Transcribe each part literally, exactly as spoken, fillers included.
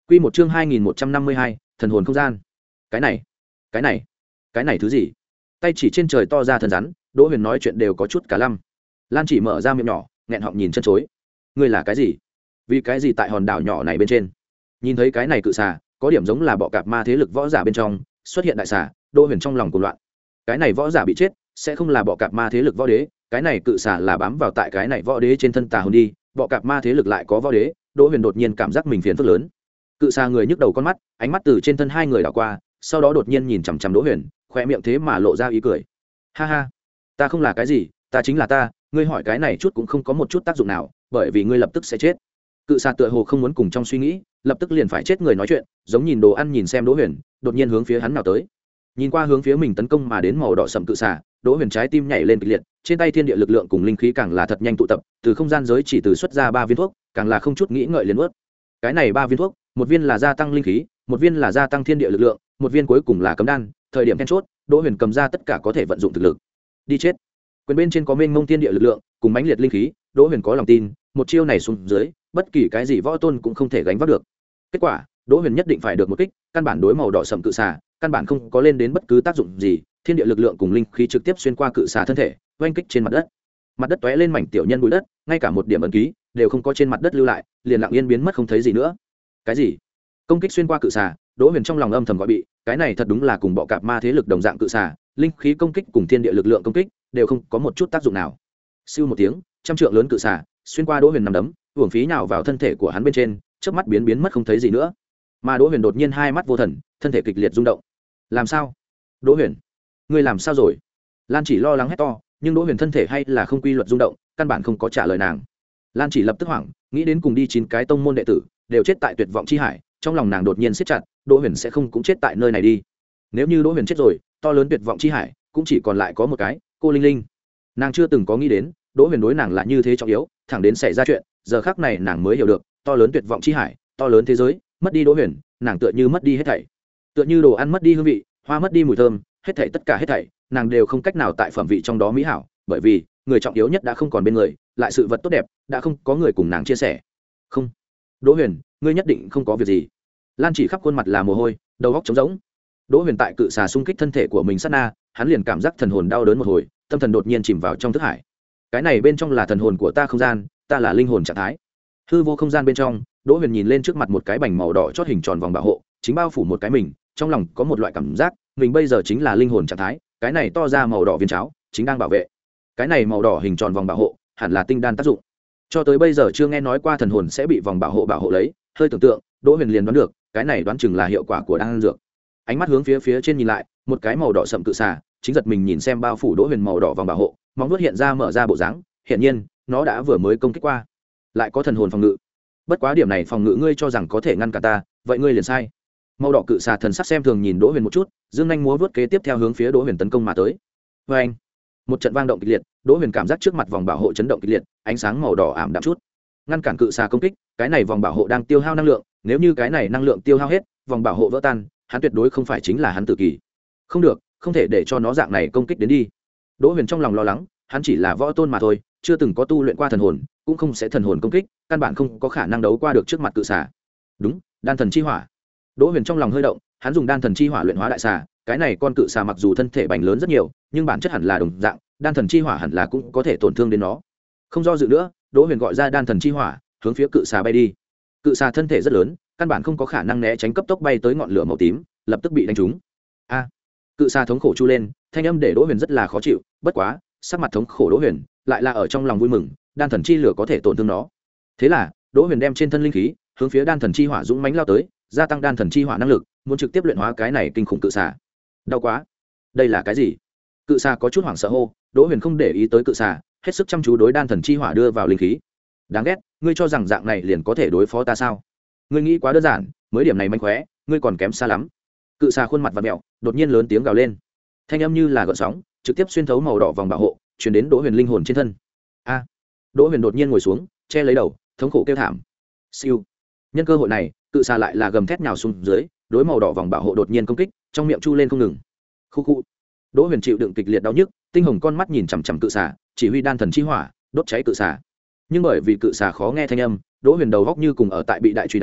Quy một chương hai nghìn một trăm năm mươi hai, thần hồn không gian. Cái này, cái này, cái này thứ gì? Tay chỉ trên trời to ra thần rắn, Đỗ Huyền nói chuyện đều có chút cả lăm. Lan Chỉ mở ra miệng nhỏ, nghẹn họng nhìn chân chối. Ngươi là cái gì? Vì cái gì tại hòn đảo nhỏ này bên trên? Nhìn thấy cái này cự xà, có điểm giống là bọ cạp ma thế lực võ giả bên trong, xuất hiện đại xà, Đỗ Huyền trong lòng cuồng loạn. Cái này võ giả bị chết, sẽ không là bọ cạp ma thế lực võ đế, cái này cự xà là bám vào tại cái này võ đế trên thân tà hồn đi, bọ cạp ma thế lực lại có võ đế, Đỗ Huyền đột nhiên cảm giác mình phiền phức lớn. Cự xà người nhức đầu con mắt, ánh mắt từ trên thân hai người đảo qua, sau đó đột nhiên nhìn chằm chằm Đỗ Huyền, khoe miệng thế mà lộ ra ý cười. Ha ha, ta không là cái gì, ta chính là ta, ngươi hỏi cái này chút cũng không có một chút tác dụng nào, bởi vì ngươi lập tức sẽ chết. Cự xà tựa hồ không muốn cùng trong suy nghĩ, lập tức liền phải chết người nói chuyện, giống nhìn đồ ăn nhìn xem Đỗ Huyền, đột nhiên hướng phía hắn nào tới. Nhìn qua hướng phía mình tấn công mà đến màu đỏ sẫm cự xà, Đỗ Huyền trái tim nhảy lên kịch liệt, trên tay thiên địa lực lượng cùng linh khí càng là thật nhanh tụ tập, từ không gian giới chỉ từ xuất ra ba viên thuốc, càng là không chút nghĩ ngợi liền nuốt. Cái này ba viên thuốc, một viên là gia tăng linh khí, một viên là gia tăng thiên địa lực lượng, một viên cuối cùng là cấm đan. Thời điểm then chốt, Đỗ Huyền cầm ra tất cả có thể vận dụng thực lực. Đi chết. Quyền bên trên có mênh mông thiên địa lực lượng, cùng mãnh liệt linh khí, Đỗ Huyền có lòng tin, một chiêu này xuống dưới, bất kỳ cái gì võ tôn cũng không thể gánh vác được. Kết quả, Đỗ Huyền nhất định phải được một kích, căn bản đối màu đỏ sẫm cự xà, căn bản không có lên đến bất cứ tác dụng gì, thiên địa lực lượng cùng linh khí trực tiếp xuyên qua cự xà thân thể, oanh kích trên mặt đất. Mặt đất tóe lên mảnh tiểu nhân bụi đất, ngay cả một điểm ấn ký đều không có trên mặt đất lưu lại, liền lặng yên biến mất không thấy gì nữa. Cái gì? Công kích xuyên qua cự xà, Đỗ Huyền trong lòng âm thầm gọi bị, cái này thật đúng là cùng bọ cạp ma thế lực đồng dạng cự xà, linh khí công kích cùng thiên địa lực lượng công kích đều không có một chút tác dụng nào. Siêu một tiếng, trăm trượng lớn cự xà xuyên qua Đỗ Huyền nằm đấm, uổng phí nào vào thân thể của hắn bên trên, chớp mắt biến biến mất không thấy gì nữa. Mà Đỗ Huyền đột nhiên hai mắt vô thần, thân thể kịch liệt rung động. Làm sao? Đỗ Huyền, ngươi làm sao rồi? Lan Chỉ lo lắng hét to, nhưng Đỗ Huyền thân thể hay là không quy luật rung động, căn bản không có trả lời nàng. Lan Chỉ lập tức hoảng, nghĩ đến cùng đi chín cái tông môn đệ tử đều chết tại tuyệt vọng chi hải, trong lòng nàng đột nhiên siết chặt, Đỗ Huyền sẽ không cũng chết tại nơi này đi. Nếu như Đỗ Huyền chết rồi, to lớn tuyệt vọng chi hải cũng chỉ còn lại có một cái, cô Linh Linh. Nàng chưa từng có nghĩ đến, Đỗ Huyền đối nàng là như thế trọng yếu, thẳng đến xảy ra chuyện, giờ khắc này nàng mới hiểu được, to lớn tuyệt vọng chi hải, to lớn thế giới, mất đi Đỗ Huyền, nàng tựa như mất đi hết thảy. Tựa như đồ ăn mất đi hương vị, hoa mất đi mùi thơm, hết thảy tất cả hết thảy, nàng đều không cách nào tại phẩm vị trong đó mỹ hảo, bởi vì người trọng yếu nhất đã không còn bên người, lại sự vật tốt đẹp đã không có người cùng nàng chia sẻ. Không, Đỗ Huyền, ngươi nhất định không có việc gì. Lan Chỉ khắp khuôn mặt là mồ hôi, đầu óc trống rỗng. Đỗ Huyền tại cự xà xung kích thân thể của mình sát na, hắn liền cảm giác thần hồn đau đớn một hồi, tâm thần đột nhiên chìm vào trong thức hải. Cái này bên trong là thần hồn của ta không gian, ta là linh hồn trạng thái. Hư vô không gian bên trong, Đỗ Huyền nhìn lên trước mặt một cái bành màu đỏ chót hình tròn vòng bảo hộ, chính bao phủ một cái mình, trong lòng có một loại cảm giác, mình bây giờ chính là linh hồn trạng thái, cái này to ra màu đỏ viên cháo, chính đang bảo vệ. Cái này màu đỏ hình tròn vòng bảo hộ, hẳn là tinh đan tác dụng. Cho tới bây giờ chưa nghe nói qua thần hồn sẽ bị vòng bảo hộ bảo hộ lấy, hơi tưởng tượng, Đỗ Huyền liền đoán được, cái này đoán chừng là hiệu quả của đan dược. Ánh mắt hướng phía phía trên nhìn lại, một cái màu đỏ sậm cự xà, chính giật mình nhìn xem bao phủ Đỗ Huyền màu đỏ vòng bảo hộ, móng vuốt hiện ra mở ra bộ dáng, hiện nhiên, nó đã vừa mới công kích qua. Lại có thần hồn phòng ngự. Bất quá điểm này phòng ngự ngươi cho rằng có thể ngăn cả ta, vậy ngươi liền sai. Màu đỏ cự xà thần sắc xem thường nhìn Đỗ Huyền một chút, dương nhanh múa vuốt kế tiếp theo hướng phía Đỗ Huyền tấn công mà tới. Và anh, một trận vang động kịch liệt, Đỗ Huyền cảm giác trước mặt vòng bảo hộ chấn động kịch liệt, ánh sáng màu đỏ ảm đạm chút, ngăn cản cự xà công kích. Cái này vòng bảo hộ đang tiêu hao năng lượng, nếu như cái này năng lượng tiêu hao hết, vòng bảo hộ vỡ tan, hắn tuyệt đối không phải chính là hắn tự kỷ. Không được, không thể để cho nó dạng này công kích đến đi. Đỗ Huyền trong lòng lo lắng, hắn chỉ là võ tôn mà thôi, chưa từng có tu luyện qua thần hồn, cũng không sẽ thần hồn công kích, căn bản không có khả năng đấu qua được trước mặt cự xà. Đúng, đan thần chi hỏa. Đỗ Huyền trong lòng hơi động, hắn dùng đan thần chi hỏa luyện hóa đại xà, cái này con cự xà mặc dù thân thể bành lớn rất nhiều, nhưng bản chất hẳn là đồng dạng, đan thần chi hỏa hẳn là cũng có thể tổn thương đến nó. Không do dự nữa, Đỗ Huyền gọi ra đan thần chi hỏa, hướng phía cự xà bay đi. Cự xà thân thể rất lớn, căn bản không có khả năng né tránh cấp tốc bay tới ngọn lửa màu tím, lập tức bị đánh trúng. A! Cự xà thống khổ chu lên, thanh âm để Đỗ Huyền rất là khó chịu, bất quá, sắc mặt thống khổ Đỗ Huyền lại là ở trong lòng vui mừng, đan thần chi lửa có thể tổn thương nó. Thế là, Đỗ Huyền đem trên thân linh khí hướng phía đan thần chi hỏa dũng mãnh lao tới, gia tăng đan thần chi hỏa năng lực, muốn trực tiếp luyện hóa cái này kinh khủng cự xà. Đau quá! Đây là cái gì? Cự xà có chút hoảng sợ hô, Đỗ Huyền không để ý tới cự xà, hết sức chăm chú đối đan thần chi hỏa đưa vào linh khí. Đáng ghét, ngươi cho rằng dạng này liền có thể đối phó ta sao? Ngươi nghĩ quá đơn giản, mới điểm này manh khóe, ngươi còn kém xa lắm. Cự xà khuôn mặt vặn mèo, đột nhiên lớn tiếng gào lên, thanh âm như là gợn sóng, trực tiếp xuyên thấu màu đỏ vòng bảo hộ, truyền đến Đỗ Huyền linh hồn trên thân. A! Đỗ Huyền đột nhiên ngồi xuống, che lấy đầu, thống khổ kêu thảm. Siêu. Nhân cơ hội này, cự xà lại là gầm thét nhào xuống dưới, đối màu đỏ vòng bảo hộ đột nhiên công kích, trong miệng chu lên không ngừng. Khu khu. Đỗ Huyền chịu đựng kịch liệt đau nhức, tinh hồng con mắt nhìn chằm chằm cự xà, chỉ huy đan thần chi hỏa, đốt cháy cự xà. Nhưng bởi vì cự xà khó nghe thanh âm, Đỗ Huyền đầu góc như cùng ở tại bị đại truy đánh,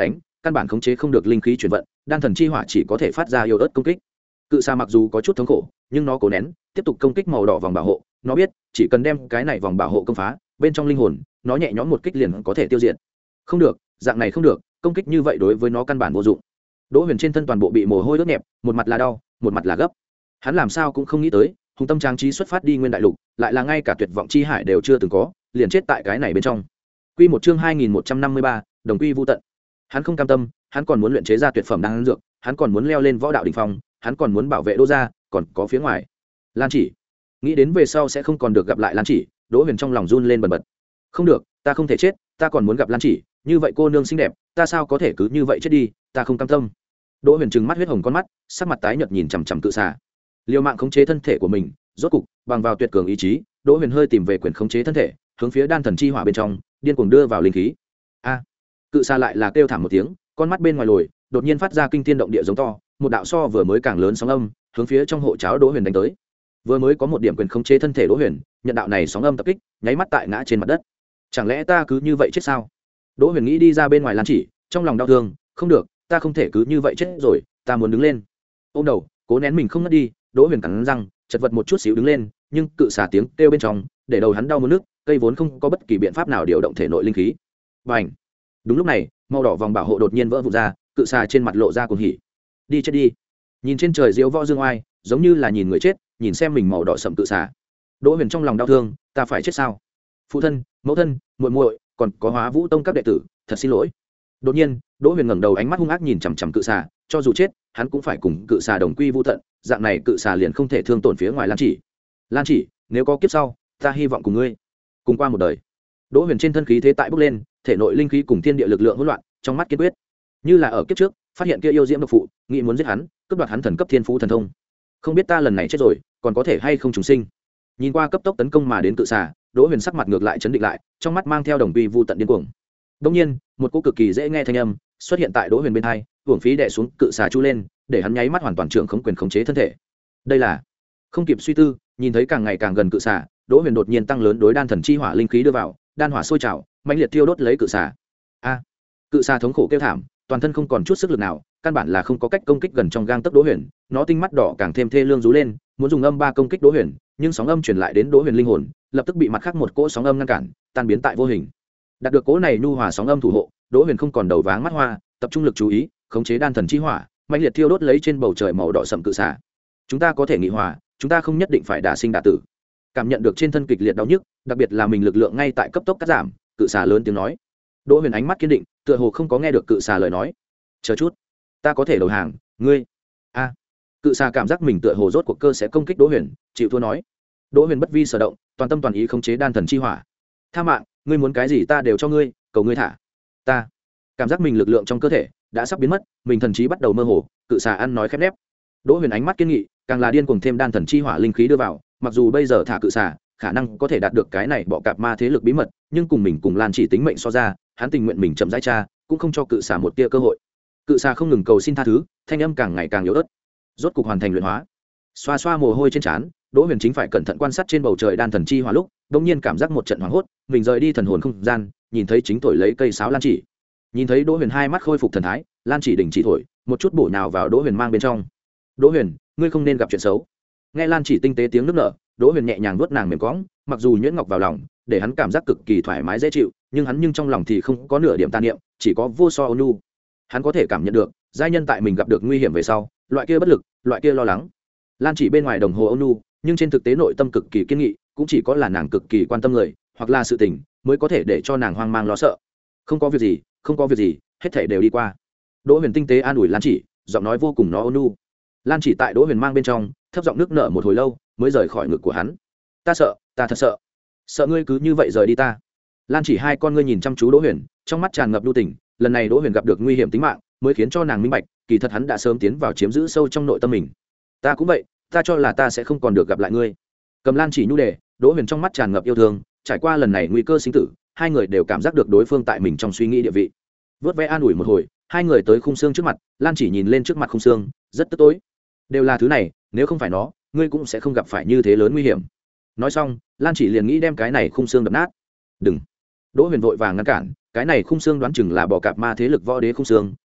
căn bản khống chế không được linh khí chuyển vận, đan thần chi hỏa chỉ có thể phát ra yếu ớt công kích. Cự xà mặc dù có chút thống khổ, nhưng nó cố nén, tiếp tục công kích màu đỏ vòng bảo hộ. Nó biết, chỉ cần đem cái này vòng bảo hộ công phá, bên trong linh hồn, nó nhẹ nhõm một kích liền có thể tiêu diệt. Không được, dạng này không được, công kích như vậy đối với nó căn bản vô dụng. Đỗ Huyền trên thân toàn bộ bị mồ hôi ướt nhẹp, một mặt là đau, một mặt là gấp. Hắn làm sao cũng không nghĩ tới, hùng tâm trang trí xuất phát đi nguyên đại lục, lại là ngay cả tuyệt vọng chi hải đều chưa từng có, liền chết tại cái này bên trong. Quy một chương hai nghìn một trăm năm mươi ba, đồng quy vu tận. Hắn không cam tâm, hắn còn muốn luyện chế ra tuyệt phẩm đan dược, hắn còn muốn leo lên võ đạo đỉnh phong, hắn còn muốn bảo vệ Đỗ gia, còn có phía ngoài. Lan Chỉ, nghĩ đến về sau sẽ không còn được gặp lại Lan Chỉ, Đỗ Huyền trong lòng run lên bần bật. Không được, ta không thể chết, ta còn muốn gặp Lan Chỉ, như vậy cô nương xinh đẹp, ta sao có thể cứ như vậy chết đi, ta không cam tâm. Đỗ Huyền trừng mắt huyết hồng con mắt, sắc mặt tái nhợt nhìn chằm chằm cự xà. Liều mạng khống chế thân thể của mình, rốt cục, bằng vào tuyệt cường ý chí, Đỗ Huyền hơi tìm về quyền khống chế thân thể, hướng phía đan thần chi hỏa bên trong, điên cuồng đưa vào linh khí. A! Cự xà lại là kêu thảm một tiếng, con mắt bên ngoài lồi, đột nhiên phát ra kinh thiên động địa giống to, một đạo so vừa mới càng lớn sóng âm, hướng phía trong hộ cháo Đỗ Huyền đánh tới. Vừa mới có một điểm quyền khống chế thân thể Đỗ Huyền, nhận đạo này sóng âm tập kích, nháy mắt tại ngã trên mặt đất. Chẳng lẽ ta cứ như vậy chết sao? Đỗ Huyền nghĩ đi ra bên ngoài Lan Chỉ, trong lòng đau thương, không được, ta không thể cứ như vậy chết rồi, ta muốn đứng lên. Ôm đầu, cố nén mình không ngất đi, Đỗ Huyền cắn răng, chật vật một chút xíu đứng lên, nhưng cự xà tiếng kêu bên trong, để đầu hắn đau muốn nước, cây vốn không có bất kỳ biện pháp nào điều động thể nội linh khí. Bành! Đúng lúc này, màu đỏ vòng bảo hộ đột nhiên vỡ vụn ra, cự xà trên mặt lộ ra cuồng hỉ. Đi chết đi! Nhìn trên trời diếu võ dương oai, giống như là nhìn người chết, nhìn xem mình màu đỏ sậm cự xà. Đỗ Huyền trong lòng đau thương, ta phải chết sao? Phụ thân, mẫu thân, muội muội, còn có Hóa Vũ Tông các đệ tử, thật xin lỗi. Đột nhiên, Đỗ Huyền ngẩng đầu ánh mắt hung ác nhìn chằm chằm cự xà, cho dù chết, hắn cũng phải cùng cự xà đồng quy vu tận, dạng này cự xà liền không thể thương tổn phía ngoài Lan Chỉ. Lan Chỉ, nếu có kiếp sau, ta hy vọng cùng ngươi cùng qua một đời. Đỗ Huyền trên thân khí thế tại bốc lên, thể nội linh khí cùng thiên địa lực lượng hỗn loạn, trong mắt kiên quyết. Như là ở kiếp trước, phát hiện kia yêu diễm độc phụ, nghĩ muốn giết hắn, cướp đoạt hắn thần cấp thiên phú thần thông. Không biết ta lần này chết rồi, còn có thể hay không trùng sinh. Nhìn qua cấp tốc tấn công mà đến cự xà, Đỗ Huyền sắc mặt ngược lại chấn định lại, trong mắt mang theo đồng quy vu tận điên cuồng. Đột nhiên, một cỗ cực kỳ dễ nghe thanh âm xuất hiện tại Đỗ Huyền bên tai, uổng phí đè xuống cự xà chu lên, để hắn nháy mắt hoàn toàn trưởng khống quyền khống chế thân thể. Đây là không kịp suy tư, nhìn thấy càng ngày càng gần cự xà, Đỗ Huyền đột nhiên tăng lớn đối đan thần chi hỏa linh khí đưa vào, đan hỏa sôi trào, mãnh liệt thiêu đốt lấy cự xà. A! Cự xà thống khổ kêu thảm, toàn thân không còn chút sức lực nào, căn bản là không có cách công kích gần trong gang tấc Đỗ Huyền, nó tinh mắt đỏ càng thêm thê lương rú lên, muốn dùng âm ba công kích Đỗ Huyền, nhưng sóng âm truyền lại đến Đỗ Huyền linh hồn, lập tức bị mặt khác một cỗ sóng âm ngăn cản, tan biến tại vô hình. Đạt được cỗ này nhu hòa sóng âm thủ hộ, Đỗ Huyền không còn đầu váng mắt hoa, tập trung lực chú ý, khống chế đan thần chi hỏa, mãnh liệt thiêu đốt lấy trên bầu trời màu đỏ sậm cự xà. Chúng ta có thể nghị hòa, chúng ta không nhất định phải đả sinh đả tử. Cảm nhận được trên thân kịch liệt đau nhức, đặc biệt là mình lực lượng ngay tại cấp tốc cắt giảm, cự xà lớn tiếng nói. Đỗ Huyền ánh mắt kiên định, tựa hồ không có nghe được cự xà lời nói. Chờ chút, ta có thể đầu hàng, ngươi. A. Cự xà cảm giác mình tựa hồ rốt cuộc cơ sẽ công kích Đỗ Huyền, chịu thua nói. Đỗ Huyền bất vi sở động, toàn tâm toàn ý khống chế đan thần chi hỏa. Tha mạng, ngươi muốn cái gì ta đều cho ngươi, cầu ngươi thả ta. Cảm giác mình lực lượng trong cơ thể đã sắp biến mất, mình thần trí bắt đầu mơ hồ, cự xà ăn nói khép nép. Đỗ Huyền ánh mắt kiên nghị, càng là điên cuồng thêm đan thần chi hỏa linh khí đưa vào, mặc dù bây giờ thả cự xà, khả năng có thể đạt được cái này bọ cạp ma thế lực bí mật, nhưng cùng mình cùng Lan Chỉ tính mệnh so ra, hắn tình nguyện mình chậm rãi tra, cũng không cho cự xà một tia cơ hội. Cự xà không ngừng cầu xin tha thứ, thanh âm càng ngày càng yếu ớt. Rốt cục hoàn thành luyện hóa. Xoa xoa mồ hôi trên trán, Đỗ Huyền chính phải cẩn thận quan sát trên bầu trời đan thần chi hỏa lúc, đột nhiên cảm giác một trận hoảng hốt, mình rời đi thần hồn không gian, nhìn thấy chính thổi lấy cây sáo Lan Chỉ. Nhìn thấy Đỗ Huyền hai mắt khôi phục thần thái, Lan Chỉ đình chỉ thổi, một chút bổ nhào vào Đỗ Huyền mang bên trong. Đỗ Huyền, ngươi không nên gặp chuyện xấu. Nghe Lan Chỉ tinh tế tiếng nước nở, Đỗ Huyền nhẹ nhàng vuốt nàng mềm cõng, mặc dù nhuyễn ngọc vào lòng, để hắn cảm giác cực kỳ thoải mái dễ chịu, nhưng hắn nhưng trong lòng thì không có nửa điểm tà niệm, chỉ có vô so ôn nhu. Hắn có thể cảm nhận được, giai nhân tại mình gặp được nguy hiểm về sau, loại kia bất lực, loại kia lo lắng. Lan Chỉ bên ngoài đồng hồ ôn nhu, nhưng trên thực tế nội tâm cực kỳ kiên nghị, cũng chỉ có là nàng cực kỳ quan tâm người, hoặc là sự tình, mới có thể để cho nàng hoang mang lo sợ. Không có việc gì, không có việc gì, hết thảy đều đi qua. Đỗ Huyền tinh tế an ủi Lan Chỉ, giọng nói vô cùng nó ôn nhu. Lan Chỉ tại Đỗ Huyền mang bên trong, thấp giọng nước nở một hồi lâu, mới rời khỏi ngực của hắn. Ta sợ, ta thật sợ, sợ ngươi cứ như vậy rời đi ta. Lan Chỉ hai con ngươi nhìn chăm chú Đỗ Huyền, trong mắt tràn ngập nhu tình. Lần này Đỗ Huyền gặp được nguy hiểm tính mạng, mới khiến cho nàng minh bạch, kỳ thật hắn đã sớm tiến vào chiếm giữ sâu trong nội tâm mình. Ta cũng vậy, ta cho là ta sẽ không còn được gặp lại ngươi. Cầm Lan Chỉ nhu đề, Đỗ Huyền trong mắt tràn ngập yêu thương, trải qua lần này nguy cơ sinh tử, hai người đều cảm giác được đối phương tại mình trong suy nghĩ địa vị. Vớt ve an ủi một hồi, hai người tới khung xương trước mặt, Lan Chỉ nhìn lên trước mặt khung xương, rất tức tối. Đều là thứ này, nếu không phải nó, ngươi cũng sẽ không gặp phải như thế lớn nguy hiểm. Nói xong, Lan Chỉ liền nghĩ đem cái này khung xương đập nát. Đừng! Đỗ Huyền vội vàng ngăn cản, cái này khung xương đoán chừng là bò cạp ma thế lực võ đế khung xương,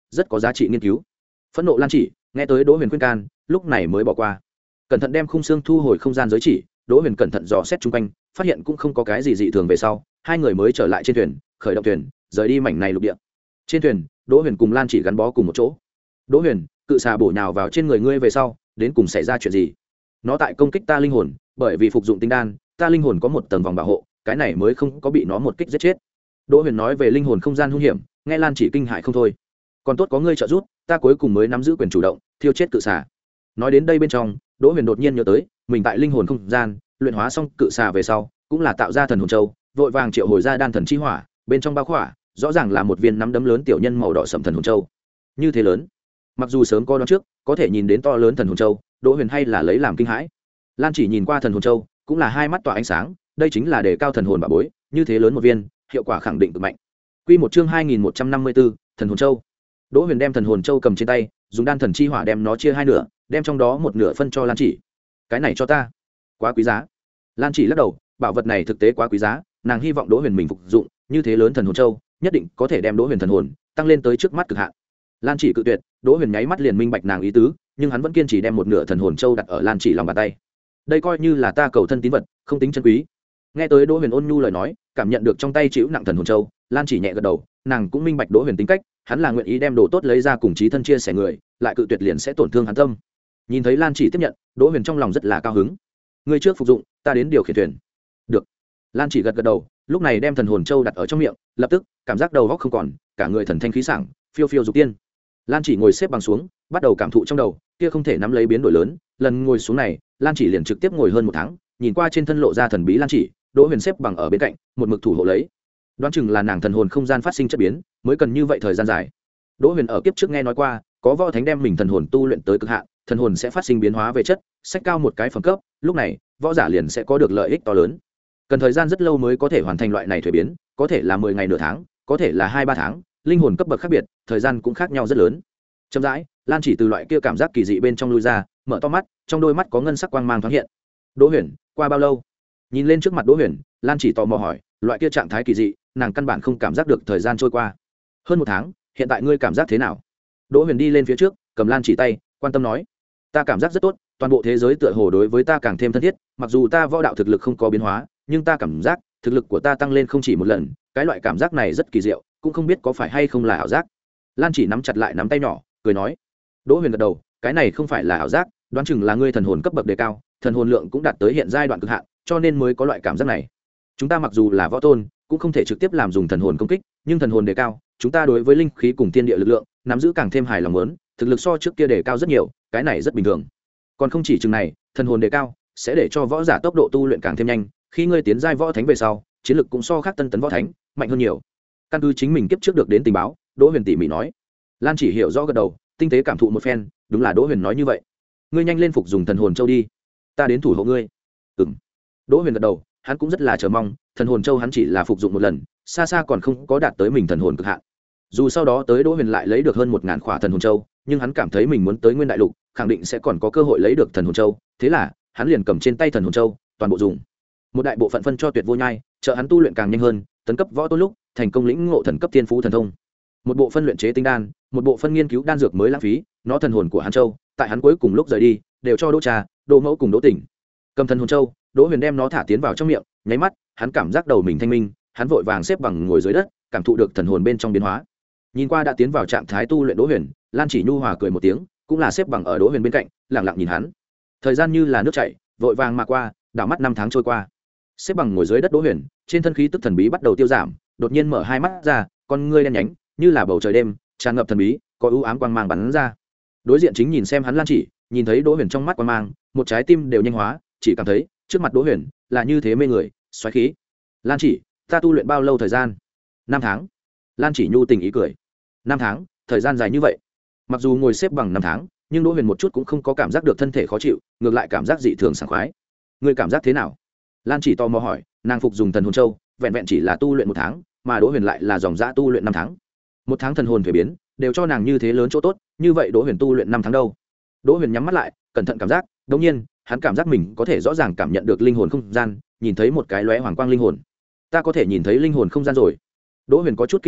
rất có giá trị nghiên cứu. Phẫn nộ Lan Chỉ nghe tới Đỗ Huyền khuyên can, lúc này mới bỏ qua, cẩn thận đem khung xương thu hồi không gian giới chỉ. Đỗ Huyền cẩn thận dò xét chung quanh, phát hiện cũng không có cái gì dị thường. Về sau hai người mới trở lại trên thuyền, khởi động thuyền rời đi mảnh này lục địa. Trên thuyền Đỗ Huyền cùng Lan Chỉ gắn bó cùng một chỗ. Đỗ Huyền, cự xà bổ nhào vào trên người ngươi về sau đến cùng xảy ra chuyện gì? Nó tại công kích ta linh hồn, bởi vì phục dụng tinh đan, ta linh hồn có một tầng vòng bảo hộ, cái này mới không có bị nó một kích giết chết. Đỗ Huyền nói về linh hồn không gian hung hiểm, nghe Lan Chỉ kinh hại không thôi. Còn tốt có ngươi trợ giúp, ta cuối cùng mới nắm giữ quyền chủ động thiêu chết cự xà. Nói đến đây bên trong, Đỗ Huyền đột nhiên nhớ tới mình tại linh hồn không gian luyện hóa xong cự xà về sau cũng là tạo ra thần hồn châu, vội vàng triệu hồi ra đan thần chi hỏa, bên trong bao khỏa rõ ràng là một viên nắm đấm lớn tiểu nhân màu đỏ sẫm thần hồn châu. Như thế lớn, mặc dù sớm có đoán trước có thể nhìn đến to lớn thần hồn châu, Đỗ Huyền hay là lấy làm kinh hãi. Lan Chỉ nhìn qua thần hồn châu cũng là hai mắt tỏa ánh sáng, đây chính là đề cao thần hồn bảo bối, như thế lớn một viên, hiệu quả khẳng định cực mạnh. Quy một chương hai nghìn một trăm năm mươi tư, thần hồn châu. Đỗ Huyền đem thần hồn châu cầm trên tay, dùng đan thần chi hỏa đem nó chia hai nửa, đem trong đó một nửa phân cho Lan Chỉ. Cái này cho ta, quá quý giá. Lan Chỉ lắc đầu, bảo vật này thực tế quá quý giá, nàng hy vọng Đỗ Huyền mình phục dụng, như thế lớn thần hồn châu, nhất định có thể đem Đỗ Huyền thần hồn tăng lên tới trước mắt cực hạn. Lan Chỉ cự tuyệt, Đỗ Huyền nháy mắt liền minh bạch nàng ý tứ, nhưng hắn vẫn kiên trì đem một nửa thần hồn châu đặt ở Lan Chỉ lòng bàn tay. Đây coi như là ta cầu thân tín vật, không tính chân quý. Nghe tới Đỗ Huyền ôn nhu lời nói, cảm nhận được trong tay chịu nặng thần hồn châu, Lan Chỉ nhẹ gật đầu, nàng cũng minh bạch Đỗ Huyền tính cách, hắn là nguyện ý đem đồ tốt lấy ra cùng chí thân chia sẻ người, lại cự tuyệt liền sẽ tổn thương hắn tâm. Nhìn thấy Lan Chỉ tiếp nhận, Đỗ Huyền trong lòng rất là cao hứng. Ngươi trước phục dụng, ta đến điều khiển thuyền. Được. Lan Chỉ gật gật đầu, lúc này đem thần hồn châu đặt ở trong miệng, lập tức cảm giác đầu óc không còn, cả người thần thanh khí sảng, phiêu phiêu dục tiên. Lan Chỉ ngồi xếp bằng xuống, bắt đầu cảm thụ trong đầu, kia không thể nắm lấy biến đổi lớn, lần ngồi xuống này, Lan Chỉ liền trực tiếp ngồi hơn một tháng, nhìn qua trên thân lộ ra thần bí Lan Chỉ, Đỗ Huyền xếp bằng ở bên cạnh, một mực thủ hộ lấy. Đoán chừng là nàng thần hồn không gian phát sinh chất biến, mới cần như vậy thời gian dài. Đỗ Huyền ở kiếp trước nghe nói qua, có võ thánh đem mình thần hồn tu luyện tới cực hạn, thần hồn sẽ phát sinh biến hóa về chất, sách cao một cái phẩm cấp, lúc này, võ giả liền sẽ có được lợi ích to lớn. Cần thời gian rất lâu mới có thể hoàn thành loại này thuế biến, có thể là mười ngày nửa tháng, có thể là hai ba tháng, linh hồn cấp bậc khác biệt, thời gian cũng khác nhau rất lớn. Chậm rãi, Lan Chỉ từ loại kia cảm giác kỳ dị bên trong lui ra, mở to mắt, trong đôi mắt có ngân sắc quang mang thoáng hiện. Đỗ Huyền, qua bao lâu? Nhìn lên trước mặt Đỗ Huyền, Lan Chỉ tò mò hỏi, loại kia trạng thái kỳ dị, nàng căn bản không cảm giác được thời gian trôi qua. Hơn một tháng, hiện tại ngươi cảm giác thế nào? Đỗ Huyền đi lên phía trước, cầm Lan Chỉ tay, quan tâm nói, ta cảm giác rất tốt, toàn bộ thế giới tựa hồ đối với ta càng thêm thân thiết, mặc dù ta võ đạo thực lực không có biến hóa, nhưng ta cảm giác thực lực của ta tăng lên không chỉ một lần, cái loại cảm giác này rất kỳ diệu, cũng không biết có phải hay không là ảo giác. Lan Chỉ nắm chặt lại nắm tay nhỏ, cười nói. Đỗ Huyền gật đầu, cái này không phải là ảo giác, đoán chừng là ngươi thần hồn cấp bậc đề cao, thần hồn lượng cũng đạt tới hiện giai đoạn cực hạn, cho nên mới có loại cảm giác này. Chúng ta mặc dù là võ tôn, cũng không thể trực tiếp làm dùng thần hồn công kích, nhưng thần hồn đề cao, chúng ta đối với linh khí cùng thiên địa lực lượng nắm giữ càng thêm hài lòng muốn, thực lực so trước kia đề cao rất nhiều, cái này rất bình thường. Còn không chỉ chừng này, thần hồn đề cao sẽ để cho võ giả tốc độ tu luyện càng thêm nhanh, khi ngươi tiến giai võ thánh về sau, chiến lực cũng so khác tân tấn võ thánh mạnh hơn nhiều. Căn cứ chính mình kiếp trước được đến tình báo, Đỗ Huyền tỉ mỉ nói. Lan Chỉ hiểu rõ gật đầu, tinh tế cảm thụ một phen, đúng là Đỗ Huyền nói như vậy. Ngươi nhanh lên phục dùng thần hồn châu đi, ta đến thủ hộ ngươi. Ừm. Đỗ Huyền gật đầu, hắn cũng rất là chờ mong, thần hồn châu hắn chỉ là phục dụng một lần, xa xa còn không có đạt tới mình thần hồn cực hạn. Dù sau đó tới Đỗ Huyền lại lấy được hơn một ngàn khỏa thần hồn châu, nhưng hắn cảm thấy mình muốn tới Nguyên Đại Lục, khẳng định sẽ còn có cơ hội lấy được thần hồn châu, thế là hắn liền cầm trên tay thần hồn châu, toàn bộ dùng. Một đại bộ phận phân cho Tuyệt Vô Nhai, trợ hắn tu luyện càng nhanh hơn, tấn cấp võ tôn lúc, thành công lĩnh ngộ thần cấp tiên phú thần thông. Một bộ phân luyện chế tinh đan, một bộ phân nghiên cứu đan dược mới lãng phí, nó thần hồn của hắn châu, tại hắn cuối cùng lúc rời đi, đều cho Đỗ Trà, Đỗ Mẫu cùng Đỗ Tỉnh. Cầm thần hồn châu, Đỗ Huyền đem nó thả tiến vào trong miệng, nháy mắt, hắn cảm giác đầu mình thanh minh, hắn vội vàng xếp bằng ngồi dưới đất, cảm thụ được thần hồn bên trong biến hóa. Nhìn qua đã tiến vào trạng thái tu luyện Đỗ Huyền, Lan Chỉ nhu hòa cười một tiếng, cũng là xếp bằng ở Đỗ Huyền bên cạnh, lặng lặng nhìn hắn. Thời gian như là nước chảy, vội vàng mà qua, đảo mắt năm tháng trôi qua. Xếp bằng ngồi dưới đất Đỗ Huyền, trên thân khí tức thần bí bắt đầu tiêu giảm, đột nhiên mở hai mắt ra, con ngươi đen nhánh, như là bầu trời đêm, tràn ngập thần bí, có ưu ám quang mang bắn ra. Đối diện chính nhìn xem hắn Lan Chỉ, nhìn thấy Đỗ Huyền trong mắt quang mang, một trái tim đều nhanh hóa, chỉ cảm thấy trước mặt Đỗ Huyền là như thế mê người, xoáy khí. Lan Chỉ, ta tu luyện bao lâu thời gian? Năm tháng. Lan Chỉ nhu tình ý cười. Năm tháng, thời gian dài như vậy. Mặc dù ngồi xếp bằng năm tháng, nhưng Đỗ Huyền một chút cũng không có cảm giác được thân thể khó chịu, ngược lại cảm giác dị thường sảng khoái. Ngươi cảm giác thế nào? Lan Chỉ tò mò hỏi, nàng phục dùng thần hồn châu, vẹn vẹn chỉ là tu luyện một tháng, mà Đỗ Huyền lại là dòng dã tu luyện năm tháng. Một tháng thần hồn thuế biến, đều cho nàng như thế lớn chỗ tốt, như vậy Đỗ Huyền tu luyện năm tháng đâu? Đỗ Huyền nhắm mắt lại, cẩn thận cảm giác, đột nhiên, hắn cảm giác mình có thể rõ ràng cảm nhận được linh hồn không gian, nhìn thấy một cái lóe hoàng quang linh hồn. Ta có thể nhìn thấy linh hồn không gian rồi. Đỗ Huyền có chút kinh hỉ,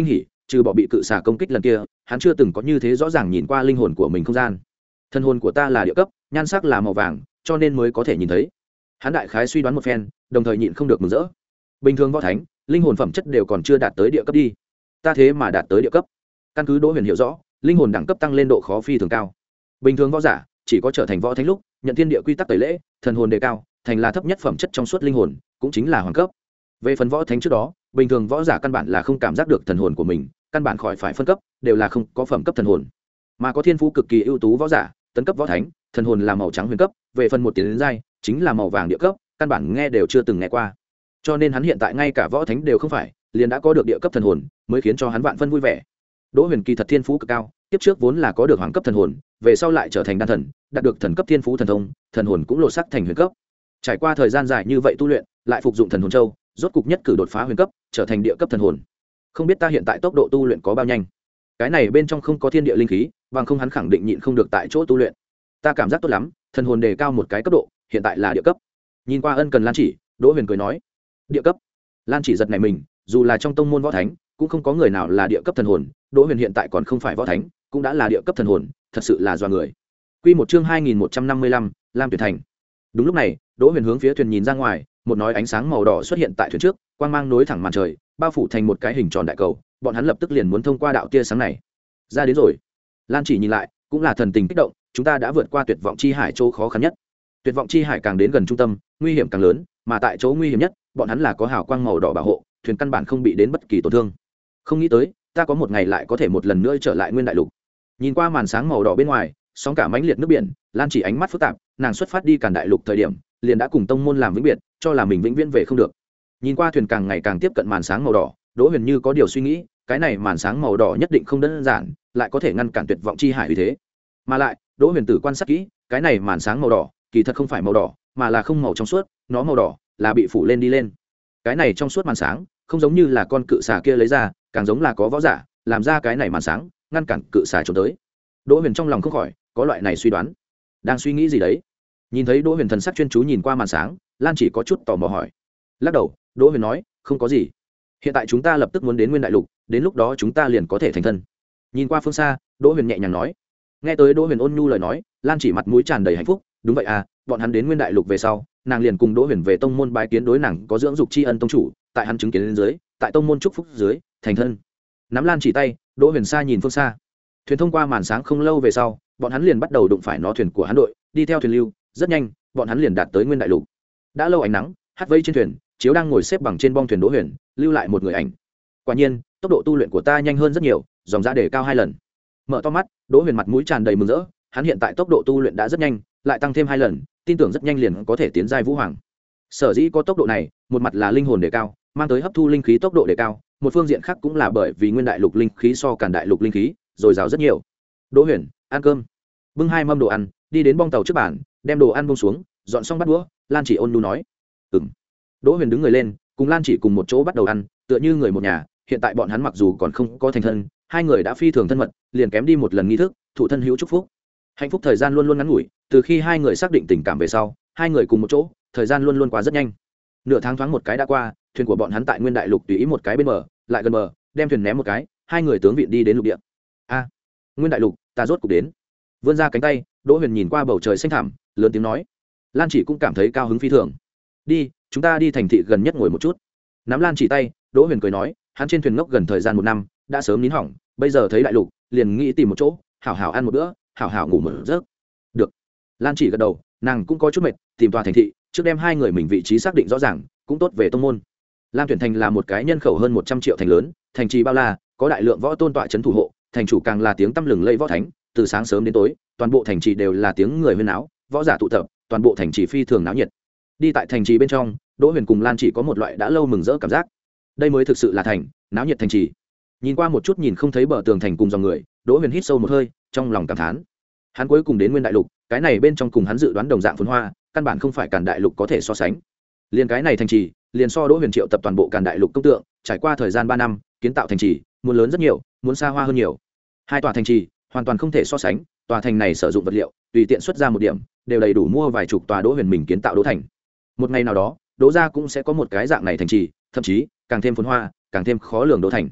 trừ bỏ bị cự xà công kích lần kia hắn chưa từng có như thế rõ ràng nhìn qua linh hồn của mình không gian. Thân hồn của ta là địa cấp, nhan sắc là màu vàng, cho nên mới có thể nhìn thấy. Hắn đại khái suy đoán một phen, đồng thời nhịn không được mừng rỡ. Bình thường võ thánh linh hồn phẩm chất đều còn chưa đạt tới địa cấp đi, ta thế mà đạt tới địa cấp. Căn cứ Đỗ Huyền hiểu rõ, linh hồn đẳng cấp tăng lên độ khó phi thường cao. Bình thường võ giả chỉ có trở thành võ thánh lúc nhận thiên địa quy tắc tẩy lễ, thần hồn đề cao thành là thấp nhất phẩm chất trong suốt linh hồn, cũng chính là hoàng cấp. Về phần võ thánh trước đó, bình thường võ giả căn bản là không cảm giác được thần hồn của mình, căn bản khỏi phải phân cấp, đều là không có phẩm cấp thần hồn. Mà có thiên phú cực kỳ ưu tú võ giả, tấn cấp võ thánh, thần hồn là màu trắng huyền cấp, về phần một tiến đến giai chính là màu vàng địa cấp, căn bản nghe đều chưa từng nghe qua. Cho nên hắn hiện tại ngay cả võ thánh đều không phải, liền đã có được địa cấp thần hồn, mới khiến cho hắn vạn phân vui vẻ. Đỗ Huyền kỳ thật thiên phú cực cao, tiếp trước vốn là có được hoàng cấp thần hồn, về sau lại trở thành đan thần, đạt được thần cấp thiên phú thần thông, thần hồn cũng lộ sắc thành huyền cấp. Trải qua thời gian dài như vậy tu luyện, lại phục dụng thần hồn châu, rốt cục nhất cử đột phá huyền cấp, trở thành địa cấp thần hồn. Không biết ta hiện tại tốc độ tu luyện có bao nhanh? Cái này bên trong không có thiên địa linh khí, bằng không hắn khẳng định nhịn không được tại chỗ tu luyện. Ta cảm giác tốt lắm, thần hồn đề cao một cái cấp độ, hiện tại là địa cấp. Nhìn qua ân cần Lan Chỉ, Đỗ Huyền cười nói, địa cấp. Lan Chỉ giật này mình, dù là trong tông môn võ thánh, cũng không có người nào là địa cấp thần hồn, Đỗ Huyền hiện tại còn không phải võ thánh, cũng đã là địa cấp thần hồn, thật sự là doa người. Quy một chương hai nghìn một trăm năm mươi lăm, Lam Tuyệt Thành. Đúng lúc này, Đỗ Huyền hướng phía thuyền nhìn ra ngoài, một nói ánh sáng màu đỏ xuất hiện tại thuyền trước, quang mang nối thẳng màn trời, bao phủ thành một cái hình tròn đại cầu, bọn hắn lập tức liền muốn thông qua đạo tia sáng này. Ra đến rồi. Lan Chỉ nhìn lại, cũng là thần tình kích động, chúng ta đã vượt qua tuyệt vọng chi hải chỗ khó khăn nhất. Tuyệt vọng chi hải càng đến gần trung tâm, nguy hiểm càng lớn, mà tại chỗ nguy hiểm nhất, bọn hắn là có hào quang màu đỏ bảo hộ, thuyền căn bản không bị đến bất kỳ tổn thương. Không nghĩ tới, ta có một ngày lại có thể một lần nữa trở lại nguyên đại lục. Nhìn qua màn sáng màu đỏ bên ngoài, sóng cả mãnh liệt nước biển, Lan Chỉ ánh mắt phức tạp, nàng xuất phát đi Càn đại lục thời điểm, liền đã cùng tông môn làm vĩnh biệt, cho là mình vĩnh viễn về không được. Nhìn qua thuyền càng ngày càng tiếp cận màn sáng màu đỏ, Đỗ Huyền như có điều suy nghĩ, cái này màn sáng màu đỏ nhất định không đơn giản, lại có thể ngăn cản tuyệt vọng chi hải uy thế. Mà lại, Đỗ Huyền tử quan sát kỹ, cái này màn sáng màu đỏ, kỳ thật không phải màu đỏ, mà là không màu trong suốt, nó màu đỏ là bị phủ lên đi lên. Cái này trong suốt màn sáng, không giống như là con cự xà kia lấy ra, càng giống là có võ giả làm ra cái này màn sáng, ngăn cản cự xà trốn tới. Đỗ Huyền trong lòng không khỏi có loại này suy đoán. Đang suy nghĩ gì đấy? Nhìn thấy Đỗ Huyền thần sắc chuyên chú nhìn qua màn sáng, Lan Chỉ có chút tò mò hỏi. Lắc đầu, Đỗ Huyền nói, không có gì. Hiện tại chúng ta lập tức muốn đến Nguyên đại lục, đến lúc đó chúng ta liền có thể thành thân. Nhìn qua phương xa, Đỗ Huyền nhẹ nhàng nói. Nghe tới Đỗ Huyền ôn nhu lời nói, Lan Chỉ mặt mũi tràn đầy hạnh phúc. Đúng vậy à, bọn hắn đến Nguyên đại lục về sau, nàng liền cùng Đỗ Huyền về tông môn bái kiến đối nàng có dưỡng dục tri ân tông chủ, tại hắn chứng kiến lên dưới, tại tông môn chúc phúc dưới, thành thân. Nắm Lan Chỉ tay, Đỗ Huyền xa nhìn phương xa. Thuyền thông qua màn sáng không lâu về sau, bọn hắn liền bắt đầu đụng phải nó thuyền của hắn đội, đi theo thuyền lưu, rất nhanh, bọn hắn liền đạt tới Nguyên đại lục. Đã lâu ánh nắng, hắt vây trên thuyền, chiếu đang ngồi xếp bằng trên bong thuyền Đỗ Huyền, lưu lại một người ảnh. Quả nhiên, tốc độ tu luyện của ta nhanh hơn rất nhiều, dòng giá đề cao hai lần. Mở to mắt, Đỗ Huyền mặt mũi tràn đầy mừng rỡ, hắn hiện tại tốc độ tu luyện đã rất nhanh, lại tăng thêm hai lần, tin tưởng rất nhanh liền có thể tiến giai vũ hoàng. Sở dĩ có tốc độ này, một mặt là linh hồn đề cao, mang tới hấp thu linh khí tốc độ đề cao, một phương diện khác cũng là bởi vì Nguyên đại lục linh khí so Càn đại lục linh khí dồi dào rất nhiều. Đỗ Huyền, ăn cơm. Bưng hai mâm đồ ăn, đi đến bong tàu trước bàn, đem đồ ăn buông xuống, dọn xong bát đũa, Lan Chỉ ôn nhu nói, "Ừm." Đỗ Huyền đứng người lên, cùng Lan Chỉ cùng một chỗ bắt đầu ăn, tựa như người một nhà. Hiện tại bọn hắn mặc dù còn không có thành thân, hai người đã phi thường thân mật, liền kém đi một lần nghi thức, thụ thân hữu chúc phúc. Hạnh phúc thời gian luôn luôn ngắn ngủi, từ khi hai người xác định tình cảm về sau, hai người cùng một chỗ, thời gian luôn luôn qua rất nhanh. Nửa tháng thoáng một cái đã qua, thuyền của bọn hắn tại Nguyên đại lục tùy ý một cái bên bờ, lại gần bờ, đem thuyền ném một cái, hai người tướng viện đi đến lục địa. A, Nguyên đại lục, ta rốt cục đến. Vươn ra cánh tay, Đỗ Huyền nhìn qua bầu trời xanh thẳm, lớn tiếng nói. Lan Chỉ cũng cảm thấy cao hứng phi thường. Đi, chúng ta đi thành thị gần nhất ngồi một chút. Nắm Lan Chỉ tay, Đỗ Huyền cười nói, hắn trên thuyền ngốc gần thời gian một năm, đã sớm nín hỏng, bây giờ thấy đại lục, liền nghĩ tìm một chỗ, hảo hảo ăn một bữa, hảo hảo ngủ một giấc. Được. Lan Chỉ gật đầu, nàng cũng có chút mệt, tìm tòa thành thị, trước đem hai người mình vị trí xác định rõ ràng, cũng tốt về tông môn. Lam Tuyển Thành là một cái nhân khẩu hơn một trăm triệu thành lớn, thành trì bao la, có đại lượng võ tôn tọa trấn thủ hộ, thành chủ càng là tiếng tăm lừng lẫy võ thánh, từ sáng sớm đến tối, toàn bộ thành trì đều là tiếng người huyên náo, võ giả tụ tập, toàn bộ thành trì phi thường náo nhiệt. Đi tại thành trì bên trong, Đỗ Huyền cùng Lan Chỉ có một loại đã lâu mừng rỡ cảm giác. Đây mới thực sự là thành, náo nhiệt thành trì. Nhìn qua một chút nhìn không thấy bờ tường thành cùng dòng người, Đỗ Huyền hít sâu một hơi, trong lòng cảm thán. Hắn cuối cùng đến Nguyên đại lục, cái này bên trong cùng hắn dự đoán đồng dạng phồn hoa, căn bản không phải Càn đại lục có thể so sánh. Liên cái này thành trì, liền so Đỗ Huyền triệu tập toàn bộ Càn đại lục công tượng, trải qua thời gian ba năm, kiến tạo thành trì, muốn lớn rất nhiều, muốn xa hoa hơn nhiều. Hai tòa thành trì hoàn toàn không thể so sánh, tòa thành này sử dụng vật liệu, tùy tiện xuất ra một điểm, đều đầy đủ mua vài chục tòa Đỗ Huyền mình kiến tạo Đỗ thành. Một ngày nào đó, Đỗ gia cũng sẽ có một cái dạng này thành trì, thậm chí càng thêm phồn hoa, càng thêm khó lường Đỗ thành.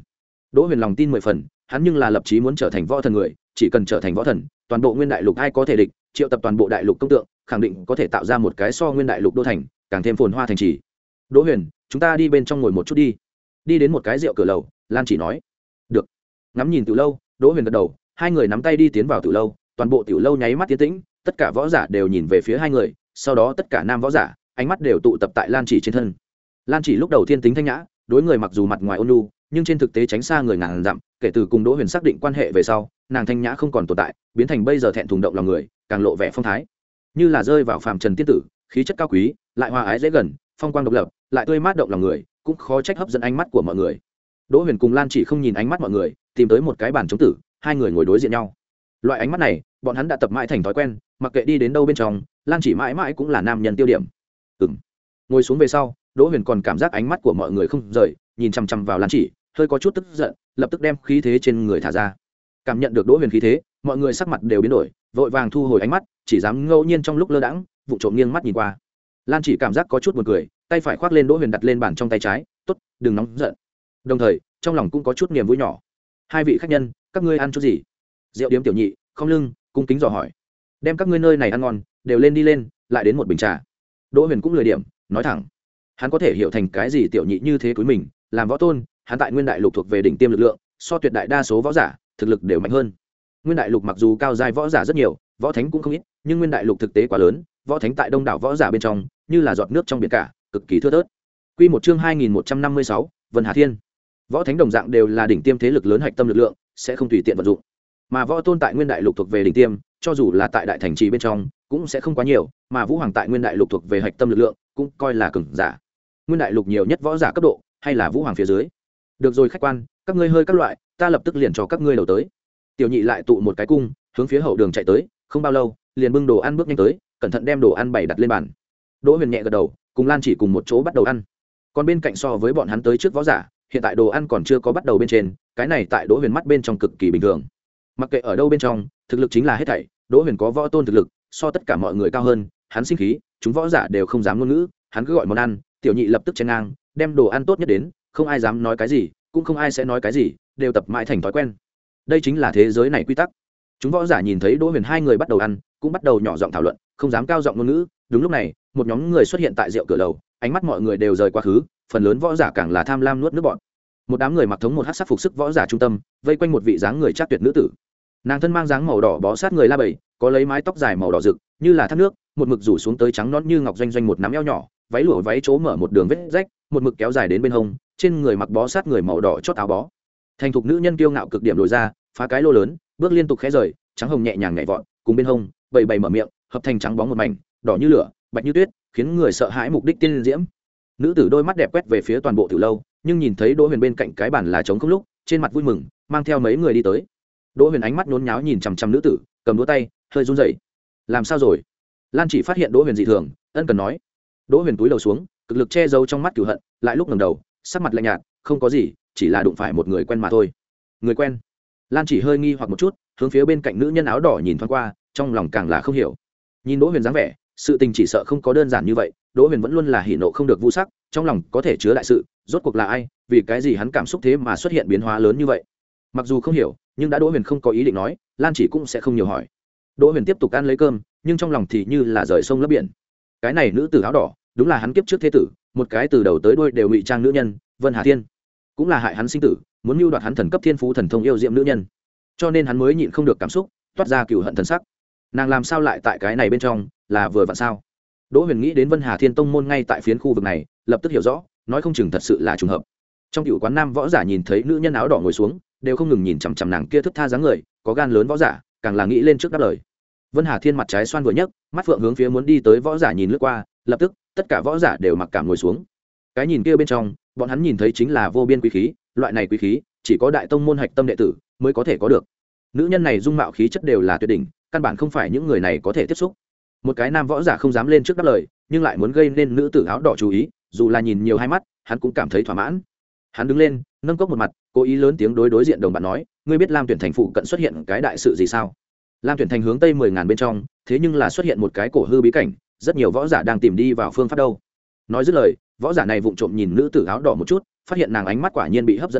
Đỗ Huyền lòng tin mười phần, hắn nhưng là lập chí muốn trở thành võ thần người, chỉ cần trở thành võ thần, toàn bộ nguyên đại lục ai có thể địch, triệu tập toàn bộ đại lục công tượng, khẳng định có thể tạo ra một cái so nguyên đại lục đô thành càng thêm phồn hoa thành trì. Đỗ Huyền, chúng ta đi bên trong ngồi một chút đi. Đi đến một cái rượu cửa lầu, Lan Chỉ nói. Được. Ngắm nhìn tiểu lâu, Đỗ Huyền gật đầu, hai người nắm tay đi tiến vào tiểu lâu, toàn bộ tiểu lâu nháy mắt tiến tĩnh, tất cả võ giả đều nhìn về phía hai người, sau đó tất cả nam võ giả ánh mắt đều tụ tập tại Lan Chỉ trên thân. Lan Chỉ lúc đầu thiên tính thanh nhã, đối người mặc dù mặt ngoài ôn nhu, nhưng trên thực tế tránh xa người ngàn dặm, kể từ cùng Đỗ Huyền xác định quan hệ về sau, nàng thanh nhã không còn tồn tại, biến thành bây giờ thẹn thùng động lòng người, càng lộ vẻ phong thái, như là rơi vào phàm trần tiên tử, khí chất cao quý, lại hòa ái dễ gần, phong quang độc lập, lại tươi mát động lòng người, cũng khó trách hấp dẫn ánh mắt của mọi người. Đỗ Huyền cùng Lan Chỉ không nhìn ánh mắt mọi người, tìm tới một cái bàn chống tử, hai người ngồi đối diện nhau. Loại ánh mắt này, bọn hắn đã tập mãi thành thói quen, mặc kệ đi đến đâu bên trong, Lan Chỉ mãi mãi cũng là nam nhân tiêu điểm. Ừm. Ngồi xuống về sau, Đỗ Huyền còn cảm giác ánh mắt của mọi người không rời, nhìn chằm chằm vào Lan Chỉ, hơi có chút tức giận, lập tức đem khí thế trên người thả ra. Cảm nhận được Đỗ Huyền khí thế, mọi người sắc mặt đều biến đổi, vội vàng thu hồi ánh mắt, chỉ dám ngẫu nhiên trong lúc lơ đãng, vụ trộm nghiêng mắt nhìn qua. Lan Chỉ cảm giác có chút buồn cười, tay phải khoác lên Đỗ Huyền đặt lên bàn trong tay trái, "Tốt, đừng nóng giận." Đồng thời, trong lòng cũng có chút niềm vui nhỏ. "Hai vị khách nhân, các ngươi ăn chút gì?" Rượu điếm tiểu nhị không lưng cung kính dò hỏi. "Đem các ngươi nơi này ăn ngon, đều lên đi lên, lại đến một bình trà." Đỗ Huyền cũng lười điểm, nói thẳng. Hắn có thể hiểu thành cái gì tiểu nhị như thế túi mình, làm võ tôn, hắn tại Nguyên Đại Lục thuộc về đỉnh tiêm lực lượng, so tuyệt đại đa số võ giả, thực lực đều mạnh hơn. Nguyên Đại Lục mặc dù cao giai võ giả rất nhiều, võ thánh cũng không ít, nhưng Nguyên Đại Lục thực tế quá lớn, võ thánh tại đông đảo võ giả bên trong, như là giọt nước trong biển cả, cực kỳ thưa thớt. Quy một chương hai nghìn một trăm năm mươi sáu, Vân Hà Thiên. Võ thánh đồng dạng đều là đỉnh tiêm thế lực lớn hạch tâm lực lượng, sẽ không tùy tiện vận dụng. Mà võ tôn tại Nguyên Đại Lục thuộc về đỉnh tiêm, cho dù là tại đại thành trì bên trong, cũng sẽ không quá nhiều, mà Vũ Hoàng tại Nguyên Đại Lục thuộc về hạch tâm lực lượng, cũng coi là cường giả. Nguyên Đại Lục nhiều nhất võ giả cấp độ, hay là Vũ Hoàng phía dưới. Được rồi khách quan, các ngươi hơi các loại, ta lập tức liền cho các ngươi đầu tới. Tiểu nhị lại tụ một cái cung, hướng phía hậu đường chạy tới, không bao lâu, liền bưng đồ ăn bước nhanh tới, cẩn thận đem đồ ăn bày đặt lên bàn. Đỗ Huyền nhẹ gật đầu, cùng Lan Chỉ cùng một chỗ bắt đầu ăn. Còn bên cạnh so với bọn hắn tới trước võ giả, hiện tại đồ ăn còn chưa có bắt đầu bên trên, cái này tại Đỗ Huyền mắt bên trong cực kỳ bình thường. Mặc kệ ở đâu bên trong, thực lực chính là hết thảy, Đỗ Huyền có võ tôn thực lực, so tất cả mọi người cao hơn, hắn sinh khí, chúng võ giả đều không dám ngôn ngữ, hắn cứ gọi món ăn, tiểu nhị lập tức chen ngang, đem đồ ăn tốt nhất đến, không ai dám nói cái gì, cũng không ai sẽ nói cái gì, đều tập mãi thành thói quen. Đây chính là thế giới này quy tắc. Chúng võ giả nhìn thấy Đỗ Huyền hai người bắt đầu ăn, cũng bắt đầu nhỏ giọng thảo luận, không dám cao giọng ngôn ngữ. Đúng lúc này, một nhóm người xuất hiện tại rượu cửa lầu, ánh mắt mọi người đều rời quá khứ, phần lớn võ giả càng là tham lam nuốt nước bọt. Một đám người mặc thống một hắc sắc phục sức võ giả trung tâm, vây quanh một vị dáng người chắc tuyệt nữ tử. Nàng thân mang dáng màu đỏ bó sát người la bầy, có lấy mái tóc dài màu đỏ rực, như là thác nước, một mực rủ xuống tới trắng nõn như ngọc doanh doanh một nắm eo nhỏ, váy lụa váy chỗ mở một đường vết rách, một mực kéo dài đến bên hông, trên người mặc bó sát người màu đỏ chót áo bó. Thành thục nữ nhân kiêu ngạo cực điểm lồi ra, phá cái lô lớn, bước liên tục khẽ rời, trắng hồng nhẹ nhàng nhảy vọt, cùng bên hông, bầy bầy mở miệng, hợp thành trắng bóng một mảnh, đỏ như lửa, bạch như tuyết, khiến người sợ hãi mục đích tiên diễm. Nữ tử đôi mắt đẹp quét về phía toàn bộ tiểu lâu, nhưng nhìn thấy Đỗ Huyền bên cạnh cái bàn là trống không lúc, trên mặt vui mừng, mang theo mấy người đi tới. Đỗ Huyền ánh mắt nhốn nháo nhìn chằm chằm nữ tử, cầm đũa tay, hơi run rẩy. Làm sao rồi? Lan Chỉ phát hiện Đỗ Huyền dị thường, ân cần nói. Đỗ Huyền cúi đầu xuống, cực lực che giấu trong mắt cửu hận, lại lúc ngẩng đầu, sắc mặt lạnh nhạt, không có gì, chỉ là đụng phải một người quen mà thôi. Người quen? Lan Chỉ hơi nghi hoặc một chút, hướng phía bên cạnh nữ nhân áo đỏ nhìn thoáng qua, trong lòng càng là không hiểu. Nhìn Đỗ Huyền dáng vẻ, sự tình chỉ sợ không có đơn giản như vậy, Đỗ Huyền vẫn luôn là hỉ nộ không được vu sắc, trong lòng có thể chứa đại sự, rốt cuộc là ai, vì cái gì hắn cảm xúc thế mà xuất hiện biến hóa lớn như vậy. Mặc dù không hiểu, nhưng đã Đỗ Huyền không có ý định nói, Lan Chỉ cũng sẽ không nhiều hỏi. Đỗ Huyền tiếp tục ăn lấy cơm, nhưng trong lòng thì như là rời sông lấp biển. Cái này nữ tử áo đỏ, đúng là hắn kiếp trước thế tử, một cái từ đầu tới đuôi đều ngụy trang nữ nhân, Vân Hà Thiên, cũng là hại hắn sinh tử, muốn mưu đoạt hắn thần cấp thiên phú thần thông yêu diệm nữ nhân. Cho nên hắn mới nhịn không được cảm xúc, toát ra cừu hận thần sắc. Nàng làm sao lại tại cái này bên trong, là vừa vặn sao? Đỗ Huyền nghĩ đến Vân Hà Thiên tông môn ngay tại phiến khu vực này, lập tức hiểu rõ, nói không chừng thật sự là trùng hợp. Trong tiểu quán nam võ giả nhìn thấy nữ nhân áo đỏ ngồi xuống, đều không ngừng nhìn chằm chằm nàng kia thức tha dáng người, có gan lớn võ giả, càng là nghĩ lên trước đáp lời. Vân Hà Thiên mặt trái xoan vừa nhấc, mắt phượng hướng phía muốn đi tới võ giả nhìn lướt qua, lập tức, tất cả võ giả đều mặc cảm ngồi xuống. Cái nhìn kia bên trong, bọn hắn nhìn thấy chính là vô biên quý khí, loại này quý khí, chỉ có đại tông môn hạch tâm đệ tử mới có thể có được. Nữ nhân này dung mạo khí chất đều là tuyệt đỉnh, căn bản không phải những người này có thể tiếp xúc. Một cái nam võ giả không dám lên trước đáp lời, nhưng lại muốn gây nên nữ tử áo đỏ chú ý, dù là nhìn nhiều hai mắt, hắn cũng cảm thấy thỏa mãn. Hắn đứng lên, nâng cốc một mặt, cố ý lớn tiếng đối đối diện đồng bạn nói, ngươi biết Lam Tuyển thành phụ cận xuất hiện cái đại sự gì sao? Lam Tuyển thành hướng tây mười ngàn bên trong, thế nhưng là xuất hiện một cái cổ hư bí cảnh, rất nhiều võ giả đang tìm đi vào phương pháp đâu. Nói dứt lời, võ giả này vụng trộm nhìn nữ tử áo đỏ một chút, phát hiện nàng ánh mắt quả nhiên bị hấp dẫn tới,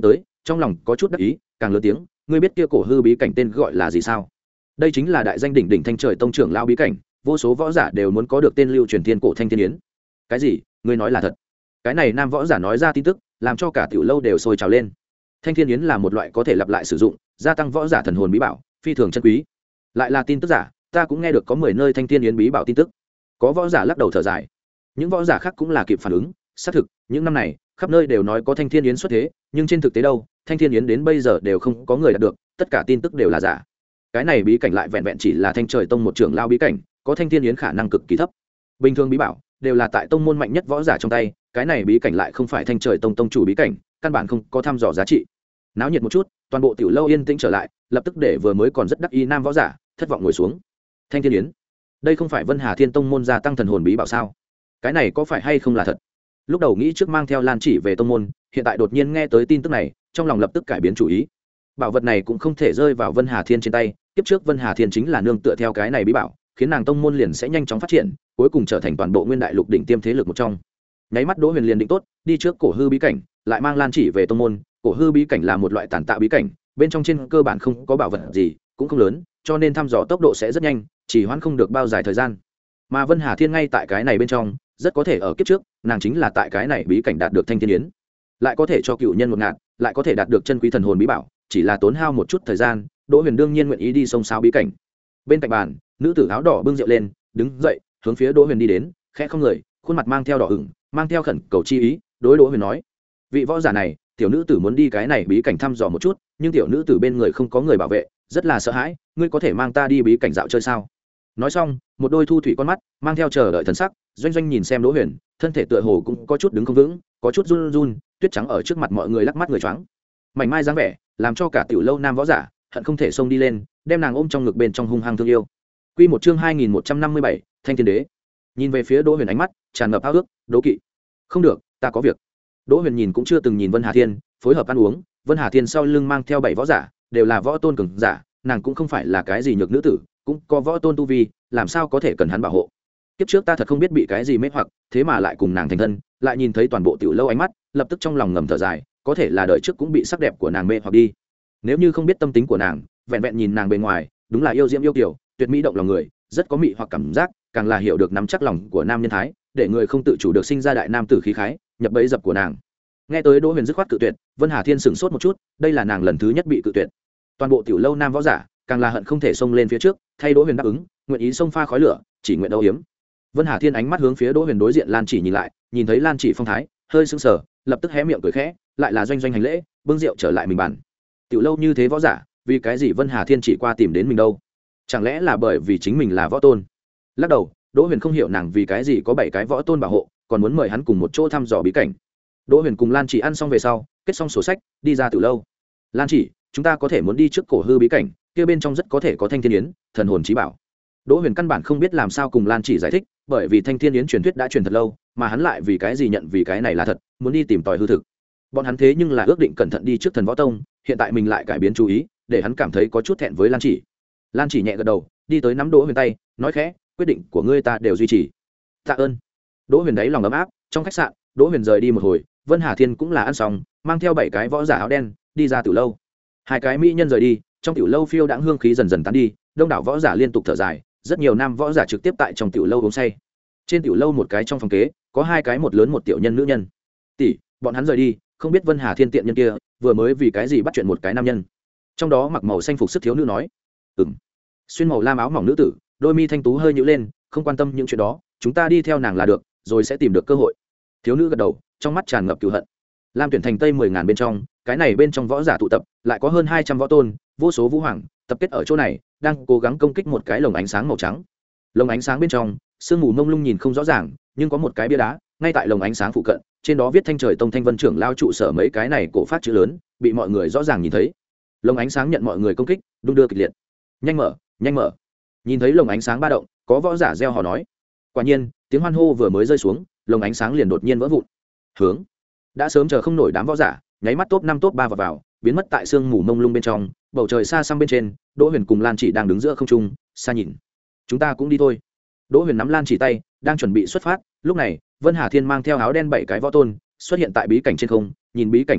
trong lòng có chút đắc ý, càng lớn tiếng, ngươi biết kia cổ hư bí cảnh tên gọi là gì sao? Đây chính là đại danh đỉnh đỉnh Thanh Trời Tông trưởng lao bí cảnh, vô số võ giả đều muốn có được tên lưu truyền thiên cổ Thanh Thiên Yến. Cái gì? Ngươi nói là thật? Cái này nam võ giả nói ra tin tức, làm cho cả tiểu lâu đều sôi trào lên. Thanh Thiên Yến là một loại có thể lặp lại sử dụng, gia tăng võ giả thần hồn bí bảo, phi thường chân quý. Lại là tin tức giả, ta cũng nghe được có mười nơi Thanh Thiên Yến bí bảo tin tức. Có võ giả lắc đầu thở dài. Những võ giả khác cũng là kịp phản ứng, xác thực, những năm này, khắp nơi đều nói có Thanh Thiên Yến xuất thế, nhưng trên thực tế đâu, Thanh Thiên Yến đến bây giờ đều không có người đạt được, tất cả tin tức đều là giả. Cái này bí cảnh lại vẹn vẹn chỉ là Thanh Trời Tông một trưởng lao bí cảnh, có Thanh Thiên Yến khả năng cực kỳ thấp. Bình thường bí bảo đều là tại tông môn mạnh nhất võ giả trong tay, cái này bí cảnh lại không phải Thanh Trời Tông tông chủ bí cảnh, căn bản không có thăm dò giá trị. Náo nhiệt một chút, toàn bộ tiểu lâu yên tĩnh trở lại, lập tức để vừa mới còn rất đắc ý nam võ giả thất vọng ngồi xuống. Thanh Thiên Yến, đây không phải Vân Hà Thiên Tông môn gia tăng thần hồn bí bảo sao? Cái này có phải hay không là thật? Lúc đầu nghĩ trước mang theo Lan Chỉ về tông môn, hiện tại đột nhiên nghe tới tin tức này, trong lòng lập tức cải biến chủ ý. Bảo vật này cũng không thể rơi vào Vân Hà Thiên trên tay, kiếp trước Vân Hà Thiên chính là nương tựa theo cái này bí bảo, khiến nàng tông môn liền sẽ nhanh chóng phát triển, cuối cùng trở thành toàn bộ nguyên đại lục đỉnh tiêm thế lực một trong. Nháy mắt Đỗ Huyền liền định tốt, đi trước cổ hư bí cảnh, lại mang Lan Chỉ về tông môn. Cổ hư bí cảnh là một loại tàn tạ bí cảnh, bên trong trên cơ bản không có bảo vật gì, cũng không lớn, cho nên thăm dò tốc độ sẽ rất nhanh, chỉ hoãn không được bao dài thời gian. Mà Vân Hà Thiên ngay tại cái này bên trong, rất có thể ở kiếp trước, nàng chính là tại cái này bí cảnh đạt được Thanh Thiên Yến, lại có thể cho cựu nhân một ngạt, lại có thể đạt được chân quý thần hồn bí bảo, chỉ là tốn hao một chút thời gian, Đỗ Huyền đương nhiên nguyện ý đi sông sáo bí cảnh. Bên cạnh bàn, nữ tử áo đỏ bưng rượu lên, đứng dậy, hướng phía Đỗ Huyền đi đến, khẽ không người, khuôn mặt mang theo đỏ ửng, mang theo khẩn cầu chi ý, đối Đỗ Huyền nói: "Vị võ giả này, tiểu nữ tử muốn đi cái này bí cảnh thăm dò một chút, nhưng tiểu nữ tử bên người không có người bảo vệ, rất là sợ hãi, ngươi có thể mang ta đi bí cảnh dạo chơi sao?" Nói xong, một đôi thu thủy con mắt mang theo chờ đợi thần sắc, doanh doanh nhìn xem Đỗ Huyền, thân thể tựa hồ cũng có chút đứng không vững, có chút run run, tuyết trắng ở trước mặt mọi người lắc mắt người choáng. Mảnh mai dáng vẻ, làm cho cả tiểu lâu nam võ giả hận không thể xông đi lên, đem nàng ôm trong ngực bên trong hung hăng thương yêu. Quy một chương hai nghìn một trăm năm mươi bảy, Thanh Thiên Đế. Nhìn về phía Đỗ Huyền ánh mắt tràn ngập ao ước, đố kỵ. "Không được, ta có việc." Đỗ Huyền nhìn cũng chưa từng nhìn Vân Hà Thiên, phối hợp ăn uống, Vân Hà Thiên sau lưng mang theo bảy võ giả, đều là võ tôn cường giả, nàng cũng không phải là cái gì nhược nữ tử, cũng có võ tôn tu vi, làm sao có thể cần hắn bảo hộ. Kiếp trước ta thật không biết bị cái gì mê hoặc, thế mà lại cùng nàng thành thân, lại nhìn thấy toàn bộ tiểu lâu ánh mắt, lập tức trong lòng ngầm thở dài, có thể là đời trước cũng bị sắc đẹp của nàng mê hoặc đi. Nếu như không biết tâm tính của nàng, vẹn vẹn nhìn nàng bề ngoài, đúng là yêu diễm yêu kiều, tuyệt mỹ động lòng người, rất có mị hoặc cảm giác, càng là hiểu được nắm chắc lòng của nam nhân thái, để người không tự chủ được sinh ra đại nam tử khí khái, nhập bẫy dập của nàng. Nghe tới Đỗ Huyền dứt khoát cự tuyệt, Vân Hà Thiên sững sốt một chút, đây là nàng lần thứ nhất bị cự tuyệt. Toàn bộ tiểu lâu nam võ giả, càng là hận không thể xông lên phía trước, thay Đỗ Huyền đáp ứng, nguyện ý xông pha khói lửa, chỉ nguyện âu yếm. Vân Hà Thiên ánh mắt hướng phía Đỗ Huyền đối diện Lan Chỉ nhìn lại, nhìn thấy Lan Chỉ phong thái, hơi sững sờ, lập tức hé miệng cười khẽ, lại là doanh doanh hành lễ, bưng rượu trở lại mình bàn. Tiểu lâu như thế võ giả, vì cái gì Vân Hà Thiên chỉ qua tìm đến mình đâu? Chẳng lẽ là bởi vì chính mình là võ tôn? Lắc đầu, Đỗ Huyền không hiểu nàng vì cái gì có bảy cái võ tôn bảo hộ, còn muốn mời hắn cùng một chỗ thăm dò bí cảnh. Đỗ Huyền cùng Lan Chỉ ăn xong về sau, kết xong sổ sách, đi ra tiểu lâu. "Lan Chỉ, chúng ta có thể muốn đi trước cổ hư bí cảnh, kia bên trong rất có thể có Thanh Thiên Yến, thần hồn chí bảo." Đỗ Huyền căn bản không biết làm sao cùng Lan Chỉ giải thích, bởi vì Thanh Thiên Yến truyền thuyết đã truyền thật lâu, mà hắn lại vì cái gì nhận vì cái này là thật, muốn đi tìm tòi hư thực. Bọn hắn thế nhưng là ước định cẩn thận đi trước Thần Võ Tông, hiện tại mình lại cải biến chú ý, để hắn cảm thấy có chút thẹn với Lan Chỉ. Lan Chỉ nhẹ gật đầu, đi tới nắm Đỗ Huyền tay, nói khẽ, "Quyết định của ngươi ta đều duy trì." "Tạ ơn." Đỗ Huyền đáy lòng ấm áp. Trong khách sạn, Đỗ Huyền rời đi một hồi, Vân Hà Thiên cũng là ăn xong, mang theo bảy cái võ giả áo đen, đi ra tiểu lâu. Hai cái mỹ nhân rời đi, trong tiểu lâu phiêu đãng hương khí dần dần tán đi, đông đảo võ giả liên tục thở dài, rất nhiều nam võ giả trực tiếp tại trong tiểu lâu uống say. Trên tiểu lâu một cái trong phòng kế, có hai cái một lớn một tiểu nhân nữ nhân. "Tỷ, bọn hắn rời đi, không biết Vân Hà Thiên tiện nhân kia, vừa mới vì cái gì bắt chuyện một cái nam nhân." Trong đó mặc màu xanh phục sức thiếu nữ nói. "Ừm." Xuyên màu lam áo mỏng nữ tử, đôi mi thanh tú hơi nhíu lên, "Không quan tâm những chuyện đó, chúng ta đi theo nàng là được, rồi sẽ tìm được cơ hội." Thiếu nữ gật đầu, trong mắt tràn ngập cừu hận. Lam Tuyển thành tây mười ngàn bên trong, cái này bên trong võ giả tụ tập, lại có hơn hai trăm võ tôn, vô số vũ hoàng tập kết ở chỗ này, đang cố gắng công kích một cái lồng ánh sáng màu trắng. Lồng ánh sáng bên trong, sương mù mông lung nhìn không rõ ràng, nhưng có một cái bia đá, ngay tại lồng ánh sáng phụ cận, trên đó viết Thanh Trời Tông Thanh Vân trưởng lao trụ sở mấy cái này cổ phát chữ lớn, bị mọi người rõ ràng nhìn thấy. Lồng ánh sáng nhận mọi người công kích, đung đưa kịch liệt. "Nhanh mở, nhanh mở." Nhìn thấy lồng ánh sáng ba động, có võ giả reo hò nói. Quả nhiên, tiếng hoan hô vừa mới rơi xuống, lồng ánh sáng liền đột nhiên vỡ vụn. Hướng đã sớm chờ không nổi đám võ giả, nháy mắt top năm top ba vào vào, biến mất tại sương mù mông lung bên trong. Bầu trời xa xăm bên trên, Đỗ Huyền cùng Lan Chỉ đang đứng giữa không trung, xa nhìn. "Chúng ta cũng đi thôi." Đỗ Huyền nắm Lan Chỉ tay, đang chuẩn bị xuất phát. Lúc này, Vân Hà Thiên mang theo áo đen bảy cái võ tôn xuất hiện tại bí cảnh trên không, nhìn bí cảnh một chút,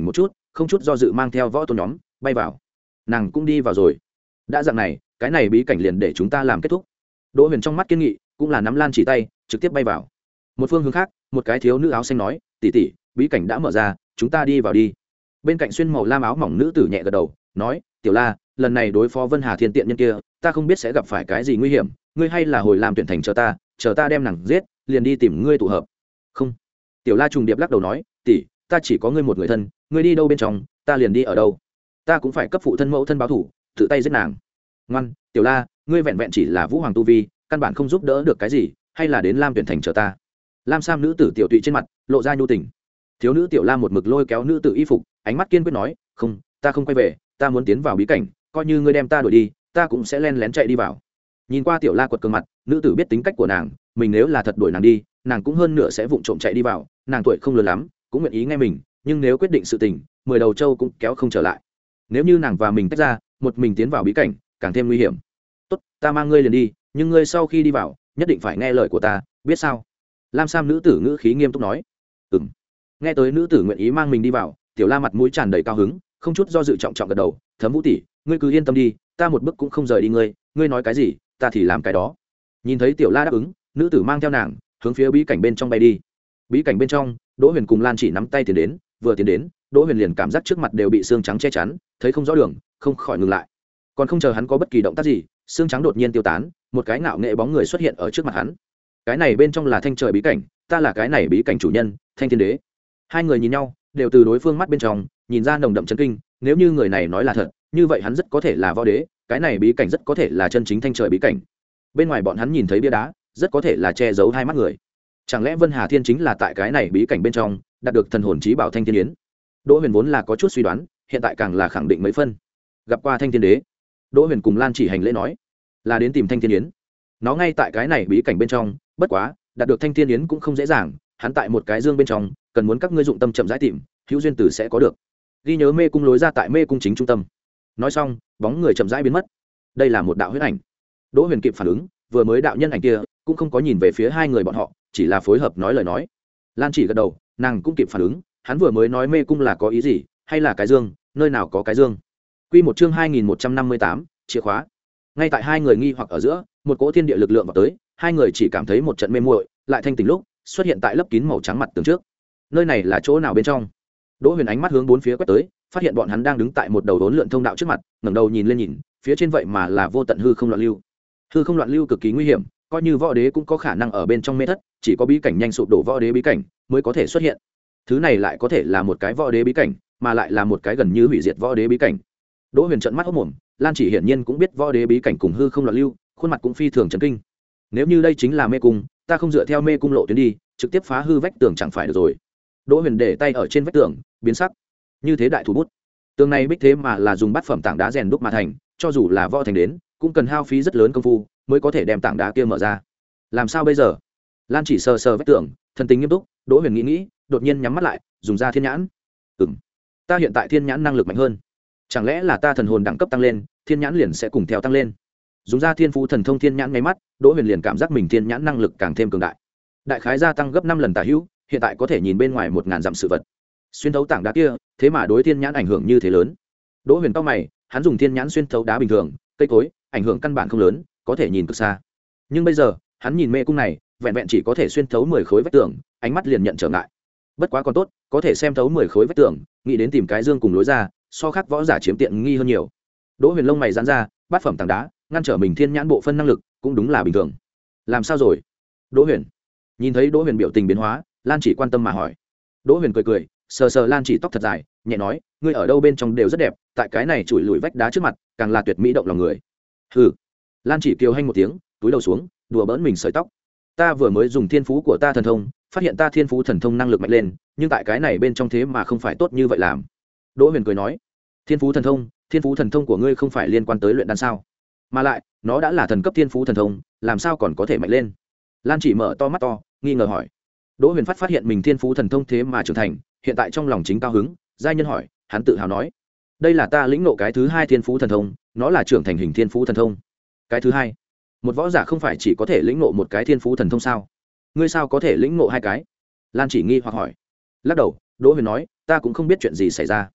không chút do dự mang theo võ tôn nhóm bay vào. Nàng cũng đi vào rồi. Đã dạng này, cái này bí cảnh liền để chúng ta làm kết thúc. Đỗ Huyền trong mắt kiên nghị, cũng là nắm Lan Chỉ tay, trực tiếp bay vào. Một phương hướng khác, một cái thiếu nữ áo xanh nói, tỷ tỷ, bí cảnh đã mở ra, chúng ta đi vào đi. Bên cạnh xuyên màu lam áo mỏng nữ tử nhẹ gật đầu, nói, tiểu La, lần này đối phó Vân Hà Thiên tiện nhân kia, ta không biết sẽ gặp phải cái gì nguy hiểm, ngươi hay là hồi làm tuyển thành chờ ta, chờ ta đem nàng giết, liền đi tìm ngươi tụ hợp. Không. Tiểu La trùng điệp lắc đầu nói, tỷ, ta chỉ có ngươi một người thân, ngươi đi đâu bên trong, ta liền đi ở đâu. Ta cũng phải cấp phụ thân mẫu thân báo thủ, tự tay giết nàng. Ngoan, Tiểu La, ngươi vẹn vẹn chỉ là vũ hoàng tu vi, căn bản không giúp đỡ được cái gì, hay là đến lam tuyển thành chờ ta. Lam sam nữ tử tiểu tụy trên mặt lộ ra nhu tình. Thiếu nữ Tiểu La một mực lôi kéo nữ tử y phục, ánh mắt kiên quyết nói, không, ta không quay về, ta muốn tiến vào bí cảnh, coi như ngươi đem ta đuổi đi, ta cũng sẽ len lén chạy đi vào. Nhìn qua Tiểu La quật cường mặt, nữ tử biết tính cách của nàng, mình nếu là thật đuổi nàng đi, nàng cũng hơn nửa sẽ vụng trộm chạy đi vào, nàng tuổi không lớn lắm, cũng nguyện ý nghe mình, nhưng nếu quyết định sự tình, mười đầu châu cũng kéo không trở lại. Nếu như nàng và mình tách ra, một mình tiến vào bí cảnh, càng thêm nguy hiểm. Tốt, ta mang ngươi liền đi, nhưng ngươi sau khi đi vào, nhất định phải nghe lời của ta, biết sao? Lam sam nữ tử ngữ khí nghiêm túc nói. Ừm. Nghe tới nữ tử nguyện ý mang mình đi vào, Tiểu La mặt mũi tràn đầy cao hứng, không chút do dự trọng trọng gật đầu, Thấm Vũ tỷ, ngươi cứ yên tâm đi, ta một bước cũng không rời đi ngươi, ngươi nói cái gì, ta thì làm cái đó. Nhìn thấy Tiểu La đáp ứng, nữ tử mang theo nàng hướng phía bí cảnh bên trong bay đi. Bí cảnh bên trong, Đỗ Huyền cùng Lan Chỉ nắm tay tiến đến, vừa tiến đến, Đỗ Huyền liền cảm giác trước mặt đều bị xương trắng che chắn, thấy không rõ đường, không khỏi ngừng lại. Còn không chờ hắn có bất kỳ động tác gì, xương trắng đột nhiên tiêu tán, một cái ngạo nghệ bóng người xuất hiện ở trước mặt hắn. Cái này bên trong là Thanh Trời bí cảnh, ta là cái này bí cảnh chủ nhân, Thanh Thiên Đế. Hai người nhìn nhau, đều từ đối phương mắt bên trong nhìn ra nồng đậm chấn kinh, nếu như người này nói là thật, như vậy hắn rất có thể là võ đế, cái này bí cảnh rất có thể là chân chính Thanh Trời bí cảnh. Bên ngoài bọn hắn nhìn thấy bia đá, rất có thể là che giấu hai mắt người. Chẳng lẽ Vân Hà Thiên chính là tại cái này bí cảnh bên trong đạt được thần hồn chí bảo Thanh Thiên Yến? Đỗ Huyền vốn là có chút suy đoán, hiện tại càng là khẳng định mấy phân. Gặp qua Thanh Thiên Đế, Đỗ Huyền cùng Lan Chỉ hành lễ nói, là đến tìm Thanh Thiên Yến. Nó ngay tại cái này bí cảnh bên trong, bất quá đạt được Thanh Thiên Yến cũng không dễ dàng, hắn tại một cái dương bên trong, cần muốn các ngươi dụng tâm chậm rãi tìm, hữu duyên tử sẽ có được. Ghi nhớ mê cung lối ra tại mê cung chính trung tâm. Nói xong, bóng người chậm rãi biến mất. Đây là một đạo huyết ảnh. Đỗ Huyền kịp phản ứng, vừa mới đạo nhân ảnh kia cũng không có nhìn về phía hai người bọn họ, chỉ là phối hợp nói lời nói. Lan Chỉ gật đầu, nàng cũng kịp phản ứng, hắn vừa mới nói mê cung là có ý gì, hay là cái dương, nơi nào có cái dương. Quy một chương hai nghìn một trăm năm mươi tám, chìa khóa. Ngay tại hai người nghi hoặc ở giữa, một cỗ thiên địa lực lượng vào tới, hai người chỉ cảm thấy một trận mê muội, lại thanh tỉnh lúc, xuất hiện tại lớp kín màu trắng mặt tường trước. Nơi này là chỗ nào bên trong? Đỗ Huyền ánh mắt hướng bốn phía quét tới, phát hiện bọn hắn đang đứng tại một đầu đốn lượn thông đạo trước mặt, ngẩng đầu nhìn lên nhìn, phía trên vậy mà là vô tận hư không loạn lưu. Hư không loạn lưu cực kỳ nguy hiểm, coi như võ đế cũng có khả năng ở bên trong mê thất, chỉ có bí cảnh nhanh sụp đổ võ đế bí cảnh mới có thể xuất hiện. Thứ này lại có thể là một cái võ đế bí cảnh, mà lại là một cái gần như hủy diệt võ đế bí cảnh. Đỗ Huyền trợn mắt hốt mồm, Lan Chỉ hiển nhiên cũng biết võ đế bí cảnh cùng hư không loạn lưu, khuôn mặt cũng phi thường chấn kinh. Nếu như đây chính là mê cung, ta không dựa theo mê cung lộ tuyến đi, trực tiếp phá hư vách tường chẳng phải được rồi. Đỗ Huyền để tay ở trên vách tường, biến sắc. Như thế đại thủ bút. Tường này bích thế mà là dùng bát phẩm tảng đá rèn đúc mà thành, cho dù là võ thành đến, cũng cần hao phí rất lớn công phu mới có thể đem tảng đá kia mở ra. Làm sao bây giờ? Lan Chỉ sờ sờ vách tường, thần tình nghiêm túc. Đỗ Huyền nghĩ nghĩ, đột nhiên nhắm mắt lại, dùng ra thiên nhãn. Ừm, ta hiện tại thiên nhãn năng lực mạnh hơn. Chẳng lẽ là ta thần hồn đẳng cấp tăng lên, thiên nhãn liền sẽ cùng theo tăng lên? Dùng ra thiên phú thần thông thiên nhãn ngay mắt, Đỗ Huyền liền cảm giác mình thiên nhãn năng lực càng thêm cường đại. Đại khái gia tăng gấp năm lần tả hữu, hiện tại có thể nhìn bên ngoài một ngàn dặm sự vật. Xuyên thấu tảng đá kia, thế mà đối thiên nhãn ảnh hưởng như thế lớn. Đỗ Huyền cau mày, hắn dùng thiên nhãn xuyên thấu đá bình thường, cây cối, ảnh hưởng căn bản không lớn, có thể nhìn cực xa. Nhưng bây giờ, hắn nhìn mê cung này, vẹn vẹn chỉ có thể xuyên thấu mười khối vách tường, ánh mắt liền nhận trở ngại. Bất quá còn tốt, có thể xem thấu mười khối vách tường, nghĩ đến tìm cái dương cùng lối ra, so khác võ giả chiếm tiện nghi hơn nhiều. Đỗ Huyền lông mày giãn ra, bát phẩm tảng đá, ngăn trở mình thiên nhãn bộ phân năng lực, cũng đúng là bình thường. Làm sao rồi? Đỗ Huyền. Nhìn thấy Đỗ Huyền biểu tình biến hóa, Lan Chỉ quan tâm mà hỏi. Đỗ Huyền cười cười, sờ sờ Lan Chỉ tóc thật dài, nhẹ nói, ngươi ở đâu bên trong đều rất đẹp, tại cái này chùi lùi vách đá trước mặt, càng là tuyệt mỹ động lòng người. Hừ. Lan Chỉ kiều hanh một tiếng, túi đầu xuống, đùa bỡn mình sợi tóc. Ta vừa mới dùng thiên phú của ta thần thông, phát hiện ta thiên phú thần thông năng lực mạnh lên, nhưng tại cái này bên trong thế mà không phải tốt như vậy làm. Đỗ Huyền cười nói, thiên phú thần thông, thiên phú thần thông của ngươi không phải liên quan tới luyện đan sao? Mà lại, nó đã là thần cấp thiên phú thần thông, làm sao còn có thể mạnh lên? Lan Chỉ mở to mắt to, nghi ngờ hỏi. Đỗ Huyền phát phát hiện mình thiên phú thần thông thế mà trưởng thành, hiện tại trong lòng chính cao hứng, giai nhân hỏi, hắn tự hào nói, đây là ta lĩnh ngộ cái thứ hai thiên phú thần thông, nó là trưởng thành hình thiên phú thần thông. Cái thứ hai? Một võ giả không phải chỉ có thể lĩnh ngộ một cái thiên phú thần thông sao? Ngươi sao có thể lĩnh ngộ hai cái? Lan Chỉ nghi hoặc hỏi. Lắc đầu, Đỗ Huyền nói, ta cũng không biết chuyện gì xảy ra.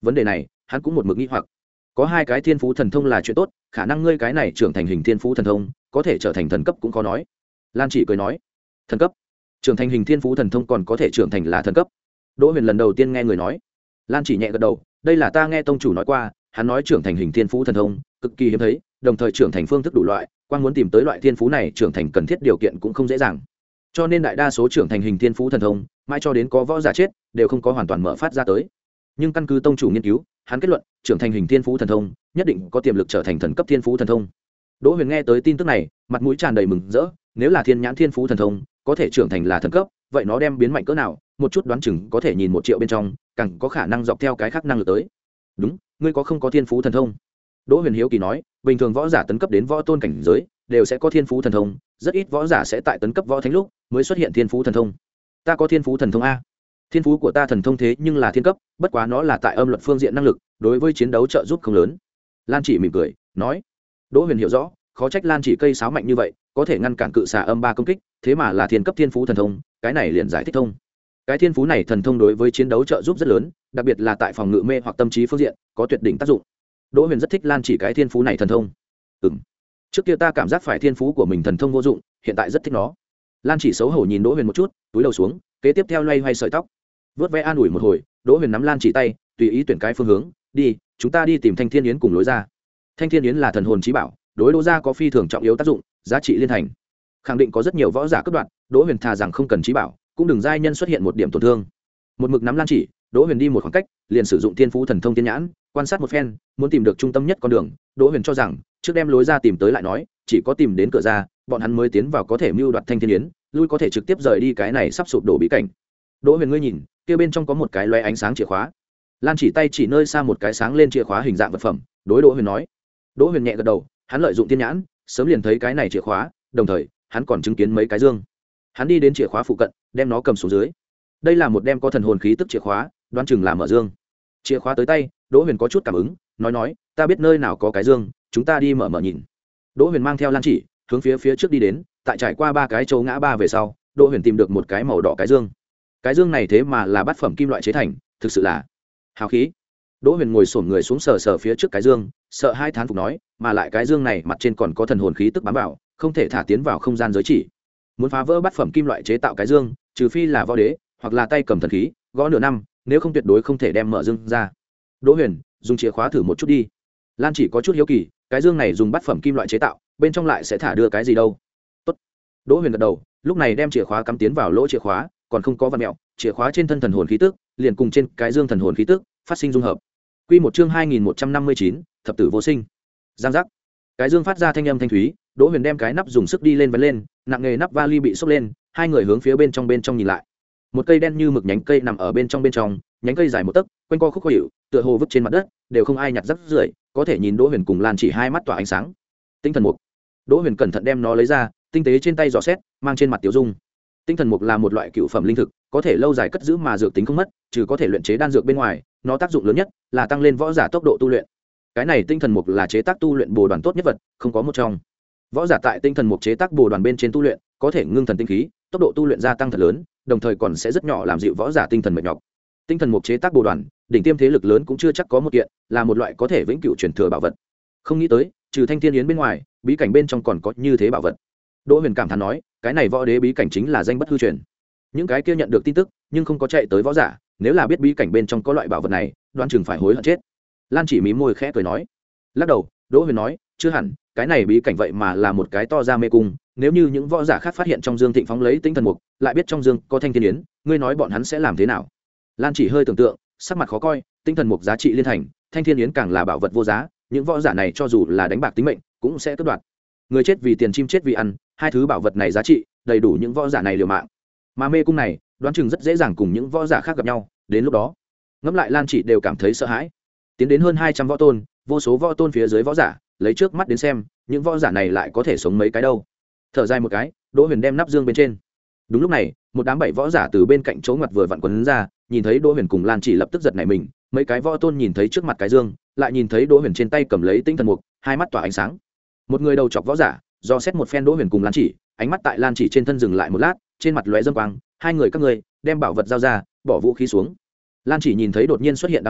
vấn đề này hắn cũng một mực nghĩ hoặc. Có hai cái thiên phú thần thông là chuyện tốt, khả năng ngươi cái này trưởng thành hình thiên phú thần thông có thể trở thành thần cấp cũng có nói. Lan chỉ cười nói, thần cấp? Trưởng thành hình thiên phú thần thông còn có thể trưởng thành là thần cấp? Đỗ Huyền lần đầu tiên nghe người nói. Lan chỉ nhẹ gật đầu, đây là ta nghe tông chủ nói qua, hắn nói trưởng thành hình thiên phú thần thông cực kỳ hiếm thấy, đồng thời trưởng thành phương thức đủ loại, quan muốn tìm tới loại thiên phú này trưởng thành cần thiết điều kiện cũng không dễ dàng. Cho nên đại đa số trưởng thành hình thiên phú thần thông, mãi cho đến có võ giả chết, đều không có hoàn toàn mở phát ra tới. Nhưng căn cứ tông chủ nghiên cứu, hắn kết luận, trưởng thành hình thiên phú thần thông, nhất định có tiềm lực trở thành thần cấp thiên phú thần thông. Đỗ Huyền nghe tới tin tức này, mặt mũi tràn đầy mừng rỡ, nếu là thiên nhãn thiên phú thần thông, có thể trưởng thành là thần cấp, vậy nó đem biến mạnh cỡ nào, một chút đoán chừng có thể nhìn một triệu bên trong, càng có khả năng dọc theo cái khác năng lực tới. Đúng, ngươi có không có thiên phú thần thông? Đỗ Huyền hiếu kỳ nói, bình thường võ giả tấn cấp đến võ tôn cảnh giới, đều sẽ có thiên phú thần thông, rất ít võ giả sẽ tại tấn cấp võ thánh lúc mới xuất hiện thiên phú thần thông. Ta có thiên phú thần thông a. Thiên phú của ta thần thông thế nhưng là thiên cấp, bất quá nó là tại âm luật phương diện năng lực, đối với chiến đấu trợ giúp không lớn. Lan chỉ mỉm cười nói. Đỗ Huyền hiểu rõ, khó trách Lan chỉ cây sáo mạnh như vậy, có thể ngăn cản cự xà âm ba công kích, thế mà là thiên cấp thiên phú thần thông, cái này liền giải thích thông. Cái thiên phú này thần thông đối với chiến đấu trợ giúp rất lớn, đặc biệt là tại phòng ngự mê hoặc tâm trí phương diện, có tuyệt đỉnh tác dụng. Đỗ Huyền rất thích Lan chỉ cái thiên phú này thần thông. Ừm. Trước kia ta cảm giác phải thiên phú của mình thần thông vô dụng, hiện tại rất thích nó. Lan chỉ xấu hổ nhìn Đỗ Huyền một chút, túi đầu xuống, kế tiếp theo loay hoay sợi tóc. Vớt vẽ an ủi một hồi, Đỗ Huyền nắm Lan chỉ tay, tùy ý tuyển cái phương hướng, đi, chúng ta đi tìm Thanh Thiên Yến cùng lối ra. Thanh Thiên Yến là thần hồn chí bảo, đối Đỗ gia có phi thường trọng yếu tác dụng, giá trị liên thành. Khẳng định có rất nhiều võ giả cướp đoạt, Đỗ Huyền thà rằng không cần chí bảo, cũng đừng giai nhân xuất hiện một điểm tổn thương. Một mực nắm Lan chỉ, Đỗ Huyền đi một khoảng cách, liền sử dụng thiên phú thần thông tiên nhãn, quan sát một phen, muốn tìm được trung tâm nhất con đường. Đỗ Huyền cho rằng, trước đem lối ra tìm tới lại nói, chỉ có tìm đến cửa ra, bọn hắn mới tiến vào có thể mưu đoạt Thanh Thiên Yến, lui có thể trực tiếp rời đi cái này sắp sụp đổ bí cảnh. Đỗ Huyền ngươi nhìn, kia bên trong có một cái lóe ánh sáng chìa khóa. Lan chỉ tay chỉ nơi xa một cái sáng lên chìa khóa hình dạng vật phẩm, đối Đỗ Huyền nói. Đỗ Huyền nhẹ gật đầu, hắn lợi dụng tiên nhãn, sớm liền thấy cái này chìa khóa, đồng thời, hắn còn chứng kiến mấy cái dương. Hắn đi đến chìa khóa phụ cận, đem nó cầm xuống dưới. Đây là một đem có thần hồn khí tức chìa khóa, đoán chừng là mở dương. Chìa khóa tới tay, Đỗ Huyền có chút cảm ứng, nói nói, ta biết nơi nào có cái dương, chúng ta đi mở mở nhìn. Đỗ Huyền mang theo Lan chỉ, hướng phía phía trước đi đến, tại trải qua ba cái chỗ ngã ba về sau, Đỗ Huyền tìm được một cái màu đỏ cái dương. Cái dương này thế mà là bát phẩm kim loại chế thành, thực sự là hào khí. Đỗ Huyền ngồi xổm người xuống sờ sờ phía trước cái dương, sợ hai thán phục nói, mà lại cái dương này mặt trên còn có thần hồn khí tức bám vào, không thể thả tiến vào không gian giới chỉ. Muốn phá vỡ bát phẩm kim loại chế tạo cái dương, trừ phi là võ đế, hoặc là tay cầm thần khí, gõ nửa năm, nếu không tuyệt đối không thể đem mở dương ra. Đỗ Huyền, dùng chìa khóa thử một chút đi. Lan chỉ có chút hiếu kỳ, cái dương này dùng bát phẩm kim loại chế tạo, bên trong lại sẽ thả đưa cái gì đâu? Tốt. Đỗ Huyền gật đầu, lúc này đem chìa khóa cắm tiến vào lỗ chìa khóa, còn không có vặn mèo, chìa khóa trên thân thần hồn khí tức, liền cùng trên cái dương thần hồn khí tức phát sinh dung hợp. Quy một chương hai nghìn một trăm năm mươi chín, thập tử vô sinh. Giang giác. Cái dương phát ra thanh âm thanh thúy, Đỗ Huyền đem cái nắp dùng sức đi lên vén lên, nặng nghề nắp vali bị xốc lên, hai người hướng phía bên trong bên trong nhìn lại. Một cây đen như mực nhánh cây nằm ở bên trong bên trong, nhánh cây dài một tấc, quanh co khúc khuỷu, tựa hồ vứt trên mặt đất, đều không ai nhặt rắc rưởi, có thể nhìn Đỗ Huyền cùng Lan chỉ hai mắt tỏa ánh sáng. Tinh thần mục. Đỗ Huyền cẩn thận đem nó lấy ra, tinh tế trên tay dò xét, mang trên mặt tiểu dung. Tinh thần mục là một loại cựu phẩm linh thực, có thể lâu dài cất giữ mà dược tính không mất, trừ có thể luyện chế đan dược bên ngoài, nó tác dụng lớn nhất là tăng lên võ giả tốc độ tu luyện. Cái này tinh thần mục là chế tác tu luyện bồ đoàn tốt nhất vật, không có một trong. Võ giả tại tinh thần mục chế tác bồ đoàn bên trên tu luyện, có thể ngưng thần tinh khí, tốc độ tu luyện gia tăng thật lớn, đồng thời còn sẽ rất nhỏ làm dịu võ giả tinh thần mệt nhọc. Tinh thần mục chế tác bồ đoàn, đỉnh tiêm thế lực lớn cũng chưa chắc có một kiện, là một loại có thể vĩnh cửu truyền thừa bảo vật. Không nghĩ tới, trừ Thanh Thiên Yến bên ngoài, bí cảnh bên trong còn có như thế bảo vật. Đỗ Huyền cảm thán nói, cái này võ đế bí cảnh chính là danh bất hư truyền. Những cái kia nhận được tin tức, nhưng không có chạy tới võ giả, nếu là biết bí cảnh bên trong có loại bảo vật này, đoán chừng phải hối hận chết. Lan chỉ mí môi khẽ cười nói. Lắc đầu, Đỗ Huyền nói, chưa hẳn, cái này bí cảnh vậy mà là một cái to ra mê cung, nếu như những võ giả khác phát hiện trong dương thịnh phóng lấy tinh thần mục, lại biết trong dương có Thanh Thiên Yến, ngươi nói bọn hắn sẽ làm thế nào? Lan chỉ hơi tưởng tượng, sắc mặt khó coi, tinh thần mục giá trị liên thành, Thanh Thiên Yến càng là bảo vật vô giá, những võ giả này cho dù là đánh bạc tính mệnh, cũng sẽ cướp đoạt. Người chết vì tiền, chim chết vì ăn, hai thứ bảo vật này giá trị đầy đủ những võ giả này liều mạng. Mà mê cung này, đoán chừng rất dễ dàng cùng những võ giả khác gặp nhau, đến lúc đó, ngẫm lại Lan chỉ đều cảm thấy sợ hãi. Tiến đến hơn hai trăm võ tôn, vô số võ tôn phía dưới võ giả, lấy trước mắt đến xem, những võ giả này lại có thể sống mấy cái đâu. Thở dài một cái, Đỗ Huyền đem nắp dương bên trên. Đúng lúc này, một đám bảy võ giả từ bên cạnh chỗ ngoặt vừa vặn quấn ra, nhìn thấy Đỗ Huyền cùng Lan chỉ lập tức giật nảy mình, mấy cái võ tôn nhìn thấy trước mặt cái dương, lại nhìn thấy Đỗ Huyền trên tay cầm lấy tinh thần mục, hai mắt tỏa ánh sáng. Một người đầu chọc võ giả, do xét một phen Đỗ Huyền cùng Lan chỉ, ánh mắt tại Lan chỉ trên thân dừng lại một lát, trên mặt lóe dâm quang, hai người các ngươi đem bảo vật giao ra, bỏ vũ khí xuống. Lan chỉ nhìn thấy đột nhiên xuất hiện đám người,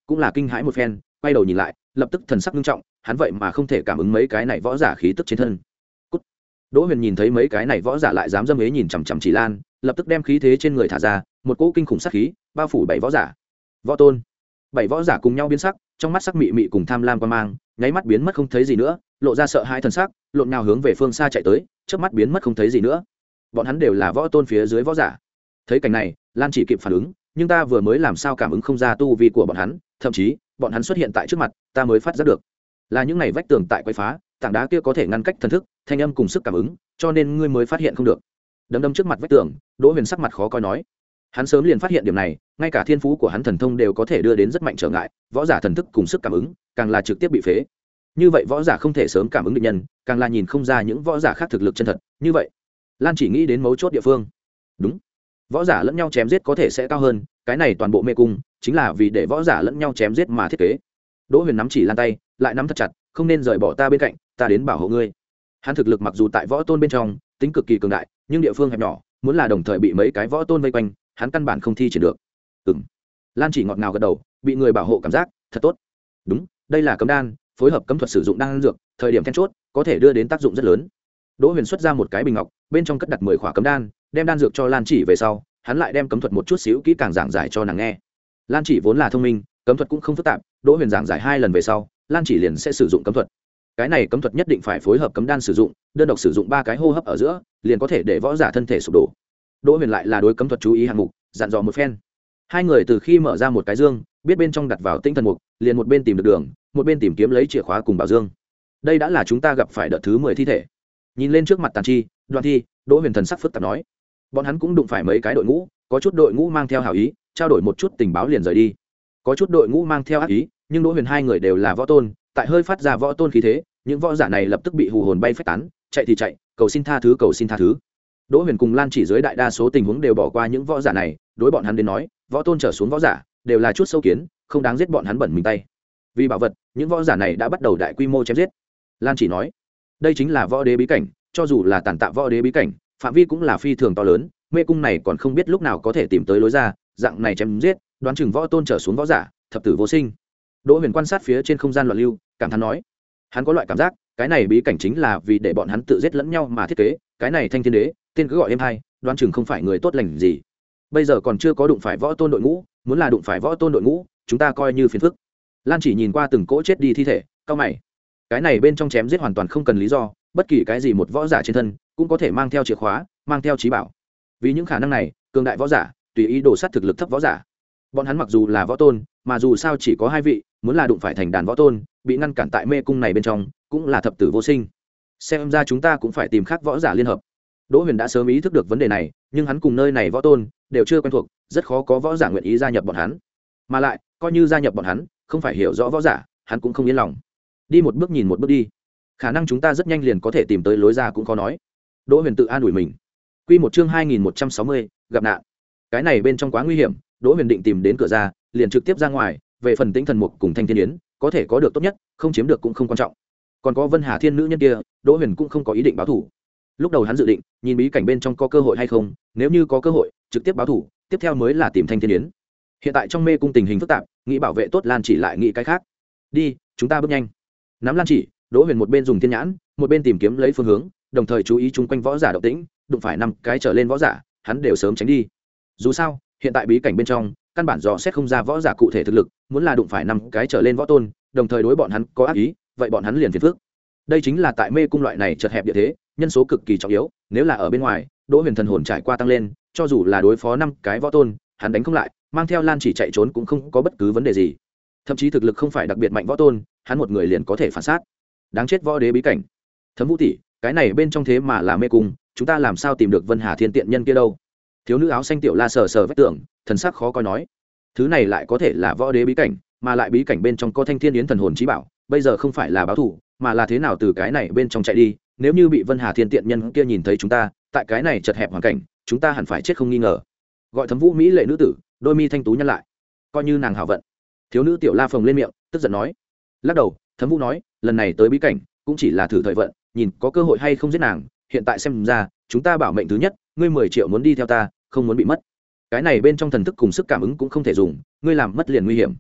cũng là kinh hãi một phen, quay đầu nhìn lại, lập tức thần sắc nghiêm trọng, hắn vậy mà không thể cảm ứng mấy cái này võ giả khí tức trên thân. Cút. Đỗ Huyền nhìn thấy mấy cái này võ giả lại dám dâm ế nhìn chằm chằm Chỉ Lan, lập tức đem khí thế trên người thả ra, một cỗ kinh khủng sát khí bao phủ bảy võ giả. Võ tôn. Bảy võ giả cùng nhau biến sắc, trong mắt sắc mị mị cùng tham lam quan mang, nháy mắt biến mất không thấy gì nữa, lộ ra sợ hãi thần sắc, lộn nhào hướng về phương xa chạy tới, chớp mắt biến mất không thấy gì nữa. Bọn hắn đều là võ tôn phía dưới võ giả. Thấy cảnh này, Lan Chỉ kịp phản ứng, nhưng ta vừa mới làm sao cảm ứng không ra tu vi của bọn hắn, thậm chí bọn hắn xuất hiện tại trước mặt ta mới phát giác được là những này vách tường tại quay phá, tảng đá kia có thể ngăn cách thần thức thanh âm cùng sức cảm ứng, cho nên ngươi mới phát hiện không được. Đấm đấm trước mặt vách tường, Đỗ Huyền sắc mặt khó coi nói, hắn sớm liền phát hiện điểm này, ngay cả thiên phú của hắn thần thông đều có thể đưa đến rất mạnh trở ngại, võ giả thần thức cùng sức cảm ứng càng là trực tiếp bị phế. Như vậy võ giả không thể sớm cảm ứng địch nhân, càng là nhìn không ra những võ giả khác thực lực chân thật. Như vậy Lan Chỉ nghĩ đến mấu chốt địa phương. Đúng, võ giả lẫn nhau chém giết có thể sẽ cao hơn, cái này toàn bộ mê cung chính là vì để võ giả lẫn nhau chém giết mà thiết kế. Đỗ Huyền nắm Chỉ Lan tay lại nắm thật chặt, không nên rời bỏ ta bên cạnh, ta đến bảo hộ ngươi. Hắn thực lực mặc dù tại võ tôn bên trong tính cực kỳ cường đại, nhưng địa phương hẹp nhỏ, muốn là đồng thời bị mấy cái võ tôn vây quanh, hắn căn bản không thi triển được. Ừm. Lan Chỉ ngọt ngào gật đầu, bị người bảo hộ cảm giác thật tốt. Đúng, đây là cấm đan, phối hợp cấm thuật sử dụng đan dược, thời điểm then chốt có thể đưa đến tác dụng rất lớn. Đỗ Huyền xuất ra một cái bình ngọc, bên trong cất đặt mười khỏa cấm đan, đem đan dược cho Lan Chỉ về sau, hắn lại đem cấm thuật một chút xíu kỹ càng giảng giải cho nàng nghe. Lan Chỉ vốn là thông minh, cấm thuật cũng không phức tạp, Đỗ Huyền giảng giải hai lần về sau, Lan Chỉ liền sẽ sử dụng cấm thuật. Cái này cấm thuật nhất định phải phối hợp cấm đan sử dụng, đơn độc sử dụng ba cái hô hấp ở giữa, liền có thể để võ giả thân thể sụp đổ. Đỗ Huyền lại là đối cấm thuật chú ý hạng mục, dặn dò một phen. Hai người từ khi mở ra một cái dương, biết bên trong đặt vào tinh thần mục, liền một bên tìm được đường, một bên tìm kiếm lấy chìa khóa cùng bảo dương. Đây đã là chúng ta gặp phải đợt thứ mười thi thể. Nhìn lên trước mặt tàn chi, Đoàn Thi, Đỗ Huyền thần sắc phức tạp nói, bọn hắn cũng đụng phải mấy cái đội ngũ, có chút đội ngũ mang theo hảo ý, trao đổi một chút tình báo liền rời đi. Có chút đội ngũ mang theo ác ý, nhưng Đỗ Huyền hai người đều là võ tôn, tại hơi phát ra võ tôn khí thế, những võ giả này lập tức bị hù hồn bay phách tán, chạy thì chạy, cầu xin tha thứ cầu xin tha thứ. Đỗ Huyền cùng Lan Chỉ dưới đại đa số tình huống đều bỏ qua những võ giả này, đối bọn hắn đến nói, võ tôn trở xuống võ giả đều là chút sâu kiến, không đáng giết bọn hắn bẩn mình tay. Vì bảo vật, những võ giả này đã bắt đầu đại quy mô chém giết. Lan Chỉ nói, đây chính là võ đế bí cảnh, cho dù là tàn tạ võ đế bí cảnh, phạm vi cũng là phi thường to lớn, mê cung này còn không biết lúc nào có thể tìm tới lối ra, dạng này chém giết, đoán chừng võ tôn trở xuống võ giả, thập tử vô sinh. Đỗ Huyền quan sát phía trên không gian loạn lưu, cảm thán nói, hắn có loại cảm giác, cái này bí cảnh chính là vì để bọn hắn tự giết lẫn nhau mà thiết kế, cái này Thanh Thiên Đế, tên cứ gọi em hay, đoán chừng không phải người tốt lành gì. Bây giờ còn chưa có đụng phải võ tôn đội ngũ, muốn là đụng phải võ tôn đội ngũ, chúng ta coi như phiền phức. Lan Chỉ nhìn qua từng cỗ chết đi thi thể, cau mày. Cái này bên trong chém giết hoàn toàn không cần lý do, bất kỳ cái gì một võ giả trên thân cũng có thể mang theo chìa khóa, mang theo trí bảo. Vì những khả năng này, cường đại võ giả tùy ý đổ sát thực lực thấp võ giả. Bọn hắn mặc dù là võ tôn, mà dù sao chỉ có hai vị, muốn là đụng phải thành đàn võ tôn, bị ngăn cản tại mê cung này bên trong, cũng là thập tử vô sinh. Xem ra chúng ta cũng phải tìm khác võ giả liên hợp. Đỗ Huyền đã sớm ý thức được vấn đề này, nhưng hắn cùng nơi này võ tôn đều chưa quen thuộc, rất khó có võ giả nguyện ý gia nhập bọn hắn. Mà lại, coi như gia nhập bọn hắn, không phải hiểu rõ võ giả, hắn cũng không yên lòng. Đi một bước nhìn một bước đi, khả năng chúng ta rất nhanh liền có thể tìm tới lối ra cũng khó nói. Đỗ Huyền tự an ủi mình. Quy một chương hai nghìn một trăm sáu mươi, gặp nạn. Cái này bên trong quá nguy hiểm, Đỗ Huyền định tìm đến cửa ra, liền trực tiếp ra ngoài, về phần Tĩnh Thần Mục cùng Thanh Thiên Yến, có thể có được tốt nhất, không chiếm được cũng không quan trọng. Còn có Vân Hà Thiên nữ nhân kia, Đỗ Huyền cũng không có ý định báo thủ. Lúc đầu hắn dự định, nhìn bí cảnh bên trong có cơ hội hay không, nếu như có cơ hội, trực tiếp báo thủ, tiếp theo mới là tìm Thanh Thiên Yến. Hiện tại trong mê cung tình hình phức tạp, nghĩ bảo vệ tốt Lan Chỉ lại nghĩ cái khác. Đi, chúng ta bước nhanh. Nắm Lan Chỉ, Đỗ Huyền một bên dùng thiên nhãn, một bên tìm kiếm lấy phương hướng, đồng thời chú ý chung quanh võ giả động tĩnh, đụng phải năm cái trở lên võ giả, hắn đều sớm tránh đi. Dù sao, hiện tại bí cảnh bên trong, căn bản dò xét không ra võ giả cụ thể thực lực, muốn là đụng phải năm cái trở lên võ tôn, đồng thời đối bọn hắn có ác ý, vậy bọn hắn liền phiền phức. Đây chính là tại mê cung loại này chật hẹp địa thế, nhân số cực kỳ trọng yếu, nếu là ở bên ngoài, Đỗ Huyền thần hồn trải qua tăng lên, cho dù là đối phó năm cái võ tôn, hắn đánh không lại, mang theo Lan Chỉ chạy trốn cũng không có bất cứ vấn đề gì. Thậm chí thực lực không phải đặc biệt mạnh võ tôn, hắn một người liền có thể phản sát. Đáng chết võ đế bí cảnh. Thấm Vũ tỷ, cái này bên trong thế mà là mê cung, chúng ta làm sao tìm được Vân Hà Thiên tiện nhân kia đâu? Thiếu nữ áo xanh Tiểu La sờ sờ vách tường, thần sắc khó coi nói, thứ này lại có thể là võ đế bí cảnh, mà lại bí cảnh bên trong có Thanh Thiên Yến thần hồn chí bảo, bây giờ không phải là báo thù, mà là thế nào từ cái này bên trong chạy đi, nếu như bị Vân Hà Thiên tiện nhân kia nhìn thấy chúng ta, tại cái này chật hẹp hoàn cảnh, chúng ta hẳn phải chết không nghi ngờ. Gọi Thấm Vũ mỹ lệ nữ tử, đôi mi thanh tú nhăn lại, coi như nàng hảo vận. Thiếu nữ Tiểu La phồng lên miệng, tức giận nói. Lắc đầu, Thấm Vũ nói, lần này tới bí cảnh cũng chỉ là thử thời vận, nhìn có cơ hội hay không giết nàng, hiện tại xem ra chúng ta bảo mệnh thứ nhất, ngươi mười triệu muốn đi theo ta, không muốn bị mất. Cái này bên trong thần thức cùng sức cảm ứng cũng không thể dùng, ngươi làm mất liền nguy hiểm.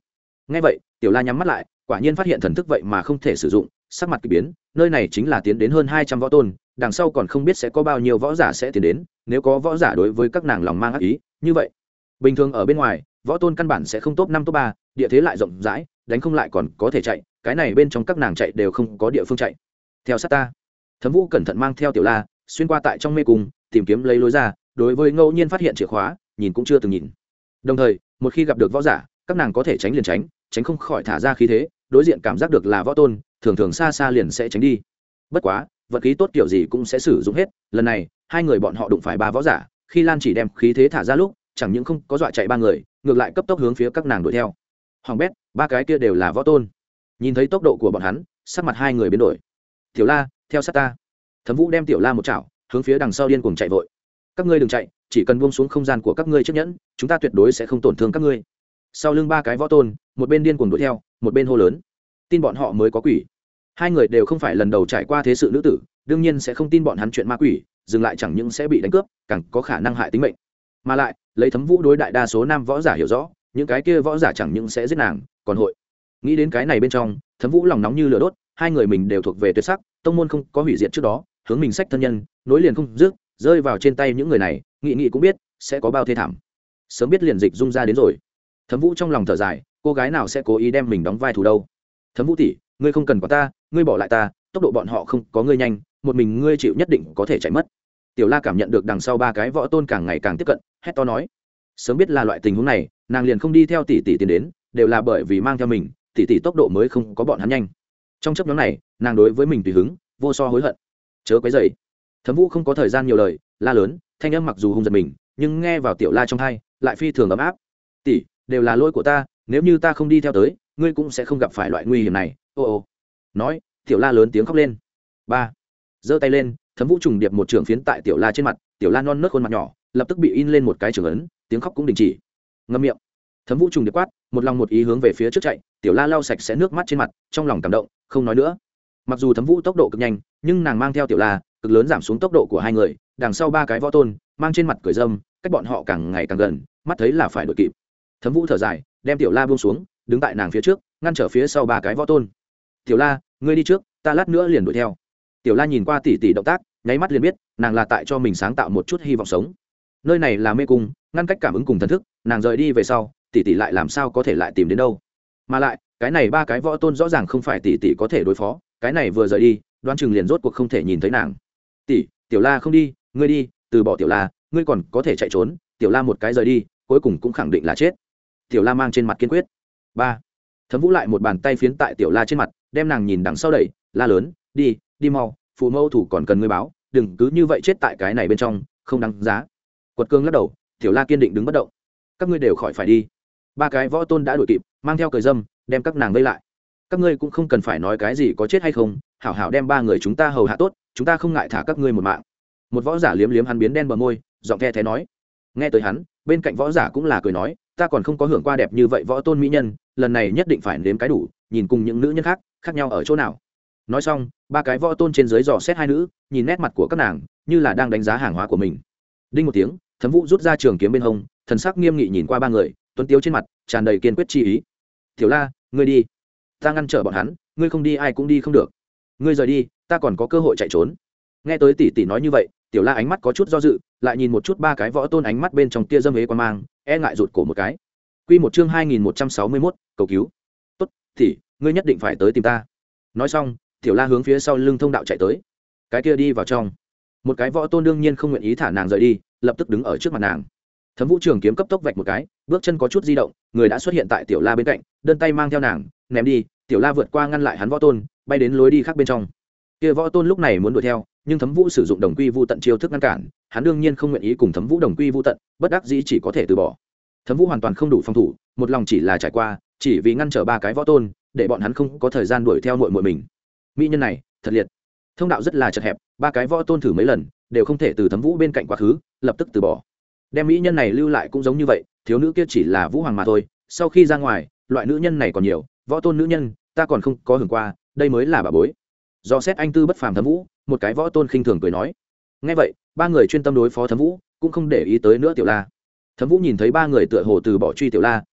Nghe vậy tiểu la nhắm mắt lại, quả nhiên phát hiện thần thức vậy mà không thể sử dụng, sắc mặt kỳ biến. Nơi này chính là tiến đến hơn hai trăm võ tôn, đằng sau còn không biết sẽ có bao nhiêu võ giả sẽ tiến đến. Nếu có võ giả đối với các nàng lòng mang ác ý như vậy, bình thường ở bên ngoài võ tôn căn bản sẽ không top năm top ba, địa thế lại rộng rãi, đánh không lại còn có thể chạy, cái này bên trong các nàng chạy đều không có địa phương chạy. Theo sát ta. Thẩm Vũ cẩn thận mang theo tiểu la xuyên qua tại trong mê cung, tìm kiếm lấy lối ra. Đối với ngẫu nhiên phát hiện chìa khóa, nhìn cũng chưa từng nhìn. Đồng thời một khi gặp được võ giả, các nàng có thể tránh liền tránh, tránh không khỏi thả ra khí thế, đối diện cảm giác được là võ tôn, thường thường xa xa liền sẽ tránh đi. Bất quá vật khí tốt kiểu gì cũng sẽ sử dụng hết, lần này hai người bọn họ đụng phải ba võ giả, khi Lan chỉ đem khí thế thả ra lúc, chẳng những không có dọa chạy ba người, ngược lại cấp tốc hướng phía các nàng đuổi theo. Hoàng bét, ba cái kia đều là võ tôn. Nhìn thấy tốc độ của bọn hắn, sắc mặt hai người biến đổi. Tiểu La, theo sát ta. Thẩm Vũ đem tiểu La một chảo, hướng phía đằng sau điên cuồng chạy vội. Các ngươi đừng chạy, chỉ cần buông xuống không gian của các ngươi chiếc nhẫn, chúng ta tuyệt đối sẽ không tổn thương các ngươi. Sau lưng ba cái võ tôn, một bên điên cuồng đuổi theo, một bên hô lớn. Tin bọn họ mới có quỷ. Hai người đều không phải lần đầu trải qua thế sự nữ tử, đương nhiên sẽ không tin bọn hắn chuyện ma quỷ, dừng lại chẳng những sẽ bị đánh cướp, càng có khả năng hại tính mệnh. Mà lại, lấy Thẩm Vũ đối đại đa số nam võ giả hiểu rõ, những cái kia võ giả chẳng những sẽ giết nàng, còn hội. Nghĩ đến cái này bên trong, Thẩm Vũ lòng nóng như lửa đốt, hai người mình đều thuộc về tuyệt sắc, tông môn không có hủy diệt trước đó, hướng mình sách thân nhân, nối liền không dứt, rơi vào trên tay những người này, nghị nghị cũng biết sẽ có bao thê thảm. Sớm biết liền dịch dung ra đến rồi. Thẩm Vũ trong lòng thở dài, cô gái nào sẽ cố ý đem mình đóng vai thủ đâu. Thẩm Vũ tỷ, ngươi không cần quản ta, ngươi bỏ lại ta, tốc độ bọn họ không có ngươi nhanh, một mình ngươi chịu nhất định có thể chạy mất. Tiểu La cảm nhận được đằng sau ba cái võ tôn càng ngày càng tiếp cận, hét to nói. Sớm biết là loại tình huống này, nàng liền không đi theo tỷ tỷ tiến đến, đều là bởi vì mang theo mình, tỷ tỷ tốc độ mới không có bọn hắn nhanh. Trong chấp nhóm này, nàng đối với mình tùy hứng, vô so hối hận. Chớ quấy rầy. Thẩm Vũ không có thời gian nhiều lời, la lớn, thanh âm mặc dù hung giật mình, nhưng nghe vào tiểu La trong tai, lại phi thường ấm áp. Tỷ, đều là lỗi của ta, nếu như ta không đi theo tới, ngươi cũng sẽ không gặp phải loại nguy hiểm này. Ô ô. Nói, tiểu La lớn tiếng khóc lên. Ba. Giơ tay lên, Thẩm Vũ trùng điệp một trường phiến tại tiểu La trên mặt, tiểu La non nớt khuôn mặt nhỏ, lập tức bị in lên một cái trường ấn, tiếng khóc cũng đình chỉ. Ngậm miệng. Thẩm Vũ trùng điệp quát, một lòng một ý hướng về phía trước chạy, tiểu La lau sạch sẽ nước mắt trên mặt, trong lòng cảm động, không nói nữa. Mặc dù Thẩm Vũ tốc độ cực nhanh, nhưng nàng mang theo tiểu La, cực lớn giảm xuống tốc độ của hai người, đằng sau ba cái võ tôn, mang trên mặt cười râm, cách bọn họ càng ngày càng gần, mắt thấy là phải đuổi kịp. Thẩm Vũ thở dài, đem tiểu La buông xuống, đứng tại nàng phía trước, ngăn trở phía sau ba cái võ tôn. Tiểu La, ngươi đi trước, ta lát nữa liền đuổi theo. Tiểu La nhìn qua tỷ tỷ động tác, nháy mắt liền biết, nàng là tại cho mình sáng tạo một chút hy vọng sống. Nơi này là mê cung, ngăn cách cảm ứng cùng thần thức, nàng rời đi về sau, tỷ tỷ lại làm sao có thể lại tìm đến đâu? Mà lại, cái này ba cái võ tôn rõ ràng không phải tỷ tỷ có thể đối phó, cái này vừa rời đi, đoán chừng liền rốt cuộc không thể nhìn thấy nàng. Tỷ, tiểu La không đi, ngươi đi, từ bỏ tiểu La, ngươi còn có thể chạy trốn, tiểu La một cái rời đi, cuối cùng cũng khẳng định là chết. Tiểu La mang trên mặt kiên quyết. Ba. Thẩm Vũ lại một bàn tay phiến tại tiểu La trên mặt, đem nàng nhìn đằng sau đẩy, la lớn, đi, đi mau, phụ mẫu thủ còn cần ngươi báo, đừng cứ như vậy chết tại cái này bên trong, không đáng giá. Quật Cương lắc đầu, tiểu La kiên định đứng bất động. Các ngươi đều khỏi phải đi. Ba cái võ tôn đã đuổi kịp, mang theo cười dâm, đem các nàng vây lại. Các ngươi cũng không cần phải nói cái gì có chết hay không, hảo hảo đem ba người chúng ta hầu hạ tốt, chúng ta không ngại thả các ngươi một mạng. Một võ giả liếm liếm hắn biến đen bờ môi, giọng the thé nói. Nghe tới hắn, bên cạnh võ giả cũng là cười nói, ta còn không có hưởng qua đẹp như vậy võ tôn mỹ nhân, lần này nhất định phải nếm cái đủ, nhìn cùng những nữ nhân khác khác nhau ở chỗ nào. Nói xong, ba cái võ tôn trên dưới dò xét hai nữ, nhìn nét mặt của các nàng, như là đang đánh giá hàng hóa của mình. Đinh một tiếng, Thẩm Vũ rút ra trường kiếm bên hông, thần sắc nghiêm nghị nhìn qua ba người, tuấn tiếu trên mặt tràn đầy kiên quyết chi ý. Tiểu La, ngươi đi, ta ngăn trở bọn hắn, ngươi không đi ai cũng đi không được. Ngươi rời đi, ta còn có cơ hội chạy trốn. Nghe tới tỷ tỷ nói như vậy, Tiểu La ánh mắt có chút do dự, lại nhìn một chút ba cái võ tôn ánh mắt bên trong tia dâm hế quan mang, e ngại rụt cổ một cái. Quy một chương hai nghìn một trăm sáu mươi mốt, cầu cứu. Tốt, tỷ, ngươi nhất định phải tới tìm ta. Nói xong, Tiểu La hướng phía sau lưng thông đạo chạy tới. Cái kia đi vào trong. Một cái võ tôn đương nhiên không nguyện ý thả nàng rời đi, lập tức đứng ở trước mặt nàng. Thẩm Vũ trường kiếm cấp tốc vạch một cái, bước chân có chút di động, người đã xuất hiện tại Tiểu La bên cạnh, đơn tay mang theo nàng, ném đi. Tiểu La vượt qua ngăn lại hắn võ tôn, bay đến lối đi khác bên trong. Kia võ tôn lúc này muốn đuổi theo, nhưng Thẩm Vũ sử dụng đồng quy vu tận chiêu thức ngăn cản, hắn đương nhiên không nguyện ý cùng Thẩm Vũ đồng quy vu tận, bất đắc dĩ chỉ có thể từ bỏ. Thẩm Vũ hoàn toàn không đủ phòng thủ, một lòng chỉ là trải qua, chỉ vì ngăn trở ba cái võ tôn, để bọn hắn không có thời gian đuổi theo muội muội mình. Mỹ nhân này, thật liệt. Thông đạo rất là chật hẹp, ba cái võ tôn thử mấy lần, đều không thể từ Thẩm Vũ bên cạnh quá khứ, lập tức từ bỏ. Đem mỹ nhân này lưu lại cũng giống như vậy, thiếu nữ kia chỉ là Vũ Hoàng mà thôi, sau khi ra ngoài, loại nữ nhân này còn nhiều, võ tôn nữ nhân, ta còn không có hưởng qua, đây mới là bà bối. Do xét anh tư bất phàm Thẩm Vũ, một cái võ tôn khinh thường cười nói. Nghe vậy, ba người chuyên tâm đối phó Thẩm Vũ, cũng không để ý tới nữa Tiểu La. Thẩm Vũ nhìn thấy ba người tựa hồ từ bỏ truy Tiểu La,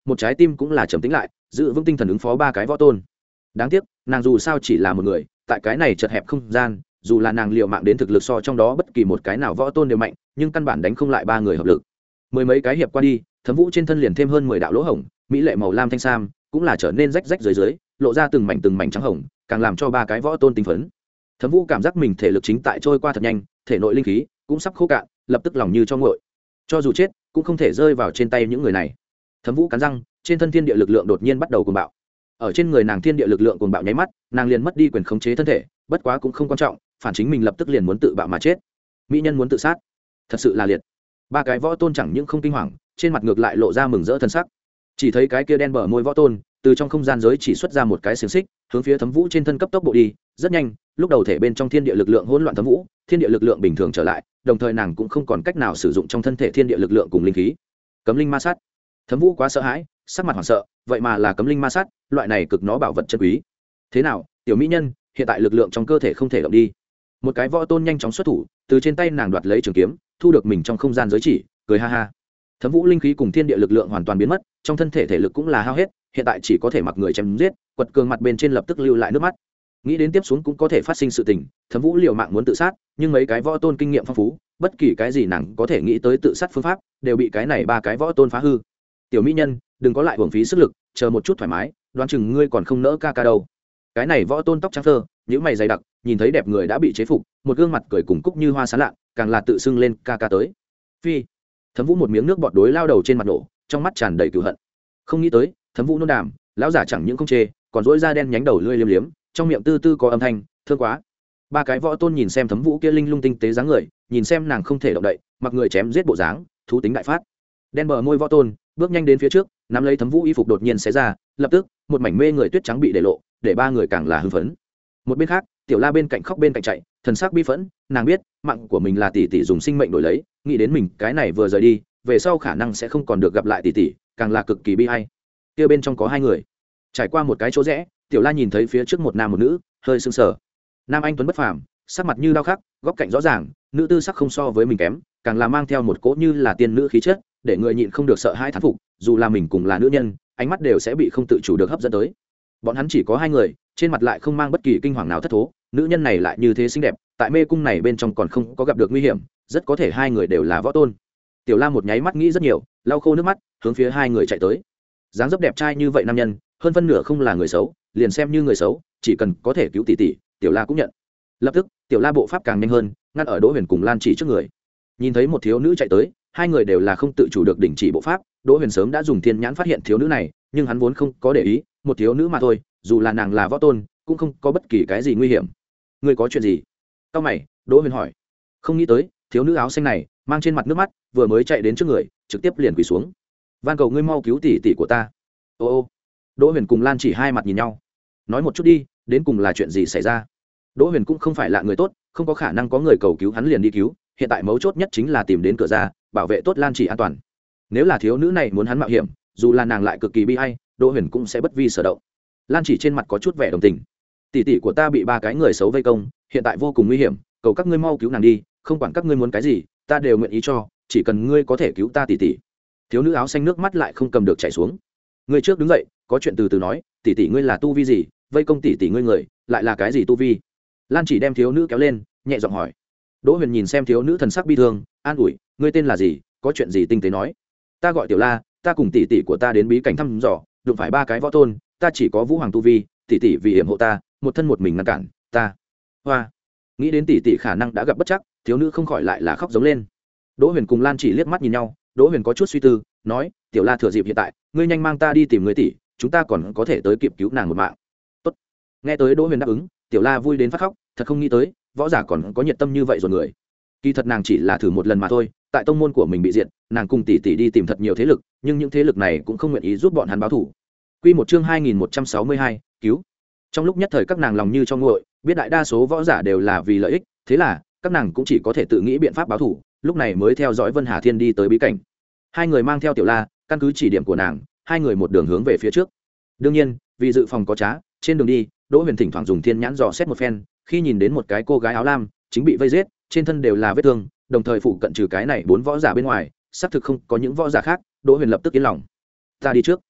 một trái tim cũng là trầm tĩnh lại giữ vững tinh thần ứng phó ba cái võ tôn. Đáng tiếc nàng dù sao chỉ là một người tại cái này chật hẹp không gian, dù là nàng liều mạng đến thực lực so trong đó bất kỳ một cái nào võ tôn đều mạnh, nhưng căn bản đánh không lại ba người hợp lực. Mười mấy cái hiệp qua đi, Thấm Vũ trên thân liền thêm hơn mười đạo lỗ hổng, mỹ lệ màu lam thanh sam cũng là trở nên rách rách dưới dưới, lộ ra từng mảnh từng mảnh trắng hồng, càng làm cho ba cái võ tôn tinh phấn. Thấm Vũ cảm giác mình thể lực chính tại trôi qua thật nhanh, thể nội linh khí cũng sắp khô cạn, lập tức lòng như cho nguội. Cho dù chết, cũng không thể rơi vào trên tay những người này. Thấm Vũ cắn răng, trên thân thiên địa lực lượng đột nhiên bắt đầu cuồng bạo. Ở trên người nàng thiên địa lực lượng cuồng bạo nháy mắt, nàng liền mất đi quyền khống chế thân thể, bất quá cũng không quan trọng, phản chính mình lập tức liền muốn tự bạo mà chết. Mỹ nhân muốn tự sát, thật sự là liệt. Ba cái võ tôn chẳng những không kinh hoàng, trên mặt ngược lại lộ ra mừng rỡ thân sắc. Chỉ thấy cái kia đen bờ môi võ tôn từ trong không gian giới chỉ xuất ra một cái xiềng xích, hướng phía Thấm Vũ trên thân cấp tốc bộ đi. Rất nhanh, lúc đầu thể bên trong thiên địa lực lượng hỗn loạn Thấm Vũ, thiên địa lực lượng bình thường trở lại, đồng thời nàng cũng không còn cách nào sử dụng trong thân thể thiên địa lực lượng cùng linh khí. Cấm linh ma sát. Thấm Vũ quá sợ hãi, sắc mặt hoảng sợ, vậy mà là cấm linh ma sát, loại này cực nó bảo vật chân quý. Thế nào, tiểu mỹ nhân, hiện tại lực lượng trong cơ thể không thể động đi. Một cái võ tôn nhanh chóng xuất thủ, từ trên tay nàng đoạt lấy trường kiếm, thu được mình trong không gian giới chỉ, cười ha ha. Thấm Vũ linh khí cùng thiên địa lực lượng hoàn toàn biến mất, trong thân thể thể lực cũng là hao hết, hiện tại chỉ có thể mặc người chém giết, quật cường mặt bên trên lập tức lưu lại nước mắt. Nghĩ đến tiếp xuống cũng có thể phát sinh sự tình, Thấm Vũ liều mạng muốn tự sát, nhưng mấy cái võ tôn kinh nghiệm phong phú, bất kỳ cái gì nàng có thể nghĩ tới tự sát phương pháp, đều bị cái này ba cái võ tôn phá hư. Tiểu mỹ nhân, đừng có lại uổng phí sức lực, chờ một chút thoải mái, đoán chừng ngươi còn không nỡ ca ca đâu. Cái này võ tôn tóc trắng phơ, những mày dày đặc, nhìn thấy đẹp người đã bị chế phục, một gương mặt cười cùng cúc như hoa sáng lạ, càng là tự xưng lên ca ca tới. Phi. Thấm Vũ một miếng nước bọt đối lao đầu trên mặt nổ, trong mắt tràn đầy cừu hận. Không nghĩ tới, Thấm Vũ nôn đàm, lão giả chẳng những không chê, còn dỗi da đen nhánh đầu lưỡi liếm liếm, trong miệng tư tư có âm thanh, thương quá. Ba cái võ tôn nhìn xem Thấm Vũ kia linh lung tinh tế dáng người, nhìn xem nàng không thể động đậy, mặc người chém giết bộ dáng, thú tính đại phát. Đen bờ môi võ tôn bước nhanh đến phía trước, nắm lấy Thấm Vũ y phục đột nhiên xé ra, lập tức một mảnh mê người tuyết trắng bị để lộ, để ba người càng là hưng phấn. Một bên khác, Tiểu La bên cạnh khóc bên cạnh chạy, thần sắc bi phẫn, nàng biết mạng của mình là tỷ tỷ dùng sinh mệnh đổi lấy, nghĩ đến mình cái này vừa rời đi, về sau khả năng sẽ không còn được gặp lại tỷ tỷ, càng là cực kỳ bi ai. Kia bên trong có hai người. Trải qua một cái chỗ rẽ, Tiểu La nhìn thấy phía trước một nam một nữ, hơi sững sờ. Nam anh tuấn bất phàm, sắc mặt như đao khắc, góc cạnh rõ ràng, nữ tư sắc không so với mình kém, càng là mang theo một cỗ như là tiên nữ khí chất, để người nhịn không được sợ hãi thán phục, dù là mình cùng là nữ nhân, ánh mắt đều sẽ bị không tự chủ được hấp dẫn tới. Bọn hắn chỉ có hai người, trên mặt lại không mang bất kỳ kinh hoàng nào thất thố, nữ nhân này lại như thế xinh đẹp, tại mê cung này bên trong còn không có gặp được nguy hiểm, rất có thể hai người đều là võ tôn. Tiểu La một nháy mắt nghĩ rất nhiều, lau khô nước mắt, hướng phía hai người chạy tới. Dáng dấp đẹp trai như vậy nam nhân, hơn phân nửa không là người xấu, liền xem như người xấu, chỉ cần có thể cứu tỷ tỷ, Tiểu La cũng nhận. Lập tức, Tiểu La bộ pháp càng nhanh hơn, ngăn ở Đỗ Huyền cùng Lan Chỉ trước người. Nhìn thấy một thiếu nữ chạy tới, hai người đều là không tự chủ được đình chỉ bộ pháp. Đỗ Huyền sớm đã dùng thiên nhãn phát hiện thiếu nữ này, nhưng hắn vốn không có để ý, một thiếu nữ mà thôi, dù là nàng là võ tôn, cũng không có bất kỳ cái gì nguy hiểm. Ngươi có chuyện gì? Cao mày, Đỗ Huyền hỏi. Không nghĩ tới, thiếu nữ áo xanh này mang trên mặt nước mắt, vừa mới chạy đến trước người, trực tiếp liền quỳ xuống. Van cầu ngươi mau cứu tỷ tỷ của ta. Ô ô. Đỗ Huyền cùng Lan Chỉ hai mặt nhìn nhau. Nói một chút đi, đến cùng là chuyện gì xảy ra? Đỗ Huyền cũng không phải là người tốt, không có khả năng có người cầu cứu hắn liền đi cứu, hiện tại mấu chốt nhất chính là tìm đến cửa ra, bảo vệ tốt Lan Chỉ an toàn. Nếu là thiếu nữ này muốn hắn mạo hiểm, dù là nàng lại cực kỳ bi ai, Đỗ Huyền cũng sẽ bất vi sở động. Lan Chỉ trên mặt có chút vẻ đồng tình. Tỷ tỷ của ta bị ba cái người xấu vây công, hiện tại vô cùng nguy hiểm, cầu các ngươi mau cứu nàng đi, không quản các ngươi muốn cái gì, ta đều nguyện ý cho, chỉ cần ngươi có thể cứu ta tỷ tỷ. Thiếu nữ áo xanh nước mắt lại không cầm được chảy xuống. Ngươi trước đứng dậy, có chuyện từ từ nói, tỷ tỷ ngươi là tu vi gì, vây công tỷ tỷ ngươi người, lại là cái gì tu vi? Lan Chỉ đem thiếu nữ kéo lên, nhẹ giọng hỏi. Đỗ Huyền nhìn xem thiếu nữ thần sắc bi thương, an ủi, ngươi tên là gì, có chuyện gì tinh tế nói. Ta gọi Tiểu La, ta cùng tỷ tỷ của ta đến bí cảnh thăm dò, đụng phải ba cái võ tôn, ta chỉ có vũ hoàng tu vi, tỷ tỷ vì hiểm hộ ta, một thân một mình ngăn cản ta. Hoa. Nghĩ đến tỷ tỷ khả năng đã gặp bất chắc, thiếu nữ không khỏi lại là khóc giống lên. Đỗ Huyền cùng Lan Chỉ liếc mắt nhìn nhau, Đỗ Huyền có chút suy tư, nói, Tiểu La thừa dịp hiện tại, ngươi nhanh mang ta đi tìm người tỷ, chúng ta còn có thể tới kịp cứu nàng một mạng. Tốt. Nghe tới Đỗ Huyền đáp ứng, Tiểu La vui đến phát khóc, thật không nghĩ tới, võ giả còn có nhiệt tâm như vậy rồi người. Kỳ thật nàng chỉ là thử một lần mà thôi, tại tông môn của mình bị diệt, nàng cùng tỷ tỷ đi tìm thật nhiều thế lực, nhưng những thế lực này cũng không nguyện ý giúp bọn hắn báo thù. Quy một chương hai nghìn một trăm sáu mươi hai, cứu. Trong lúc nhất thời các nàng lòng như cho nguội, biết đại đa số võ giả đều là vì lợi ích, thế là các nàng cũng chỉ có thể tự nghĩ biện pháp báo thù, lúc này mới theo dõi Vân Hà Thiên đi tới bí cảnh. Hai người mang theo Tiểu La, căn cứ chỉ điểm của nàng, hai người một đường hướng về phía trước. Đương nhiên, vì dự phòng có trá, trên đường đi, Đỗ Huyền thỉnh thoảng dùng thiên nhãn dò xét một phen, khi nhìn đến một cái cô gái áo lam chính bị vây giết, trên thân đều là vết thương, đồng thời phụ cận trừ cái này bốn võ giả bên ngoài, xác thực không có những võ giả khác, Đỗ Huyền lập tức yên lòng. Ta đi trước.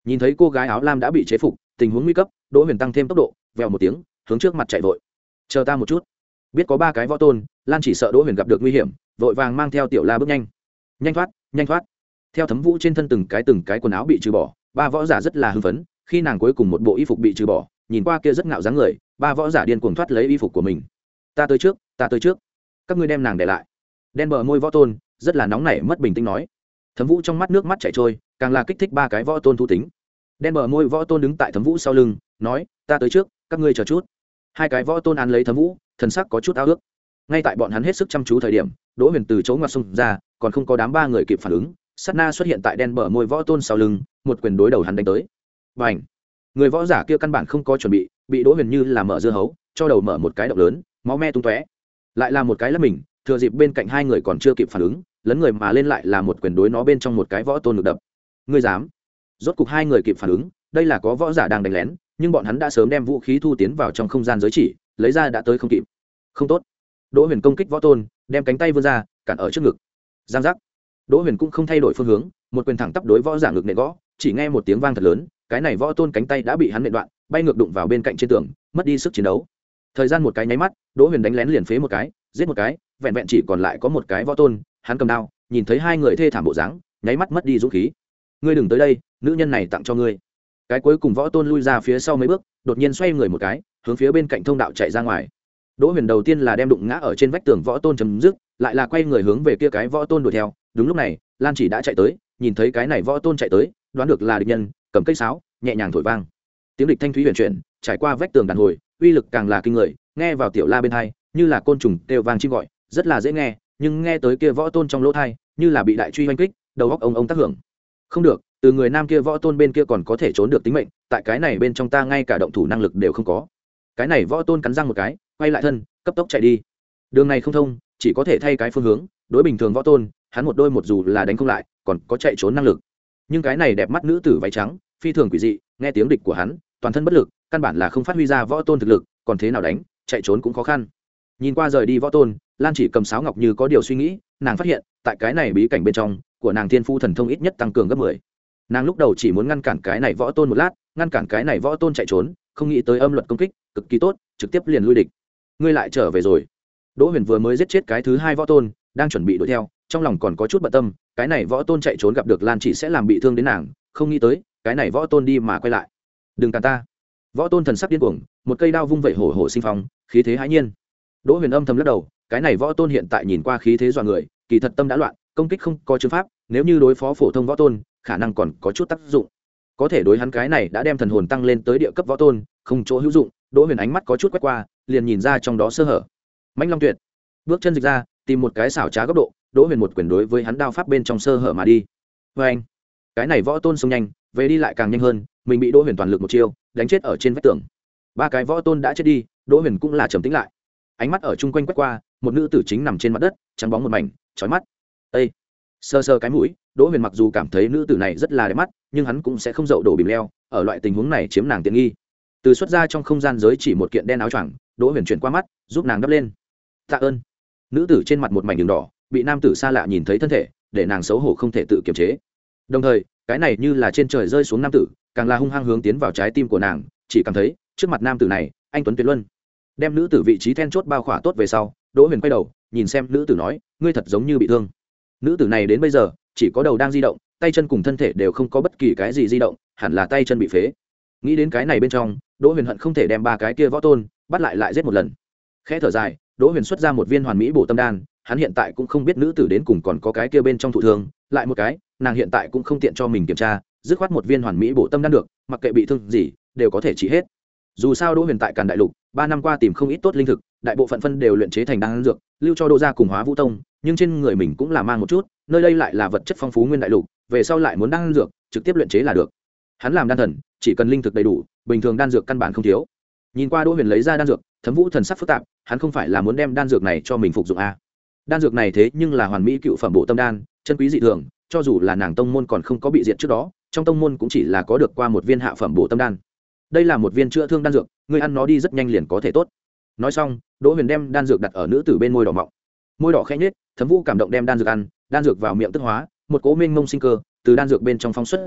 nhìn thấy cô gái áo lam đã bị chế phục, tình huống nguy cấp, Đỗ Huyền tăng thêm tốc độ, vèo một tiếng hướng trước mặt chạy vội. Chờ ta một chút. Biết có ba cái võ tôn, Lan chỉ sợ Đỗ Huyền gặp được nguy hiểm, vội vàng mang theo Tiểu La bước nhanh. Nhanh thoát, nhanh thoát. Theo Thấm Vũ trên thân từng cái từng cái quần áo bị trừ bỏ, ba võ giả rất là hưng phấn, khi nàng cuối cùng một bộ y phục bị trừ bỏ, nhìn qua kia rất ngạo dáng người, ba võ giả điên cuồng thoát lấy y phục của mình. Ta tới trước, ta tới trước. Các ngươi đem nàng để lại. Đen bờ môi võ tôn rất là nóng nảy mất bình tĩnh nói. Thấm Vũ trong mắt nước mắt chảy trôi, càng là kích thích ba cái võ tôn thu tính. Đen bờ môi võ tôn đứng tại Thấm Vũ sau lưng, nói, ta tới trước, các ngươi chờ chút. Hai cái võ tôn án lấy Thấm Vũ, thần sắc có chút ao ước. Ngay tại bọn hắn hết sức chăm chú thời điểm, Đỗ Huyền từ chỗ ngoặt xông ra, còn không có đám ba người kịp phản ứng, sát na xuất hiện tại đen bờ môi võ tôn sau lưng, một quyền đối đầu hắn đánh tới. Bành! Người võ giả kia căn bản không có chuẩn bị, bị Đỗ Huyền như là mở dưa hấu, cho đầu mở một cái động lớn, máu me tung tóe. Lại là một cái lấp mình, thừa dịp bên cạnh hai người còn chưa kịp phản ứng, lấn người mà lên lại là một quyền đối nó bên trong một cái võ tôn ngực đập. Ngươi dám? Rốt cục hai người kịp phản ứng, đây là có võ giả đang đánh lén, nhưng bọn hắn đã sớm đem vũ khí thu tiến vào trong không gian giới chỉ, lấy ra đã tới không kịp. Không tốt. Đỗ Huyền công kích võ tôn, đem cánh tay vươn ra, cản ở trước ngực. Giang giác. Đỗ Huyền cũng không thay đổi phương hướng, một quyền thẳng tắp đối võ giả ngực nện gõ, chỉ nghe một tiếng vang thật lớn, cái này võ tôn cánh tay đã bị hắn nện đoạn, bay ngược đụng vào bên cạnh trên tường, mất đi sức chiến đấu. Thời gian một cái nháy mắt, Đỗ Huyền đánh lén liền phế một cái, giết một cái, vẹn vẹn chỉ còn lại có một cái võ tôn, hắn cầm đao, nhìn thấy hai người thê thảm bộ dáng, nháy mắt mất đi dũng khí. Ngươi đừng tới đây, nữ nhân này tặng cho ngươi. Cái cuối cùng võ tôn lui ra phía sau mấy bước, đột nhiên xoay người một cái, hướng phía bên cạnh thông đạo chạy ra ngoài. Đỗ Huyền đầu tiên là đem đụng ngã ở trên vách tường võ tôn chấm dứt, lại là quay người hướng về kia cái võ tôn đuổi theo. Đúng lúc này, Lan Chỉ đã chạy tới, nhìn thấy cái này võ tôn chạy tới, đoán được là địch nhân, cầm cây sáo, nhẹ nhàng thổi vang. Tiếng địch thanh thúy huyền chuyển, trải qua vách tường đàn hồi, uy lực càng là kinh người, nghe vào Tiểu La bên tai, như là côn trùng kêu vang chim gọi, rất là dễ nghe, nhưng nghe tới kia võ tôn trong lỗ tai, như là bị đại truy hoành kích, đầu óc ông ông tác hưởng. Không được, từ người nam kia võ tôn bên kia còn có thể trốn được tính mệnh, tại cái này bên trong ta ngay cả động thủ năng lực đều không có. Cái này võ tôn cắn răng một cái, quay lại thân, cấp tốc chạy đi. Đường này không thông, chỉ có thể thay cái phương hướng, đối bình thường võ tôn, hắn một đôi một dù là đánh không lại, còn có chạy trốn năng lực. Nhưng cái này đẹp mắt nữ tử váy trắng, phi thường quỷ dị, nghe tiếng địch của hắn, toàn thân bất lực, căn bản là không phát huy ra võ tôn thực lực, còn thế nào đánh, chạy trốn cũng khó khăn. Nhìn qua rời đi võ tôn, Lan Chỉ cầm sáo ngọc như có điều suy nghĩ, nàng phát hiện, tại cái này bí cảnh bên trong, của nàng thiên phu thần thông ít nhất tăng cường gấp mười. Nàng lúc đầu chỉ muốn ngăn cản cái này võ tôn một lát, ngăn cản cái này võ tôn chạy trốn, không nghĩ tới âm luật công kích cực kỳ tốt, trực tiếp liền lui địch. Ngươi lại trở về rồi. Đỗ Huyền vừa mới giết chết cái thứ hai võ tôn, đang chuẩn bị đuổi theo, trong lòng còn có chút bận tâm, cái này võ tôn chạy trốn gặp được Lan Chỉ sẽ làm bị thương đến nàng, không nghĩ tới, cái này võ tôn đi mà quay lại. Đừng cản ta. Võ tôn thần sắc điên cuồng, một cây đao vung vẩy hổ hổ sinh phong, khí thế hãi nhiên. Đỗ Huyền âm thầm lắc đầu, cái này võ tôn hiện tại nhìn qua khí thế dọa người, kỳ thật tâm đã loạn, công kích không có chứng pháp, nếu như đối phó phổ thông võ tôn, khả năng còn có chút tác dụng. Có thể đối hắn cái này đã đem thần hồn tăng lên tới địa cấp võ tôn, không chỗ hữu dụng. Đỗ Huyền ánh mắt có chút quét qua, liền nhìn ra trong đó sơ hở. Mãnh Long Tuyệt, bước chân dịch ra, tìm một cái xảo trá góc độ, Đỗ Huyền một quyền đối với hắn đao pháp bên trong sơ hở mà đi. Và anh, cái này võ tôn xông nhanh, về đi lại càng nhanh hơn, mình bị Đỗ Huyền toàn lực một chiêu đánh chết ở trên vách tường. Ba cái võ tôn đã chết đi, Đỗ Huyền cũng là trầm tĩnh lại, ánh mắt ở chung quanh quét qua, một nữ tử chính nằm trên mặt đất, trắng bóng một mảnh, chói mắt. Ê, sơ sơ cái mũi, Đỗ Huyền mặc dù cảm thấy nữ tử này rất là đẹp mắt, nhưng hắn cũng sẽ không dậu đổ bìm leo, ở loại tình huống này chiếm nàng tiện nghi. Từ xuất ra trong không gian giới chỉ một kiện đen áo choàng, Đỗ Huyền chuyển qua mắt, giúp nàng đắp lên. Tạ ơn. Nữ tử trên mặt một mảnh đường đỏ, bị nam tử xa lạ nhìn thấy thân thể, để nàng xấu hổ không thể tự kiềm chế. Đồng thời, cái này như là trên trời rơi xuống nam tử, càng là hung hăng hướng tiến vào trái tim của nàng, chỉ cảm thấy, trước mặt nam tử này, anh tuấn tuyệt luân. Đem nữ tử vị trí then chốt bao khỏa tốt về sau, Đỗ Huyền quay đầu, nhìn xem nữ tử nói, ngươi thật giống như bị thương. Nữ tử này đến bây giờ, chỉ có đầu đang di động, tay chân cùng thân thể đều không có bất kỳ cái gì di động, hẳn là tay chân bị phế. Nghĩ đến cái này bên trong, Đỗ Huyền hận không thể đem ba cái kia võ tôn bắt lại lại giết một lần. Khẽ thở dài, Đỗ Huyền xuất ra một viên hoàn mỹ bổ tâm đan, hắn hiện tại cũng không biết nữ tử đến cùng còn có cái kia bên trong thụ thương, lại một cái, nàng hiện tại cũng không tiện cho mình kiểm tra, dứt khoát một viên hoàn mỹ bổ tâm đan được, mặc kệ bị thương gì, đều có thể trị hết. Dù sao Đỗ Huyền tại Càn Đại Lục, ba năm qua tìm không ít tốt linh thực, đại bộ phận phân đều luyện chế thành đan dược, lưu cho Đỗ gia cùng Hóa Vũ Tông, nhưng trên người mình cũng là mang một chút, nơi đây lại là vật chất phong phú nguyên đại lục, về sau lại muốn đan dược, trực tiếp luyện chế là được. Hắn làm đan thần, chỉ cần linh thực đầy đủ, bình thường đan dược căn bản không thiếu. Nhìn qua Đỗ Huyền lấy ra đan dược, Thấm Vũ thần sắc phức tạp, hắn không phải là muốn đem đan dược này cho mình phục dụng a. Đan dược này thế nhưng là hoàn mỹ cựu phẩm bộ tâm đan, chân quý dị thường, cho dù là nàng tông môn còn không có bị diệt trước đó, trong tông môn cũng chỉ là có được qua một viên hạ phẩm bộ tâm đan. Đây là một viên chữa thương đan dược, ngươi ăn nó đi rất nhanh liền có thể tốt. Nói xong, Đỗ Huyền đem đan dược đặt ở nữ tử bên môi đỏ mọng. Môi đỏ khẽ nhếch, Thấm Vũ cảm động đem đan dược ăn, đan dược vào miệng tức hóa, một cỗ mênh mông sinh cơ từ đan dược bên trong phóng xuất ra,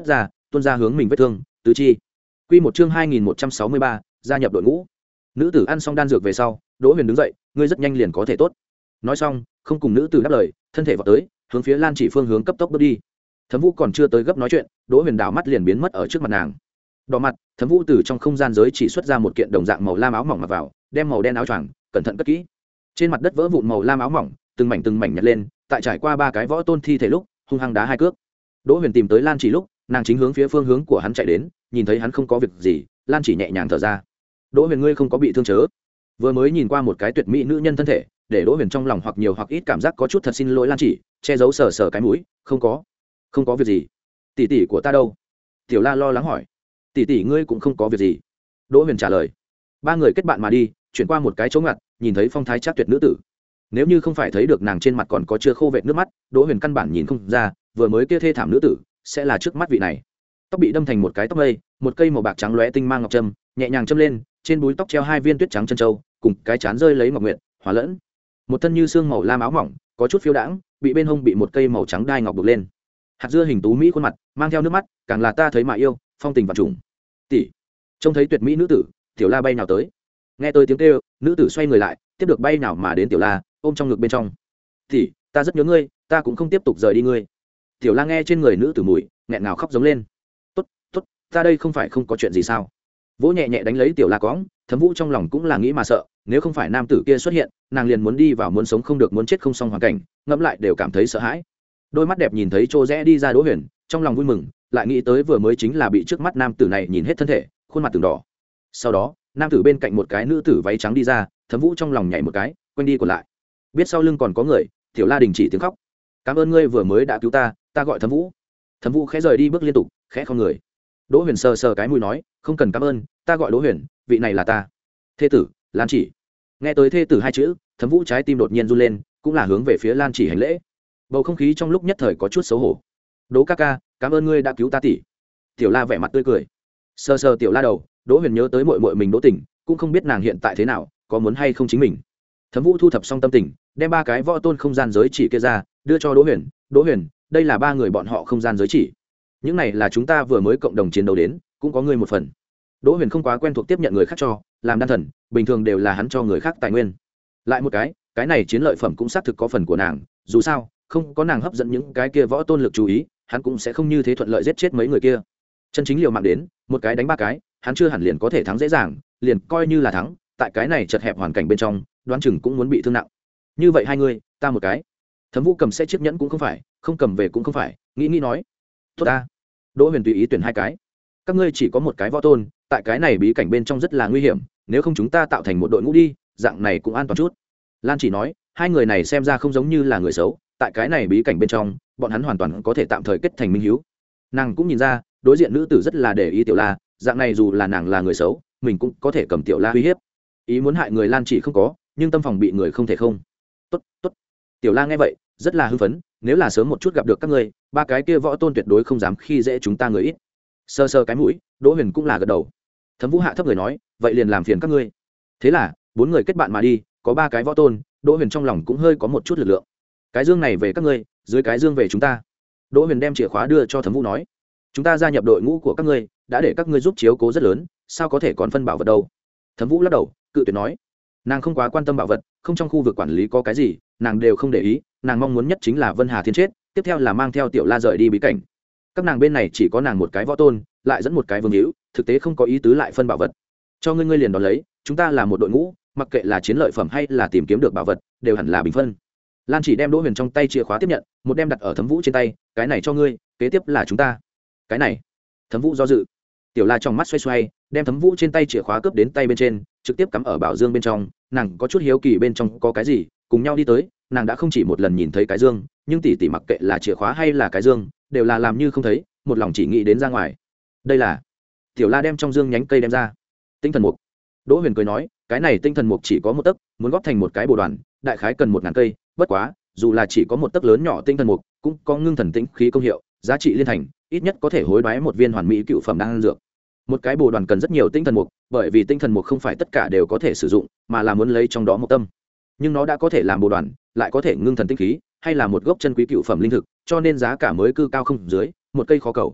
tuôn ra hướng mình vết thương tứ chi. Quy một chương hai nghìn một trăm sáu mươi ba, gia nhập đội ngũ. Nữ tử ăn xong đan dược về sau, Đỗ Huyền đứng dậy, ngươi rất nhanh liền có thể tốt. Nói xong, không cùng nữ tử đáp lời, thân thể vọt tới, hướng phía Lan Chỉ phương hướng cấp tốc bước đi. Thẩm Vũ còn chưa tới gấp nói chuyện, Đỗ Huyền đảo mắt liền biến mất ở trước mặt nàng. Đỏ mặt, Thẩm Vũ từ trong không gian giới chỉ xuất ra một kiện đồng dạng màu lam áo mỏng mặc vào, đem màu đen áo choàng cẩn thận cất kỹ. Trên mặt đất vỡ vụn màu lam áo mỏng, từng mảnh từng mảnh nhặt lên, tại trải qua ba cái võ tôn thi thể lúc, hung hăng đá hai cước. Đỗ Huyền tìm tới Lan Chỉ lúc, nàng chính hướng phía phương hướng của hắn chạy đến, nhìn thấy hắn không có việc gì, Lan Chỉ nhẹ nhàng thở ra. Đỗ Huyền, ngươi không có bị thương chớ? Vừa mới nhìn qua một cái tuyệt mỹ nữ nhân thân thể, để Đỗ Huyền trong lòng hoặc nhiều hoặc ít cảm giác có chút thật xin lỗi Lan Chỉ, che giấu sờ sờ cái mũi, không có, không có việc gì. Tỷ tỷ của ta đâu? Tiểu La lo lắng hỏi. Tỷ tỷ ngươi cũng không có việc gì. Đỗ Huyền trả lời. Ba người kết bạn mà đi, chuyển qua một cái chỗ ngặt, nhìn thấy phong thái chắc tuyệt nữ tử. Nếu như không phải thấy được nàng trên mặt còn có chưa khô vệt nước mắt, Đỗ Huyền căn bản nhìn không ra, vừa mới kia thê thảm nữ tử sẽ là trước mắt vị này. Tóc bị đâm thành một cái tóc mây, một cây màu bạc trắng lóe tinh mang ngọc trâm, nhẹ nhàng châm lên, trên búi tóc treo hai viên tuyết trắng chân châu, cùng cái chán rơi lấy ngọc nguyệt, hòa lẫn. Một thân như xương màu lam áo mỏng, có chút phiêu đãng, bị bên hông bị một cây màu trắng đai ngọc buộc lên. Hạt dưa hình tú mỹ khuôn mặt, mang theo nước mắt, càng là ta thấy mà yêu, phong tình vạn trùng. Tỷ, trông thấy tuyệt mỹ nữ tử, Tiểu La bay nào tới. Nghe tôi tiếng kêu, nữ tử xoay người lại, tiếp được bay nào mà đến Tiểu La, ôm trong ngực bên trong. Tỷ, ta rất nhớ ngươi, ta cũng không tiếp tục rời đi ngươi. Tiểu La nghe trên người nữ tử mùi, nghẹn ngào khóc giống lên. Tốt, tốt, ta đây không phải không có chuyện gì sao? Vỗ nhẹ nhẹ đánh lấy Tiểu La cõng, Thẩm Vũ trong lòng cũng là nghĩ mà sợ, nếu không phải nam tử kia xuất hiện, nàng liền muốn đi vào muốn sống không được muốn chết không xong hoàn cảnh, ngẫm lại đều cảm thấy sợ hãi. Đôi mắt đẹp nhìn thấy Trô rẽ đi ra Đỗ Huyền, trong lòng vui mừng, lại nghĩ tới vừa mới chính là bị trước mắt nam tử này nhìn hết thân thể, khuôn mặt từng đỏ. Sau đó, nam tử bên cạnh một cái nữ tử váy trắng đi ra, Thẩm Vũ trong lòng nhảy một cái, quanh đi còn lại. Biết sau lưng còn có người, Tiểu La đình chỉ tiếng khóc. Cảm ơn ngươi vừa mới đã cứu ta, ta gọi Thẩm Vũ. Thẩm Vũ khẽ rời đi bước liên tục, khẽ không người. Đỗ Huyền sờ sờ cái mũi nói, không cần cảm ơn, ta gọi Đỗ Huyền, vị này là ta thê tử Lan Chỉ. Nghe tới thê tử hai chữ, Thẩm Vũ trái tim đột nhiên run lên, cũng là hướng về phía Lan Chỉ hành lễ. Bầu không khí trong lúc nhất thời có chút xấu hổ. Đỗ ca ca, cảm ơn ngươi đã cứu ta tỷ. Tiểu La vẻ mặt tươi cười, sờ sờ Tiểu La đầu. Đỗ Huyền nhớ tới muội muội mình Đỗ Tình, cũng không biết nàng hiện tại thế nào, có muốn hay không chính mình. Thẩm Vũ thu thập xong tâm tình, đem ba cái võ tôn không gian giới chỉ kia ra, đưa cho Đỗ Huyền. Đỗ Huyền, đây là ba người bọn họ không gian giới chỉ, những này là chúng ta vừa mới cộng đồng chiến đấu đến, cũng có ngươi một phần. Đỗ Huyền không quá quen thuộc tiếp nhận người khác cho, làm đan thần, bình thường đều là hắn cho người khác tài nguyên. Lại một cái, cái này chiến lợi phẩm cũng xác thực có phần của nàng, dù sao, không có nàng hấp dẫn những cái kia võ tôn lực chú ý, hắn cũng sẽ không như thế thuận lợi giết chết mấy người kia. Chân chính liều mạng đến, một cái đánh ba cái, hắn chưa hẳn liền có thể thắng dễ dàng, liền coi như là thắng, tại cái này chật hẹp hoàn cảnh bên trong, đoán chừng cũng muốn bị thương nặng. Như vậy hai người, ta một cái. Thẩm Vũ cầm sẽ chiếc nhẫn cũng không phải, không cầm về cũng không phải, nghĩ nghĩ nói, tốt ta. Đỗ Huyền tùy ý tuyển hai cái. Các ngươi chỉ có một cái võ tôn, tại cái này bí cảnh bên trong rất là nguy hiểm, nếu không chúng ta tạo thành một đội ngũ đi, dạng này cũng an toàn chút. Lan Chỉ nói, hai người này xem ra không giống như là người xấu, tại cái này bí cảnh bên trong, bọn hắn hoàn toàn có thể tạm thời kết thành minh hiếu. Nàng cũng nhìn ra, đối diện nữ tử rất là để ý Tiểu La, dạng này dù là nàng là người xấu, mình cũng có thể cầm Tiểu La uy hiếp. Ý muốn hại người Lan Chỉ không có, nhưng tâm phòng bị người không thể không. Tốt, tốt. Tiểu La nghe vậy, rất là hưng phấn, nếu là sớm một chút gặp được các ngươi, ba cái kia võ tôn tuyệt đối không dám khi dễ chúng ta người ít. Sơ sơ cái mũi, Đỗ Huyền cũng là gật đầu. Thẩm Vũ hạ thấp người nói, vậy liền làm phiền các ngươi. Thế là bốn người kết bạn mà đi, có ba cái võ tôn, Đỗ Huyền trong lòng cũng hơi có một chút lực lượng. Cái dương này về các ngươi, dưới cái dương về chúng ta. Đỗ Huyền đem chìa khóa đưa cho Thẩm Vũ nói, chúng ta gia nhập đội ngũ của các ngươi, đã để các ngươi giúp chiếu cố rất lớn, sao có thể còn phân bảo vật đâu. Thẩm Vũ lắc đầu, cự tuyệt nói, nàng không quá quan tâm bảo vật, không trong khu vực quản lý có cái gì, nàng đều không để ý, nàng mong muốn nhất chính là Vân Hà Thiên chết, tiếp theo là mang theo Tiểu La rời đi bí cảnh. Các nàng bên này chỉ có nàng một cái võ tôn, lại dẫn một cái vương hữu, thực tế không có ý tứ lại phân bảo vật. Cho ngươi ngươi liền đón lấy, chúng ta là một đội ngũ, mặc kệ là chiến lợi phẩm hay là tìm kiếm được bảo vật, đều hẳn là bình phân. Lan Chỉ đem Đỗ Huyền trong tay chìa khóa tiếp nhận, một đem đặt ở Thẩm Vũ trên tay, cái này cho ngươi, kế tiếp là chúng ta. Cái này. Thẩm Vũ do dự. Tiểu La trong mắt xoay xoay, đem Thẩm Vũ trên tay chìa khóa cướp đến tay bên trên, trực tiếp cắm ở bảo dương bên trong, nàng có chút hiếu kỳ bên trong có cái gì, cùng nhau đi tới, nàng đã không chỉ một lần nhìn thấy cái dương, nhưng tỷ tỷ mặc kệ là chìa khóa hay là cái dương, đều là làm như không thấy, một lòng chỉ nghĩ đến ra ngoài. Đây là. Tiểu La đem trong dương nhánh cây đem ra. Tinh thần mục. Đỗ Huyền cười nói, cái này tinh thần mục chỉ có một tấc, muốn góp thành một cái bồ đoàn, đại khái cần một ngàn cây, bất quá, dù là chỉ có một tấc lớn nhỏ tinh thần mục, cũng có ngưng thần tĩnh khí công hiệu, giá trị liên thành, ít nhất có thể hối đoái một viên hoàn mỹ cựu phẩm đan dược. Một cái bồ đoàn cần rất nhiều tinh thần mục, bởi vì tinh thần mục không phải tất cả đều có thể sử dụng, mà là muốn lấy trong đó một tâm. Nhưng nó đã có thể làm bồ đoàn, lại có thể ngưng thần tinh khí, hay là một gốc chân quý cựu phẩm linh thực, cho nên giá cả mới cư cao không dưới, một cây khó cầu.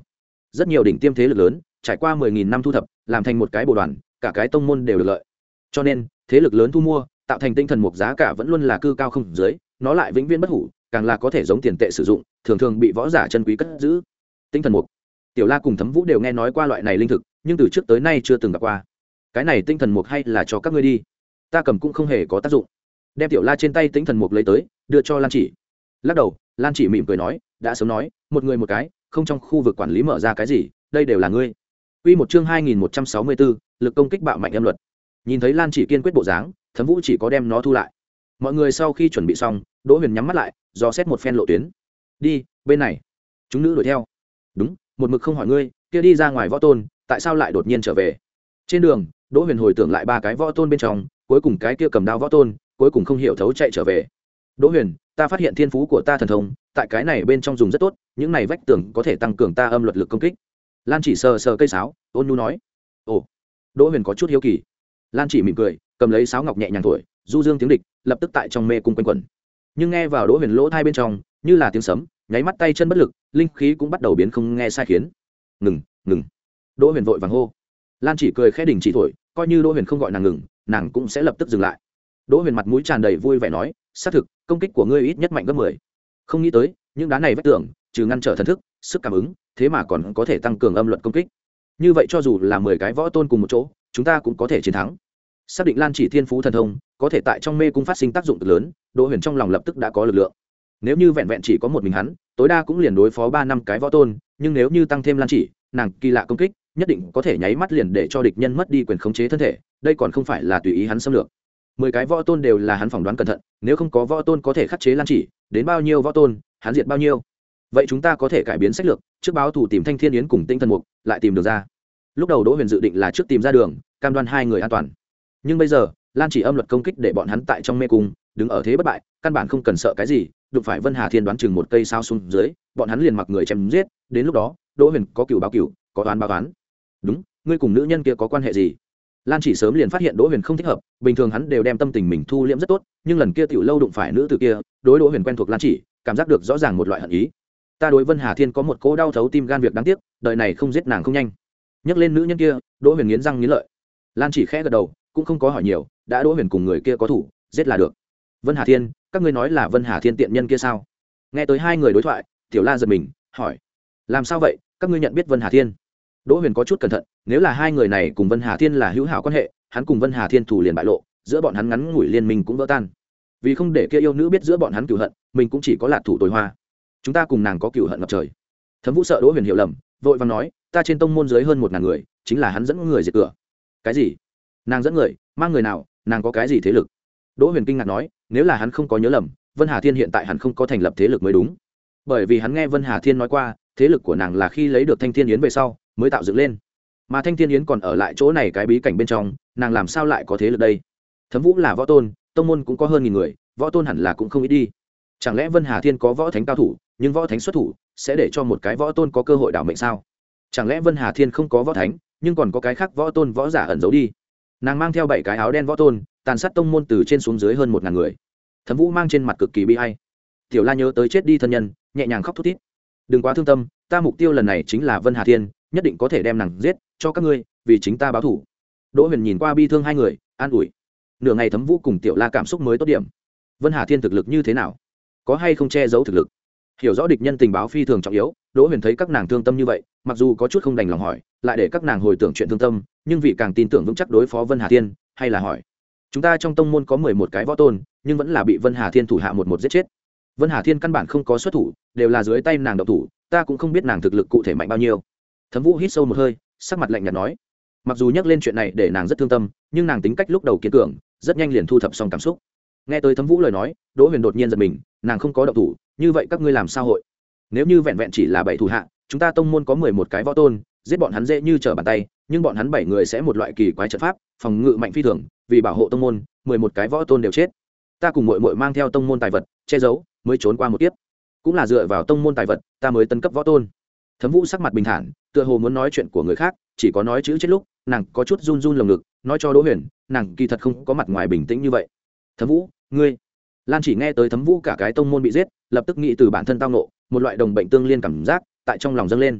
rất nhiều đỉnh tiêm thế lực lớn trải qua mười nghìn năm thu thập làm thành một cái bộ đoàn, cả cái tông môn đều được lợi. Cho nên thế lực lớn thu mua tạo thành tinh thần mục giá cả vẫn luôn là cư cao không dưới, nó lại vĩnh viễn bất hủ, càng là có thể giống tiền tệ sử dụng, thường thường bị võ giả chân quý cất giữ. Tinh thần mục, Tiểu La cùng Thấm Vũ đều nghe nói qua loại này linh thực, nhưng từ trước tới nay chưa từng gặp qua. Cái này tinh thần mục hay là cho các ngươi đi, ta cầm cũng không hề có tác dụng. Đem Tiểu La trên tay tinh thần mục lấy tới, đưa cho Lan Chỉ. Lắc đầu, Lan Chỉ mỉm cười nói, đã sớm nói, một người một cái, không trong khu vực quản lý mở ra cái gì, đây đều là ngươi. Quy một chương hai nghìn một trăm sáu mươi bốn, lực công kích bạo mạnh âm luật. Nhìn thấy Lan Chỉ kiên quyết bộ dáng, Thấm Vũ chỉ có đem nó thu lại. Mọi người sau khi chuẩn bị xong, Đỗ Huyền nhắm mắt lại, dò xét một phen lộ tuyến. Đi, bên này. Chúng nữ đuổi theo. Đúng, một mực không hỏi ngươi, kia đi ra ngoài võ tôn, tại sao lại đột nhiên trở về? Trên đường, Đỗ Huyền hồi tưởng lại ba cái võ tôn bên trong, cuối cùng cái kia cầm đao võ tôn, cuối cùng không hiểu thấu chạy trở về. Đỗ Huyền, ta phát hiện thiên phú của ta thần thông, tại cái này bên trong dùng rất tốt, những này vách tường có thể tăng cường ta âm luật lực công kích. Lan Chỉ sờ sờ cây sáo, ôn nhu nói. Ồ. Đỗ Huyền có chút hiếu kỳ. Lan Chỉ mỉm cười, cầm lấy sáo ngọc nhẹ nhàng thổi, du dương tiếng địch, lập tức tại trong mê cung quanh quẩn. Nhưng nghe vào Đỗ Huyền lỗ tai bên trong, như là tiếng sấm, nháy mắt tay chân bất lực, linh khí cũng bắt đầu biến không nghe sai khiến. Ngừng, ngừng. Đỗ Huyền vội vàng hô. Lan Chỉ cười khẽ đình chỉ thổi, coi như Đỗ Huyền không gọi nàng ngừng, nàng cũng sẽ lập tức dừng lại. Đỗ Huyền mặt mũi tràn đầy vui vẻ nói, xác thực, công kích của ngươi ít nhất mạnh gấp mười. Không nghĩ tới, những đá này vách tường, trừ ngăn trở thần thức, sức cảm ứng, thế mà còn có thể tăng cường âm luật công kích. Như vậy cho dù là mười cái võ tôn cùng một chỗ, chúng ta cũng có thể chiến thắng. Xác định Lan Chỉ thiên phú thần thông có thể tại trong mê cung phát sinh tác dụng cực lớn, Đỗ Huyền trong lòng lập tức đã có lực lượng. Nếu như vẹn vẹn chỉ có một mình hắn, tối đa cũng liền đối phó ba năm cái võ tôn, nhưng nếu như tăng thêm Lan Chỉ, nàng kỳ lạ công kích, nhất định có thể nháy mắt liền để cho địch nhân mất đi quyền khống chế thân thể, đây còn không phải là tùy ý hắn xâm lược. Mười cái võ tôn đều là hắn phỏng đoán cẩn thận, nếu không có võ tôn có thể khắc chế Lan Chỉ, đến bao nhiêu võ tôn, hắn diệt bao nhiêu. Vậy chúng ta có thể cải biến sách lược, trước báo thủ tìm Thanh Thiên Yến cùng Tinh Thần Mục, lại tìm được ra. Lúc đầu Đỗ Huyền dự định là trước tìm ra đường, cam đoan hai người an toàn. Nhưng bây giờ, Lan Chỉ âm luật công kích để bọn hắn tại trong mê cung, đứng ở thế bất bại, căn bản không cần sợ cái gì, đụng phải Vân Hà Thiên đoán chừng một cây sao xuống dưới, bọn hắn liền mặc người chém giết, đến lúc đó, Đỗ Huyền có cừu báo cừu, có oán báo oán. Đúng, ngươi cùng nữ nhân kia có quan hệ gì? Lan Chỉ sớm liền phát hiện Đỗ Huyền không thích hợp, bình thường hắn đều đem tâm tình mình thu liễm rất tốt, nhưng lần kia tiểu lâu đụng phải nữ tử kia, đối Đỗ Huyền quen thuộc Lan Chỉ, cảm giác được rõ ràng một loại hận ý. Ta đối Vân Hà Thiên có một cỗ đau thấu tim gan việc đáng tiếc, đời này không giết nàng không nhanh. Nhắc lên nữ nhân kia, Đỗ Huyền nghiến răng nghiến lợi. Lan Chỉ khẽ gật đầu, cũng không có hỏi nhiều, đã Đỗ Huyền cùng người kia có thủ, giết là được. Vân Hà Thiên, các ngươi nói là Vân Hà Thiên tiện nhân kia sao? Nghe tới hai người đối thoại, Tiểu La giật mình, hỏi: làm sao vậy, các ngươi nhận biết Vân Hà Thiên? Đỗ Huyền có chút cẩn thận, nếu là hai người này cùng Vân Hà Thiên là hữu hảo quan hệ, hắn cùng Vân Hà Thiên thủ liền bại lộ, giữa bọn hắn ngắn ngủi liên minh cũng vỡ tan. Vì không để kia yêu nữ biết giữa bọn hắn cừu hận, mình cũng chỉ có lạc thủ tối hoa. Chúng ta cùng nàng có cừu hận ngập trời. Thấm Vũ sợ Đỗ Huyền hiểu lầm, vội vàng nói, ta trên tông môn dưới hơn một ngàn người, chính là hắn dẫn người diệt cửa. Cái gì? Nàng dẫn người, mang người nào, nàng có cái gì thế lực? Đỗ Huyền kinh ngạc nói, nếu là hắn không có nhớ lầm, Vân Hà Thiên hiện tại hẳn không có thành lập thế lực mới đúng. Bởi vì hắn nghe Vân Hà Thiên nói qua, thế lực của nàng là khi lấy được Thanh Thiên Yến về sau, mới tạo dựng lên. Mà Thanh Thiên Yến còn ở lại chỗ này cái bí cảnh bên trong, nàng làm sao lại có thế lực đây? Thấm Vũ là võ tôn, tông môn cũng có hơn nghìn người, võ tôn hẳn là cũng không ít đi. Chẳng lẽ Vân Hà Thiên có võ thánh cao thủ, nhưng võ thánh xuất thủ sẽ để cho một cái võ tôn có cơ hội đảo mệnh sao? Chẳng lẽ Vân Hà Thiên không có võ thánh, nhưng còn có cái khác võ tôn võ giả ẩn giấu đi? Nàng mang theo bảy cái áo đen võ tôn, tàn sát tông môn từ trên xuống dưới hơn một ngàn người. Thấm Vũ mang trên mặt cực kỳ bi ai. Tiểu La nhớ tới chết đi thân nhân, nhẹ nhàng khóc thút thít. Đừng quá thương tâm, ta mục tiêu lần này chính là Vân Hà Thiên, nhất định có thể đem nàng giết cho các ngươi, vì chính ta báo thù. Đỗ Huyền nhìn qua bi thương hai người, an ủi. Nửa ngày Thấm Vũ cùng Tiểu La cảm xúc mới tốt điểm. Vân Hà Thiên thực lực như thế nào? Có hay không che giấu thực lực? Hiểu rõ địch nhân tình báo phi thường trọng yếu, Đỗ Huyền thấy các nàng thương tâm như vậy, mặc dù có chút không đành lòng hỏi, lại để các nàng hồi tưởng chuyện thương tâm, nhưng vì càng tin tưởng vững chắc đối phó Vân Hà Thiên, hay là hỏi. Chúng ta trong tông môn có mười một cái võ tôn, nhưng vẫn là bị Vân Hà Thiên thủ hạ một một giết chết. Vân Hà Thiên căn bản không có xuất thủ, đều là dưới tay nàng động thủ, ta cũng không biết nàng thực lực cụ thể mạnh bao nhiêu. Thấm Vũ hít sâu một hơi, sắc mặt lạnh nhạt nói, mặc dù nhắc lên chuyện này để nàng rất thương tâm, nhưng nàng tính cách lúc đầu kiên cường, rất nhanh liền thu thập xong cảm xúc. Nghe tới Thấm Vũ lời nói, Đỗ Huyền đột nhiên giật mình, nàng không có động thủ, như vậy các ngươi làm sao hội? Nếu như vẹn vẹn chỉ là bảy thủ hạ, chúng ta tông môn có mười một cái võ tôn, giết bọn hắn dễ như trở bàn tay, nhưng bọn hắn bảy người sẽ một loại kỳ quái trận pháp, phòng ngự mạnh phi thường, vì bảo hộ tông môn, mười một cái võ tôn đều chết. Ta cùng muội muội mang theo tông môn tài vật, che giấu, mới trốn qua một kiếp. Cũng là dựa vào tông môn tài vật, ta mới tấn cấp võ tôn. Thấm Vũ sắc mặt bình thản, tựa hồ muốn nói chuyện của người khác, chỉ có nói chữ chết lúc, nàng có chút run run lồng ngực, nói cho Đỗ Huyền, nàng kỳ thật không có mặt ngoài bình tĩnh như vậy. Thấm Vũ, ngươi. Lan Chỉ nghe tới Thấm Vũ cả cái tông môn bị giết, lập tức nghĩ từ bản thân tao nộ, một loại đồng bệnh tương liên cảm giác tại trong lòng dâng lên.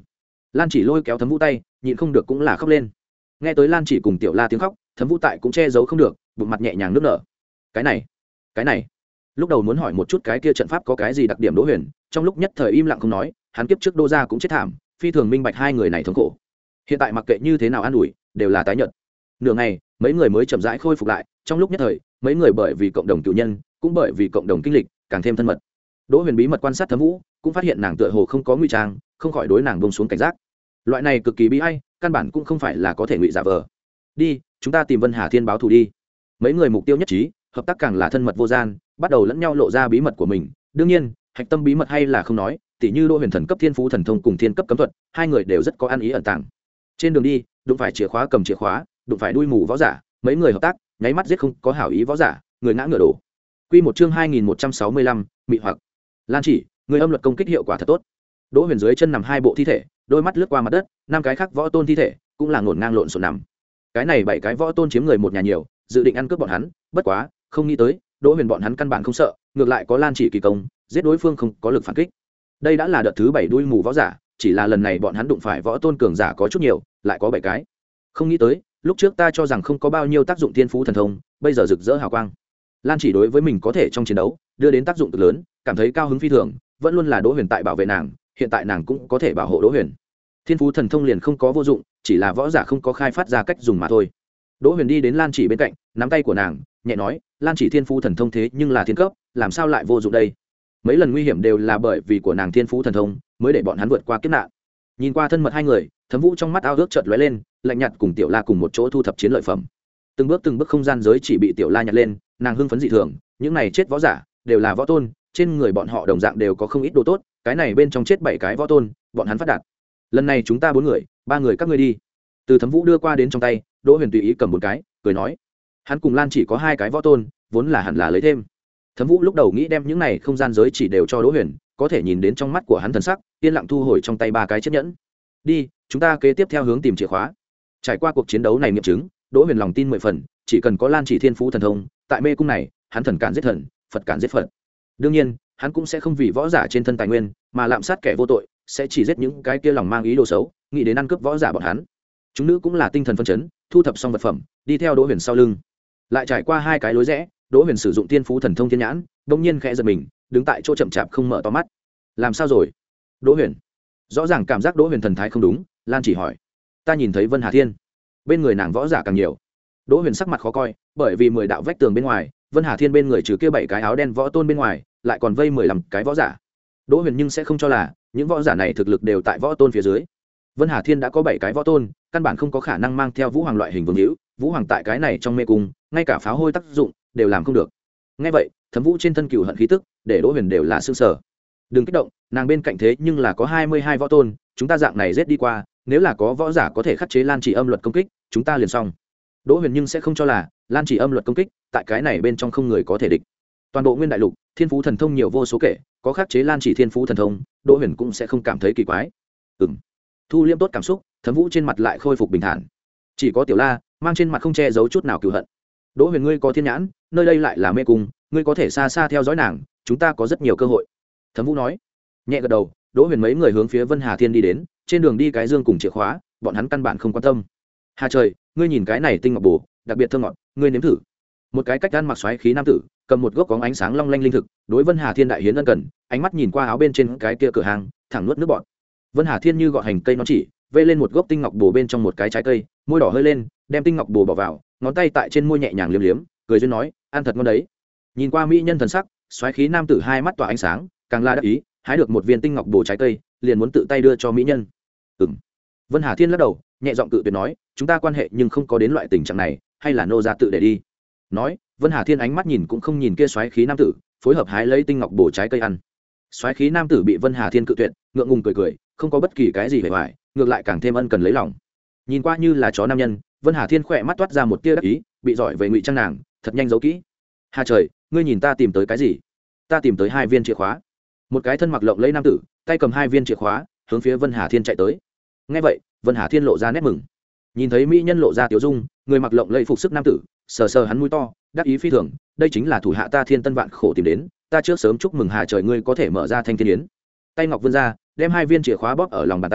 Lan Chỉ lôi kéo Thấm Vũ tay, nhịn không được cũng là khóc lên. Nghe tới Lan Chỉ cùng Tiểu La tiếng khóc, Thấm Vũ tại cũng che giấu không được, bụng mặt nhẹ nhàng nước nở. Cái này, cái này. Lúc đầu muốn hỏi một chút cái kia trận pháp có cái gì đặc điểm Đỗ Huyền, trong lúc nhất thời im lặng không nói, hắn kiếp trước Đỗ gia cũng chết thảm, phi thường minh bạch hai người này thống khổ. Hiện tại mặc kệ như thế nào an ủi, đều là tái nhợt. Nửa ngày, mấy người mới chậm rãi khôi phục lại, trong lúc nhất thời, mấy người bởi vì cộng đồng cựu nhân, cũng bởi vì cộng đồng kinh lịch, càng thêm thân mật. Đỗ Huyền bí mật quan sát Thấm Vũ, cũng phát hiện nàng tựa hồ không có ngụy trang, không khỏi đối nàng buông xuống cảnh giác. Loại này cực kỳ bi ai, căn bản cũng không phải là có thể ngụy giả vờ. Đi, chúng ta tìm Vân Hà Thiên báo thù đi. Mấy người mục tiêu nhất trí, hợp tác càng là thân mật vô gian, bắt đầu lẫn nhau lộ ra bí mật của mình. Đương nhiên, hạch tâm bí mật hay là không nói, tỉ như Đỗ Huyền thần cấp thiên phú thần thông cùng thiên cấp cấm thuật, hai người đều rất có ăn ý ẩn tàng. Trên đường đi, đụng phải chìa khóa cầm chìa khóa, đụng phải đuôi mù võ giả, mấy người hợp tác, nháy mắt giết không có hảo ý võ giả, người ngã ngựa đổ. Quy một chương hai nghìn một trăm sáu mươi lăm, mị hoặc. Lan Chỉ, người âm luật công kích hiệu quả thật tốt. Đỗ Huyền dưới chân nằm hai bộ thi thể, đôi mắt lướt qua mặt đất, năm cái khác võ tôn thi thể cũng là ngổn ngang lộn xộn nằm. Cái này bảy cái võ tôn chiếm người một nhà nhiều, dự định ăn cướp bọn hắn, bất quá, không nghĩ tới, Đỗ Huyền bọn hắn căn bản không sợ, ngược lại có Lan Chỉ kỳ công, giết đối phương không có lực phản kích. Đây đã là đợt thứ bảy đuôi mù võ giả, chỉ là lần này bọn hắn đụng phải võ tôn cường giả có chút nhiều, lại có bảy cái. Không nghĩ tới, lúc trước ta cho rằng không có bao nhiêu tác dụng thiên phú thần thông, bây giờ rực rỡ hào quang. Lan Chỉ đối với mình có thể trong chiến đấu đưa đến tác dụng cực lớn, cảm thấy cao hứng phi thường, vẫn luôn là Đỗ Huyền tại bảo vệ nàng, hiện tại nàng cũng có thể bảo hộ Đỗ Huyền. Thiên phú thần thông liền không có vô dụng, chỉ là võ giả không có khai phát ra cách dùng mà thôi. Đỗ Huyền đi đến Lan Chỉ bên cạnh, nắm tay của nàng, nhẹ nói, Lan Chỉ thiên phú thần thông thế nhưng là thiên cấp, làm sao lại vô dụng đây? Mấy lần nguy hiểm đều là bởi vì của nàng thiên phú thần thông, mới để bọn hắn vượt qua kiếp nạn. Nhìn qua thân mật hai người, Thấm Vũ trong mắt ao ước chợt lóe lên, lạnh nhạt cùng Tiểu La cùng một chỗ thu thập chiến lợi phẩm. Từng bước từng bước không gian giới chỉ bị Tiểu La nhặt lên, nàng hưng phấn dị thường, những này chết võ giả đều là võ tôn, trên người bọn họ đồng dạng đều có không ít đồ tốt, cái này bên trong chết bảy cái võ tôn, bọn hắn phát đạt. Lần này chúng ta bốn người, ba người các ngươi đi. Từ Thấm Vũ đưa qua đến trong tay, Đỗ Huyền tùy ý cầm một cái, cười nói, hắn cùng Lan Chỉ có hai cái võ tôn, vốn là hẳn là lấy thêm. Thấm Vũ lúc đầu nghĩ đem những này không gian giới chỉ đều cho Đỗ Huyền, có thể nhìn đến trong mắt của hắn thần sắc, yên lặng thu hồi trong tay ba cái chiếc nhẫn. Đi, chúng ta kế tiếp theo hướng tìm chìa khóa. Trải qua cuộc chiến đấu này nghiệm chứng, Đỗ Huyền lòng tin mười phần, chỉ cần có Lan Chỉ thiên phú thần thông, tại mê cung này, hắn thần cản giết thần, Phật cản giết Phật. Đương nhiên, hắn cũng sẽ không vì võ giả trên thân tài nguyên, mà lạm sát kẻ vô tội, sẽ chỉ giết những cái kia lòng mang ý đồ xấu, nghĩ đến ăn cướp võ giả bọn hắn. Chúng nữ cũng là tinh thần phân chấn, thu thập xong vật phẩm, đi theo Đỗ Huyền sau lưng. Lại trải qua hai cái lối rẽ, Đỗ Huyền sử dụng thiên phú thần thông thiên nhãn, bỗng nhiên khẽ giật mình, đứng tại chỗ chậm chạp không mở to mắt. Làm sao rồi? Đỗ Huyền. Rõ ràng cảm giác Đỗ Huyền thần thái không đúng, Lan Chỉ hỏi. Ta nhìn thấy Vân Hà Thiên, bên người nàng võ giả càng nhiều. Đỗ Huyền sắc mặt khó coi, bởi vì mười đạo vách tường bên ngoài, Vân Hà Thiên bên người trừ kia bảy cái áo đen võ tôn bên ngoài, lại còn vây mười lăm cái võ giả. Đỗ Huyền nhưng sẽ không cho là những võ giả này thực lực đều tại võ tôn phía dưới. Vân Hà Thiên đã có bảy cái võ tôn, căn bản không có khả năng mang theo Vũ Hoàng loại hình vương hữu, Vũ Hoàng tại cái này trong mê cung, ngay cả pháo hôi tác dụng đều làm không được. Nghe vậy, Thấm Vũ trên thân cừu hận khí tức, để Đỗ Huyền đều là sương sở. Đừng kích động, nàng bên cạnh thế nhưng là có hai mươi hai võ tôn, chúng ta dạng này giết đi qua, nếu là có võ giả có thể khắc chế Lan Chỉ âm luật công kích, chúng ta liền xong. Đỗ Huyền nhưng sẽ không cho là Lan Chỉ âm luật công kích, tại cái này bên trong không người có thể địch. Toàn bộ Nguyên Đại Lục, thiên phú thần thông nhiều vô số kể, có khắc chế Lan Chỉ thiên phú thần thông, Đỗ Huyền cũng sẽ không cảm thấy kỳ quái. Ừm. Thu liêm tốt cảm xúc, Thấm Vũ trên mặt lại khôi phục bình thản. Chỉ có Tiểu La, mang trên mặt không che giấu chút nào cừu hận. Đỗ Huyền, ngươi có thiên nhãn, nơi đây lại là mê cung, ngươi có thể xa xa theo dõi nàng, chúng ta có rất nhiều cơ hội. Thấm Vũ nói. Nhẹ gật đầu, Đỗ Huyền mấy người hướng phía Vân Hà Thiên đi đến, trên đường đi cái dương cùng chìa khóa, bọn hắn căn bản không quan tâm. Hà trời, ngươi nhìn cái này tinh ngọc bổ, đặc biệt thơm ngọt, ngươi nếm thử. Một cái cách ăn mặc xoáy khí nam tử, cầm một gốc có ánh sáng long lanh linh thực, đối Vân Hà Thiên đại hiến ân cần, ánh mắt nhìn qua áo bên trên cái kia cửa hàng, thẳng nuốt nước bọt. Vân Hà Thiên như gọt hành cây nó chỉ, vê lên một gốc tinh ngọc bổ bên trong một cái trái cây, môi đỏ hơi lên, đem tinh ngọc bổ bỏ vào, ngón tay tại trên môi nhẹ nhàng liếm liếm, cười duyên nói, ăn thật ngon đấy. Nhìn qua mỹ nhân thần sắc, xoáy khí nam tử hai mắt tỏa ánh sáng, càng la đắc ý, hái được một viên tinh ngọc bổ trái cây, liền muốn tự tay đưa cho mỹ nhân. Ừm. Vân Hà Thiên lắc đầu, nhẹ giọng cự tuyệt nói, chúng ta quan hệ nhưng không có đến loại tình trạng này, hay là nô gia tự để đi. Nói, Vân Hà Thiên ánh mắt nhìn cũng không nhìn kia xoáy khí nam tử, phối hợp hái lấy tinh ngọc bổ trái cây ăn. Xoáy khí nam tử bị Vân Hà Thiên cự tuyệt, ngượng ngùng cười cười, không có bất kỳ cái gì vẻ vải, ngược lại càng thêm ân cần lấy lòng. Nhìn qua như là chó nam nhân, Vân Hà Thiên khỏe mắt toát ra một tia đắc ý, bị giỏi về ngụy trang nàng, thật nhanh giấu kỹ. Hà trời, ngươi nhìn ta tìm tới cái gì? Ta tìm tới hai viên chìa khóa. Một cái thân mặc lộng lẫy nam tử, tay cầm hai viên chìa khóa, hướng phía Vân Hà Thiên chạy tới. Nghe vậy, Vân Hà Thiên lộ ra nét mừng. Nhìn thấy mỹ nhân lộ ra tiểu dung, người mặc lộng lẫy phục sức nam tử, sờ sờ hắn mũi to, đắc ý phi thường, đây chính là thủ hạ ta Thiên Tân vạn khổ tìm đến, ta trước sớm chúc mừng Hà trời ngươi có thể mở ra thanh thiên yến. Tay ngọc vươn ra, đem hai viên chìa khóa bóp ở lòng bàn tay,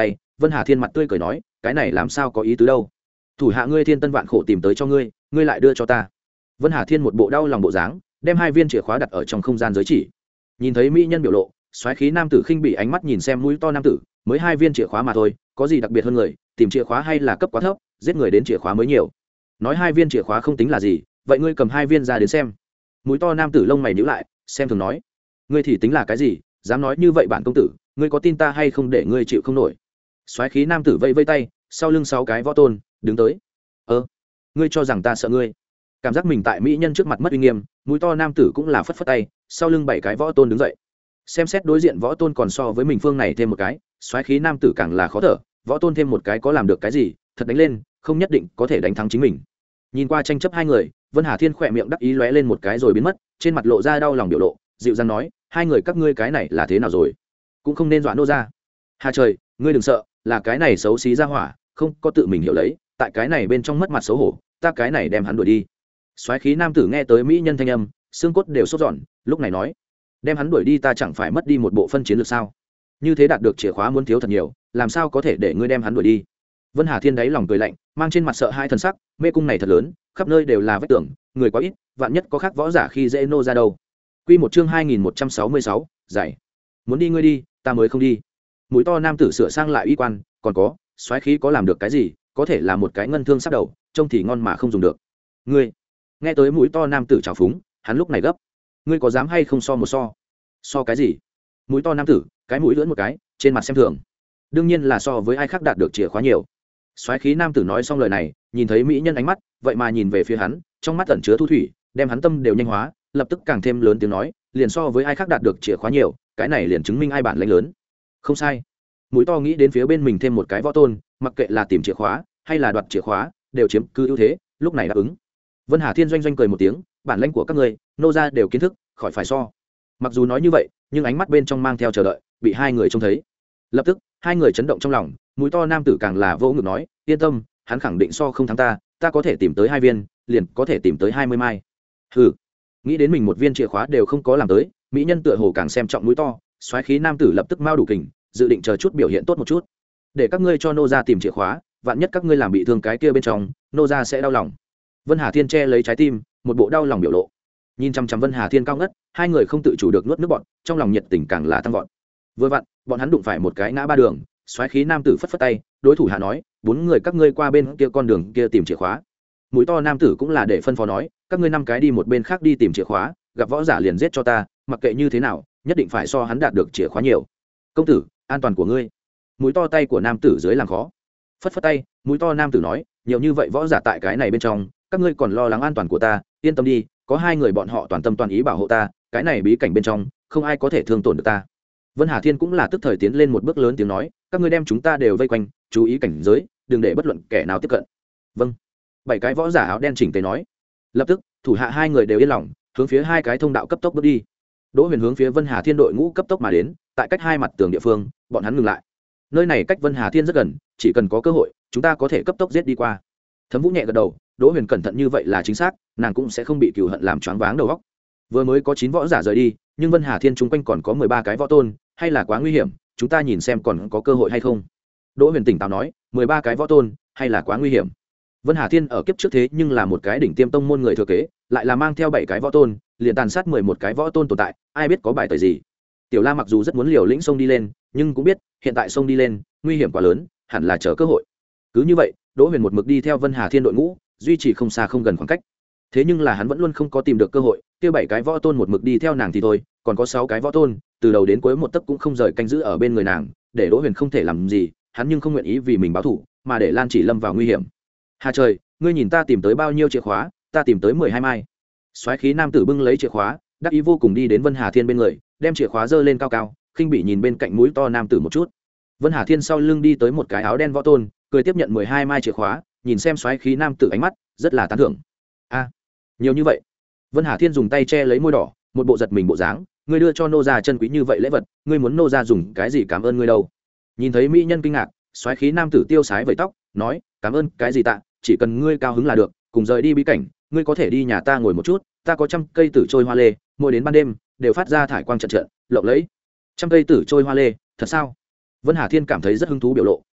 Vân Hà Thiên mặt tươi cười nói, cái này làm sao có ý tứ đâu, thủ hạ ngươi thiên tân vạn khổ tìm tới cho ngươi, ngươi lại đưa cho ta. Vân Hà Thiên một bộ đau lòng bộ dáng, đem hai viên chìa khóa đặt ở trong không gian giới chỉ. Nhìn thấy mỹ nhân biểu lộ, soái khí nam tử khinh bị ánh mắt nhìn xem mũi to nam tử, mới hai viên chìa khóa mà thôi, có gì đặc biệt hơn người, tìm chìa khóa hay là cấp quá thấp, giết người đến chìa khóa mới nhiều. Nói hai viên chìa khóa không tính là gì, vậy ngươi cầm hai viên ra đến xem. Mũi to nam tử lông mày nhíu lại, xem thường nói, ngươi thì tính là cái gì, dám nói như vậy bản công tử, ngươi có tin ta hay không để ngươi chịu không nổi. Soái khí nam tử vẫy vẫy tay, sau lưng sáu cái võ tôn đứng tới. Ơ, ngươi cho rằng ta sợ ngươi? Cảm giác mình tại mỹ nhân trước mặt mất uy nghiêm, mũi to nam tử cũng là phất phất tay, sau lưng bảy cái võ tôn đứng dậy. Xem xét đối diện võ tôn còn so với mình phương này thêm một cái, soái khí nam tử càng là khó thở, võ tôn thêm một cái có làm được cái gì, thật đánh lên không nhất định có thể đánh thắng chính mình. Nhìn qua tranh chấp hai người, Vân Hà Thiên khỏe miệng đắc ý lóe lên một cái rồi biến mất, trên mặt lộ ra đau lòng biểu lộ, dịu dàng nói, hai người các ngươi cái này là thế nào rồi, cũng không nên dọa nô ra. Hà trời, ngươi đừng sợ, là cái này xấu xí ra hỏa, không có tự mình hiểu lấy, tại cái này bên trong mất mặt xấu hổ, ta cái này đem hắn đuổi đi. Soái khí nam tử nghe tới mỹ nhân thanh âm, xương cốt đều sốt giòn, lúc này nói, đem hắn đuổi đi ta chẳng phải mất đi một bộ phân chiến lược sao? Như thế đạt được chìa khóa muốn thiếu thật nhiều, làm sao có thể để ngươi đem hắn đuổi đi? Vân Hà Thiên đáy lòng cười lạnh, mang trên mặt sợ hai thần sắc, mê cung này thật lớn, khắp nơi đều là vách tường, người quá ít, vạn nhất có khác võ giả khi dễ nô ra đâu. Quy một chương hai nghìn một trăm sáu mươi sáu, giải. Muốn đi ngươi đi, ta mới không đi. Mũi to nam tử sửa sang lại uy quan, còn có, soái khí có làm được cái gì, có thể là một cái ngân thương sắp đầu, trông thì ngon mà không dùng được. Ngươi, nghe tới mũi to nam tử trào phúng, hắn lúc này gấp, ngươi có dám hay không so một so? So cái gì? Mũi to nam tử, cái mũi lưỡn một cái, trên mặt xem thường. Đương nhiên là so với ai khác đạt được chìa khóa nhiều. Soái khí nam tử nói xong lời này, nhìn thấy mỹ nhân ánh mắt, vậy mà nhìn về phía hắn, trong mắt ẩn chứa thu thủy, đem hắn tâm đều nhanh hóa, lập tức càng thêm lớn tiếng nói, liền so với ai khác đạt được chìa khóa nhiều, cái này liền chứng minh ai bản lãnh lớn. Không sai. Mũi to nghĩ đến phía bên mình thêm một cái võ tôn, mặc kệ là tìm chìa khóa hay là đoạt chìa khóa, đều chiếm cứ ưu thế, lúc này đáp ứng. Vân Hà Thiên doanh doanh cười một tiếng, bản lãnh của các ngươi, nô gia đều kiến thức, khỏi phải so. Mặc dù nói như vậy, nhưng ánh mắt bên trong mang theo chờ đợi, bị hai người trông thấy. Lập tức, hai người chấn động trong lòng, mũi to nam tử càng là vô ngực nói, yên tâm, hắn khẳng định so không thắng ta, ta có thể tìm tới hai viên, liền có thể tìm tới hai mươi mai. Hừ, nghĩ đến mình một viên chìa khóa đều không có làm tới, mỹ nhân tựa hồ càng xem trọng mũi to, soái khí nam tử lập tức mau đủ kình, dự định chờ chút biểu hiện tốt một chút, để các ngươi cho nô gia tìm chìa khóa, vạn nhất các ngươi làm bị thương cái kia bên trong, nô gia sẽ đau lòng. Vân Hà Thiên che lấy trái tim, một bộ đau lòng biểu lộ, nhìn chăm chăm Vân Hà Thiên cao ngất, hai người không tự chủ được nuốt nước bọt, trong lòng nhiệt tình càng là tăng vọt. Vừa vặn, bọn hắn đụng phải một cái ngã ba đường, soái khí nam tử phất phất tay, đối thủ hạ nói, bốn người các ngươi qua bên kia con đường kia tìm chìa khóa. Mũi to nam tử cũng là để phân phó nói, các ngươi năm cái đi một bên khác đi tìm chìa khóa, gặp võ giả liền giết cho ta, mặc kệ như thế nào, nhất định phải so hắn đạt được chìa khóa nhiều. Công tử, an toàn của ngươi. Mũi to tay của nam tử dưới làm khó. Phất phất tay, mũi to nam tử nói, nhiều như vậy võ giả tại cái này bên trong, các ngươi còn lo lắng an toàn của ta, yên tâm đi, có hai người bọn họ toàn tâm toàn ý bảo hộ ta, cái này bí cảnh bên trong, không ai có thể thương tổn được ta. Vân Hà Thiên cũng là tức thời tiến lên một bước lớn tiếng nói, các ngươi đem chúng ta đều vây quanh, chú ý cảnh giới, đừng để bất luận kẻ nào tiếp cận. Vâng. Bảy cái võ giả áo đen chỉnh tề nói. Lập tức, thủ hạ hai người đều yên lòng, hướng phía hai cái thông đạo cấp tốc bước đi. Đỗ Huyền hướng phía Vân Hà Thiên đội ngũ cấp tốc mà đến, tại cách hai mặt tường địa phương, bọn hắn ngừng lại. Nơi này cách Vân Hà Thiên rất gần, chỉ cần có cơ hội, chúng ta có thể cấp tốc giết đi qua. Thấm Vũ nhẹ gật đầu, Đỗ Huyền cẩn thận như vậy là chính xác, nàng cũng sẽ không bị cừu hận làm choáng váng đầu óc. Vừa mới có chín võ giả rời đi, nhưng Vân Hà Thiên chúng quanh còn có mười ba cái võ tôn, hay là quá nguy hiểm, chúng ta nhìn xem còn có cơ hội hay không. Đỗ Huyền tỉnh táo nói, mười ba cái võ tôn, hay là quá nguy hiểm. Vân Hà Thiên ở kiếp trước thế nhưng là một cái đỉnh tiêm tông môn người thừa kế, lại là mang theo bảy cái võ tôn, liền tàn sát mười một cái võ tôn tồn tại, ai biết có bài tẩy gì. Tiểu La mặc dù rất muốn liều lĩnh sông đi lên, nhưng cũng biết, hiện tại sông đi lên, nguy hiểm quá lớn, hẳn là chờ cơ hội. Cứ như vậy, Đỗ Huyền một mực đi theo Vân Hà Thiên đội ngũ, duy trì không xa không gần khoảng cách. Thế nhưng là hắn vẫn luôn không có tìm được cơ hội, kia bảy cái võ tôn một mực đi theo nàng thì thôi, còn có sáu cái võ tôn, từ đầu đến cuối một tấc cũng không rời canh giữ ở bên người nàng, để Đỗ Huyền không thể làm gì, hắn nhưng không nguyện ý vì mình báo thù, mà để Lan Chỉ lâm vào nguy hiểm. Hà trời, ngươi nhìn ta tìm tới bao nhiêu chìa khóa, ta tìm tới mười hai mai. Soái khí nam tử bưng lấy chìa khóa, đắc ý vô cùng đi đến Vân Hà Thiên bên người, đem chìa khóa giơ lên cao cao, khinh bị nhìn bên cạnh mũi to nam tử một chút. Vân Hà Thiên sau lưng đi tới một cái áo đen võ tôn, cười tiếp nhận mười hai mai chìa khóa, nhìn xem soái khí nam tử ánh mắt rất là tán thưởng. A, nhiều như vậy. Vân Hà Thiên dùng tay che lấy môi đỏ, một bộ giật mình bộ dáng, ngươi đưa cho nô gia chân quý như vậy lễ vật, ngươi muốn nô gia dùng cái gì cảm ơn ngươi đâu? Nhìn thấy mỹ nhân kinh ngạc, soái khí nam tử tiêu sái vẩy tóc, nói, cảm ơn cái gì tạ, chỉ cần ngươi cao hứng là được, cùng rời đi bí cảnh, ngươi có thể đi nhà ta ngồi một chút, ta có trăm cây tử trôi hoa lê, mỗi đến ban đêm đều phát ra thải quang trận trận, lộng lẫy. Trăm cây tử trôi hoa lê, thật sao? Vân Hà Thiên cảm thấy rất hứng thú biểu lộ,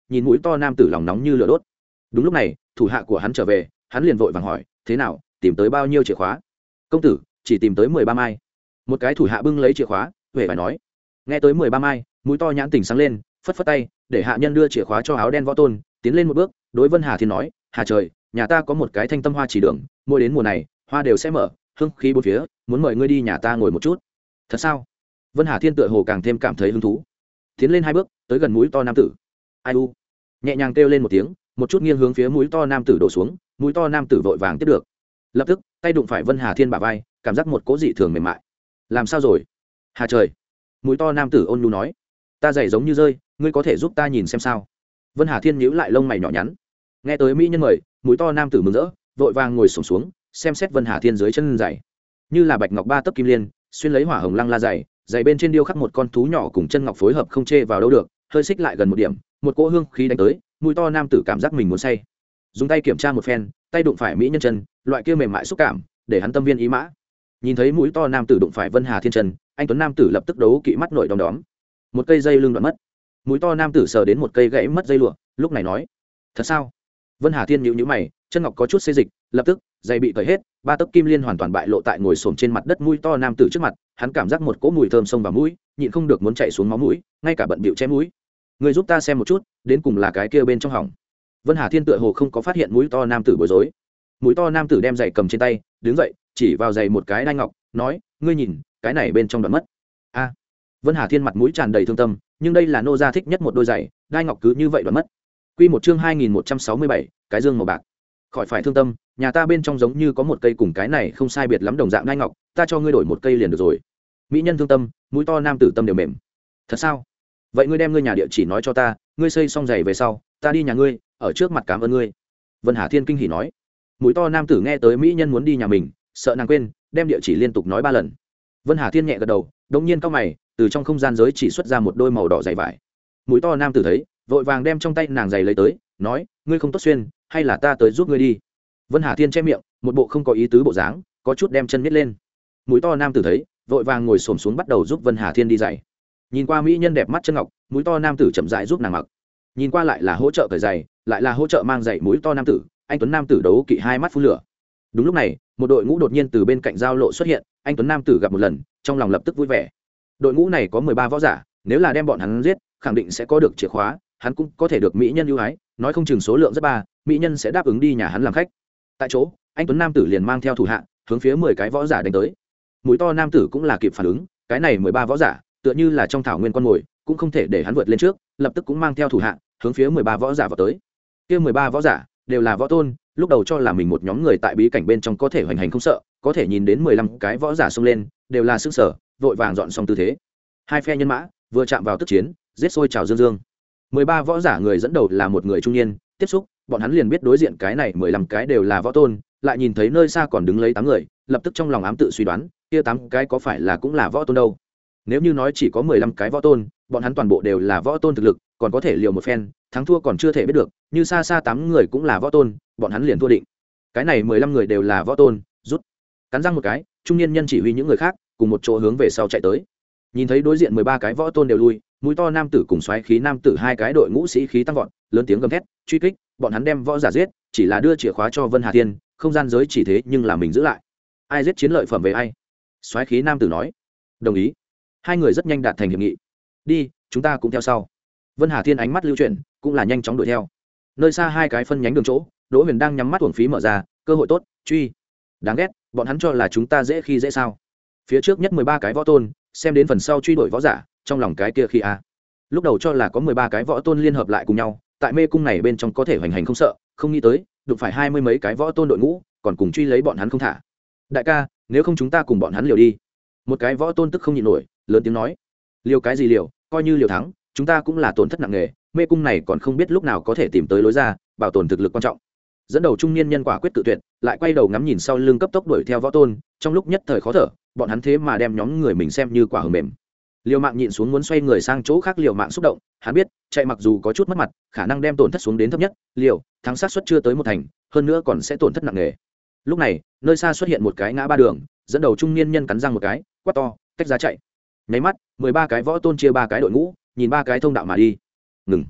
nhìn mũi to nam tử lòng nóng như lửa đốt. Đúng lúc này thủ hạ của hắn trở về, hắn liền vội vàng hỏi thế nào, tìm tới bao nhiêu chìa khóa? Công tử chỉ tìm tới mười ba mai. Một cái thủ hạ bưng lấy chìa khóa huệ phải nói. Nghe tới mười ba mai, mũi to nhãn tỉnh sáng lên, phất phất tay để hạ nhân đưa chìa khóa cho áo đen võ tôn, tiến lên một bước đối Vân Hà Thiên nói, hà trời, nhà ta có một cái thanh tâm hoa chỉ đường, mỗi đến mùa này hoa đều sẽ mở hương khí bốn phía, muốn mời ngươi đi nhà ta ngồi một chút. Thật sao? Vân Hà Thiên tựa hồ càng thêm cảm thấy hứng thú, tiến lên hai bước tới gần mũi to nam tử. Ai u, nhẹ nhàng kêu lên một tiếng, một chút nghiêng hướng phía mũi to nam tử đổ xuống, mũi to nam tử vội vàng tiếp được, lập tức tay đụng phải Vân Hà Thiên bả vai, cảm giác một cỗ dị thường mềm mại. Làm sao rồi? Hà trời, mũi to nam tử ôn nhu nói, ta giày giống như rơi, ngươi có thể giúp ta nhìn xem sao? Vân Hà Thiên nhíu lại lông mày nhỏ nhắn. Nghe tới mỹ nhân mời, mũi to nam tử mừng rỡ, vội vàng ngồi xổm xuống, xem xét Vân Hà Thiên dưới chân giày, như là bạch ngọc ba tấc kim liên, xuyên lấy hỏa hồng lăng la giày, giày bên trên điêu khắc một con thú nhỏ cùng chân ngọc phối hợp không chê vào đâu được, hơi xích lại gần một điểm, một cỗ hương khí đánh tới, mũi to nam tử cảm giác mình muốn say. Dùng tay kiểm tra một phen, tay đụng phải mỹ nhân chân, loại kia mềm mại xúc cảm, để hắn tâm viên ý mã. Nhìn thấy mũi to nam tử đụng phải Vân Hà Thiên chân, anh tuấn nam tử lập tức đấu kỵ mắt nổi đom đóm. Một cây dây lưng đoạn mất. Mũi to nam tử sờ đến một cây gãy mất dây lụa, lúc này nói, thật sao? Vân Hà Thiên nhíu nhíu mày, chân ngọc có chút xê dịch, lập tức giày bị cởi hết, ba tấc kim liên hoàn toàn bại lộ tại ngồi xổm trên mặt đất mũi to nam tử trước mặt. Hắn cảm giác một cỗ mùi thơm xông vào mũi, nhịn không được muốn chạy xuống máu mũi, ngay cả bận bịu che mũi. Người giúp ta xem một chút, đến cùng là cái kia bên trong hỏng. Vân Hà Thiên tựa hồ không có phát hiện mũi to nam tử bối rối. Mũi to nam tử đem giày cầm trên tay, đứng dậy, chỉ vào giày một cái đai ngọc, nói, ngươi nhìn, cái này bên trong đoạn mất. A. Vân Hà Thiên mặt mũi tràn đầy thương tâm, nhưng đây là nô gia thích nhất một đôi giày, đai ngọc cứ như vậy đoạn mất. Quy một chương hai nghìn một trăm sáu mươi bảy, cái dương màu bạc. Khỏi phải thương tâm, nhà ta bên trong giống như có một cây cùng cái này không sai biệt lắm đồng dạng đai ngọc, ta cho ngươi đổi một cây liền được rồi. Mỹ nhân thương tâm, mũi to nam tử tâm đều mềm. Thật sao? Vậy ngươi đem ngươi nhà địa chỉ nói cho ta, ngươi xây xong giày về sau, ta đi nhà ngươi, ở trước mặt cảm ơn ngươi. Vân Hà Thiên kinh hỉ nói. Mũi to nam tử nghe tới mỹ nhân muốn đi nhà mình, sợ nàng quên, đem địa chỉ liên tục nói ba lần. Vân Hà Thiên nhẹ gật đầu, đột nhiên cau mày, từ trong không gian giới chỉ xuất ra một đôi màu đỏ giày vải. Mũi to nam tử thấy, vội vàng đem trong tay nàng giày lấy tới, nói, ngươi không tốt xuyên, hay là ta tới giúp ngươi đi. Vân Hà Thiên che miệng, một bộ không có ý tứ bộ dáng, có chút đem chân miết lên. Mũi to nam tử thấy, vội vàng ngồi xổm xuống bắt đầu giúp Vân Hà Thiên đi giày. Nhìn qua mỹ nhân đẹp mắt chân ngọc, mũi to nam tử chậm rãi giúp nàng mặc. Nhìn qua lại là hỗ trợ cởi giày, lại là hỗ trợ mang giày mũi to nam tử, anh tuấn nam tử đấu kỵ hai mắt phun lửa. Đúng lúc này, một đội ngũ đột nhiên từ bên cạnh giao lộ xuất hiện, anh tuấn nam tử gặp một lần, trong lòng lập tức vui vẻ. Đội ngũ này có mười ba võ giả, nếu là đem bọn hắn giết, khẳng định sẽ có được chìa khóa, hắn cũng có thể được mỹ nhân ưu ái, nói không chừng số lượng rất ba, mỹ nhân sẽ đáp ứng đi nhà hắn làm khách. Tại chỗ, anh tuấn nam tử liền mang theo thủ hạ, hướng phía mười cái võ giả đánh tới. Mũi to nam tử cũng là kịp phản ứng, cái này mười ba võ giả, tựa như là trong thảo nguyên con mồi, cũng không thể để hắn vượt lên trước, lập tức cũng mang theo thủ hạ, hướng phía mười ba võ giả vào tới. Kia mười ba võ giả đều là võ tôn, lúc đầu cho là mình một nhóm người tại bí cảnh bên trong có thể hoành hành không sợ, có thể nhìn đến mười lăm cái võ giả xông lên, đều là sức sở, vội vàng dọn xong tư thế. Hai phe nhân mã vừa chạm vào tức chiến, giết sôi trào dương dương. mười ba võ giả người dẫn đầu là một người trung niên, tiếp xúc, bọn hắn liền biết đối diện cái này mười lăm cái đều là võ tôn, lại nhìn thấy nơi xa còn đứng lấy tám người, lập tức trong lòng ám tự suy đoán, kia tám cái có phải là cũng là võ tôn đâu. Nếu như nói chỉ có mười lăm cái võ tôn, bọn hắn toàn bộ đều là võ tôn thực lực, còn có thể liều một phen, thắng thua còn chưa thể biết được, như xa xa tám người cũng là võ tôn, bọn hắn liền thua định. Cái này mười lăm người đều là võ tôn, rút. Cắn răng một cái, trung niên nhân chỉ huy những người khác, cùng một chỗ hướng về sau chạy tới. Nhìn thấy đối diện mười ba cái võ tôn đều lui, mũi to nam tử cùng xoáy khí nam tử hai cái đội ngũ sĩ khí tăng vọt, lớn tiếng gầm thét, truy kích, bọn hắn đem võ giả giết, chỉ là đưa chìa khóa cho Vân Hà Thiên, không gian giới chỉ thế nhưng là mình giữ lại. Ai giết chiến lợi phẩm về ai? Xoáy khí nam tử nói. Đồng ý. Hai người rất nhanh đạt thành hiệp nghị. Đi, chúng ta cũng theo sau. Vân Hà Thiên ánh mắt lưu chuyển, cũng là nhanh chóng đuổi theo. Nơi xa hai cái phân nhánh đường chỗ, Đỗ Huyền đang nhắm mắt uổng phí mở ra, cơ hội tốt, truy. Đáng ghét, bọn hắn cho là chúng ta dễ khi dễ sao? Phía trước nhất mười ba cái võ tôn, xem đến phần sau truy đuổi võ giả, trong lòng cái kia khi a. Lúc đầu cho là có mười ba cái võ tôn liên hợp lại cùng nhau, tại mê cung này bên trong có thể hoành hành không sợ, không nghĩ tới, đụng phải hai mươi mấy cái võ tôn đội ngũ, còn cùng truy lấy bọn hắn không thả. Đại ca, nếu không chúng ta cùng bọn hắn liều đi. Một cái võ tôn tức không nhịn nổi, lớn tiếng nói. Liều cái gì liều, coi như liều thắng, chúng ta cũng là tổn thất nặng nề, mê cung này còn không biết lúc nào có thể tìm tới lối ra, bảo tồn thực lực quan trọng. Dẫn đầu trung niên nhân quả quyết tự tuyệt, lại quay đầu ngắm nhìn sau lưng cấp tốc đuổi theo võ tôn, trong lúc nhất thời khó thở, bọn hắn thế mà đem nhóm người mình xem như quả hờ mềm. Liều mạng nhịn xuống muốn xoay người sang chỗ khác, liều mạng xúc động, hắn biết, chạy mặc dù có chút mất mặt, khả năng đem tổn thất xuống đến thấp nhất, liều, thắng sát suất chưa tới một thành, hơn nữa còn sẽ tổn thất nặng nề. Lúc này, nơi xa xuất hiện một cái ngã ba đường, dẫn đầu trung niên nhân cắn răng một cái, quát to, tách ra chạy. Nháy mắt, mười ba cái võ tôn chia ba cái đội ngũ, nhìn ba cái thông đạo mà đi. Ngừng.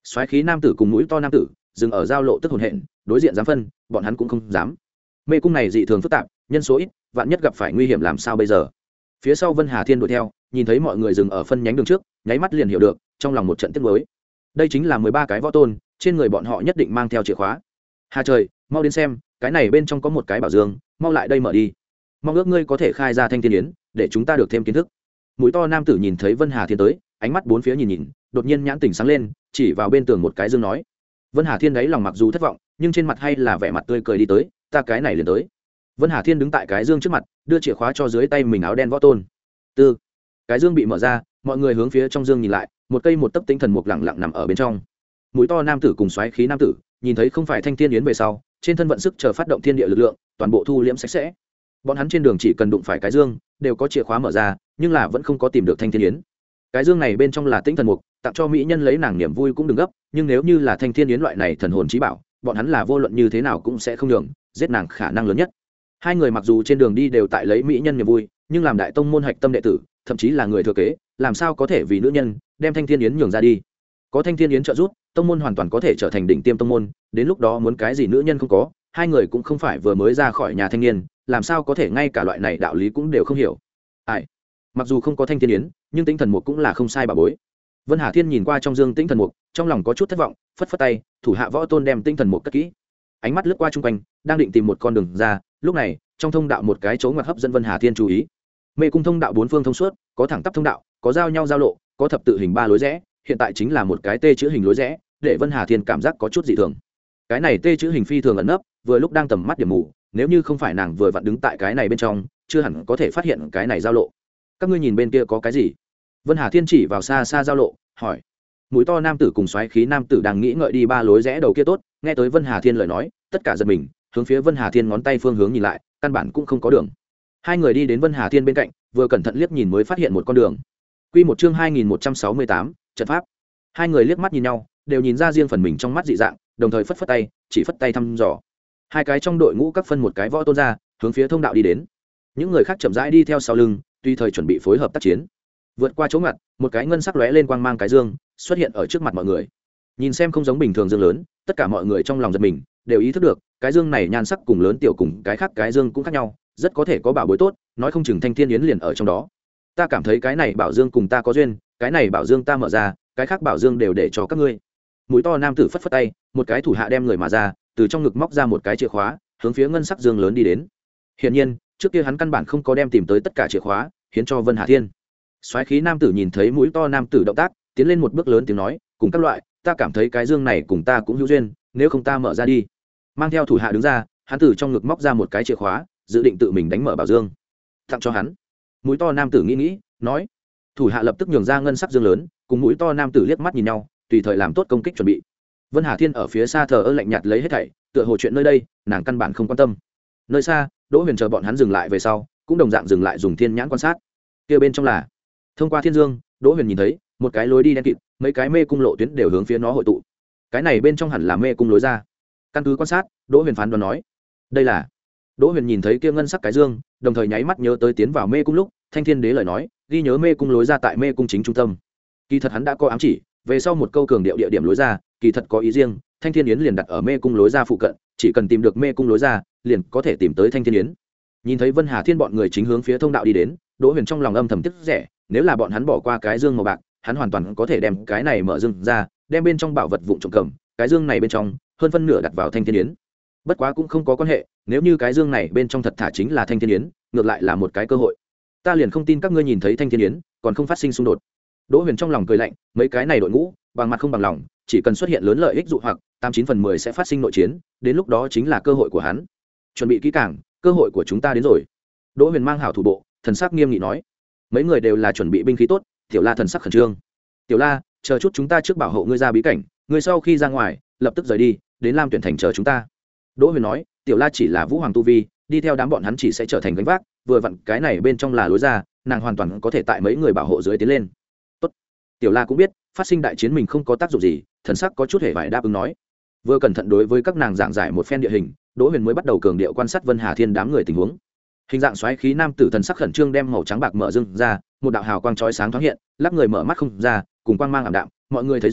soái khí nam tử cùng mũi to nam tử dừng ở giao lộ tức hồn hện, đối diện dám phân bọn hắn cũng không dám. Mê cung này dị thường phức tạp, nhân số ít, vạn nhất gặp phải nguy hiểm làm sao bây giờ? Phía sau Vân Hà Thiên đuổi theo, nhìn thấy mọi người dừng ở phân nhánh đường trước, nháy mắt liền hiểu được, trong lòng một trận tiếc nuối. Đây chính là mười ba cái võ tôn, trên người bọn họ nhất định mang theo chìa khóa. Hà trời, mau đến xem, cái này bên trong có một cái bảo dương, mau lại đây mở đi. Mong ước ngươi có thể khai ra thanh thiên yến, để chúng ta được thêm kiến thức. Mũi to nam tử nhìn thấy Vân Hà Thiên tới, ánh mắt bốn phía nhìn nhìn, đột nhiên nhãn tỉnh sáng lên, chỉ vào bên tường một cái dương nói. Vân Hà Thiên đấy lòng mặc dù thất vọng, nhưng trên mặt hay là vẻ mặt tươi cười đi tới, ta cái này liền tới. Vân Hà Thiên đứng tại cái dương trước mặt, đưa chìa khóa cho dưới tay mình áo đen võ tôn. Tư, cái dương bị mở ra, mọi người hướng phía trong dương nhìn lại, một cây một tấc tinh thần mục lặng lặng nằm ở bên trong. Mũi to nam tử cùng xoáy khí nam tử, nhìn thấy không phải thanh thiên yến về sau, trên thân vận sức chờ phát động thiên địa lực lượng, toàn bộ thu liễm sạch sẽ. Bọn hắn trên đường chỉ cần đụng phải cái dương, đều có chìa khóa mở ra, nhưng là vẫn không có tìm được thanh thiên yến. Cái dương này bên trong là tinh thần mục, tặng cho mỹ nhân lấy nàng niềm vui cũng đừng gấp, nhưng nếu như là thanh thiên yến loại này thần hồn chí bảo, bọn hắn là vô luận như thế nào cũng sẽ không nhường, giết nàng khả năng lớn nhất. Hai người mặc dù trên đường đi đều tại lấy mỹ nhân niềm vui, nhưng làm đại tông môn hạch tâm đệ tử, thậm chí là người thừa kế, làm sao có thể vì nữ nhân đem thanh thiên yến nhường ra đi? Có thanh thiên yến trợ giúp, tông môn hoàn toàn có thể trở thành đỉnh tiêm tông môn, đến lúc đó muốn cái gì nữ nhân không có, hai người cũng không phải vừa mới ra khỏi nhà thanh niên, làm sao có thể ngay cả loại này đạo lý cũng đều không hiểu. Ai? Mặc dù không có thanh thiên yến, nhưng tinh thần mục cũng là không sai bà bối. Vân Hà Thiên nhìn qua trong dương tinh thần mục, trong lòng có chút thất vọng, phất phất tay, thủ hạ võ tôn đem tinh thần mục cất kỹ. Ánh mắt lướt qua chung quanh, đang định tìm một con đường ra, lúc này, trong thông đạo một cái chỗ ngoặt hấp dẫn Vân Hà Thiên chú ý. Mê cung thông đạo bốn phương thông suốt, có thẳng tắp thông đạo, có giao nhau giao lộ, có thập tự hình ba lối rẽ, hiện tại chính là một cái T chữ hình lối rẽ, để Vân Hà Thiên cảm giác có chút dị thường. Cái này T chữ hình phi thường ẩn nấp, vừa lúc đang tầm mắt điểm mù, nếu như không phải nàng vừa vặn đứng tại cái này bên trong, chưa hẳn có thể phát hiện cái này giao lộ. Các ngươi nhìn bên kia có cái gì? Vân Hà Thiên chỉ vào xa xa giao lộ, hỏi. Mũi to nam tử cùng xoáy khí nam tử đang nghĩ ngợi đi ba lối rẽ đầu kia tốt, nghe tới Vân Hà Thiên lời nói, tất cả giật mình, hướng phía Vân Hà Thiên ngón tay phương hướng nhìn lại, căn bản cũng không có đường. Hai người đi đến Vân Hà Thiên bên cạnh, vừa cẩn thận liếc nhìn mới phát hiện một con đường. Quy một chương hai nghìn một trăm sáu mươi tám, trận pháp. Hai người liếc mắt nhìn nhau, đều nhìn ra riêng phần mình trong mắt dị dạng, đồng thời phất phất tay, chỉ phất tay thăm dò. Hai cái trong đội ngũ các phân một cái võ tôn ra, hướng phía thông đạo đi đến. Những người khác chậm rãi đi theo sau lưng, tùy thời chuẩn bị phối hợp tác chiến. Vượt qua chỗ ngặt, một cái ngân sắc lóe lên quang mang cái dương, xuất hiện ở trước mặt mọi người. Nhìn xem không giống bình thường dương lớn, tất cả mọi người trong lòng giật mình, đều ý thức được, cái dương này nhan sắc cùng lớn tiểu cùng cái khác cái dương cũng khác nhau, rất có thể có bảo bối tốt, nói không chừng thanh thiên yến liền ở trong đó. Ta cảm thấy cái này bảo dương cùng ta có duyên, cái này bảo dương ta mở ra, cái khác bảo dương đều để cho các ngươi. Mũi to nam tử phất phất tay, một cái thủ hạ đem người mà ra, từ trong ngực móc ra một cái chìa khóa, hướng phía ngân sắc dương lớn đi đến. Hiển nhiên, trước kia hắn căn bản không có đem tìm tới tất cả chìa khóa, hiến cho Vân Hà Thiên. Soái khí nam tử nhìn thấy mũi to nam tử động tác, tiến lên một bước lớn tiếng nói, cùng các loại, ta cảm thấy cái dương này cùng ta cũng hữu duyên, nếu không ta mở ra đi. Mang theo thủ hạ đứng ra, hắn từ trong ngực móc ra một cái chìa khóa, dự định tự mình đánh mở bảo dương, tặng cho hắn. Mũi to nam tử nghĩ nghĩ, nói, thủ hạ lập tức nhường ra ngân sắc dương lớn, cùng mũi to nam tử liếc mắt nhìn nhau, tùy thời làm tốt công kích chuẩn bị. Vân Hà Thiên ở phía xa thờ ơ lạnh nhạt lấy hết thảy, tựa hồ chuyện nơi đây, nàng căn bản không quan tâm. Nơi xa, Đỗ Huyền chờ bọn hắn dừng lại về sau, cũng đồng dạng dừng lại dùng thiên nhãn quan sát. Kia bên trong là, thông qua thiên dương, Đỗ Huyền nhìn thấy một cái lối đi đen kịt, mấy cái mê cung lộ tuyến đều hướng phía nó hội tụ. Cái này bên trong hẳn là mê cung lối ra. Căn cứ quan sát, Đỗ Huyền phán đoán nói, đây là. Đỗ Huyền nhìn thấy kia ngân sắc cái dương, đồng thời nháy mắt nhớ tới tiến vào mê cung lúc, Thanh Thiên Đế lời nói, ghi nhớ mê cung lối ra tại mê cung chính trung tâm. Kỳ thật hắn đã có ám chỉ, về sau một câu cường điệu địa điểm lối ra, kỳ thật có ý riêng, Thanh Thiên Yến liền đặt ở mê cung lối ra phụ cận, chỉ cần tìm được mê cung lối ra, liền có thể tìm tới Thanh Thiên Yến. Nhìn thấy Vân Hà Thiên bọn người chính hướng phía thông đạo đi đến, Đỗ Huyền trong lòng âm thầm tiếc rẻ, nếu là bọn hắn bỏ qua cái dương màu bạc, hắn hoàn toàn có thể đem cái này mở dương ra, đem bên trong bảo vật vụn trộm cầm, cái dương này bên trong, hơn phân nửa đặt vào Thanh Thiên Yến. Bất quá cũng không có quan hệ, nếu như cái dương này bên trong thật thả chính là Thanh Thiên Yến, ngược lại là một cái cơ hội. Ta liền không tin các ngươi nhìn thấy Thanh Thiên Yến, còn không phát sinh xung đột. Đỗ Huyền trong lòng cười lạnh, mấy cái này đội ngũ, bằng mặt không bằng lòng, chỉ cần xuất hiện lớn lợi ích dụ hoặc, tám chín phần mười sẽ phát sinh nội chiến, đến lúc đó chính là cơ hội của hắn. Chuẩn bị kỹ càng, cơ hội của chúng ta đến rồi. Đỗ Huyền mang hảo thủ bộ, thần sắc nghiêm nghị nói. Mấy người đều là chuẩn bị binh khí tốt, Tiểu La thần sắc khẩn trương. Tiểu La, chờ chút chúng ta trước bảo hộ ngươi ra bí cảnh, ngươi sau khi ra ngoài, lập tức rời đi, đến Lam Tuyển thành chờ chúng ta. Đỗ Huyền nói, Tiểu La chỉ là vũ hoàng tu vi, đi theo đám bọn hắn chỉ sẽ trở thành gánh vác, vừa vặn cái này bên trong là lối ra, nàng hoàn toàn có thể tại mấy người bảo hộ dưới tiến lên. Tốt. Tiểu La cũng biết, phát sinh đại chiến mình không có tác dụng gì, thần sắc có chút hề vải đáp ứng nói. Vừa cẩn thận đối với các nàng giảng giải một phen địa hình, Đỗ Huyền mới bắt đầu cường điệu quan sát Vân Hà Thiên đám người tình huống. Hình dạng xoáy khí nam tử thần sắc khẩn trương đem màu trắng bạc mở dưng ra, một đạo hào quang chói sáng thoáng hiện, lắc người mở mắt không ra, cùng quang mang ảm đạm, mọi người thấy rõ,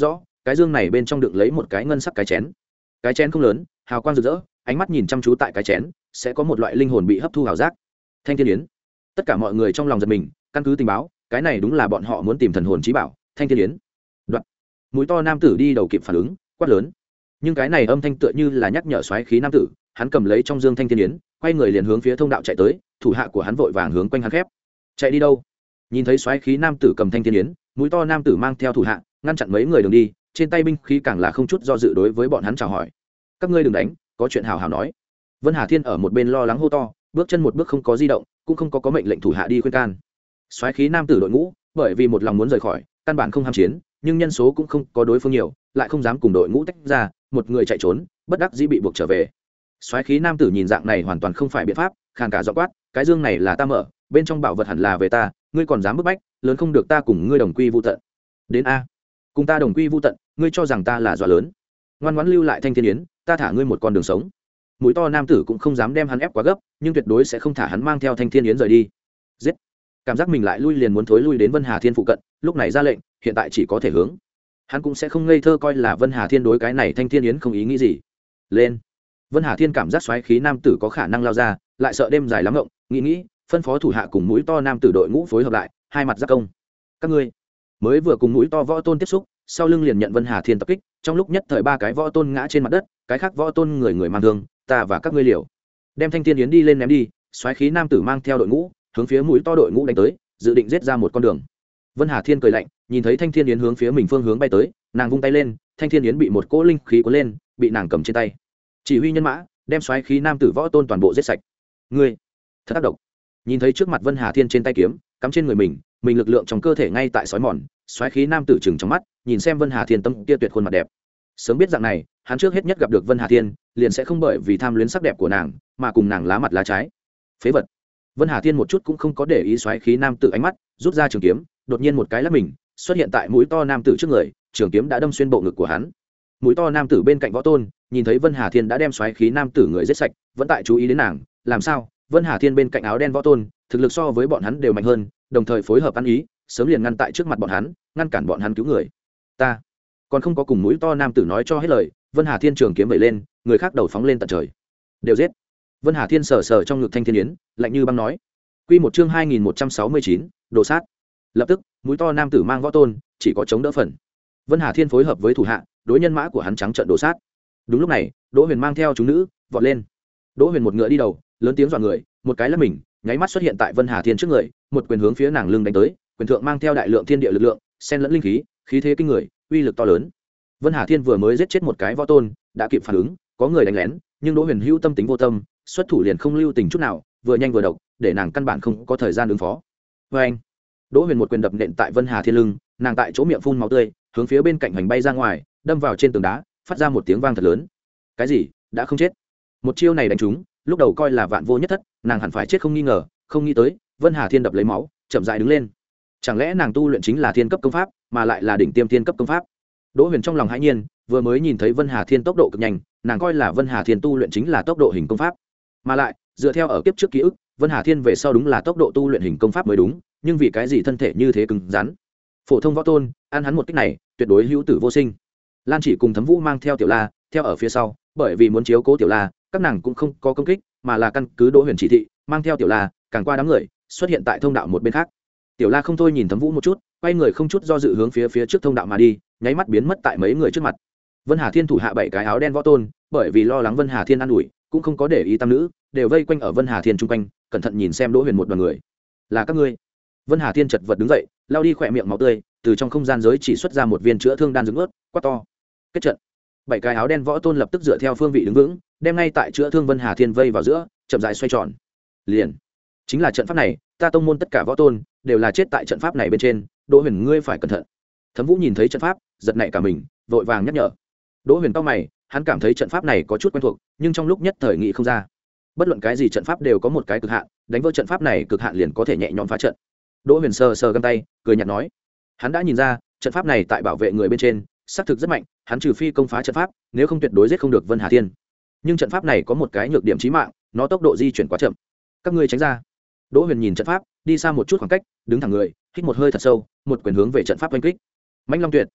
cái dương này bên trong đựng lấy một cái ngân sắc cái chén. Cái chén không lớn, hào quang rực rỡ, ánh mắt nhìn chăm chú tại cái chén sẽ có một loại linh hồn bị hấp thu hào giác. Thanh thiên yến. Tất cả mọi người trong lòng giật mình, căn cứ tình báo, cái này đúng là bọn họ muốn tìm thần hồn chí bảo, thanh thiên yến. Đoạn. Mũi to nam tử đi đầu kịp phản ứng, quát lớn. Nhưng cái này âm thanh tựa như là nhắc nhở xoáy khí nam tử, hắn cầm lấy trong dương thanh thiên yến, quay người liền hướng phía thông đạo chạy tới, thủ hạ của hắn vội vàng hướng quanh hắn khép. Chạy đi đâu? Nhìn thấy xoáy khí nam tử cầm thanh thiên yến, mũi to nam tử mang theo thủ hạ, ngăn chặn mấy người đường đi, trên tay binh khí càng là không chút do dự đối với bọn hắn chào hỏi. Các ngươi đừng đánh, có chuyện hào hào nói. Vân Hà Thiên ở một bên lo lắng hô to, bước chân một bước không có di động, cũng không có có mệnh lệnh thủ hạ đi khuyên can. Soái khí nam tử đội ngũ, bởi vì một lòng muốn rời khỏi, căn bản không ham chiến, nhưng nhân số cũng không có đối phương nhiều, lại không dám cùng đội ngũ tách ra, một người chạy trốn, bất đắc dĩ bị buộc trở về. Soái khí nam tử nhìn dạng này hoàn toàn không phải biện pháp, khàn cả giọng quát, cái dương này là ta mở, bên trong bảo vật hẳn là về ta, ngươi còn dám bức bách, lớn không được ta cùng ngươi đồng quy vu tận. Đến a, cùng ta đồng quy vu tận, ngươi cho rằng ta là dọa lớn? Ngoan ngoãn lưu lại thanh thiên yến, ta thả ngươi một con đường sống. Mũi to nam tử cũng không dám đem hắn ép quá gấp, nhưng tuyệt đối sẽ không thả hắn mang theo thanh thiên yến rời đi. Giết! Cảm giác mình lại lui liền muốn thối lui đến Vân Hà Thiên phụ cận, lúc này ra lệnh, hiện tại chỉ có thể hướng. Hắn cũng sẽ không ngây thơ coi là Vân Hà Thiên đối cái này thanh thiên yến không ý nghĩ gì. Lên! Vân Hà Thiên cảm giác xoáy khí nam tử có khả năng lao ra, lại sợ đêm dài lắm ngộng, nghĩ nghĩ, phân phó thủ hạ cùng mũi to nam tử đội ngũ phối hợp lại, hai mặt giáp công. Các ngươi mới vừa cùng mũi to võ tôn tiếp xúc, sau lưng liền nhận Vân Hà Thiên tập kích, trong lúc nhất thời ba cái võ tôn ngã trên mặt đất, cái khác võ tôn người người mang thương, ta và các ngươi liều. Đem thanh thiên yến đi lên ném đi, xoáy khí nam tử mang theo đội ngũ, hướng phía mũi to đội ngũ đánh tới, dự định giết ra một con đường. Vân Hà Thiên cười lạnh, nhìn thấy thanh thiên yến hướng phía mình phương hướng bay tới, nàng vung tay lên, thanh thiên yến bị một cỗ linh khí cuốn lên, bị nàng cầm trên tay. Chỉ huy nhân mã, đem xoáy khí nam tử võ tôn toàn bộ giết sạch. Ngươi, thật tác động. Nhìn thấy trước mặt Vân Hà Thiên trên tay kiếm, cắm trên người mình, mình lực lượng trong cơ thể ngay tại sói mòn, xoáy khí nam tử chừng trong mắt, nhìn xem Vân Hà Thiên tâm kia tuyệt khuôn mặt đẹp. Sớm biết dạng này, hắn trước hết nhất gặp được Vân Hà Thiên, liền sẽ không bởi vì tham luyến sắc đẹp của nàng, mà cùng nàng lá mặt lá trái. Phế vật. Vân Hà Thiên một chút cũng không có để ý xoáy khí nam tử ánh mắt, rút ra trường kiếm, đột nhiên một cái lắc mình, xuất hiện tại mũi to nam tử trước người, trường kiếm đã đâm xuyên bộ ngực của hắn. Mũi to nam tử bên cạnh võ tôn, nhìn thấy Vân Hà Thiên đã đem xoáy khí nam tử người giết sạch, vẫn tại chú ý đến nàng, làm sao? Vân Hà Thiên bên cạnh áo đen võ tôn, thực lực so với bọn hắn đều mạnh hơn, đồng thời phối hợp ăn ý, sớm liền ngăn tại trước mặt bọn hắn, ngăn cản bọn hắn cứu người. Ta còn không có cùng mũi to nam tử nói cho hết lời, Vân Hà Thiên trường kiếm vẩy lên, người khác đầu phóng lên tận trời. Đều giết. Vân Hà Thiên sờ sờ trong ngực thanh thiên yến, lạnh như băng nói. Quy một chương hai nghìn một trăm sáu mươi chín, đồ sát. Lập tức, mũi to nam tử mang võ tôn, chỉ có chống đỡ phần. Vân Hà Thiên phối hợp với thủ hạ, đối nhân mã của hắn trắng trợn đồ sát. Đúng lúc này, Đỗ Huyền mang theo chúng nữ, vọt lên. Đỗ Huyền một ngựa đi đầu, lớn tiếng dọa người, một cái là mình, nháy mắt xuất hiện tại Vân Hà Thiên trước người, một quyền hướng phía nàng lưng đánh tới, quyền thượng mang theo đại lượng thiên địa lực lượng, xen lẫn linh khí, khí thế kinh người, uy lực to lớn. Vân Hà Thiên vừa mới giết chết một cái võ tôn, đã kịp phản ứng, có người đánh lén, nhưng Đỗ Huyền hữu tâm tính vô tâm, xuất thủ liền không lưu tình chút nào, vừa nhanh vừa độc, để nàng căn bản không có thời gian ứng phó. Và anh, Đỗ Huyền một quyền đập nện tại Vân Hà Thiên lưng, nàng tại chỗ miệng phun máu tươi, hướng phía bên cạnh hành bay ra ngoài, đâm vào trên tường đá, phát ra một tiếng vang thật lớn. Cái gì? Đã không chết? Một chiêu này đánh trúng, lúc đầu coi là vạn vô nhất thất, nàng hẳn phải chết không nghi ngờ, không nghĩ tới, Vân Hà Thiên đập lấy máu, chậm rãi đứng lên. Chẳng lẽ nàng tu luyện chính là thiên cấp công pháp, mà lại là đỉnh tiêm thiên cấp công pháp? Đỗ Huyền trong lòng hãi nhiên, vừa mới nhìn thấy Vân Hà Thiên tốc độ cực nhanh, nàng coi là Vân Hà Thiên tu luyện chính là tốc độ hình công pháp, mà lại dựa theo ở kiếp trước ký ức, Vân Hà Thiên về sau đúng là tốc độ tu luyện hình công pháp mới đúng, nhưng vì cái gì thân thể như thế cứng rắn? Phổ thông võ tôn, ăn hắn một kích này, tuyệt đối hữu tử vô sinh. Lan Chỉ cùng Thấm Vũ mang theo Tiểu La, theo ở phía sau, bởi vì muốn chiếu cố Tiểu La, các nàng cũng không có công kích, mà là căn cứ Đỗ Huyền chỉ thị, mang theo Tiểu La, càng qua đám người, xuất hiện tại thông đạo một bên khác. Tiểu La không thôi nhìn Thấm Vũ một chút, quay người không chút do dự hướng phía phía trước thông đạo mà đi, nháy mắt biến mất tại mấy người trước mặt. Vân Hà Thiên thủ hạ bảy cái áo đen võ tôn, bởi vì lo lắng Vân Hà Thiên an ủi, cũng không có để ý tam nữ, đều vây quanh ở Vân Hà Thiên chung quanh, cẩn thận nhìn xem Đỗ Huyền một đoàn người. Là các ngươi? Vân Hà Thiên chật vật đứng dậy, lao đi khỏe miệng máu tươi, từ trong không gian giới chỉ xuất ra một viên chữa thương đan dưỡng ướt, quát to. Kết trận. Bảy cái áo đen võ tôn lập tức dựa theo phương vị đứng vững, đem ngay tại chữa thương Vân Hà Thiên vây vào giữa, chậm rãi xoay tròn. Liền, chính là trận pháp này, ta tông môn tất cả võ tôn đều là chết tại trận pháp này bên trên, Đỗ Huyền ngươi phải cẩn thận. Thấm Vũ nhìn thấy trận pháp, giật nảy cả mình, vội vàng nhắc nhở. Đỗ Huyền cau mày, hắn cảm thấy trận pháp này có chút quen thuộc, nhưng trong lúc nhất thời nghĩ không ra. Bất luận cái gì trận pháp đều có một cái cực hạn, đánh vỡ trận pháp này cực hạn liền có thể nhẹ nhõm phá trận. Đỗ Huyền sờ sờ găng tay, cười nhạt nói, hắn đã nhìn ra, trận pháp này tại bảo vệ người bên trên, xác thực rất mạnh, hắn trừ phi công phá trận pháp, nếu không tuyệt đối giết không được Vân Hà Thiên. Nhưng trận pháp này có một cái nhược điểm chí mạng, nó tốc độ di chuyển quá chậm. Các ngươi tránh ra. Đỗ Huyền nhìn trận pháp, đi xa một chút khoảng cách, đứng thẳng người, hít một hơi thật sâu, một quyền hướng về trận pháp oanh kích. Mãnh Long Tuyệt.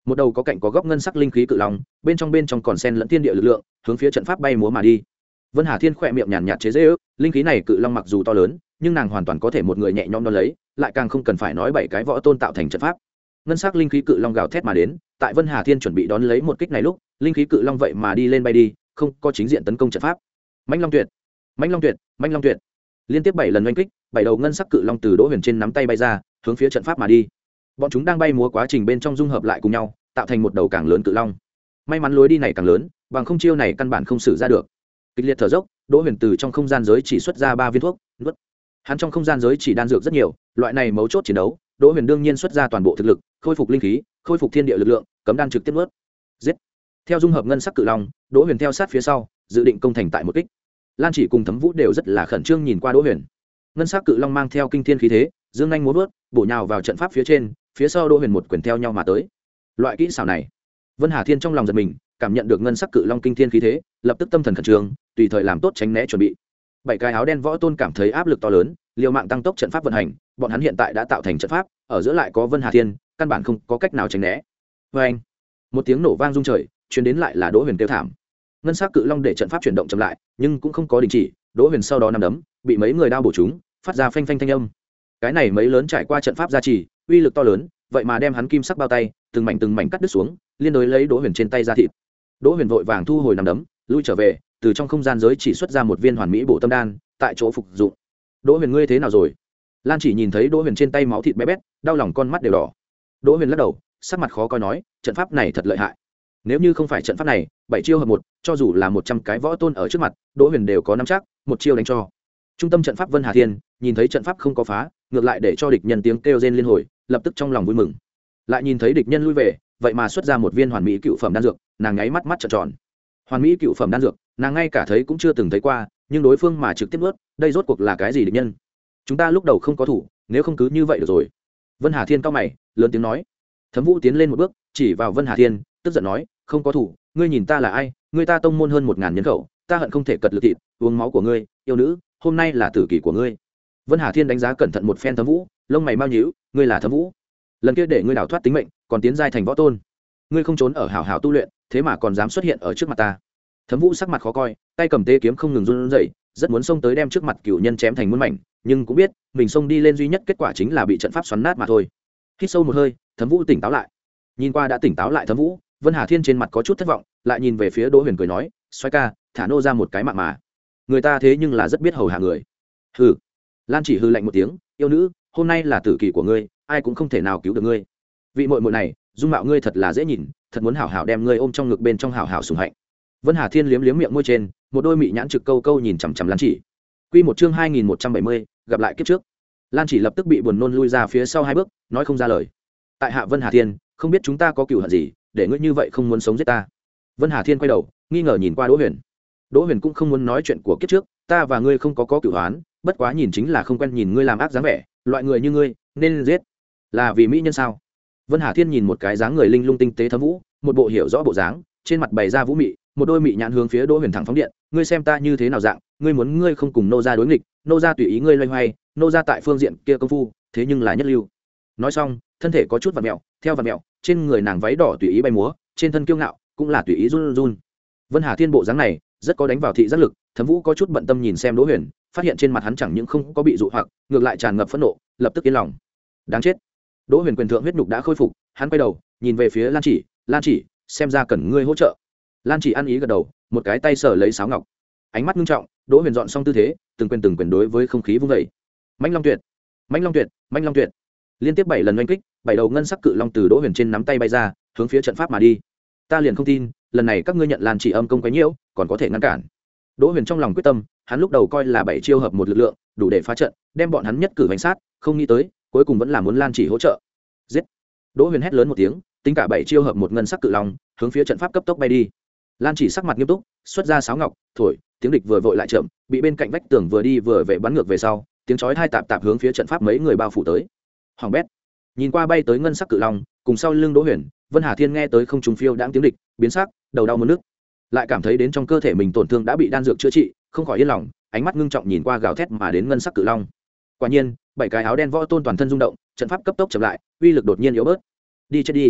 một đầu có cạnh có góc ngân sắc linh khí cự long, bên trong bên trong còn sen lẫn thiên địa lực lượng, hướng phía trận pháp bay múa mà đi. Vân Hà Thiên khỏe miệng nhàn nhạt chế giễu, linh khí này cự long mặc dù to lớn, nhưng nàng hoàn toàn có thể một người nhẹ nhõm đón lấy, lại càng không cần phải nói bảy cái võ tôn tạo thành trận pháp. Ngân sắc linh khí cự long gào thét mà đến, tại Vân Hà Thiên chuẩn bị đón lấy một kích này lúc, linh khí cự long vậy mà đi lên bay đi, không có chính diện tấn công trận pháp. Mãnh Long Tuyệt, Mãnh Long Tuyệt, Mãnh Long Tuyệt. Liên tiếp bảy lần oanh kích, bảy đầu ngân sắc cự long từ Đỗ Huyền trên nắm tay bay ra, hướng phía trận pháp mà đi. Bọn chúng đang bay múa quá trình bên trong dung hợp lại cùng nhau, tạo thành một đầu càng lớn cự long. May mắn lối đi này càng lớn, bằng không chiêu này căn bản không xử ra được. Kịch liệt thở dốc, Đỗ Huyền từ trong không gian giới chỉ xuất ra ba viên thuốc, nuốt. Hắn trong không gian giới chỉ đan dược rất nhiều, loại này mấu chốt chiến đấu, Đỗ Huyền đương nhiên xuất ra toàn bộ thực lực, khôi phục linh khí, khôi phục thiên địa lực lượng, cấm đan trực tiếp nuốt. Giết. Theo dung hợp ngân sắc cự long, Đỗ Huyền theo sát phía sau, dự định công thành tại một kích. Lan Chỉ cùng Thấm Vũ đều rất là khẩn trương nhìn qua Đỗ Huyền. Ngân sắc cự long mang theo kinh thiên khí thế, dương nhanh múa vớt, bổ nhào vào trận pháp phía trên, phía sau Đỗ Huyền một quyền theo nhau mà tới. Loại kỹ xảo này, Vân Hà Thiên trong lòng giật mình, cảm nhận được ngân sắc cự long kinh thiên khí thế, lập tức tâm thần khẩn trương, tùy thời làm tốt tránh né chuẩn bị. Bảy cái áo đen võ tôn cảm thấy áp lực to lớn, liều mạng tăng tốc trận pháp vận hành, bọn hắn hiện tại đã tạo thành trận pháp, ở giữa lại có Vân Hà Thiên, căn bản không có cách nào tránh né. Oeng! Một tiếng nổ vang rung trời, truyền đến lại là Đỗ Huyền kêu thảm. Ngân sắc cự long để trận pháp chuyển động chậm lại, nhưng cũng không có đình chỉ, Đỗ Huyền sau đó nắm đấm, bị mấy người đao bổ trúng, phát ra phanh phanh thanh âm. Cái này mấy lớn trải qua trận pháp gia trì, uy lực to lớn, vậy mà đem hắn kim sắc bao tay, từng mảnh từng mảnh cắt đứt xuống, liên đối lấy Đỗ Huyền trên tay ra thịt. Đỗ Huyền vội vàng thu hồi nắm đấm, lui trở về, từ trong không gian giới chỉ xuất ra một viên hoàn mỹ bổ tâm đan, tại chỗ phục dụng. Đỗ Huyền ngươi thế nào rồi? Lan Chỉ nhìn thấy Đỗ Huyền trên tay máu thịt bé bét, đau lòng con mắt đều đỏ. Đỗ Huyền lắc đầu, sắc mặt khó coi nói, trận pháp này thật lợi hại. Nếu như không phải trận pháp này, bảy chiêu hợp một, cho dù là một trăm cái võ tôn ở trước mặt, Đỗ Huyền đều có nắm chắc, một chiêu đánh cho. Trung tâm trận pháp Vân Hà Thiên, nhìn thấy trận pháp không có phá, ngược lại để cho địch nhân tiếng kêu rên liên hồi, lập tức trong lòng vui mừng. Lại nhìn thấy địch nhân lui về, vậy mà xuất ra một viên hoàn mỹ cựu phẩm đan dược, nàng nháy mắt mắt trợn tròn. Hoàn mỹ cựu phẩm đan dược, nàng ngay cả thấy cũng chưa từng thấy qua, nhưng đối phương mà trực tiếp nuốt, đây rốt cuộc là cái gì địch nhân? Chúng ta lúc đầu không có thủ, nếu không cứ như vậy được rồi. Vân Hà Thiên cao mày, lớn tiếng nói. Thấm Vũ tiến lên một bước, chỉ vào Vân Hà Thiên, tức giận nói, không có thủ, ngươi nhìn ta là ai? Ngươi ta tông môn hơn một ngàn nhân khẩu, ta hận không thể cật lực thịt, uống máu của ngươi, yêu nữ, hôm nay là tử kỳ của ngươi. Vân Hà Thiên đánh giá cẩn thận một phen Thấm Vũ, lông mày mau nhíu, ngươi là Thấm Vũ? Lần kia để ngươi đào thoát tính mệnh, còn tiến giai thành võ tôn, ngươi không trốn ở hảo hảo tu luyện, thế mà còn dám xuất hiện ở trước mặt ta. Thấm Vũ sắc mặt khó coi, tay cầm tê kiếm không ngừng run rẩy, rất muốn xông tới đem trước mặt cựu nhân chém thành muôn mảnh, nhưng cũng biết mình xông đi lên duy nhất kết quả chính là bị trận pháp xoắn nát mà thôi. Hít sâu một hơi, Thấm Vũ tỉnh táo lại. Nhìn qua đã tỉnh táo lại Thấm Vũ, Vân Hà Thiên trên mặt có chút thất vọng, lại nhìn về phía Đỗ Huyền cười nói, xoay ca, thả nô ra một cái mạng mà. Người ta thế nhưng là rất biết hầu hạ người. Hừ. Lan Chỉ hừ lạnh một tiếng, yêu nữ, hôm nay là tử kỳ của ngươi, ai cũng không thể nào cứu được ngươi. Vị muội muội này, dung mạo ngươi thật là dễ nhìn, thật muốn hảo hảo đem ngươi ôm trong ngực bên trong hảo hảo sủng hạnh. Vân Hà Thiên liếm liếm miệng môi trên, một đôi mị nhãn trực câu câu nhìn chằm chằm Lan Chỉ. Quy một chương hai nghìn một trăm bảy mươi, gặp lại kiếp trước. Lan Chỉ lập tức bị buồn nôn lui ra phía sau hai bước, nói không ra lời. Tại hạ Vân Hà Thiên, không biết chúng ta có cừu hận gì, để ngươi như vậy không muốn sống giết ta. Vân Hà Thiên quay đầu, nghi ngờ nhìn qua Đỗ Huyền. Đỗ Huyền cũng không muốn nói chuyện của kiếp trước, ta và ngươi không có có cửu oán, bất quá nhìn chính là không quen nhìn ngươi làm ác dáng vẻ, loại người như ngươi nên giết. Là vì mỹ nhân sao? Vân Hà Thiên nhìn một cái dáng người linh lung tinh tế Thấm Vũ, một bộ hiểu rõ bộ dáng, trên mặt bày ra vũ mị, một đôi mị nhãn hướng phía Đỗ Huyền thẳng phóng điện, ngươi xem ta như thế nào dạng, ngươi muốn ngươi không cùng nô gia đối nghịch, nô gia tùy ý ngươi loay hoay, nô gia tại phương diện kia công phu, thế nhưng là nhất lưu. Nói xong, thân thể có chút vặn mèo, theo vặn mèo, trên người nàng váy đỏ tùy ý bay múa, trên thân kiêu ngạo cũng là tùy ý run run. Vân Hà Thiên bộ dáng này, rất có đánh vào thị giác lực, Thấm Vũ có chút bận tâm nhìn xem Đỗ Huyền, phát hiện trên mặt hắn chẳng những không có bị dụ hoặc, ngược lại tràn ngập phẫn nộ, lập tức yên lòng. Đáng chết. Đỗ Huyền quyền thượng huyết nhục đã khôi phục, hắn quay đầu, nhìn về phía Lan Chỉ, Lan Chỉ, xem ra cần ngươi hỗ trợ. Lan Chỉ ăn ý gật đầu, một cái tay sờ lấy sáo ngọc. Ánh mắt nghiêm trọng, Đỗ Huyền dọn xong tư thế, từng quyền từng quyền đối với không khí vung dậy. Mãnh Long Tuyệt, Mãnh Long Tuyệt, Mãnh Long Tuyệt. Liên tiếp bảy lần oanh kích, bảy đầu ngân sắc cự long từ Đỗ Huyền trên nắm tay bay ra, hướng phía trận pháp mà đi. Ta liền không tin, lần này các ngươi nhận Lan Chỉ âm công quấy nhiễu, còn có thể ngăn cản. Đỗ Huyền trong lòng quyết tâm, hắn lúc đầu coi là bảy chiêu hợp một lực lượng, đủ để phá trận, đem bọn hắn nhất cử hành sát, không nghĩ tới, cuối cùng vẫn là muốn Lan Chỉ hỗ trợ. Giết! Đỗ Huyền hét lớn một tiếng, tính cả bảy chiêu hợp một ngân sắc cự long, hướng phía trận pháp cấp tốc bay đi. Lan Chỉ sắc mặt nghiêm túc, xuất ra sáo ngọc, thổi, tiếng địch vừa vội lại chậm, bị bên cạnh vách tường vừa đi vừa về bắn ngược về sau, tiếng chói tai tạp tạp hướng phía trận pháp mấy người bao phủ tới. Hoàng bét! Nhìn qua bay tới ngân sắc cự long, cùng sau lưng Đỗ Huyền, Vân Hà Thiên nghe tới không trùng phiêu đãng tiếng địch, biến sắc, đầu đau muốn nước, lại cảm thấy đến trong cơ thể mình tổn thương đã bị đan dược chữa trị, không khỏi yên lòng, ánh mắt ngưng trọng nhìn qua gào thét mà đến ngân sắc cự long. Quả nhiên, bảy cái áo đen võ tôn toàn thân rung động, trận pháp cấp tốc chậm lại, uy lực đột nhiên yếu bớt. Đi chết đi!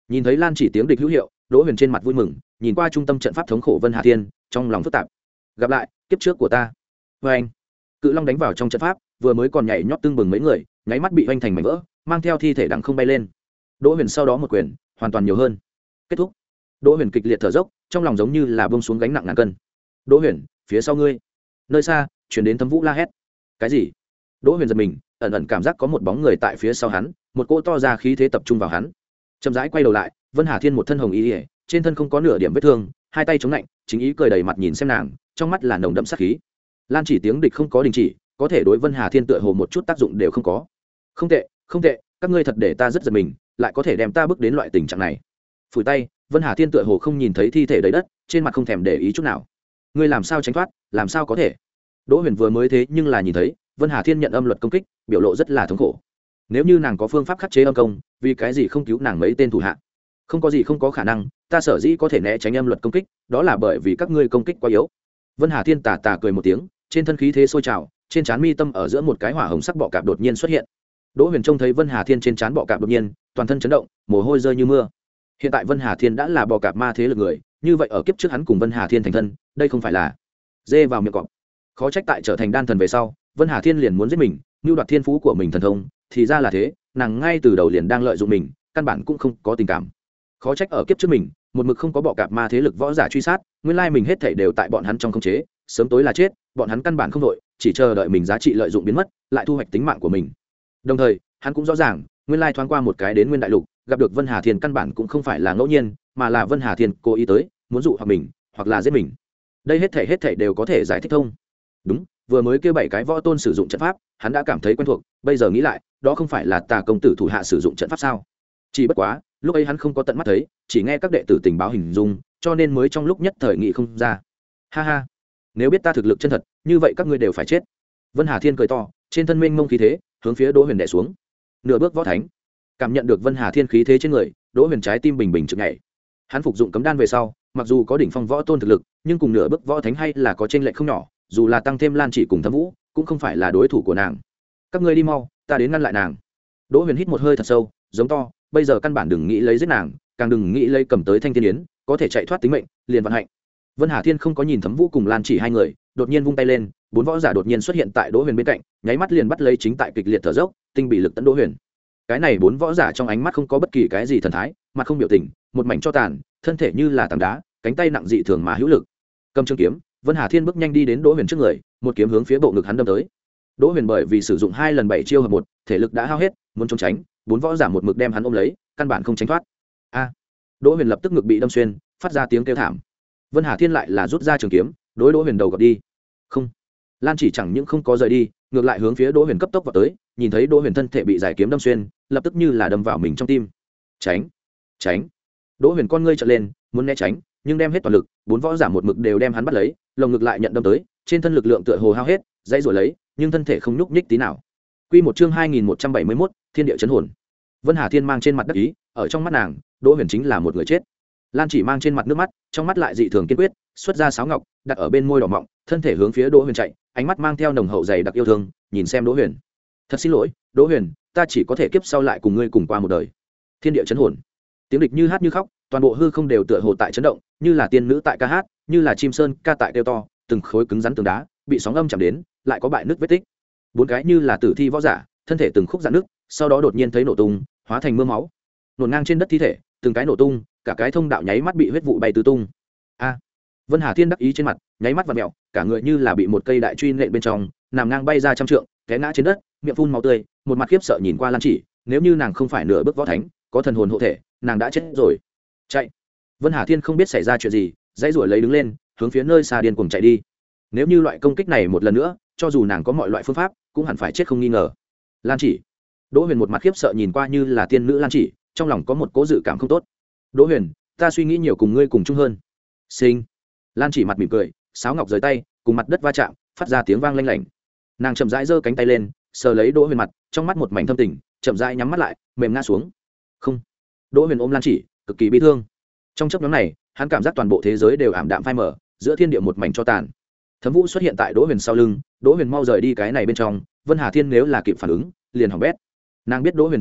Nhìn thấy Lan Chỉ tiếng địch hữu hiệu, Đỗ Huyền trên mặt vui mừng, nhìn qua trung tâm trận pháp thống khổ Vân Hà Thiên, trong lòng phức tạp. Gặp lại, kiếp trước của ta. Và anh, cự long đánh vào trong trận pháp, vừa mới còn nhảy nhót tương bừng mấy người, nháy mắt bị hoành thành mảnh vỡ, mang theo thi thể đằng không bay lên. Đỗ Huyền sau đó một quyền, hoàn toàn nhiều hơn. Kết thúc. Đỗ Huyền kịch liệt thở dốc, trong lòng giống như là buông xuống gánh nặng ngàn cân. Đỗ Huyền, phía sau ngươi. Nơi xa, truyền đến Thấm Vũ la hét. Cái gì? Đỗ Huyền giật mình, ẩn ẩn cảm giác có một bóng người tại phía sau hắn, một cỗ to ra khí thế tập trung vào hắn. Chậm rãi quay đầu lại, Vân Hà Thiên một thân hồng y, trên thân không có nửa điểm vết thương, hai tay chống lạnh, chính ý cười đầy mặt nhìn xem nàng, trong mắt là nồng đậm sát khí. Lan Chỉ tiếng địch không có đình chỉ, có thể đối Vân Hà Thiên tựa hồ một chút tác dụng đều không có. Không tệ, không tệ, các ngươi thật để ta rất giật mình, lại có thể đem ta bước đến loại tình trạng này. Phủi tay, Vân Hà Thiên tựa hồ không nhìn thấy thi thể đầy đất, trên mặt không thèm để ý chút nào. Ngươi làm sao tránh thoát, làm sao có thể? Đỗ Huyền vừa mới thế nhưng là nhìn thấy, Vân Hà Thiên nhận âm luật công kích, biểu lộ rất là thống khổ. Nếu như nàng có phương pháp khắc chế âm công, vì cái gì không cứu nàng mấy tên thủ hạ? Không có gì không có khả năng, ta sở dĩ có thể né tránh âm luật công kích, đó là bởi vì các ngươi công kích quá yếu. Vân Hà Thiên tà tà cười một tiếng, trên thân khí thế sôi trào, trên trán mi tâm ở giữa một cái hỏa hồng sắc bọ cạp đột nhiên xuất hiện. Đỗ Huyền trông thấy Vân Hà Thiên trên trán bọ cạp đột nhiên, toàn thân chấn động, mồ hôi rơi như mưa. Hiện tại Vân Hà Thiên đã là bọ cạp ma thế lực người, như vậy ở kiếp trước hắn cùng Vân Hà Thiên thành thân, đây không phải là dê vào miệng cọp. Khó trách tại trở thành đan thần về sau, Vân Hà Thiên liền muốn giết mình, nưu đoạt thiên phú của mình thần thông, thì ra là thế, nàng ngay từ đầu liền đang lợi dụng mình, căn bản cũng không có tình cảm. Khó trách ở kiếp trước mình, một mực không có bọ cạp ma thế lực võ giả truy sát, nguyên lai mình hết thảy đều tại bọn hắn trong khống chế, sớm tối là chết, bọn hắn căn bản không đội, chỉ chờ đợi mình giá trị lợi dụng biến mất, lại thu hoạch tính mạng của mình. Đồng thời, hắn cũng rõ ràng, nguyên lai thoáng qua một cái đến Nguyên Đại Lục, gặp được Vân Hà Thiên căn bản cũng không phải là ngẫu nhiên, mà là Vân Hà Thiên cố ý tới, muốn dụ hoặc mình, hoặc là giết mình. Đây hết thảy hết thảy đều có thể giải thích thông. Đúng, vừa mới kêu bảy cái võ tôn sử dụng trận pháp, hắn đã cảm thấy quen thuộc, bây giờ nghĩ lại, đó không phải là Tà công tử thủ hạ sử dụng trận pháp sao? Chỉ bất quá, lúc ấy hắn không có tận mắt thấy, chỉ nghe các đệ tử tình báo hình dung, cho nên mới trong lúc nhất thời nghĩ không ra. Ha ha, nếu biết ta thực lực chân thật, như vậy các ngươi đều phải chết. Vân Hà Thiên cười to, trên thân mênh mông khí thế, hướng phía Đỗ Huyền đè xuống. Nửa bước võ thánh, cảm nhận được Vân Hà Thiên khí thế trên người, Đỗ Huyền trái tim bình bình chực nhảy. Hắn phục dụng cấm đan về sau, mặc dù có đỉnh phong võ tôn thực lực, nhưng cùng nửa bước võ thánh hay là có chênh lệch không nhỏ, dù là tăng thêm Lan Chỉ cùng Thấm Vũ, cũng không phải là đối thủ của nàng. Các ngươi đi mau, ta đến ngăn lại nàng. Đỗ Huyền hít một hơi thật sâu, giống to, bây giờ căn bản đừng nghĩ lấy giết nàng, càng đừng nghĩ lấy cầm tới Thanh Thiên Yến, có thể chạy thoát tính mệnh, liền vận hạnh. Vân Hà Thiên không có nhìn Thấm Vũ cùng Lan Chỉ hai người, đột nhiên vung tay lên, bốn võ giả đột nhiên xuất hiện tại Đỗ Huyền bên cạnh, nháy mắt liền bắt lấy chính tại kịch liệt thở dốc, tinh bị lực tấn Đỗ Huyền. Cái này bốn võ giả trong ánh mắt không có bất kỳ cái gì thần thái, mặt không biểu tình, một mảnh cho tàn, thân thể như là tảng đá, cánh tay nặng dị thường mà hữu lực. Cầm trường kiếm, Vân Hà Thiên bước nhanh đi đến Đỗ Huyền trước người, một kiếm hướng phía bộ ngực hắn đâm tới. Đỗ Huyền bởi vì sử dụng hai lần bảy chiêu hợp một, thể lực đã hao hết, muốn trốn tránh, bốn võ giả một mực đem hắn ôm lấy, căn bản không tránh thoát. A! Đỗ Huyền lập tức ngực bị đâm xuyên, phát ra tiếng kêu thảm. Vân Hà Thiên lại là rút ra trường kiếm, đối Đỗ Huyền đầu gọt đi. Không, Lan Chỉ chẳng những không có rời đi, ngược lại hướng phía Đỗ Huyền cấp tốc vào tới, nhìn thấy Đỗ Huyền thân thể bị giải kiếm đâm xuyên, lập tức như là đâm vào mình trong tim. Tránh, tránh! Đỗ Huyền con ngươi trợn lên, muốn né tránh, nhưng đem hết toàn lực, bốn võ giả một mực đều đem hắn bắt lấy, lồng ngực lại nhận đâm tới, trên thân lực lượng tựa hồ hao hết, dãy rồi lấy, nhưng thân thể không nhúc nhích tí nào. Quy một chương hai nghìn một trăm bảy mươi mốt, Thiên địa chấn hồn. Vân Hà Thiên mang trên mặt đắc ý, ở trong mắt nàng, Đỗ Huyền chính là một người chết. Lan Chỉ mang trên mặt nước mắt, trong mắt lại dị thường kiên quyết, xuất ra sáo ngọc, đặt ở bên môi đỏ mọng, thân thể hướng phía Đỗ Huyền chạy, ánh mắt mang theo nồng hậu dày đặc yêu thương, nhìn xem Đỗ Huyền. Thật xin lỗi, Đỗ Huyền, ta chỉ có thể kiếp sau lại cùng ngươi cùng qua một đời. Thiên địa chấn hồn. Tiếng địch như hát như khóc, toàn bộ hư không đều tựa hồ tại chấn động, như là tiên nữ tại ca hát, như là chim sơn ca tại kêu to, từng khối cứng rắn tường đá, bị sóng âm chạm đến, lại có bại nước vết tích. Bốn cái như là tử thi võ giả, thân thể từng khúc dạn nước, sau đó đột nhiên thấy nổ tung, hóa thành mưa máu. Nổ ngang trên đất thi thể, từng cái nổ tung, cả cái thông đạo nháy mắt bị huyết vụ bay tứ tung. A! Vân Hà Thiên đắc ý trên mặt, nháy mắt vặn mèo, cả người như là bị một cây đại truy nện bên trong, nằm ngang bay ra trăm trượng, té ngã trên đất, miệng phun máu tươi, một mặt khiếp sợ nhìn qua Lan Chỉ, nếu như nàng không phải nửa bước võ thánh, có thần hồn hộ thể, nàng đã chết rồi. Chạy! Vân Hà Thiên không biết xảy ra chuyện gì, dãy rủa lấy đứng lên, hướng phía nơi xa điên cuồng chạy đi. Nếu như loại công kích này một lần nữa, cho dù nàng có mọi loại phương pháp, cũng hẳn phải chết không nghi ngờ. Lan Chỉ! Đỗ Huyền một mặt khiếp sợ nhìn qua như là tiên nữ Lan Chỉ, trong lòng có một cố dự cảm không tốt. Đỗ Huyền, ta suy nghĩ nhiều cùng ngươi cùng chung hơn. Sinh! Lan Chỉ mặt mỉm cười, sáo ngọc rời tay, cùng mặt đất va chạm, phát ra tiếng vang lanh lảnh. Nàng chậm rãi giơ cánh tay lên, sờ lấy Đỗ Huyền mặt, trong mắt một mảnh thâm tình, chậm rãi nhắm mắt lại, mềm ngã xuống. Không! Đỗ Huyền ôm Lan Chỉ, cực kỳ bi thương. Trong chốc ngắn này, hắn cảm giác toàn bộ thế giới đều ảm đạm phai mờ, giữa thiên địa một mảnh cho tàn. Thấm Vũ xuất hiện tại Đỗ Huyền sau lưng, Đỗ Huyền mau rời đi cái này bên trong, Vân Hà Thiên nếu là kịp phản ứng, liền hỏng bét. Nàng biết Đỗ Huyền thương tâm,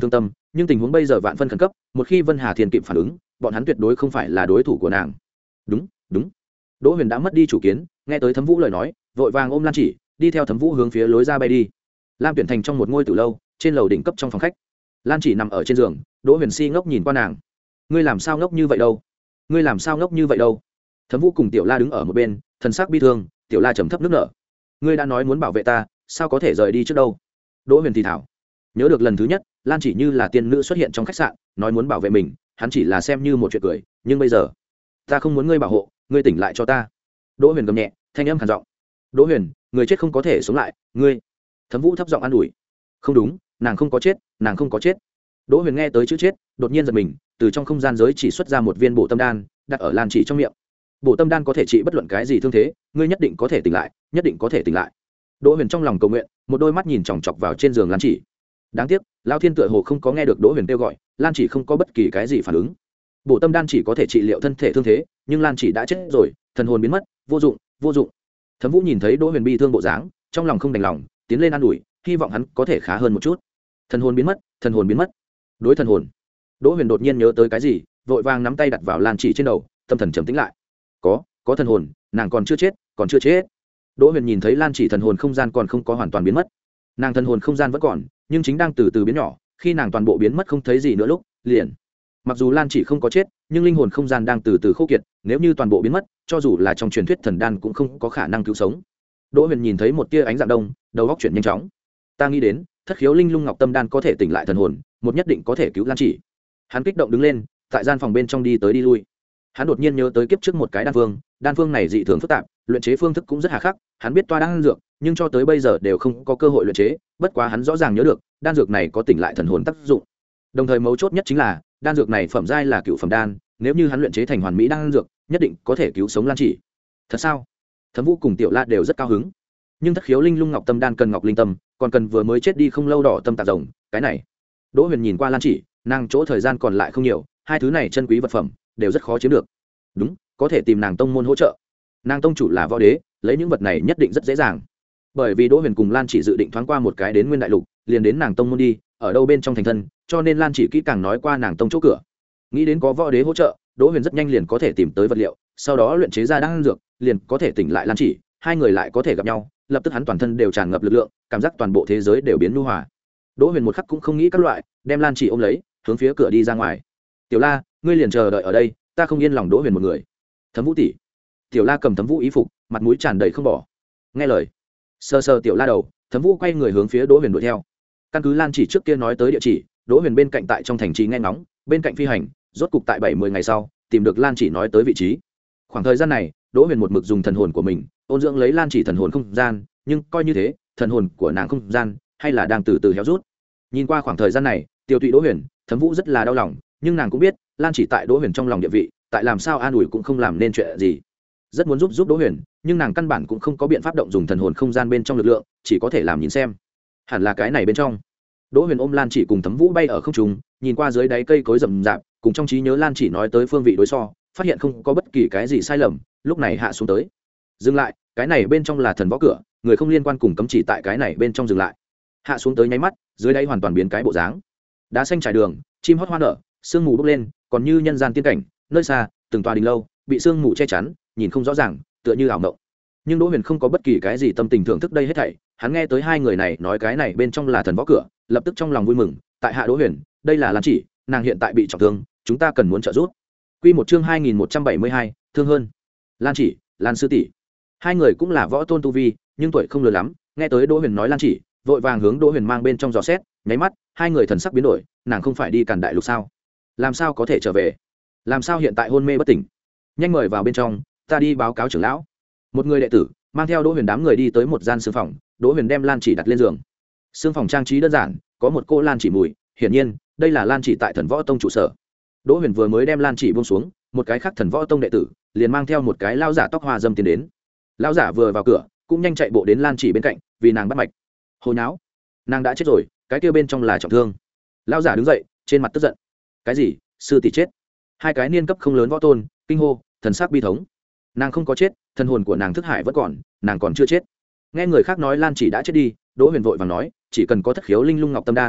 nhưng tình huống bây giờ vạn phân khẩn cấp, một khi Vân Hà Thiên kịp phản ứng, bọn hắn tuyệt đối không phải là đối thủ của nàng. Đúng, đúng. Đỗ Huyền đã mất đi chủ kiến, nghe tới Thấm Vũ lời nói, vội vàng ôm Lan Chỉ, đi theo Thấm Vũ hướng phía lối ra bay đi. Lam Tuyển Thành trong một ngôi tử lâu, trên lầu đỉnh cấp trong phòng khách. Lan Chỉ nằm ở trên giường, Đỗ Huyền si ngốc nhìn qua nàng. Ngươi làm sao ngốc như vậy đâu? Ngươi làm sao ngốc như vậy đâu? Thấm Vũ cùng Tiểu La đứng ở một bên, thần sắc bi thương, Tiểu La trầm thấp nước nở. Ngươi đã nói muốn bảo vệ ta, sao có thể rời đi trước đâu? Đỗ Huyền thì thảo. Nhớ được lần thứ nhất, Lan Chỉ như là tiên nữ xuất hiện trong khách sạn, nói muốn bảo vệ mình, hắn chỉ là xem như một chuyện cười, nhưng bây giờ, ta không muốn ngươi bảo hộ, ngươi tỉnh lại cho ta. Đỗ Huyền gầm nhẹ, thanh âm khàn giọng. Đỗ Huyền, người chết không có thể sống lại, ngươi. Thấm Vũ thấp giọng an ủi. Không đúng, nàng không có chết, nàng không có chết. Đỗ Huyền nghe tới chữ chết, đột nhiên giật mình, từ trong không gian giới chỉ xuất ra một viên bổ tâm đan, đặt ở Lan Chỉ trong miệng. Bổ tâm đan có thể trị bất luận cái gì thương thế, ngươi nhất định có thể tỉnh lại, nhất định có thể tỉnh lại. Đỗ Huyền trong lòng cầu nguyện, một đôi mắt nhìn chòng chọc vào trên giường Lan Chỉ. Đáng tiếc, Lão Thiên tựa hồ không có nghe được Đỗ Huyền kêu gọi, Lan Chỉ không có bất kỳ cái gì phản ứng. Bổ tâm đan chỉ có thể trị liệu thân thể thương thế, nhưng Lan Chỉ đã chết rồi, thần hồn biến mất, vô dụng, vô dụng. Thấm Vũ nhìn thấy Đỗ Huyền bi thương bộ dáng, trong lòng không đành lòng, tiến lên an ủi, hy vọng hắn có thể khá hơn một chút. Thần hồn biến mất, thần hồn biến mất. Đối thần hồn. Đỗ Huyền đột nhiên nhớ tới cái gì, vội vàng nắm tay đặt vào Lan Chỉ trên đầu, tâm thần trầm tĩnh lại. Có, có thần hồn, nàng còn chưa chết, còn chưa chết. Đỗ Huyền nhìn thấy Lan Chỉ thần hồn không gian còn không có hoàn toàn biến mất. Nàng thần hồn không gian vẫn còn, nhưng chính đang từ từ biến nhỏ, khi nàng toàn bộ biến mất không thấy gì nữa lúc, liền. Mặc dù Lan Chỉ không có chết, nhưng linh hồn không gian đang từ từ khô kiệt, nếu như toàn bộ biến mất, cho dù là trong truyền thuyết thần đan cũng không có khả năng cứu sống. Đỗ Huyền nhìn thấy một tia ánh dạng đông, đầu óc chuyển nhanh chóng. Ta nghĩ đến, thất khiếu linh lung ngọc tâm đan có thể tỉnh lại thần hồn, một nhất định có thể cứu Lan Chỉ. Hắn kích động đứng lên, tại gian phòng bên trong đi tới đi lui. Hắn đột nhiên nhớ tới kiếp trước một cái đan phương, đan phương này dị thường phức tạp, luyện chế phương thức cũng rất hà khắc, hắn biết toa đan dược, nhưng cho tới bây giờ đều không có cơ hội luyện chế, bất quá hắn rõ ràng nhớ được, đan dược này có tỉnh lại thần hồn tác dụng. Đồng thời mấu chốt nhất chính là, đan dược này phẩm giai là cựu phẩm đan, nếu như hắn luyện chế thành hoàn mỹ đan dược, nhất định có thể cứu sống Lan Chỉ. Thật sao? Thấm Vũ cùng Tiểu La đều rất cao hứng. Nhưng thất khiếu linh lung ngọc tâm đan cần ngọc linh tâm, còn cần vừa mới chết đi không lâu đỏ tâm tạc rồng, cái này. Đỗ Huyền nhìn qua Lan Chỉ, nàng chỗ thời gian còn lại không nhiều, hai thứ này chân quý vật phẩm, đều rất khó chiếm được. Đúng, có thể tìm nàng tông môn hỗ trợ. Nàng tông chủ là võ đế, lấy những vật này nhất định rất dễ dàng. Bởi vì Đỗ Huyền cùng Lan Chỉ dự định thoáng qua một cái đến Nguyên Đại Lục, liền đến nàng tông môn đi, ở đâu bên trong thành thân, cho nên Lan Chỉ kỹ càng nói qua nàng tông chỗ cửa. Nghĩ đến có võ đế hỗ trợ, Đỗ Huyền rất nhanh liền có thể tìm tới vật liệu, sau đó luyện chế ra đan dược, liền có thể tỉnh lại Lan Chỉ, hai người lại có thể gặp nhau, lập tức hắn toàn thân đều tràn ngập lực lượng, cảm giác toàn bộ thế giới đều biến nhu hòa. Đỗ Huyền một khắc cũng không nghĩ các loại, đem Lan Chỉ ôm lấy, hướng phía cửa đi ra ngoài. Tiểu La, ngươi liền chờ đợi ở đây, ta không yên lòng Đỗ Huyền một người. Thấm Vũ tỷ. Tiểu La cầm Thấm Vũ ý phục, mặt mũi tràn đầy không bỏ. Nghe lời, sờ sờ Tiểu La đầu, Thấm Vũ quay người hướng phía Đỗ Huyền đuổi theo. Căn cứ Lan Chỉ trước kia nói tới địa chỉ, Đỗ Huyền bên cạnh tại trong thành trì nghe ngóng, bên cạnh phi hành, rốt cục tại bảy mươi ngày sau, tìm được Lan Chỉ nói tới vị trí. Khoảng thời gian này, Đỗ Huyền một mực dùng thần hồn của mình, ôn dưỡng lấy Lan Chỉ thần hồn không gian, nhưng coi như thế, thần hồn của nàng không gian hay là đang từ từ héo rút. Nhìn qua khoảng thời gian này, Tiêu Tụy Đỗ Huyền, Thấm Vũ rất là đau lòng, nhưng nàng cũng biết, Lan Chỉ tại Đỗ Huyền trong lòng địa vị, tại làm sao an ủi cũng không làm nên chuyện gì. Rất muốn giúp giúp Đỗ Huyền, nhưng nàng căn bản cũng không có biện pháp động dùng thần hồn không gian bên trong lực lượng, chỉ có thể làm nhìn xem. Hẳn là cái này bên trong. Đỗ Huyền ôm Lan Chỉ cùng Thấm Vũ bay ở không trung, nhìn qua dưới đáy cây cối rậm rạp, cùng trong trí nhớ Lan Chỉ nói tới phương vị đối so, phát hiện không có bất kỳ cái gì sai lầm, lúc này hạ xuống tới. Dừng lại, cái này bên trong là thần võ cửa, người không liên quan cùng cấm chỉ tại cái này bên trong dừng lại. Hạ xuống tới nháy mắt, dưới đáy hoàn toàn biến cái bộ dáng. Đá xanh trải đường, chim hót hoa nở, sương mù bốc lên, còn như nhân gian tiên cảnh, nơi xa, từng tòa đình lâu, bị sương mù che chắn, nhìn không rõ ràng, tựa như ảo mộng. Nhưng Đỗ Huyền không có bất kỳ cái gì tâm tình thưởng thức đây hết thảy, hắn nghe tới hai người này nói cái này bên trong là thần võ cửa, lập tức trong lòng vui mừng, tại hạ Đỗ Huyền, đây là Lan Chỉ, nàng hiện tại bị trọng thương, chúng ta cần muốn trợ giúp. Quy một chương hai nghìn một trăm bảy mươi hai, thương hơn. Lan Chỉ, Lan sư tỷ. Hai người cũng là võ tôn tu vi, nhưng tuổi không lớn lắm, nghe tới Đỗ Huyền nói Lan Chỉ, vội vàng hướng Đỗ Huyền mang bên trong dò xét, nháy mắt, hai người thần sắc biến đổi, nàng không phải đi Càn Đại Lục sao? Làm sao có thể trở về? Làm sao hiện tại hôn mê bất tỉnh? Nhanh mời vào bên trong, ta đi báo cáo trưởng lão. Một người đệ tử mang theo Đỗ Huyền đám người đi tới một gian sương phòng, Đỗ Huyền đem Lan Chỉ đặt lên giường. Sương phòng trang trí đơn giản, có một cô Lan Chỉ mùi, hiển nhiên, đây là Lan Chỉ tại Thần Võ Tông trụ sở. Đỗ Huyền vừa mới đem Lan Chỉ buông xuống, một cái khác Thần Võ Tông đệ tử liền mang theo một cái lão giả tóc hoa dâm tiến đến. Lão giả vừa vào cửa, cũng nhanh chạy bộ đến Lan Chỉ bên cạnh, vì nàng bắt mạch. Hồi náo, nàng đã chết rồi, cái kia bên trong là trọng thương. Lão giả đứng dậy, trên mặt tức giận. Cái gì? Sư tỷ chết? Hai cái niên cấp không lớn võ tôn, kinh hô, thần sắc bi thống. Nàng không có chết, thần hồn của nàng thức hải vẫn còn, nàng còn chưa chết. Nghe người khác nói Lan Chỉ đã chết đi, Đỗ Huyền vội vàng nói, chỉ cần có thất khiếu linh lung ngọc tâm đan,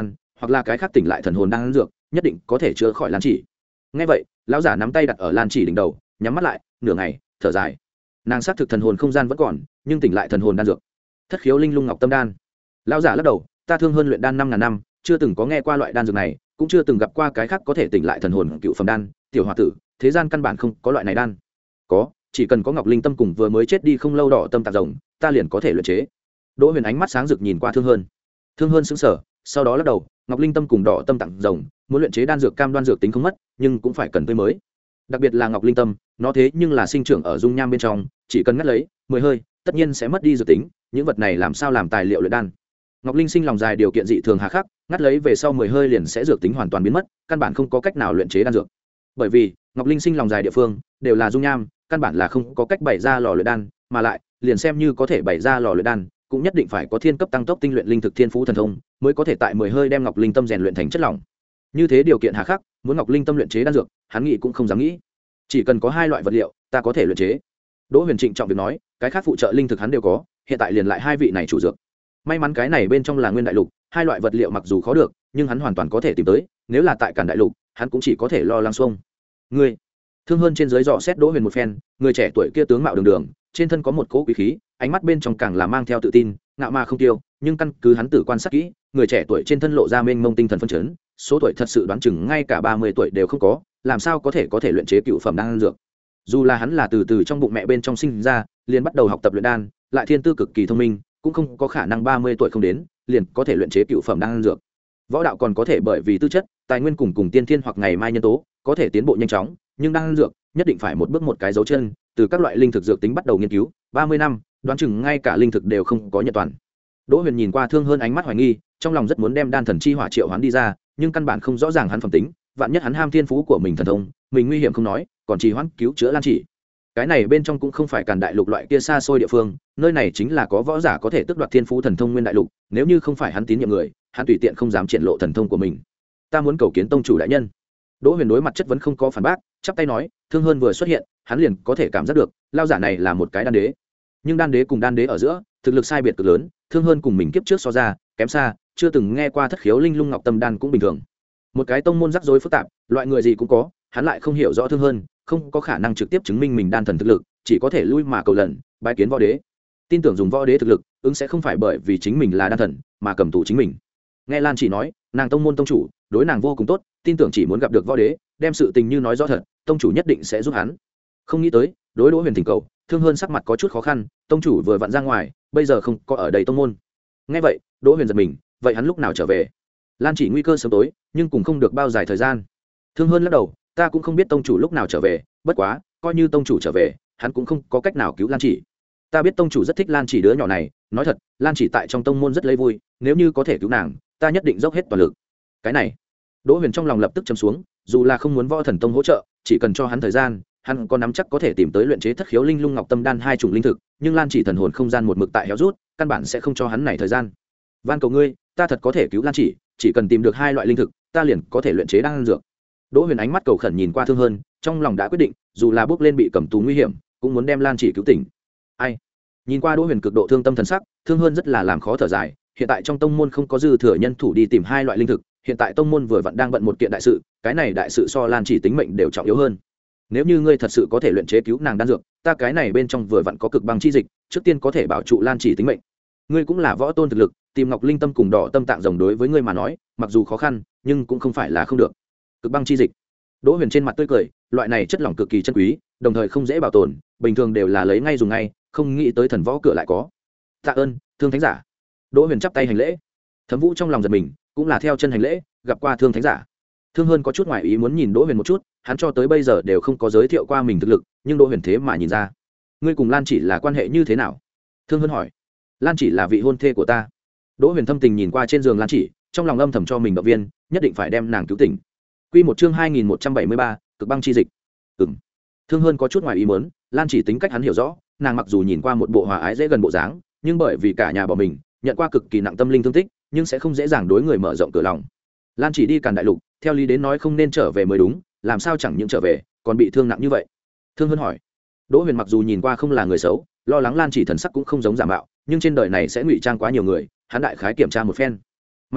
hoặc là cái khác tỉnh lại thần hồn đang ăn dược nhất định có thể chữa khỏi lan chỉ. Ngay vậy lão giả nắm tay đặt ở lan chỉ đỉnh đầu, nhắm mắt lại nửa ngày thở dài. Nàng xác thực thần hồn không gian vẫn còn, nhưng tỉnh lại thần hồn đan dược thất khiếu linh lung ngọc tâm đan. Lão giả lắc đầu, ta thương hơn luyện đan năm ngàn năm, chưa từng có nghe qua loại đan dược này, cũng chưa từng gặp qua cái khác có thể tỉnh lại thần hồn cựu phẩm đan. Tiểu hòa tử, thế gian căn bản không có loại này đan. Có, chỉ cần có ngọc linh tâm cùng vừa mới chết đi không lâu đỏ tâm tạc rồng, ta liền có thể luyện chế. Đỗ Huyền ánh mắt sáng rực nhìn qua Thương Hơn. Thương Hơn sững sờ, sau đó lắc đầu, ngọc linh tâm cùng đỏ tâm tặng rồng, muốn luyện chế đan dược cam đoan dược tính không mất, nhưng cũng phải cần tươi mới. Đặc biệt là ngọc linh tâm, nó thế nhưng là sinh trưởng ở dung nham bên trong, chỉ cần ngắt lấy mười hơi, tất nhiên sẽ mất đi dược tính, những vật này làm sao làm tài liệu luyện đan. Ngọc linh sinh lòng dài điều kiện dị thường hà khắc, ngắt lấy về sau mười hơi liền sẽ dược tính hoàn toàn biến mất, căn bản không có cách nào luyện chế đan dược. Bởi vì ngọc linh sinh lòng dài địa phương đều là dung nham, căn bản là không có cách bày ra lò luyện đan, mà lại liền xem như có thể bày ra lò luyện đan cũng nhất định phải có thiên cấp tăng tốc tinh luyện linh thực thiên phú thần thông mới có thể tại mười hơi đem ngọc linh tâm rèn luyện thành chất lỏng. Như thế điều kiện hà khắc, muốn ngọc linh tâm luyện chế đan dược hắn nghĩ cũng không dám nghĩ. Chỉ cần có hai loại vật liệu ta có thể luyện chế. Đỗ Huyền trịnh trọng việc nói, cái khác phụ trợ linh thực hắn đều có, hiện tại liền lại hai vị này chủ dược. May mắn cái này bên trong là nguyên đại lục, hai loại vật liệu mặc dù khó được nhưng hắn hoàn toàn có thể tìm tới, nếu là tại Càn đại lục hắn cũng chỉ có thể lo lắng xuông. Ngươi Thương Hơn trên dưới dò xét Đỗ Huyền một phen, người trẻ tuổi kia tướng mạo đường đường, trên thân có một cỗ quý khí, ánh mắt bên trong càng là mang theo tự tin, ngạo mà không tiêu, nhưng căn cứ hắn tử quan sát kỹ, người trẻ tuổi trên thân lộ ra mênh mông tinh thần phấn chấn, số tuổi thật sự đoán chừng ngay cả ba mươi tuổi đều không có, làm sao có thể có thể luyện chế cựu phẩm đan dược. Dù là hắn là từ từ trong bụng mẹ bên trong sinh ra, liền bắt đầu học tập luyện đan, lại thiên tư cực kỳ thông minh, cũng không có khả năng ba mươi tuổi không đến, liền có thể luyện chế cựu phẩm đan dược. Võ đạo còn có thể bởi vì tư chất, tài nguyên cùng cùng tiên thiên hoặc ngày mai nhân tố, có thể tiến bộ nhanh chóng, nhưng đan dược nhất định phải một bước một cái dấu chân, từ các loại linh thực dược tính bắt đầu nghiên cứu, ba mươi năm, đoán chừng ngay cả linh thực đều không có nhận toàn. Đỗ Huyền nhìn qua Thương Hơn ánh mắt hoài nghi, trong lòng rất muốn đem đan thần chi hỏa triệu hoán đi ra, nhưng căn bản không rõ ràng hắn phẩm tính, vạn nhất hắn ham thiên phú của mình thần thông, mình nguy hiểm không nói, còn trì hoãn cứu chữa Lan Chỉ. Cái này bên trong cũng không phải Càn đại lục loại kia xa xôi địa phương, nơi này chính là có võ giả có thể tước đoạt thiên phú thần thông nguyên đại lục, nếu như không phải hắn tín nhiệm người, hắn tùy tiện không dám triển lộ thần thông của mình. Ta muốn cầu kiến tông chủ đại nhân. Đỗ Huyền đối mặt chất vấn không có phản bác, chắp tay nói, Thương Hơn vừa xuất hiện, hắn liền có thể cảm giác được, lao giả này là một cái đan đế. Nhưng đan đế cùng đan đế ở giữa, thực lực sai biệt cực lớn, Thương Hơn cùng mình kiếp trước so ra, kém xa, chưa từng nghe qua thất khiếu linh lung ngọc tâm đan cũng bình thường. Một cái tông môn rắc rối phức tạp, loại người gì cũng có, hắn lại không hiểu rõ Thương Hơn, không có khả năng trực tiếp chứng minh mình đan thần thực lực, chỉ có thể lui mà cầu lần, bái kiến võ đế. Tin tưởng dùng võ đế thực lực, ứng sẽ không phải bởi vì chính mình là đan thần, mà cầm tù chính mình. Nghe Lan Chỉ nói, nàng tông môn tông chủ, đối nàng vô cùng tốt, tin tưởng chỉ muốn gặp được võ đế, đem sự tình như nói rõ thật, tông chủ nhất định sẽ giúp hắn. Không nghĩ tới, đối Đỗ Huyền thỉnh cầu, Thương Hơn sắc mặt có chút khó khăn, tông chủ vừa vặn ra ngoài, bây giờ không có ở đây tông môn. Nghe vậy, Đỗ Huyền giật mình, vậy hắn lúc nào trở về? Lan Chỉ nguy cơ sớm tối, nhưng cũng không được bao dài thời gian. Thương Hơn lắc đầu, ta cũng không biết tông chủ lúc nào trở về, bất quá, coi như tông chủ trở về, hắn cũng không có cách nào cứu Lan Chỉ. Ta biết tông chủ rất thích Lan Chỉ đứa nhỏ này, nói thật, Lan Chỉ tại trong tông môn rất lấy vui, nếu như có thể cứu nàng, ta nhất định dốc hết toàn lực. Cái này, Đỗ Huyền trong lòng lập tức trầm xuống, dù là không muốn võ thần tông hỗ trợ, chỉ cần cho hắn thời gian, hắn có nắm chắc có thể tìm tới luyện chế thất khiếu linh lung ngọc tâm đan hai chủng linh thực, nhưng Lan Chỉ thần hồn không gian một mực tại héo rút, căn bản sẽ không cho hắn này thời gian. Van cầu ngươi, ta thật có thể cứu Lan Chỉ, chỉ cần tìm được hai loại linh thực, ta liền có thể luyện chế đan dược. Đỗ Huyền ánh mắt cầu khẩn nhìn qua Thương Hơn, trong lòng đã quyết định, dù là bước lên bị cầm tù nguy hiểm, cũng muốn đem Lan Chỉ cứu tỉnh. Ai? Nhìn qua Đỗ Huyền cực độ thương tâm thần sắc, Thương Hơn rất là làm khó thở dài, hiện tại trong tông môn không có dư thừa nhân thủ đi tìm hai loại linh thực, hiện tại tông môn vừa vặn đang bận một kiện đại sự, cái này đại sự so Lan Chỉ tính mệnh đều trọng yếu hơn. Nếu như ngươi thật sự có thể luyện chế cứu nàng đan dược, ta cái này bên trong vừa vặn có cực băng chi dịch, trước tiên có thể bảo trụ Lan Chỉ tính mệnh. Ngươi cũng là võ tôn thực lực, tìm ngọc linh tâm cùng đỏ tâm tạng rồng đối với ngươi mà nói, mặc dù khó khăn, nhưng cũng không phải là không được. Cực băng chi dịch. Đỗ Huyền trên mặt tươi cười, loại này chất lỏng cực kỳ chân quý, đồng thời không dễ bảo tồn, bình thường đều là lấy ngay dùng ngay, không nghĩ tới thần võ cửa lại có. Tạ ơn, Thương thánh giả. Đỗ Huyền chắp tay hành lễ. Thẩm Vũ trong lòng giật mình, cũng là theo chân hành lễ, gặp qua Thương thánh giả. Thương Hơn có chút ngoài ý muốn nhìn Đỗ Huyền một chút, hắn cho tới bây giờ đều không có giới thiệu qua mình thực lực, nhưng Đỗ Huyền thế mà nhìn ra. Ngươi cùng Lan Chỉ là quan hệ như thế nào? Thương Hơn hỏi. Lan Chỉ là vị hôn thê của ta. Đỗ Huyền thâm tình nhìn qua trên giường Lan Chỉ, trong lòng âm thầm cho mình động viên, nhất định phải đem nàng cứu tỉnh. Quy một chương hai nghìn một trăm bảy mươi ba, cực băng chi dịch. Ừm. Thương Hơn có chút ngoài ý muốn, Lan Chỉ tính cách hắn hiểu rõ, nàng mặc dù nhìn qua một bộ hòa ái dễ gần bộ dáng, nhưng bởi vì cả nhà bỏ mình, nhận qua cực kỳ nặng tâm linh thương tích, nhưng sẽ không dễ dàng đối người mở rộng cửa lòng. Lan Chỉ đi Càn đại lục, theo lý đến nói không nên trở về mới đúng, làm sao chẳng những trở về, còn bị thương nặng như vậy? Thương Hơn hỏi. Đỗ Huyền mặc dù nhìn qua không là người xấu, lo lắng Lan Chỉ thần sắc cũng không giống giả mạo, nhưng trên đời này sẽ ngụy trang quá nhiều người, hắn đại khái kiểm tra một phen. Mà lại,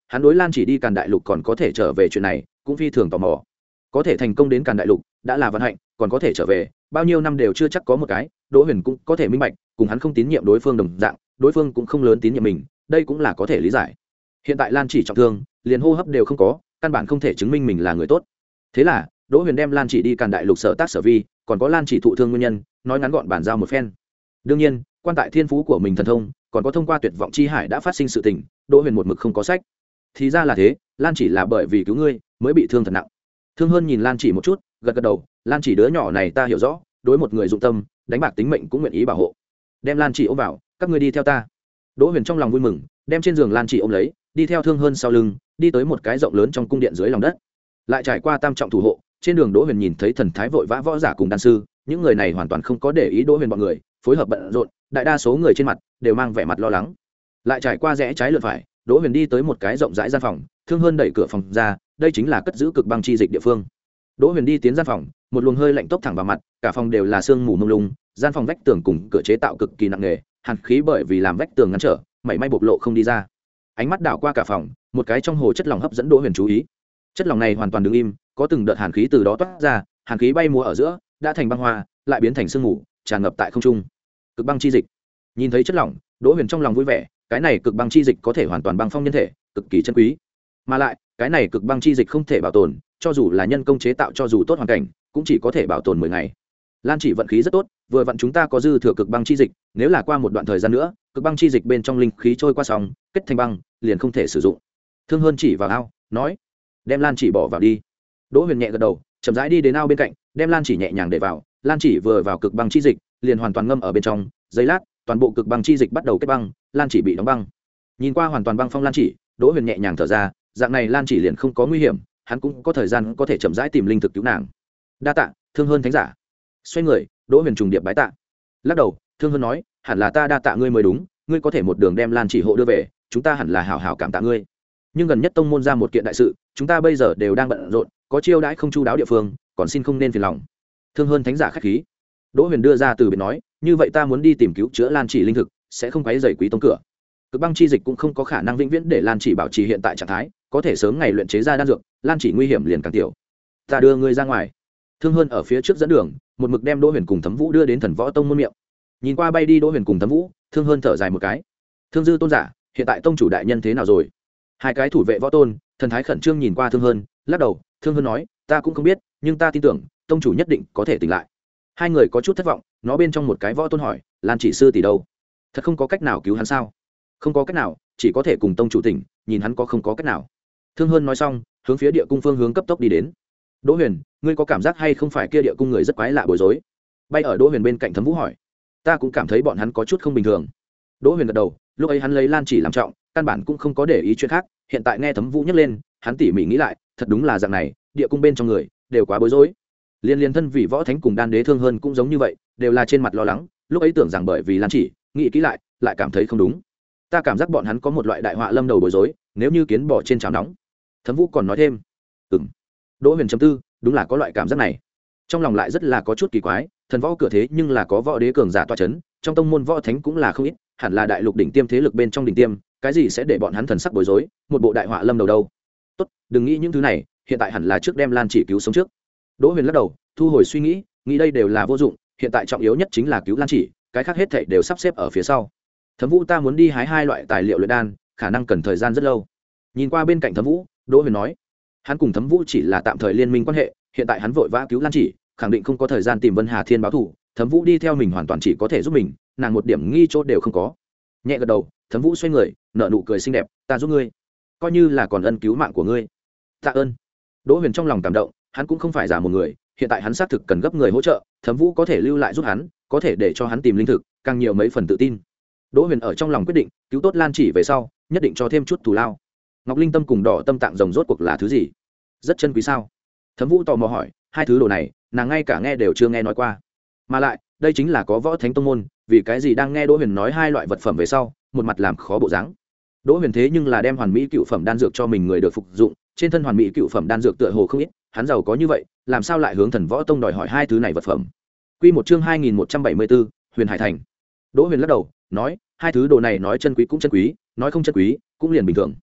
hắn đối Lan Chỉ đi Càn Đại Lục còn có thể trở về chuyện này cũng phi thường tò mò. Có thể thành công đến Càn Đại Lục đã là vận hạnh, còn có thể trở về bao nhiêu năm đều chưa chắc có một cái. Đỗ Huyền cũng có thể minh bạch, cùng hắn không tín nhiệm đối phương đồng dạng, đối phương cũng không lớn tín nhiệm mình, đây cũng là có thể lý giải. Hiện tại Lan Chỉ trọng thương, liền hô hấp đều không có, căn bản không thể chứng minh mình là người tốt. Thế là Đỗ Huyền đem Lan Chỉ đi Càn Đại Lục sở tác sở vi, còn có Lan Chỉ thụ thương nguyên nhân, nói ngắn gọn bản giao một phen. Đương nhiên, quan tại thiên phú của mình thần thông, còn có thông qua tuyệt vọng chi hải đã phát sinh sự tình, Đỗ Huyền một mực không có sách. Thì ra là thế, Lan Chỉ là bởi vì cứu ngươi mới bị thương thật nặng. Thương Hơn nhìn Lan Chỉ một chút, gật gật đầu, Lan Chỉ đứa nhỏ này ta hiểu rõ, đối một người dụng tâm, đánh bạc tính mệnh cũng nguyện ý bảo hộ. Đem Lan Chỉ ôm vào, các ngươi đi theo ta. Đỗ Huyền trong lòng vui mừng, đem trên giường Lan Chỉ ôm lấy, đi theo Thương Hơn sau lưng, đi tới một cái rộng lớn trong cung điện dưới lòng đất. Lại trải qua tam trọng thủ hộ, trên đường Đỗ Huyền nhìn thấy thần thái vội vã võ giả cùng đan sư, những người này hoàn toàn không có để ý Đỗ Huyền bọn người, phối hợp bận rộn, đại đa số người trên mặt đều mang vẻ mặt lo lắng. Lại trải qua rẽ trái lượt phải, Đỗ Huyền đi tới một cái rộng rãi gian phòng, Thương Hơn đẩy cửa phòng ra, đây chính là cất giữ cực băng chi dịch địa phương. Đỗ Huyền đi tiến gian phòng, một luồng hơi lạnh tốc thẳng vào mặt, cả phòng đều là sương mù mông lung, gian phòng vách tường cùng cửa chế tạo cực kỳ nặng nề, hàn khí bởi vì làm vách tường ngăn trở, mảy may bộc lộ không đi ra. Ánh mắt đảo qua cả phòng, một cái trong hồ chất lỏng hấp dẫn Đỗ Huyền chú ý. Chất lỏng này hoàn toàn đứng im, có từng đợt hàn khí từ đó toát ra, hàn khí bay múa ở giữa, đã thành băng hoa, lại biến thành sương mù, tràn ngập tại không trung. Cực băng chi dịch. Nhìn thấy chất lỏng, Đỗ Huyền trong lòng vui vẻ, cái này cực băng chi dịch có thể hoàn toàn băng phong nhân thể, cực kỳ chân quý. Mà lại, cái này cực băng chi dịch không thể bảo tồn, cho dù là nhân công chế tạo cho dù tốt hoàn cảnh, cũng chỉ có thể bảo tồn mười ngày. Lan Chỉ vận khí rất tốt, vừa vặn chúng ta có dư thừa cực băng chi dịch, nếu là qua một đoạn thời gian nữa, cực băng chi dịch bên trong linh khí trôi qua xong, kết thành băng, liền không thể sử dụng. Thương Hơn chỉ vào ao, nói: "Đem Lan Chỉ bỏ vào đi." Đỗ Huyền nhẹ gật đầu, chậm rãi đi đến ao bên cạnh, đem Lan Chỉ nhẹ nhàng để vào, Lan Chỉ vừa vào cực băng chi dịch, liền hoàn toàn ngâm ở bên trong, giây lát, toàn bộ cực băng chi dịch bắt đầu kết băng, Lan Chỉ bị đóng băng. Nhìn qua hoàn toàn băng phong Lan Chỉ, Đỗ Huyền nhẹ nhàng thở ra, dạng này Lan Chỉ liền không có nguy hiểm, hắn cũng có thời gian có thể chậm rãi tìm linh thực cứu nàng. Đa tạ, Thương Hơn thánh giả. Xoay người, Đỗ Huyền trùng điệp bái tạ. Lắc đầu, Thương Hơn nói: "Hẳn là ta đa tạ ngươi mới đúng, ngươi có thể một đường đem Lan Chỉ hộ đưa về, chúng ta hẳn là hảo hảo cảm tạ ngươi. Nhưng gần nhất tông môn ra một kiện đại sự, chúng ta bây giờ đều đang bận rộn, có chiêu đãi không chu đáo địa phương, còn xin không nên phiền lòng." Thương Hơn thánh giả khách khí. Đỗ Huyền đưa ra từ biệt nói: "Như vậy ta muốn đi tìm cứu chữa Lan Chỉ linh thực, sẽ không quấy rầy quý tông cửa. Cực băng chi dịch cũng không có khả năng vĩnh viễn để Lan Chỉ bảo trì hiện tại trạng thái, có thể sớm ngày luyện chế ra đan dược, Lan Chỉ nguy hiểm liền càng tiểu. Ta đưa ngươi ra ngoài." Thương Hơn ở phía trước dẫn đường, một mực đem Đỗ Huyền cùng Thấm Vũ đưa đến Thần Võ Tông môn miệng. Nhìn qua bay đi Đỗ Huyền cùng Thấm Vũ, Thương Hơn thở dài một cái. "Thương dư tôn giả, hiện tại tông chủ đại nhân thế nào rồi?" Hai cái thủ vệ võ tôn, thần thái khẩn trương nhìn qua Thương Hơn, lắc đầu, Thương Hơn nói: "Ta cũng không biết, nhưng ta tin tưởng, tông chủ nhất định có thể tỉnh lại." Hai người có chút thất vọng, nó bên trong một cái võ tôn hỏi: "Lan Chỉ sư tỷ đâu? Thật không có cách nào cứu hắn sao?" "Không có cách nào, chỉ có thể cùng tông chủ tỉnh, nhìn hắn có không có cách nào." Thương Hơn nói xong, hướng phía địa cung phương hướng cấp tốc đi đến. "Đỗ Huyền, ngươi có cảm giác hay không phải kia địa cung người rất quái lạ bối rối?" Bay ở Đỗ Huyền bên cạnh Thấm Vũ hỏi. "Ta cũng cảm thấy bọn hắn có chút không bình thường." Đỗ Huyền gật đầu, lúc ấy hắn lấy Lan Chỉ làm trọng, căn bản cũng không có để ý chuyện khác, hiện tại nghe Thấm Vũ nhắc lên, hắn tỉ mỉ nghĩ lại, thật đúng là dạng này, địa cung bên trong người đều quá bối rối. Liên liên thân vị võ thánh cùng đan đế Thương Hơn cũng giống như vậy, đều là trên mặt lo lắng, lúc ấy tưởng rằng bởi vì Lan Chỉ, nghĩ kỹ lại, lại cảm thấy không đúng. Ta cảm giác bọn hắn có một loại đại họa lâm đầu bối rối, nếu như kiến bò trên chảo nóng. Thấm Vũ còn nói thêm. Ừm. Đỗ Huyền chấm tư, đúng là có loại cảm giác này. Trong lòng lại rất là có chút kỳ quái, thần võ cửa thế nhưng là có võ đế cường giả tọa chấn, trong tông môn võ thánh cũng là không ít, hẳn là đại lục đỉnh tiêm thế lực bên trong đỉnh tiêm, cái gì sẽ để bọn hắn thần sắc bối rối, một bộ đại họa lâm đầu đâu. Tốt, đừng nghĩ những thứ này, hiện tại hẳn là trước đem Lan Chỉ cứu sống trước. Đỗ Huyền lắc đầu, thu hồi suy nghĩ, nghĩ đây đều là vô dụng, hiện tại trọng yếu nhất chính là cứu Lan Chỉ, cái khác hết thảy đều sắp xếp ở phía sau. Thấm Vũ, ta muốn đi hái hai loại tài liệu luyện đan, khả năng cần thời gian rất lâu. Nhìn qua bên cạnh Thấm Vũ, Đỗ Huyền nói, hắn cùng Thấm Vũ chỉ là tạm thời liên minh quan hệ, hiện tại hắn vội vã cứu Lan Chỉ, khẳng định không có thời gian tìm Vân Hà Thiên báo thù, Thấm Vũ đi theo mình hoàn toàn chỉ có thể giúp mình, nàng một điểm nghi chốt đều không có. Nhẹ gật đầu, Thấm Vũ xoay người, nở nụ cười xinh đẹp, ta giúp ngươi, coi như là còn ân cứu mạng của ngươi. Tạ ơn. Đỗ Huyền trong lòng cảm động, hắn cũng không phải giả một người, hiện tại hắn xác thực cần gấp người hỗ trợ, Thấm Vũ có thể lưu lại giúp hắn, có thể để cho hắn tìm linh thực, càng nhiều mấy phần tự tin. Đỗ Huyền ở trong lòng quyết định, cứu tốt Lan Chỉ về sau, nhất định cho thêm chút thù lao. Ngọc Linh Tâm cùng Đỏ Tâm Tạng rồng rốt cuộc là thứ gì? Rất chân quý sao? Thấm Vũ tò mò hỏi, hai thứ đồ này, nàng ngay cả nghe đều chưa nghe nói qua. Mà lại, đây chính là có võ thánh tông môn, vì cái gì đang nghe Đỗ Huyền nói hai loại vật phẩm về sau, một mặt làm khó bộ dáng. Đỗ Huyền thế nhưng là đem hoàn mỹ cựu phẩm đan dược cho mình người được phục dụng, trên thân hoàn mỹ cựu phẩm đan dược tựa hồ không ít, hắn giàu có như vậy, làm sao lại hướng Thần Võ Tông đòi hỏi hai thứ này vật phẩm? Quy một chương hai nghìn một trăm bảy mươi bốn, Huyền Hải Thành. Đỗ Huyền lắc đầu, nói, hai thứ đồ này nói chân quý cũng chân quý, nói không chân quý cũng liền bình thường.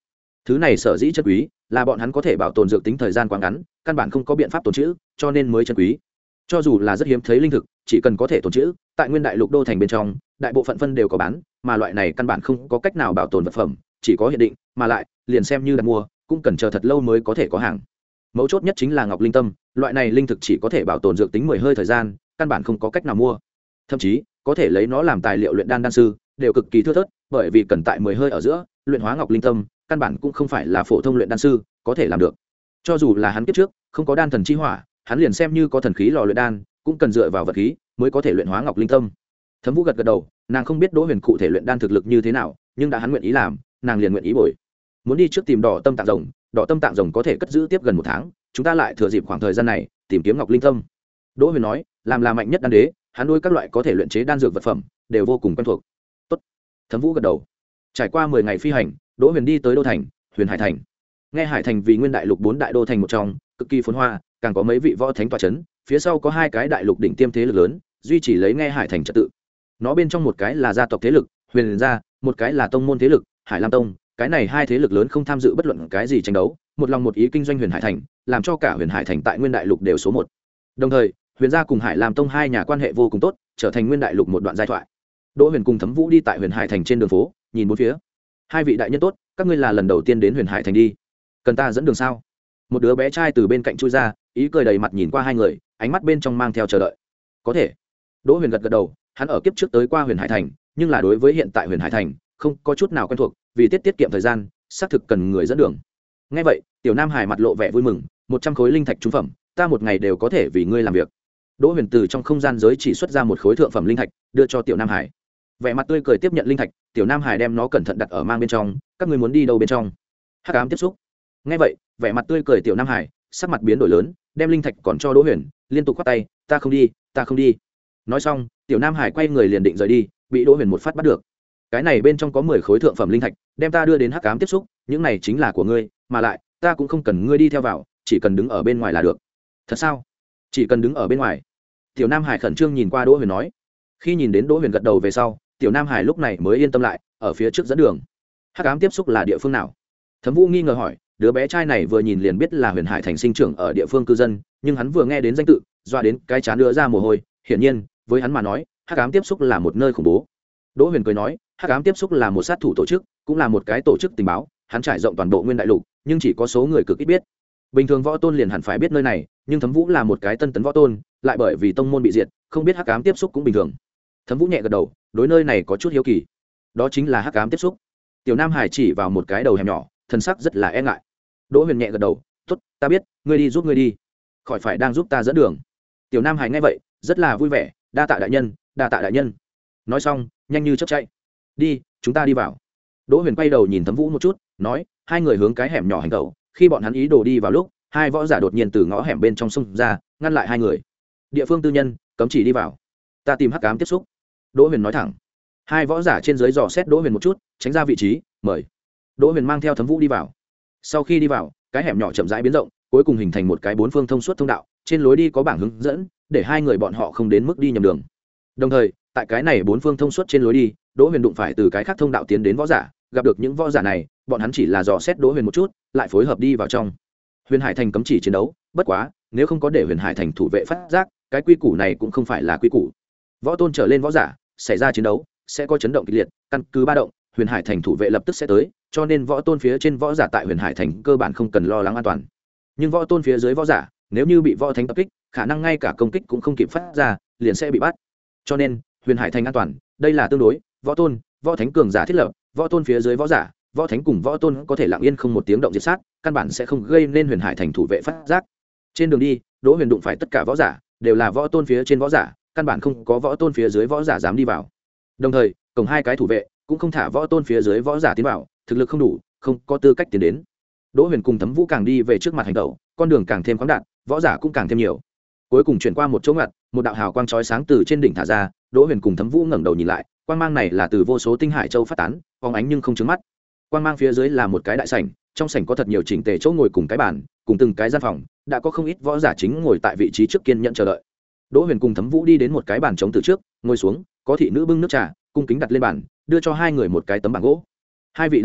Thứ này sở dĩ chân quý là bọn hắn có thể bảo tồn dược tính thời gian quá ngắn, căn bản không có biện pháp tồn trữ, cho nên mới chân quý. Cho dù là rất hiếm thấy linh thực, chỉ cần có thể tồn trữ, tại nguyên đại lục đô thành bên trong, đại bộ phận phân đều có bán, mà loại này căn bản không có cách nào bảo tồn vật phẩm, chỉ có hiện định, mà lại liền xem như đặt mua, cũng cần chờ thật lâu mới có thể có hàng. Mấu chốt nhất chính là ngọc linh tâm, loại này linh thực chỉ có thể bảo tồn dược tính mười hơi thời gian, căn bản không có cách nào mua. Thậm chí, có thể lấy nó làm tài liệu luyện đan đan sư, đều cực kỳ thưa thớt, bởi vì cần tại mười hơi ở giữa, luyện hóa ngọc linh tâm, căn bản cũng không phải là phổ thông luyện đan sư có thể làm được. Cho dù là hắn kiếp trước không có đan thần chi hỏa, hắn liền xem như có thần khí lò luyện đan, cũng cần dựa vào vật khí mới có thể luyện hóa ngọc linh tâm. Thấm Vũ gật gật đầu, nàng không biết Đỗ Huyền cụ thể luyện đan thực lực như thế nào, nhưng đã hắn nguyện ý làm, nàng liền nguyện ý bồi. Muốn đi trước tìm đỏ tâm tạng rồng, đỏ tâm tạng rồng có thể cất giữ tiếp gần một tháng, chúng ta lại thừa dịp khoảng thời gian này tìm kiếm ngọc linh tâm. Đỗ Huyền nói, làm là mạnh nhất đan đế, hắn nuôi các loại có thể luyện chế đan dược vật phẩm đều vô cùng quen thuộc. Tốt. Thấm Vũ gật đầu. Trải qua mười ngày phi hành, Đỗ Huyền đi tới đô thành Huyền Hải thành. Nghe Hải thành vì nguyên đại lục bốn đại đô thành một trong, cực kỳ phồn hoa, càng có mấy vị võ thánh tọa chấn, phía sau có hai cái đại lục đỉnh tiêm thế lực lớn, duy trì lấy Nghe Hải thành trật tự. Nó bên trong một cái là gia tộc thế lực Huyền gia, một cái là tông môn thế lực Hải Lam tông. Cái này hai thế lực lớn không tham dự bất luận cái gì tranh đấu, một lòng một ý kinh doanh Huyền Hải thành, làm cho cả Huyền Hải thành tại nguyên đại lục đều số một. Đồng thời, Huyền gia cùng Hải Lam tông hai nhà quan hệ vô cùng tốt, trở thành nguyên đại lục một đoạn giai thoại. Đỗ Huyền cùng Thấm Vũ đi tại Huyền Hải thành trên đường phố, nhìn bốn phía. Hai vị đại nhân tốt, các ngươi là lần đầu tiên đến Huyền Hải thành đi, cần ta dẫn đường sao? Một đứa bé trai từ bên cạnh chui ra, ý cười đầy mặt nhìn qua hai người, ánh mắt bên trong mang theo chờ đợi. Có thể. Đỗ Huyền gật gật đầu, hắn ở kiếp trước tới qua Huyền Hải thành, nhưng là đối với hiện tại Huyền Hải thành không có chút nào quen thuộc, vì tiết tiết kiệm thời gian, xác thực cần người dẫn đường. Nghe vậy, Tiểu Nam Hải mặt lộ vẻ vui mừng, một trăm khối linh thạch trung phẩm, ta một ngày đều có thể vì ngươi làm việc. Đỗ Huyền từ trong không gian giới chỉ xuất ra một khối thượng phẩm linh thạch, đưa cho Tiểu Nam Hải. Vẻ mặt tươi cười tiếp nhận linh thạch, Tiểu Nam Hải đem nó cẩn thận đặt ở mang bên trong, các ngươi muốn đi đâu bên trong? Hắc ám tiếp xúc. Nghe vậy, vẻ mặt tươi cười Tiểu Nam Hải sắc mặt biến đổi lớn, đem linh thạch còn cho Đỗ Huyền, liên tục khoát tay, ta không đi, ta không đi. Nói xong, Tiểu Nam Hải quay người liền định rời đi, bị Đỗ Huyền một phát bắt được. Cái này bên trong có mười khối thượng phẩm linh thạch, đem ta đưa đến hắc ám tiếp xúc, những này chính là của ngươi, mà lại ta cũng không cần ngươi đi theo vào, chỉ cần đứng ở bên ngoài là được. Thật sao? Chỉ cần đứng ở bên ngoài? Tiểu Nam Hải khẩn trương nhìn qua Đỗ Huyền nói. Khi nhìn đến Đỗ Huyền gật đầu về sau, Tiểu Nam Hải lúc này mới yên tâm lại, ở phía trước dẫn đường. Hắc ám tiếp xúc là địa phương nào? Thấm Vũ nghi ngờ hỏi, đứa bé trai này vừa nhìn liền biết là Huyền Hải thành sinh trưởng ở địa phương cư dân, nhưng hắn vừa nghe đến danh tự, doa đến cái trán đưa ra mồ hôi, hiển nhiên, với hắn mà nói, Hắc ám tiếp xúc là một nơi khủng bố. Đỗ Huyền cười nói, Hắc ám tiếp xúc là một sát thủ tổ chức, cũng là một cái tổ chức tình báo, hắn trải rộng toàn bộ nguyên đại lục, nhưng chỉ có số người cực ít biết. Bình thường võ tôn liền hẳn phải biết nơi này, nhưng Thấm Vũ là một cái tân tấn võ tôn, lại bởi vì tông môn bị diệt, không biết Hắc ám tiếp xúc cũng bình thường. Thấm Vũ nhẹ gật đầu, đối nơi này có chút hiếu kỳ. Đó chính là Hắc ám tiếp xúc. Tiểu Nam Hải chỉ vào một cái đầu hẻm nhỏ, thân sắc rất là e ngại. Đỗ Huyền nhẹ gật đầu, tốt, ta biết, ngươi đi giúp ngươi đi, khỏi phải đang giúp ta dẫn đường. Tiểu Nam Hải nghe vậy, rất là vui vẻ, đa tạ đại nhân, đa tạ đại nhân. Nói xong, nhanh như chớp chạy. Đi, chúng ta đi vào. Đỗ Huyền quay đầu nhìn Thấm Vũ một chút, nói, hai người hướng cái hẻm nhỏ hành tẩu. Khi bọn hắn ý đồ đi vào lúc, hai võ giả đột nhiên từ ngõ hẻm bên trong xông ra, ngăn lại hai người. Địa phương tư nhân, cấm chỉ đi vào. Ta tìm hắc ám tiếp xúc. Đỗ Huyền nói thẳng. Hai võ giả trên dưới dò xét Đỗ Huyền một chút, tránh ra vị trí, mời. Đỗ Huyền mang theo Thấm Vũ đi vào. Sau khi đi vào, cái hẻm nhỏ chậm rãi biến rộng, cuối cùng hình thành một cái bốn phương thông suốt thông đạo, trên lối đi có bảng hướng dẫn, để hai người bọn họ không đến mức đi nhầm đường. Đồng thời, tại cái này bốn phương thông suốt trên lối đi, Đỗ Huyền đụng phải từ cái khác thông đạo tiến đến võ giả, gặp được những võ giả này, bọn hắn chỉ là dò xét Đỗ Huyền một chút, lại phối hợp đi vào trong. Huyền Hải thành cấm chỉ chiến đấu, bất quá, nếu không có để Huyền Hải thành thủ vệ phát giác, cái quy củ này cũng không phải là quy củ. Võ tôn trở lên võ giả, xảy ra chiến đấu, sẽ có chấn động kịch liệt, căn cứ ba động, Huyền Hải thành thủ vệ lập tức sẽ tới, cho nên võ tôn phía trên võ giả tại Huyền Hải thành cơ bản không cần lo lắng an toàn. Nhưng võ tôn phía dưới võ giả, nếu như bị võ thánh tập kích, khả năng ngay cả công kích cũng không kịp phát ra, liền sẽ bị bắt. Cho nên, Huyền Hải thành an toàn, đây là tương đối, võ tôn, võ thánh cường giả thiết lập, võ tôn phía dưới võ giả, võ thánh cùng võ tôn có thể lặng yên không một tiếng động diệt sát, căn bản sẽ không gây nên Huyền Hải thành thủ vệ phát giác. Trên đường đi, Đỗ Huyền đụng phải tất cả võ giả, đều là võ tôn phía trên võ giả, căn bản không có võ tôn phía dưới võ giả dám đi vào. Đồng thời, cổng hai cái thủ vệ cũng không thả võ tôn phía dưới võ giả tiến vào, thực lực không đủ, không có tư cách tiến đến. Đỗ Huyền cùng Thấm Vũ càng đi về trước mặt hành tẩu, con đường càng thêm khoáng đạt, võ giả cũng càng thêm nhiều. Cuối cùng chuyển qua một chỗ ngặt, một đạo hào quang chói sáng từ trên đỉnh thả ra, Đỗ Huyền cùng Thấm Vũ ngẩng đầu nhìn lại, quang mang này là từ vô số tinh hải châu phát tán, phóng ánh nhưng không chướng mắt. Quang mang phía dưới là một cái đại sảnh, trong sảnh có thật nhiều chỉnh tề chỗ ngồi cùng cái bàn, cùng từng cái gian phòng, đã có không ít võ giả chính ngồi tại vị trí trước kiên nhận chờ đợi. Đỗ Huyền cùng Thấm Vũ đi đến một cái bàn trống từ trước, ngồi xuống, có thị nữ bưng nước trà, cung kính đặt lên bàn, đưa cho hai người một cái tấm bảng gỗ. Hai vị đại nhân,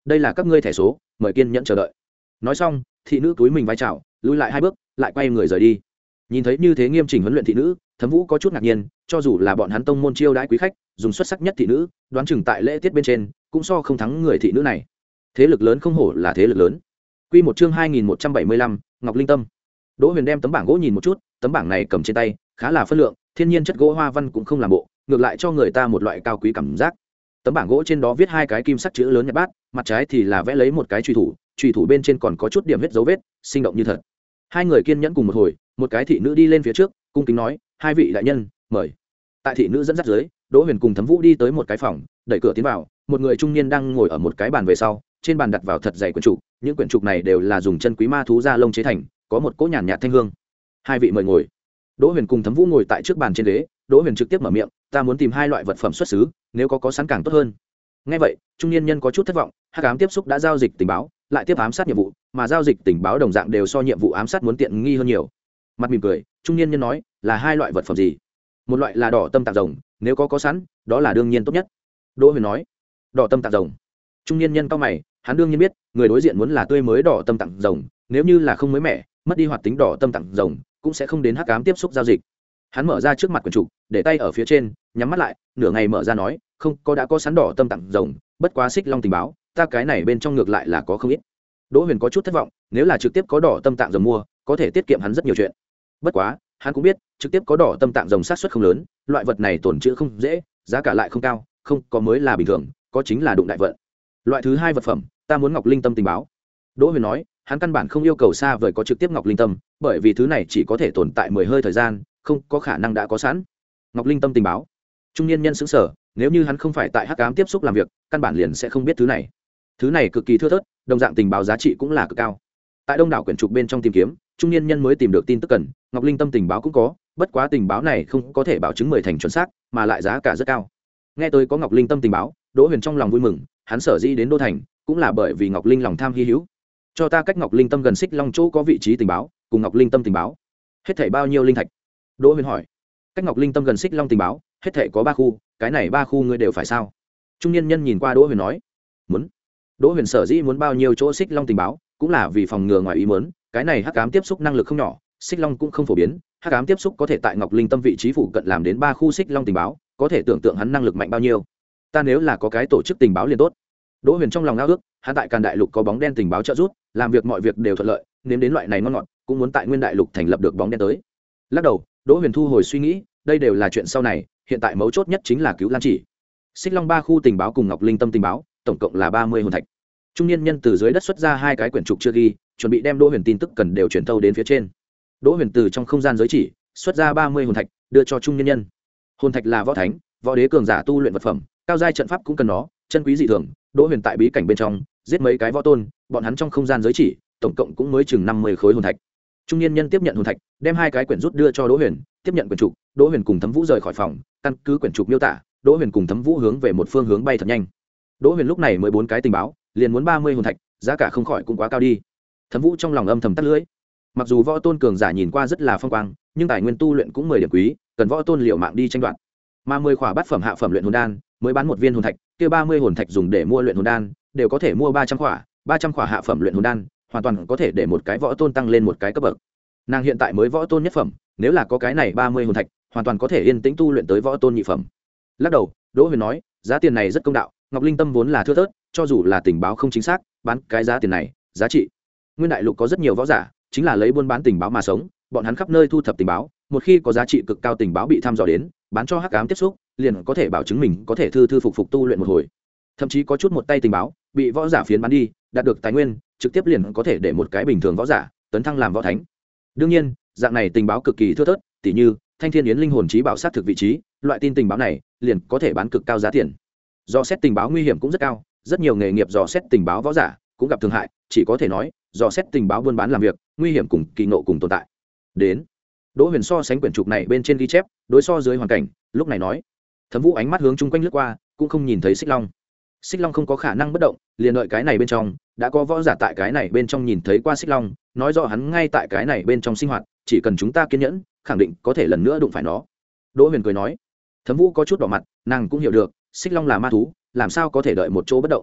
đây là các ngươi thẻ số, mời kiên nhẫn chờ đợi. Nói xong, thị nữ túi mình vai chào, lùi lại hai bước, lại quay người rời đi. Nhìn thấy như thế nghiêm chỉnh huấn luyện thị nữ, Thẩm Vũ có chút ngạc nhiên, cho dù là bọn hắn tông môn chiêu đãi quý khách, dùng xuất sắc nhất thị nữ, đoán chừng tại lễ tiết bên trên, cũng so không thắng người thị nữ này. Thế lực lớn không hổ là thế lực lớn. Quy một chương hai nghìn một trăm bảy mươi lăm, Ngọc Linh Tâm. Đỗ Huyền đem tấm bảng gỗ nhìn một chút, tấm bảng này cầm trên tay, khá là phân lượng, thiên nhiên chất gỗ hoa văn cũng không làm bộ, ngược lại cho người ta một loại cao quý cảm giác. Tấm bảng gỗ trên đó viết hai cái kim sắc chữ lớn nhật bát, mặt trái thì là vẽ lấy một cái chùy thủ, chùy thủ bên trên còn có chút điểm huyết dấu vết, sinh động như thật. Hai người kiên nhẫn cùng một hồi, một cái thị nữ đi lên phía trước, cung kính nói, hai vị đại nhân, mời. Tại thị nữ dẫn dắt dưới, Đỗ Huyền cùng Thẩm Vũ đi tới một cái phòng, đẩy cửa tiến vào, một người trung niên đang ngồi ở một cái bàn về sau, trên bàn đặt vào thật dày quyển trục, những quyển trục này đều là dùng chân quý ma thú da lông chế thành, có một cỗ nhàn nhạt thanh hương. Hai vị mời ngồi. Đỗ Huyền cùng Thẩm Vũ ngồi tại trước bàn trên ghế, Đỗ Huyền trực tiếp mở miệng, ta muốn tìm hai loại vật phẩm xuất xứ, nếu có có sẵn càng tốt hơn. Nghe vậy, trung niên nhân có chút thất vọng, hắc ám tiếp xúc đã giao dịch tình báo, lại tiếp ám sát nhiệm vụ, mà giao dịch tình báo đồng dạng đều so nhiệm vụ ám sát muốn tiện nghi hơn nhiều. Mặt mỉm cười, trung niên nhân nói, là hai loại vật phẩm gì? Một loại là đỏ tâm tạng rồng, nếu có có sẵn, đó là đương nhiên tốt nhất. Đỗ Huyền nói, đỏ tâm tạng rồng. Trung niên nhân cao mày, hắn đương nhiên biết, người đối diện muốn là tươi mới đỏ tâm tạng rồng, nếu như là không mới mẻ, mất đi hoạt tính đỏ tâm tạng rồng, cũng sẽ không đến hắc ám tiếp xúc giao dịch. Hắn mở ra trước mặt quyển trục, để tay ở phía trên, nhắm mắt lại, nửa ngày mở ra nói, không, có đã có sẵn đỏ tâm tạng rồng, bất quá xích long tình báo, ta cái này bên trong ngược lại là có không ít. Đỗ Huyền có chút thất vọng, nếu là trực tiếp có đỏ tâm tạng rồng mua, có thể tiết kiệm hắn rất nhiều chuyện. Bất quá, hắn cũng biết, trực tiếp có đỏ tâm tạng rồng sát suất không lớn, loại vật này tổn trữ không dễ, giá cả lại không cao, không, có mới là bình thường, có chính là đụng đại vận. Loại thứ hai vật phẩm, ta muốn Ngọc Linh Tâm tình báo. Đỗ Huyền nói, hắn căn bản không yêu cầu xa vời có trực tiếp Ngọc Linh Tâm, bởi vì thứ này chỉ có thể tồn tại mười hơi thời gian, không có khả năng đã có sẵn. Ngọc Linh Tâm tình báo. Trung niên nhân sững sờ, nếu như hắn không phải tại hắc ám tiếp xúc làm việc, căn bản liền sẽ không biết thứ này. Thứ này cực kỳ thưa thớt, đồng dạng tình báo giá trị cũng là cực cao. Tại đông đảo quyển trục bên trong tìm kiếm, trung niên nhân mới tìm được tin tức cần, Ngọc Linh Tâm tình báo cũng có, bất quá tình báo này không có thể bảo chứng mười thành chuẩn xác, mà lại giá cả rất cao. Nghe tới có Ngọc Linh Tâm tình báo, Đỗ Huyền trong lòng vui mừng, hắn sở dĩ đến đô thành, cũng là bởi vì Ngọc Linh lòng tham hi hữu. Cho ta cách Ngọc Linh Tâm gần xích long chỗ có vị trí tình báo, cùng Ngọc Linh Tâm tình báo. Hết thảy bao nhiêu linh thạch? Đỗ Huyền hỏi. Cách Ngọc Linh Tâm gần xích long tình báo, hết thảy có ba khu, cái này ba khu ngươi đều phải sao? Trung niên nhân nhìn qua Đỗ Huyền nói, muốn. Đỗ Huyền sở dĩ muốn bao nhiêu chỗ xích long tình báo, cũng là vì phòng ngừa ngoài ý muốn, cái này hắc ám tiếp xúc năng lực không nhỏ, xích long cũng không phổ biến, hắc ám tiếp xúc có thể tại Ngọc Linh Tâm vị trí phụ cận làm đến ba khu xích long tình báo, có thể tưởng tượng hắn năng lực mạnh bao nhiêu. Ta nếu là có cái tổ chức tình báo liền tốt. Đỗ Huyền trong lòng ao ước, hắn tại Càn Đại Lục có bóng đen tình báo trợ giúp, làm việc mọi việc đều thuận lợi, nếm đến loại này ngon ngọt, cũng muốn tại Nguyên Đại Lục thành lập được bóng đen tới. Lắc đầu, Đỗ Huyền thu hồi suy nghĩ, đây đều là chuyện sau này, hiện tại mấu chốt nhất chính là cứu Lan Chỉ. Xích Long ba khu tình báo cùng Ngọc Linh Tâm tình báo, tổng cộng là ba mươi hồn thạch. Trung niên nhân từ dưới đất xuất ra hai cái quyển trục chưa ghi, chuẩn bị đem Đỗ Huyền tin tức cần đều truyền tâu đến phía trên. Đỗ Huyền từ trong không gian giới chỉ xuất ra ba mươi hồn thạch, đưa cho trung niên nhân. Hồn thạch là võ thánh, võ đế cường giả tu luyện vật phẩm, cao giai trận pháp cũng cần nó, chân quý dị thường. Đỗ Huyền tại bí cảnh bên trong giết mấy cái võ tôn, bọn hắn trong không gian giới chỉ tổng cộng cũng mới chừng năm mươi khối hồn thạch. Trung niên nhân tiếp nhận hồn thạch, đem hai cái quyển rút đưa cho Đỗ Huyền, tiếp nhận quyển trục. Đỗ Huyền cùng Thẩm Vũ rời khỏi phòng, căn cứ quyển trục miêu tả, Đỗ Huyền cùng Thẩm Vũ hướng về một phương hướng bay thật nhanh. Đỗ Huyền lúc này mới bốn cái tình báo, liền muốn ba mươi hồn thạch, giá cả không khỏi cũng quá cao đi. Thẩm Vũ trong lòng âm thầm tắt lưỡi. Mặc dù võ tôn cường giả nhìn qua rất là phong quang, nhưng tài nguyên tu luyện cũng mười điểm quý, cần võ tôn liều mạng đi tranh đoạt. Mà mười khỏa bát phẩm hạ phẩm luyện hồn đan, mới bán một viên hồn thạch, kia ba mươi hồn thạch dùng để mua luyện hồn đan, đều có thể mua ba trăm khỏa, ba trăm khỏa hạ phẩm luyện hồn đan, hoàn toàn có thể để một cái võ tôn tăng lên một cái cấp bậc. Nàng hiện tại mới võ tôn nhất phẩm, nếu là có cái này ba mươi hồn thạch, hoàn toàn có thể yên tĩnh tu luyện tới võ tôn nhị phẩm. Lắc đầu, Đỗ Huyền nói, giá tiền này rất công đạo, Ngọc Linh Tâm vốn là thưa thớt, cho dù là tình báo không chính xác, bán cái giá tiền này, giá trị. Nguyên Đại Lục có rất nhiều võ giả, chính là lấy buôn bán tình báo mà sống, bọn hắn khắp nơi thu thập tình báo, một khi có giá trị cực cao tình báo bị thăm dò đến, bán cho hắc ám tiếp xúc, liền có thể bảo chứng mình có thể thư thư phục phục tu luyện một hồi. Thậm chí có chút một tay tình báo bị võ giả phiến bán đi, đạt được tài nguyên, trực tiếp liền có thể để một cái bình thường võ giả tấn thăng làm võ thánh. Đương nhiên, dạng này tình báo cực kỳ thưa thớt, tỉ như Thanh Thiên Yến linh hồn chí bảo sát thực vị trí, loại tin tình báo này liền có thể bán cực cao giá tiền. Dò xét tình báo nguy hiểm cũng rất cao, rất nhiều nghề nghiệp dò xét tình báo võ giả cũng gặp thương hại, chỉ có thể nói, dò xét tình báo buôn bán làm việc, nguy hiểm cùng kỳ ngộ cùng tồn tại. Đến, Đỗ Huyền so sánh quyển trục này bên trên ghi chép, đối so dưới hoàn cảnh, lúc này nói. Thẩm Vũ ánh mắt hướng chung quanh lướt qua, cũng không nhìn thấy Xích Long. Xích Long không có khả năng bất động, liền đợi cái này bên trong, đã có võ giả tại cái này bên trong nhìn thấy qua Xích Long, nói rõ hắn ngay tại cái này bên trong sinh hoạt, chỉ cần chúng ta kiên nhẫn, khẳng định có thể lần nữa đụng phải nó. Đỗ Huyền cười nói. Thẩm Vũ có chút đỏ mặt, nàng cũng hiểu được, Xích Long là ma thú, làm sao có thể đợi một chỗ bất động.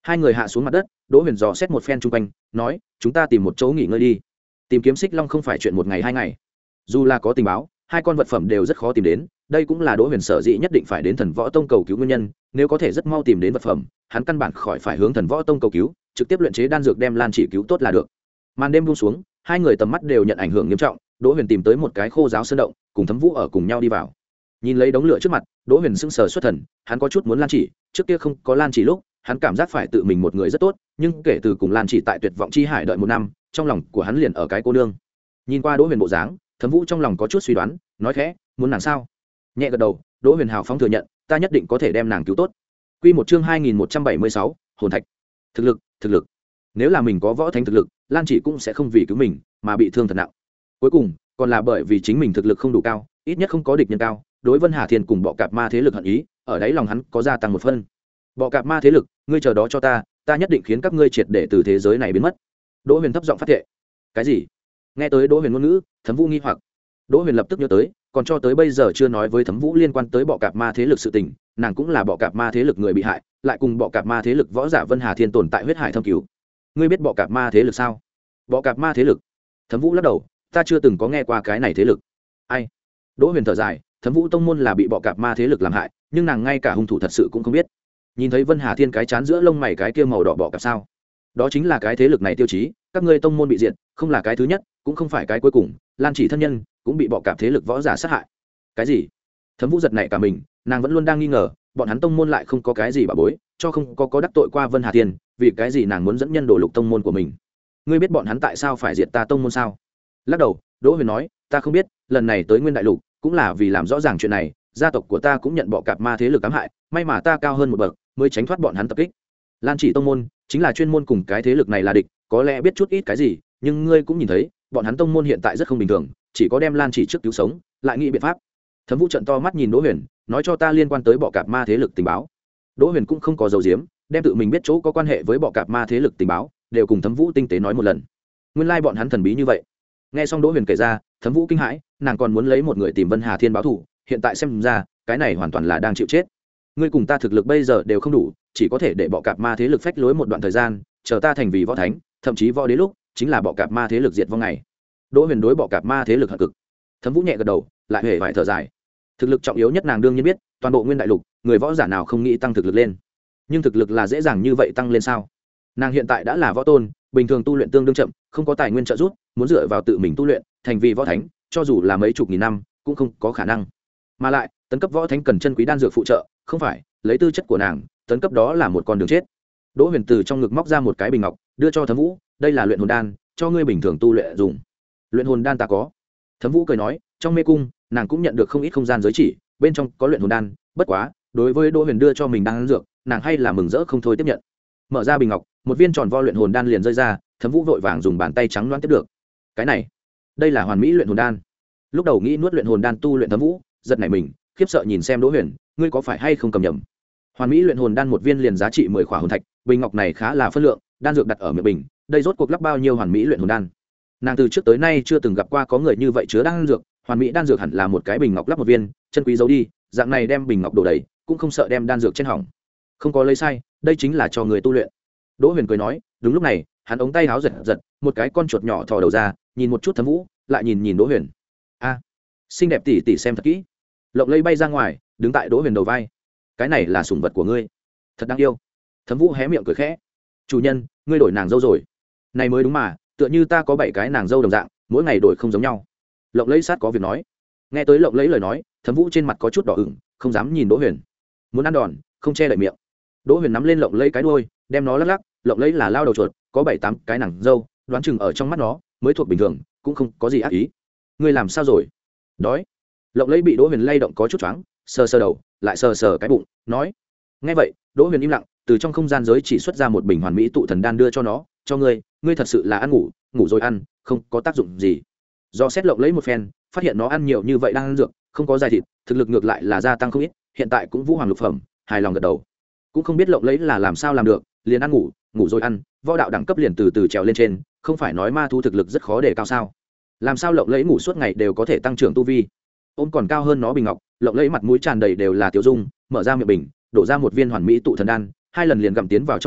Hai người hạ xuống mặt đất, Đỗ Huyền dò xét một phen chung quanh, nói, chúng ta tìm một chỗ nghỉ ngơi đi. Tìm kiếm xích long không phải chuyện một ngày hai ngày. Dù là có tình báo, hai con vật phẩm đều rất khó tìm đến, đây cũng là Đỗ Huyền sở dĩ nhất định phải đến Thần Võ Tông cầu cứu nguyên nhân, nếu có thể rất mau tìm đến vật phẩm, hắn căn bản khỏi phải hướng Thần Võ Tông cầu cứu, trực tiếp luyện chế đan dược đem Lan Chỉ cứu tốt là được. Màn đêm buông xuống, hai người tầm mắt đều nhận ảnh hưởng nghiêm trọng, Đỗ Huyền tìm tới một cái khô giáo sơn động, cùng Thấm Vũ ở cùng nhau đi vào. Nhìn lấy đống lửa trước mặt, Đỗ Huyền sững sờ xuất thần, hắn có chút muốn Lan Chỉ, trước kia không có Lan Chỉ lúc, hắn cảm giác phải tự mình một người rất tốt, nhưng kể từ cùng Lan Chỉ tại Tuyệt Vọng Chi Hải đợi một năm, trong lòng của hắn liền ở cái cô nương. Nhìn qua Đỗ Huyền bộ dáng, Thấm Vũ trong lòng có chút suy đoán, nói khẽ, muốn nàng sao? Nhẹ gật đầu, Đỗ Huyền hào phóng thừa nhận, ta nhất định có thể đem nàng cứu tốt. Quy một chương hai nghìn một trăm bảy mươi sáu, hồn thạch. Thực lực, thực lực. Nếu là mình có võ thánh thực lực, Lan Chỉ cũng sẽ không vì cứu mình mà bị thương thật nặng. Cuối cùng, còn là bởi vì chính mình thực lực không đủ cao, ít nhất không có địch nhân cao, đối Vân Hà Thiên cùng bọ cạp ma thế lực hận ý, ở đáy lòng hắn có gia tăng một phân. Bọ cạp ma thế lực, ngươi chờ đó cho ta, ta nhất định khiến các ngươi triệt để từ thế giới này biến mất. Đỗ Huyền thấp giọng phát thệ. Cái gì? Nghe tới Đỗ Huyền ngôn ngữ, Thấm Vũ nghi hoặc. Đỗ Huyền lập tức nhớ tới, còn cho tới bây giờ chưa nói với Thấm Vũ liên quan tới bọ cạp ma thế lực sự tình, nàng cũng là bọ cạp ma thế lực người bị hại, lại cùng bọ cạp ma thế lực võ giả Vân Hà Thiên tồn tại huyết hải thâm cứu. Ngươi biết bọ cạp ma thế lực sao? Bọ cạp ma thế lực? Thấm Vũ lắc đầu, ta chưa từng có nghe qua cái này thế lực. Ai? Đỗ Huyền thở dài, Thấm Vũ tông môn là bị bọ cạp ma thế lực làm hại, nhưng nàng ngay cả hung thủ thật sự cũng không biết. Nhìn thấy Vân Hà Thiên cái chán giữa lông mày cái kia màu đỏ bọ cạp sao? Đó chính là cái thế lực này tiêu chí, các ngươi tông môn bị diệt, không là cái thứ nhất, cũng không phải cái cuối cùng, Lan Chỉ thân nhân cũng bị bọ cạp thế lực võ giả sát hại. Cái gì? Thấm Vũ giật nảy cả mình, nàng vẫn luôn đang nghi ngờ, bọn hắn tông môn lại không có cái gì bà bối, cho không có có đắc tội qua Vân Hà Thiên, vì cái gì nàng muốn dẫn nhân đổ lục tông môn của mình? Ngươi biết bọn hắn tại sao phải diệt ta tông môn sao? Lắc đầu, Đỗ Huyền nói, ta không biết, lần này tới Nguyên Đại Lục cũng là vì làm rõ ràng chuyện này, gia tộc của ta cũng nhận bọ cạp ma thế lực ám hại, may mà ta cao hơn một bậc, mới tránh thoát bọn hắn tập kích. Lan Chỉ tông môn chính là chuyên môn cùng cái thế lực này là địch, có lẽ biết chút ít cái gì, nhưng ngươi cũng nhìn thấy, bọn hắn tông môn hiện tại rất không bình thường, chỉ có đem Lan Chỉ trước cứu sống, lại nghĩ biện pháp. Thấm Vũ trợn to mắt nhìn Đỗ Huyền, nói cho ta liên quan tới bọ cạp ma thế lực tình báo. Đỗ Huyền cũng không có dầu diếm, đem tự mình biết chỗ có quan hệ với bọ cạp ma thế lực tình báo, đều cùng Thấm Vũ tinh tế nói một lần. Nguyên lai like bọn hắn thần bí như vậy. Nghe xong Đỗ Huyền kể ra, Thấm Vũ kinh hãi, nàng còn muốn lấy một người tìm Vân Hà Thiên báo thù, hiện tại xem ra, cái này hoàn toàn là đang chịu chết. Ngươi cùng ta thực lực bây giờ đều không đủ, chỉ có thể để bọ cạp ma thế lực phách lối một đoạn thời gian, chờ ta thành vì võ thánh, thậm chí võ đế lúc, chính là bọ cạp ma thế lực diệt vong ngày. Đỗ Huyền đối bọ cạp ma thế lực hận cực. Thấm Vũ nhẹ gật đầu, lại hề vải thở dài. Thực lực trọng yếu nhất nàng đương nhiên biết, toàn bộ Nguyên Đại Lục, người võ giả nào không nghĩ tăng thực lực lên. Nhưng thực lực là dễ dàng như vậy tăng lên sao? Nàng hiện tại đã là võ tôn, bình thường tu luyện tương đương chậm, không có tài nguyên trợ giúp, muốn dựa vào tự mình tu luyện, thành vì võ thánh, cho dù là mấy chục nghìn năm, cũng không có khả năng. Mà lại, tấn cấp võ thánh cần chân quý đan dược phụ trợ, không phải, lấy tư chất của nàng, tấn cấp đó là một con đường chết. Đỗ Huyền từ trong ngực móc ra một cái bình ngọc, đưa cho Thấm Vũ, đây là luyện hồn đan, cho ngươi bình thường tu luyện dùng. Luyện hồn đan ta có. Thấm Vũ cười nói, trong mê cung, nàng cũng nhận được không ít không gian giới chỉ, bên trong có luyện hồn đan, bất quá, đối với Đỗ Huyền đưa cho mình đan dược, nàng hay là mừng rỡ không thôi tiếp nhận. Mở ra bình ngọc, một viên tròn vo luyện hồn đan liền rơi ra, Thấm Vũ vội vàng dùng bàn tay trắng loáng tiếp được. Cái này, đây là hoàn mỹ luyện hồn đan. Lúc đầu nghĩ nuốt luyện hồn đan tu luyện Thấm Vũ, giật nảy mình, khiếp sợ nhìn xem Đỗ Huyền, ngươi có phải hay không cầm nhầm? Hoàn mỹ luyện hồn đan một viên liền giá trị mười khỏa hồn thạch, bình ngọc này khá là phân lượng, đan dược đặt ở miệng bình, đây rốt cuộc lắp bao nhiêu hoàn mỹ luyện hồn đan? Nàng từ trước tới nay chưa từng gặp qua có người như vậy chứa đan dược, hoàn mỹ đan dược hẳn là một cái bình ngọc lắp một viên, chân quý giấu đi, dạng này đem bình ngọc đổ đầy, cũng không sợ đem đan dược trên hỏng. Không có lấy sai, đây chính là cho người tu luyện. Đỗ Huyền cười nói, đúng lúc này, hắn ống tay áo giật giật, một cái con chuột nhỏ thò đầu ra, nhìn một chút Thấm Vũ, lại nhìn nhìn Đỗ Huyền. A, xinh đẹp tỷ tỷ xem thật kỹ. Lộng lây bay ra ngoài, đứng tại Đỗ Huyền đầu vai. Cái này là sủng vật của ngươi, thật đáng yêu. Thấm Vũ hé miệng cười khẽ, chủ nhân, ngươi đổi nàng dâu rồi. Này mới đúng mà, tựa như ta có bảy cái nàng dâu đồng dạng, mỗi ngày đổi không giống nhau. Lộng lẫy sát có việc nói. Nghe tới Lộng lẫy lời nói, Thấm Vũ trên mặt có chút đỏ ửng, không dám nhìn Đỗ Huyền. Muốn ăn đòn, không che đậy miệng. Đỗ Huyền nắm lên Lộng lẫy cái đuôi, đem nó lắc lắc. Lộng lẫy là lao đầu chuột, có bảy tám cái nàng dâu, đoán chừng ở trong mắt nó mới thuộc bình thường, cũng không có gì ác ý. Ngươi làm sao rồi? Đói. Lộng lẫy bị Đỗ Huyền lay động có chút choáng, sờ sờ đầu, lại sờ sờ cái bụng, nói. Nghe vậy, Đỗ Huyền im lặng, từ trong không gian giới chỉ xuất ra một bình hoàn mỹ tụ thần đan đưa cho nó, cho ngươi, ngươi thật sự là ăn ngủ, ngủ rồi ăn, không có tác dụng gì. Do xét Lộng lấy một phen, phát hiện nó ăn nhiều như vậy đang ăn dược, không có dài thịt, thực lực ngược lại là gia tăng không ít, hiện tại cũng vũ hoàng lục phẩm, hài lòng gật đầu. Cũng không biết Lộng lấy là làm sao làm được, liền ăn ngủ, ngủ rồi ăn, võ đạo đẳng cấp liền từ từ trèo lên trên, không phải nói ma thu thực lực rất khó để cao sao? Làm sao Lộng lấy ngủ suốt ngày đều có thể tăng trưởng tu vi? Ôm còn cao hơn nó bình ngọc, Lộng lấy mặt mũi tràn đầy đều là tiêu dung, mở ra miệng bình, đổ ra một viên hoàn mỹ tụ thần đan, hai lần liền gặm tiến vào trong bụng,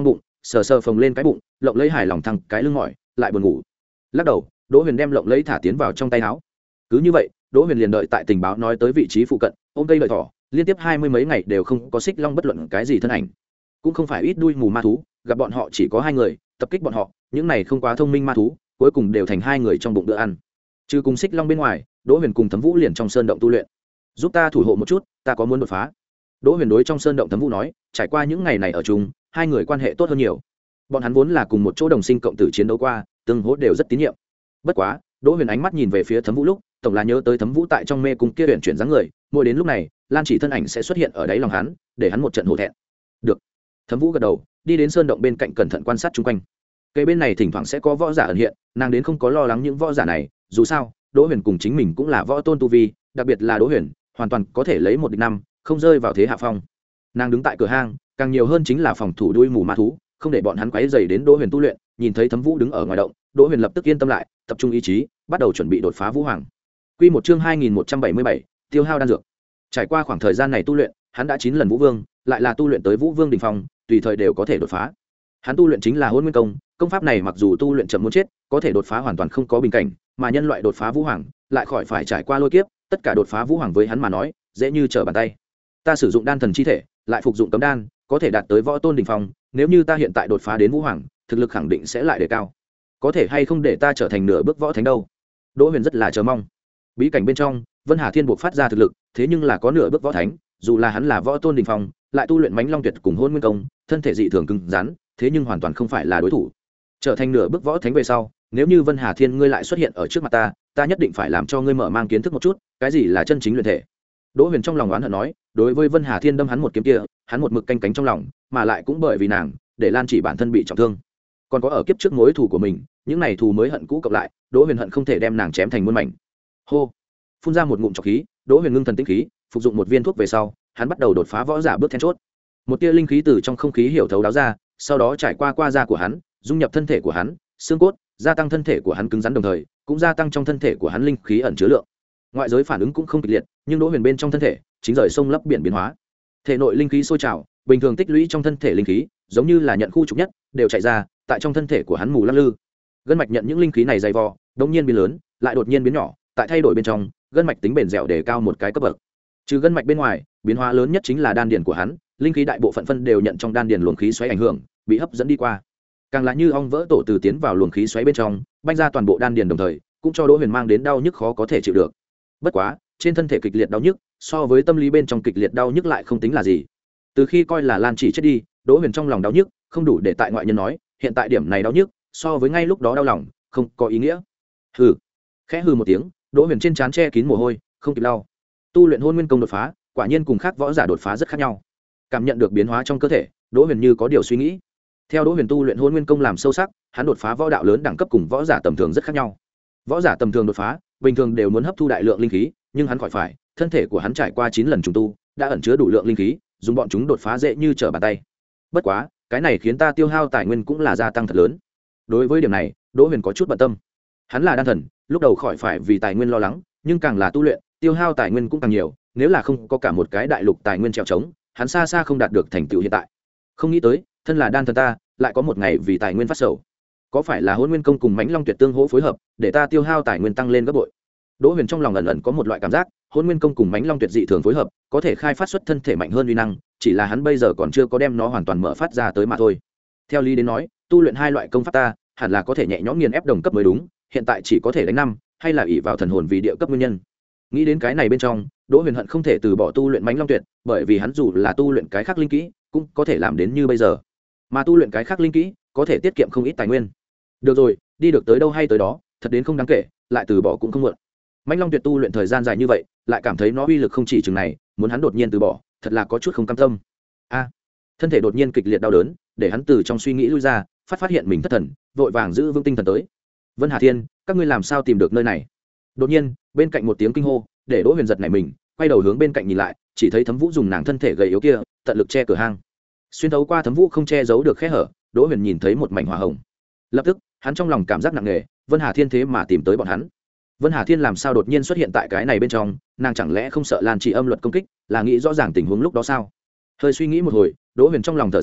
sờ sờ phồng lên cái bụng, lộng lấy hài lòng thăng cái lưng mỏi lại buồn ngủ. Lắc đầu, đỗ huyền đem lộng lấy thả tiến vào trong tay áo. Cứ như vậy, đỗ huyền liền đợi tại tình báo nói tới vị trí phụ cận, ôm cây đợi thỏ, liên tiếp hai mươi mấy ngày đều không có xích long bất luận cái gì thân ảnh. Cũng không phải ít đuôi mù ma thú, gặp bọn họ chỉ có hai người, tập kích bọn họ, những này không quá thông minh ma thú cuối cùng đều thành hai người trong bụng bữa ăn. Trừ cùng xích long bên ngoài, đỗ huyền cùng Thấm Vũ liền trong sơn động tu luyện. Giúp ta thủ hộ một chút, ta có muốn đột phá. Đỗ huyền đối trong sơn động Thấm Vũ nói, trải qua những ngày này ở chung, hai người quan hệ tốt hơn nhiều. Bọn hắn vốn là cùng một chỗ đồng sinh cộng tử chiến đấu qua, tương hỗ đều rất tín nhiệm. Bất quá, đỗ huyền ánh mắt nhìn về phía Thấm Vũ lúc, tổng là nhớ tới Thấm Vũ tại trong mê cung kia huyền chuyển dáng người, mỗi đến lúc này Lan Chỉ thân ảnh sẽ xuất hiện ở đáy lòng hắn, để hắn một trận hổ thẹn. Được. Thấm Vũ gật đầu, đi đến sơn động bên cạnh cẩn thận quan sát chung quanh. Cây bên này thỉnh thoảng sẽ có võ giả ẩn hiện, nàng đến không có lo lắng những võ giả này, dù sao đỗ huyền cùng chính mình cũng là võ tôn tu vi, đặc biệt là đỗ huyền hoàn toàn có thể lấy một địch năm, không rơi vào thế hạ phong. Nàng đứng tại cửa hang, càng nhiều hơn chính là phòng thủ đuôi mù ma thú, không để bọn hắn quấy rầy đến đỗ huyền tu luyện. Nhìn thấy Thấm Vũ đứng ở ngoài động, đỗ huyền lập tức yên tâm lại, tập trung ý chí, bắt đầu chuẩn bị đột phá vũ hoàng. Quy một chương hai nghìn một trăm bảy mươi bảy, tiêu hao đan dược. Trải qua khoảng thời gian này tu luyện, hắn đã chín lần vũ vương, lại là tu luyện tới vũ vương đỉnh phong, tùy thời đều có thể đột phá. Hắn tu luyện chính là Hỗn Nguyên công, công pháp này mặc dù tu luyện chậm muốn chết, có thể đột phá hoàn toàn không có bình cảnh, mà nhân loại đột phá vũ hoàng, lại khỏi phải trải qua lôi kiếp, tất cả đột phá vũ hoàng với hắn mà nói, dễ như trở bàn tay. Ta sử dụng đan thần chi thể, lại phục dụng cấm đan, có thể đạt tới võ tôn đỉnh phong, nếu như ta hiện tại đột phá đến vũ hoàng, thực lực khẳng định sẽ lại đề cao. Có thể hay không để ta trở thành nửa bước võ thánh đâu? Đỗ Huyền rất là chờ mong. Bí cảnh bên trong, Vân Hà Thiên buộc phát ra thực lực, thế nhưng là có nửa bước võ thánh, dù là hắn là võ tôn đỉnh phong, lại tu luyện Mãnh Long Tuyệt cùng Hỗn Nguyên công, thân thể dị thường cứng rắn, thế nhưng hoàn toàn không phải là đối thủ. Trở thành nửa bước võ thánh về sau, nếu như Vân Hà Thiên ngươi lại xuất hiện ở trước mặt ta, ta nhất định phải làm cho ngươi mở mang kiến thức một chút, cái gì là chân chính luyện thể. Đỗ Huyền trong lòng oán hận nói, đối với Vân Hà Thiên đâm hắn một kiếm kia, hắn một mực canh cánh trong lòng, mà lại cũng bởi vì nàng, để Lan Chỉ bản thân bị trọng thương. Còn có ở kiếp trước mối thù của mình, những này thù mới hận cũ cộng lại, Đỗ Huyền hận không thể đem nàng chém thành muôn mảnh. Hô, phun ra một ngụm trọc khí, Đỗ Huyền ngưng thần tĩnh khí, phục dụng một viên thuốc về sau, hắn bắt đầu đột phá võ giả bước then chốt. Một tia linh khí từ trong không khí hiểu thấu đáo ra, sau đó trải qua qua da của hắn, dung nhập thân thể của hắn, xương cốt, gia tăng thân thể của hắn cứng rắn, đồng thời cũng gia tăng trong thân thể của hắn linh khí ẩn chứa lượng. Ngoại giới phản ứng cũng không kịch liệt, nhưng Đỗ Huyền bên trong thân thể chính rời sông lấp biển biến hóa. Thể nội linh khí sôi trào, bình thường tích lũy trong thân thể linh khí, giống như là nhận khu trục nhất, đều chạy ra, tại trong thân thể của hắn mù lắc lư. Gân mạch nhận những linh khí này dày vò, đột nhiên biến lớn, lại đột nhiên biến nhỏ, tại thay đổi bên trong, gân mạch tính bền dẻo để cao một cái cấp bậc. Trừ gân mạch bên ngoài, biến hóa lớn nhất chính là đan điền của hắn, linh khí đại bộ phận phân đều nhận trong đan điền luồng khí xoáy ảnh hưởng, bị hấp dẫn đi qua. Càng là như ong vỡ tổ từ tiến vào luồng khí xoáy bên trong, banh ra toàn bộ đan điền đồng thời, cũng cho Đỗ Huyền mang đến đau nhức khó có thể chịu được. Bất quá, trên thân thể kịch liệt đau nhức, so với tâm lý bên trong kịch liệt đau nhức lại không tính là gì. Từ khi coi là Lan Chỉ chết đi, Đỗ Huyền trong lòng đau nhức, không đủ để tại ngoại nhân nói, hiện tại điểm này đau nhức, so với ngay lúc đó đau lòng, không có ý nghĩa. Hừ. Khẽ hừ một tiếng, Đỗ Huyền trên trán che kín mồ hôi, không kịp lau. Tu luyện Hôn Nguyên công đột phá, quả nhiên cùng khác võ giả đột phá rất khác nhau. Cảm nhận được biến hóa trong cơ thể, Đỗ Huyền như có điều suy nghĩ. Theo Đỗ Huyền tu luyện Hôn Nguyên công làm sâu sắc, hắn đột phá võ đạo lớn đẳng cấp cùng võ giả tầm thường rất khác nhau. Võ giả tầm thường đột phá, bình thường đều muốn hấp thu đại lượng linh khí, nhưng hắn khỏi phải, thân thể của hắn trải qua chín lần trùng tu, đã ẩn chứa đủ lượng linh khí, dùng bọn chúng đột phá dễ như trở bàn tay. Bất quá, cái này khiến ta tiêu hao tài nguyên cũng là gia tăng thật lớn. Đối với điểm này, Đỗ Huyền có chút bận tâm. Hắn là đan thần, lúc đầu khỏi phải vì tài nguyên lo lắng, nhưng càng là tu luyện, tiêu hao tài nguyên cũng càng nhiều, nếu là không có cả một cái đại lục tài nguyên trèo trống, hắn xa xa không đạt được thành tựu hiện tại. Không nghĩ tới, thân là đan thần ta, lại có một ngày vì tài nguyên phát sầu. Có phải là Hỗn Nguyên công cùng Mãnh Long Tuyệt tương hỗ phối hợp, để ta tiêu hao tài nguyên tăng lên gấp bội? Đỗ Huyền trong lòng ẩn ẩn có một loại cảm giác, Hỗn Nguyên công cùng Mãnh Long Tuyệt dị thường phối hợp, có thể khai phát xuất thân thể mạnh hơn uy năng, chỉ là hắn bây giờ còn chưa có đem nó hoàn toàn mở phát ra tới mà thôi. Theo lý đến nói, tu luyện hai loại công pháp ta, hẳn là có thể nhẹ nhõm nghiền ép đồng cấp mới đúng, hiện tại chỉ có thể đánh năm, hay là ỷ vào thần hồn vì địa cấp nguyên nhân. Nghĩ đến cái này bên trong, Đỗ Huyền hận không thể từ bỏ tu luyện Mãnh Long Tuyệt, bởi vì hắn dù là tu luyện cái khác linh kỹ, cũng có thể làm đến như bây giờ. Mà tu luyện cái khác linh kỹ, có thể tiết kiệm không ít tài nguyên. Được rồi, đi được tới đâu hay tới đó, thật đến không đáng kể, lại từ bỏ cũng không muộn. Mãnh Long Tuyệt tu luyện thời gian dài như vậy, lại cảm thấy nó uy lực không chỉ chừng này, muốn hắn đột nhiên từ bỏ, thật là có chút không cam tâm. A, thân thể đột nhiên kịch liệt đau đớn, để hắn từ trong suy nghĩ lui ra, phát phát hiện mình thất thần, vội vàng giữ vững tinh thần tới. Vân Hà Thiên, các ngươi làm sao tìm được nơi này? Đột nhiên, bên cạnh một tiếng kinh hô, để Đỗ Huyền giật nảy mình, quay đầu hướng bên cạnh nhìn lại, chỉ thấy Thấm Vũ dùng nàng thân thể gầy yếu kia, tận lực che cửa hang. Xuyên thấu qua Thấm Vũ không che giấu được khe hở, Đỗ Huyền nhìn thấy một mảnh hỏa hồng. Lập tức, hắn trong lòng cảm giác nặng nề, Vân Hà Thiên thế mà tìm tới bọn hắn. Vân Hà Thiên làm sao đột nhiên xuất hiện tại cái này bên trong, nàng chẳng lẽ không sợ Lan Chỉ âm luật công kích, là nghĩ rõ ràng tình huống lúc đó sao? Hơi suy nghĩ một hồi, Đỗ Huyền trong lòng thở dài,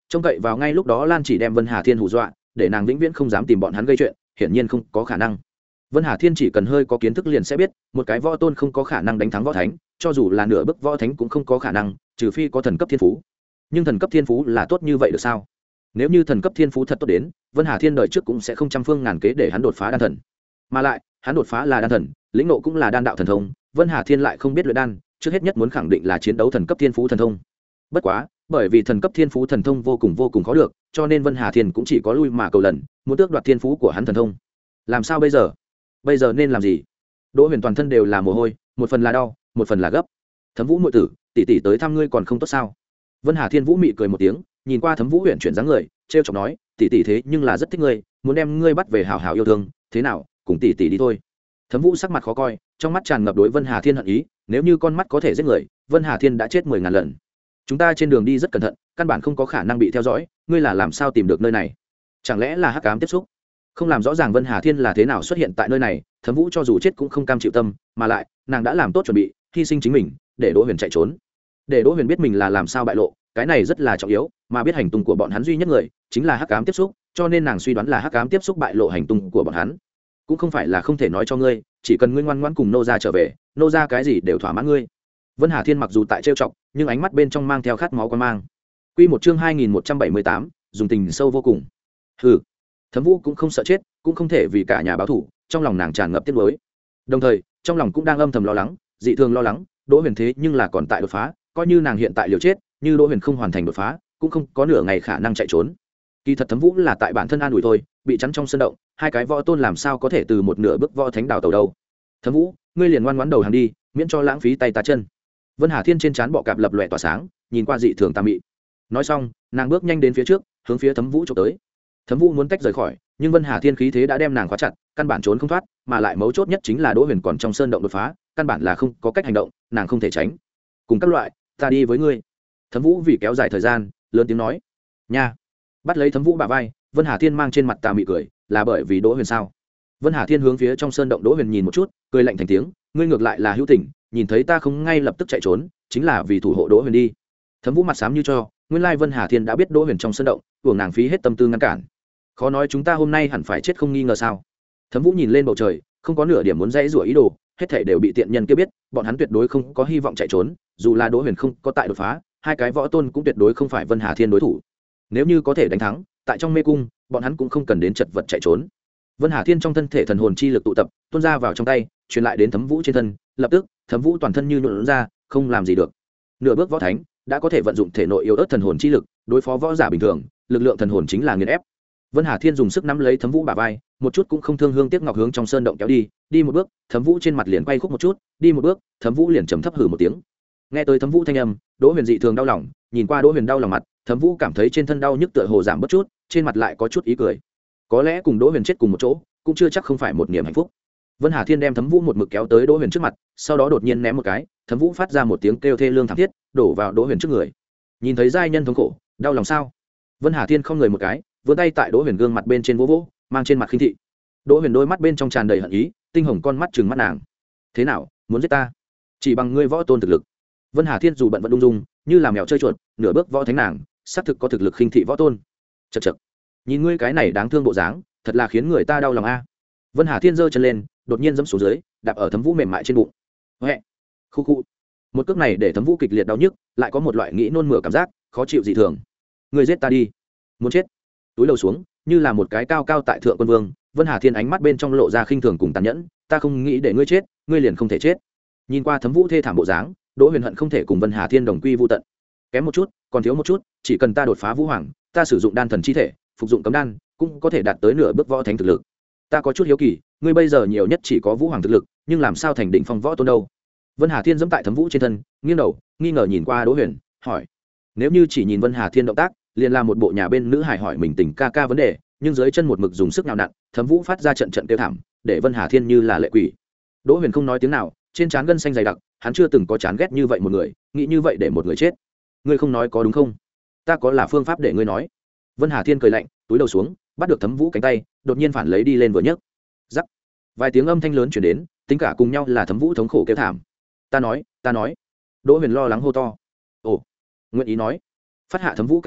trông cậy vào ngay lúc đó Lan Chỉ đem Vân Hà Thiên hù dọa, để nàng vĩnh viễn không dám tìm bọn hắn gây chuyện, hiển nhiên không có khả năng. Vân Hà Thiên chỉ cần hơi có kiến thức liền sẽ biết, một cái võ tôn không có khả năng đánh thắng võ thánh, cho dù là nửa bước võ thánh cũng không có khả năng, trừ phi có thần cấp thiên phú. Nhưng thần cấp thiên phú là tốt như vậy được sao? Nếu như thần cấp thiên phú thật tốt đến, Vân Hà Thiên đời trước cũng sẽ không trăm phương ngàn kế để hắn đột phá đan thần. Mà lại, hắn đột phá là đan thần, lĩnh ngộ cũng là đan đạo thần thông, Vân Hà Thiên lại không biết luyện đan, trước hết nhất muốn khẳng định là chiến đấu thần cấp thiên phú thần thông. Bất quá, bởi vì thần cấp thiên phú thần thông vô cùng vô cùng khó được, cho nên Vân Hà Thiên cũng chỉ có lui mà cầu lần, muốn tước đoạt thiên phú của hắn thần thông. Làm sao bây giờ? Bây giờ nên làm gì? Đỗ Huyền toàn thân đều là mồ hôi, một phần là đau, một phần là gấp. Thấm Vũ muội tử, tỷ tỷ tới thăm ngươi còn không tốt sao? Vân Hà Thiên Vũ mị cười một tiếng, nhìn qua Thấm Vũ Huyền chuyển dáng người, trêu chọc nói, tỷ tỷ thế nhưng là rất thích ngươi, muốn đem ngươi bắt về hảo hảo yêu thương, thế nào, cùng tỷ tỷ đi thôi. Thấm Vũ sắc mặt khó coi, trong mắt tràn ngập đối Vân Hà Thiên hận ý, nếu như con mắt có thể giết người, Vân Hà Thiên đã chết mười ngàn lần. Chúng ta trên đường đi rất cẩn thận, căn bản không có khả năng bị theo dõi, ngươi là làm sao tìm được nơi này? Chẳng lẽ là hắc ám tiếp xúc? Không làm rõ ràng Vân Hà Thiên là thế nào xuất hiện tại nơi này, Thấm Vũ cho dù chết cũng không cam chịu tâm, mà lại, nàng đã làm tốt chuẩn bị, hy sinh chính mình, để Đỗ Huyền chạy trốn. Để Đỗ Huyền biết mình là làm sao bại lộ, cái này rất là trọng yếu, mà biết hành tung của bọn hắn duy nhất người, chính là hắc ám tiếp xúc, cho nên nàng suy đoán là hắc ám tiếp xúc bại lộ hành tung của bọn hắn. Cũng không phải là không thể nói cho ngươi, chỉ cần ngươi ngoan ngoãn cùng nô gia trở về, nô gia cái gì đều thỏa mãn ngươi. Vân Hà Thiên mặc dù tại trêu chọc, nhưng ánh mắt bên trong mang theo khát máu quan mang. Quy một chương hai nghìn một trăm bảy mươi tám, dùng tình sâu vô cùng. Hừ. Thấm Vũ cũng không sợ chết, cũng không thể vì cả nhà báo thù, trong lòng nàng tràn ngập tiếc nuối. Đồng thời, trong lòng cũng đang âm thầm lo lắng, dị thường lo lắng, Đỗ Huyền thế nhưng là còn tại đột phá, coi như nàng hiện tại liều chết, như Đỗ Huyền không hoàn thành đột phá, cũng không có nửa ngày khả năng chạy trốn. Kỳ thật Thấm Vũ là tại bản thân an ủi thôi, bị chắn trong sân động, hai cái võ tôn làm sao có thể từ một nửa bước võ thánh đào tàu đâu. Thấm Vũ, ngươi liền ngoan ngoãn đầu hàng đi, miễn cho lãng phí tay ta chân. Vân Hà Thiên trên trán bọ cạp lập lòe tỏa sáng, nhìn qua dị thường tà mị. Nói xong, nàng bước nhanh đến phía trước, hướng phía Thấm Vũ chụp tới. Thấm Vũ muốn tách rời khỏi, nhưng Vân Hà Thiên khí thế đã đem nàng khóa chặt, căn bản trốn không thoát, mà lại mấu chốt nhất chính là Đỗ Huyền còn trong sơn động đột phá, căn bản là không có cách hành động, nàng không thể tránh. Cùng các loại, ta đi với ngươi. Thấm Vũ vì kéo dài thời gian, lớn tiếng nói. Nha. Bắt lấy Thấm Vũ bả vai, Vân Hà Thiên mang trên mặt tà mị cười, là bởi vì Đỗ Huyền sao? Vân Hà Thiên hướng phía trong sơn động Đỗ Huyền nhìn một chút, cười lạnh thành tiếng, ngươi ngược lại là hữu tình, nhìn thấy ta không ngay lập tức chạy trốn, chính là vì thủ hộ Đỗ Huyền đi. Thấm Vũ mặt xám như cho, nguyên lai Vân Hà Thiên đã biết Đỗ Huyền trong sơn động, uổng nàng phí hết tâm tư ngăn cản. Khó nói chúng ta hôm nay hẳn phải chết không nghi ngờ sao? Thấm Vũ nhìn lên bầu trời, không có nửa điểm muốn dãy rủa ý đồ, hết thảy đều bị tiện nhân kia biết, bọn hắn tuyệt đối không có hy vọng chạy trốn, dù là Đỗ Huyền không có tại đột phá, hai cái võ tôn cũng tuyệt đối không phải Vân Hà Thiên đối thủ. Nếu như có thể đánh thắng, tại trong mê cung, bọn hắn cũng không cần đến chật vật chạy trốn. Vân Hà Thiên trong thân thể thần hồn chi lực tụ tập, tuôn ra vào trong tay, truyền lại đến Thấm Vũ trên thân, lập tức, Thấm Vũ toàn thân như nhũn ra, không làm gì được. Nửa bước võ thánh, đã có thể vận dụng thể nội yếu ớt thần hồn chi lực, đối phó võ giả bình thường, lực lượng thần hồn chính là nghiền ép. Vân Hà Thiên dùng sức nắm lấy Thấm Vũ bả vai, một chút cũng không thương hương tiếc ngọc hướng trong sơn động kéo đi, đi một bước, Thấm Vũ trên mặt liền quay khúc một chút, đi một bước, Thấm Vũ liền trầm thấp hừ một tiếng. Nghe tới Thấm Vũ thanh âm, Đỗ Huyền dị thường đau lòng, nhìn qua Đỗ Huyền đau lòng mặt, Thấm Vũ cảm thấy trên thân đau nhức tựa hồ giảm bớt chút, trên mặt lại có chút ý cười. Có lẽ cùng Đỗ Huyền chết cùng một chỗ, cũng chưa chắc không phải một niềm hạnh phúc. Vân Hà Thiên đem Thấm Vũ một mực kéo tới Đỗ Huyền trước mặt, sau đó đột nhiên ném một cái, Thấm Vũ phát ra một tiếng kêu thê lương thảm thiết, đổ vào Đỗ Huyền trước người. Nhìn thấy giai nhân thống khổ, đau lòng sao? Vân Hà Thiên không người một cái, vươn tay tại Đỗ Huyền gương mặt bên trên vỗ vỗ, mang trên mặt khinh thị. Đỗ Huyền đôi mắt bên trong tràn đầy hận ý, tinh hồng con mắt trừng mắt nàng. Thế nào, muốn giết ta? Chỉ bằng ngươi võ tôn thực lực. Vân Hà Thiên dù bận vẫn ung dung, như là mèo chơi chuột, nửa bước võ thánh nàng, xác thực có thực lực khinh thị võ tôn. Chậc chậc. Nhìn ngươi cái này đáng thương bộ dáng, thật là khiến người ta đau lòng a. Vân Hà Thiên giơ chân lên, đột nhiên giẫm xuống dưới, đạp ở Thấm Vũ mềm mại trên bụng. Hoẹ. Khu khu. Một cước này để Thấm Vũ kịch liệt đau nhức, lại có một loại nghĩ nôn mửa cảm giác, khó chịu dị thường. Ngươi giết ta đi. Muốn chết. Túi đầu xuống, như là một cái cao cao tại thượng quân vương, Vân Hà Thiên ánh mắt bên trong lộ ra khinh thường cùng tàn nhẫn, ta không nghĩ để ngươi chết, ngươi liền không thể chết. Nhìn qua Thấm Vũ thê thảm bộ dáng, Đỗ Huyền hận không thể cùng Vân Hà Thiên đồng quy vu tận. Kém một chút, còn thiếu một chút, chỉ cần ta đột phá vũ hoàng, ta sử dụng đan thần chi thể, phục dụng cấm đan, cũng có thể đạt tới nửa bước võ thánh thực lực. Ta có chút hiếu kỳ, ngươi bây giờ nhiều nhất chỉ có vũ hoàng thực lực, nhưng làm sao thành đỉnh phong võ tôn đâu? Vân Hà Thiên giẫm tại Thấm Vũ trên thân, nghiêng đầu, nghi ngờ nhìn qua Đỗ Huyền, hỏi: nếu như chỉ nhìn Vân Hà Thiên động tác, liền là một bộ nhà bên nữ hài hỏi mình tình ca ca vấn đề, nhưng dưới chân một mực dùng sức nhào nặn, Thấm Vũ phát ra trận trận kêu thảm, để Vân Hà Thiên như là lệ quỷ. Đỗ Huyền không nói tiếng nào, trên trán gân xanh dày đặc, hắn chưa từng có chán ghét như vậy một người, nghĩ như vậy để một người chết. Ngươi không nói có đúng không? Ta có là phương pháp để ngươi nói. Vân Hà Thiên cười lạnh, túi đầu xuống, bắt được Thấm Vũ cánh tay, đột nhiên phản lấy đi lên vừa nhấc. Rắc. Vài tiếng âm thanh lớn truyền đến, tính cả cùng nhau là Thấm Vũ thống khổ kêu thảm. Ta nói, ta nói. Đỗ Huyền lo lắng hô to. Ồ, nguyện ý nói. Phát hạ Thấm Vũ cánh tay,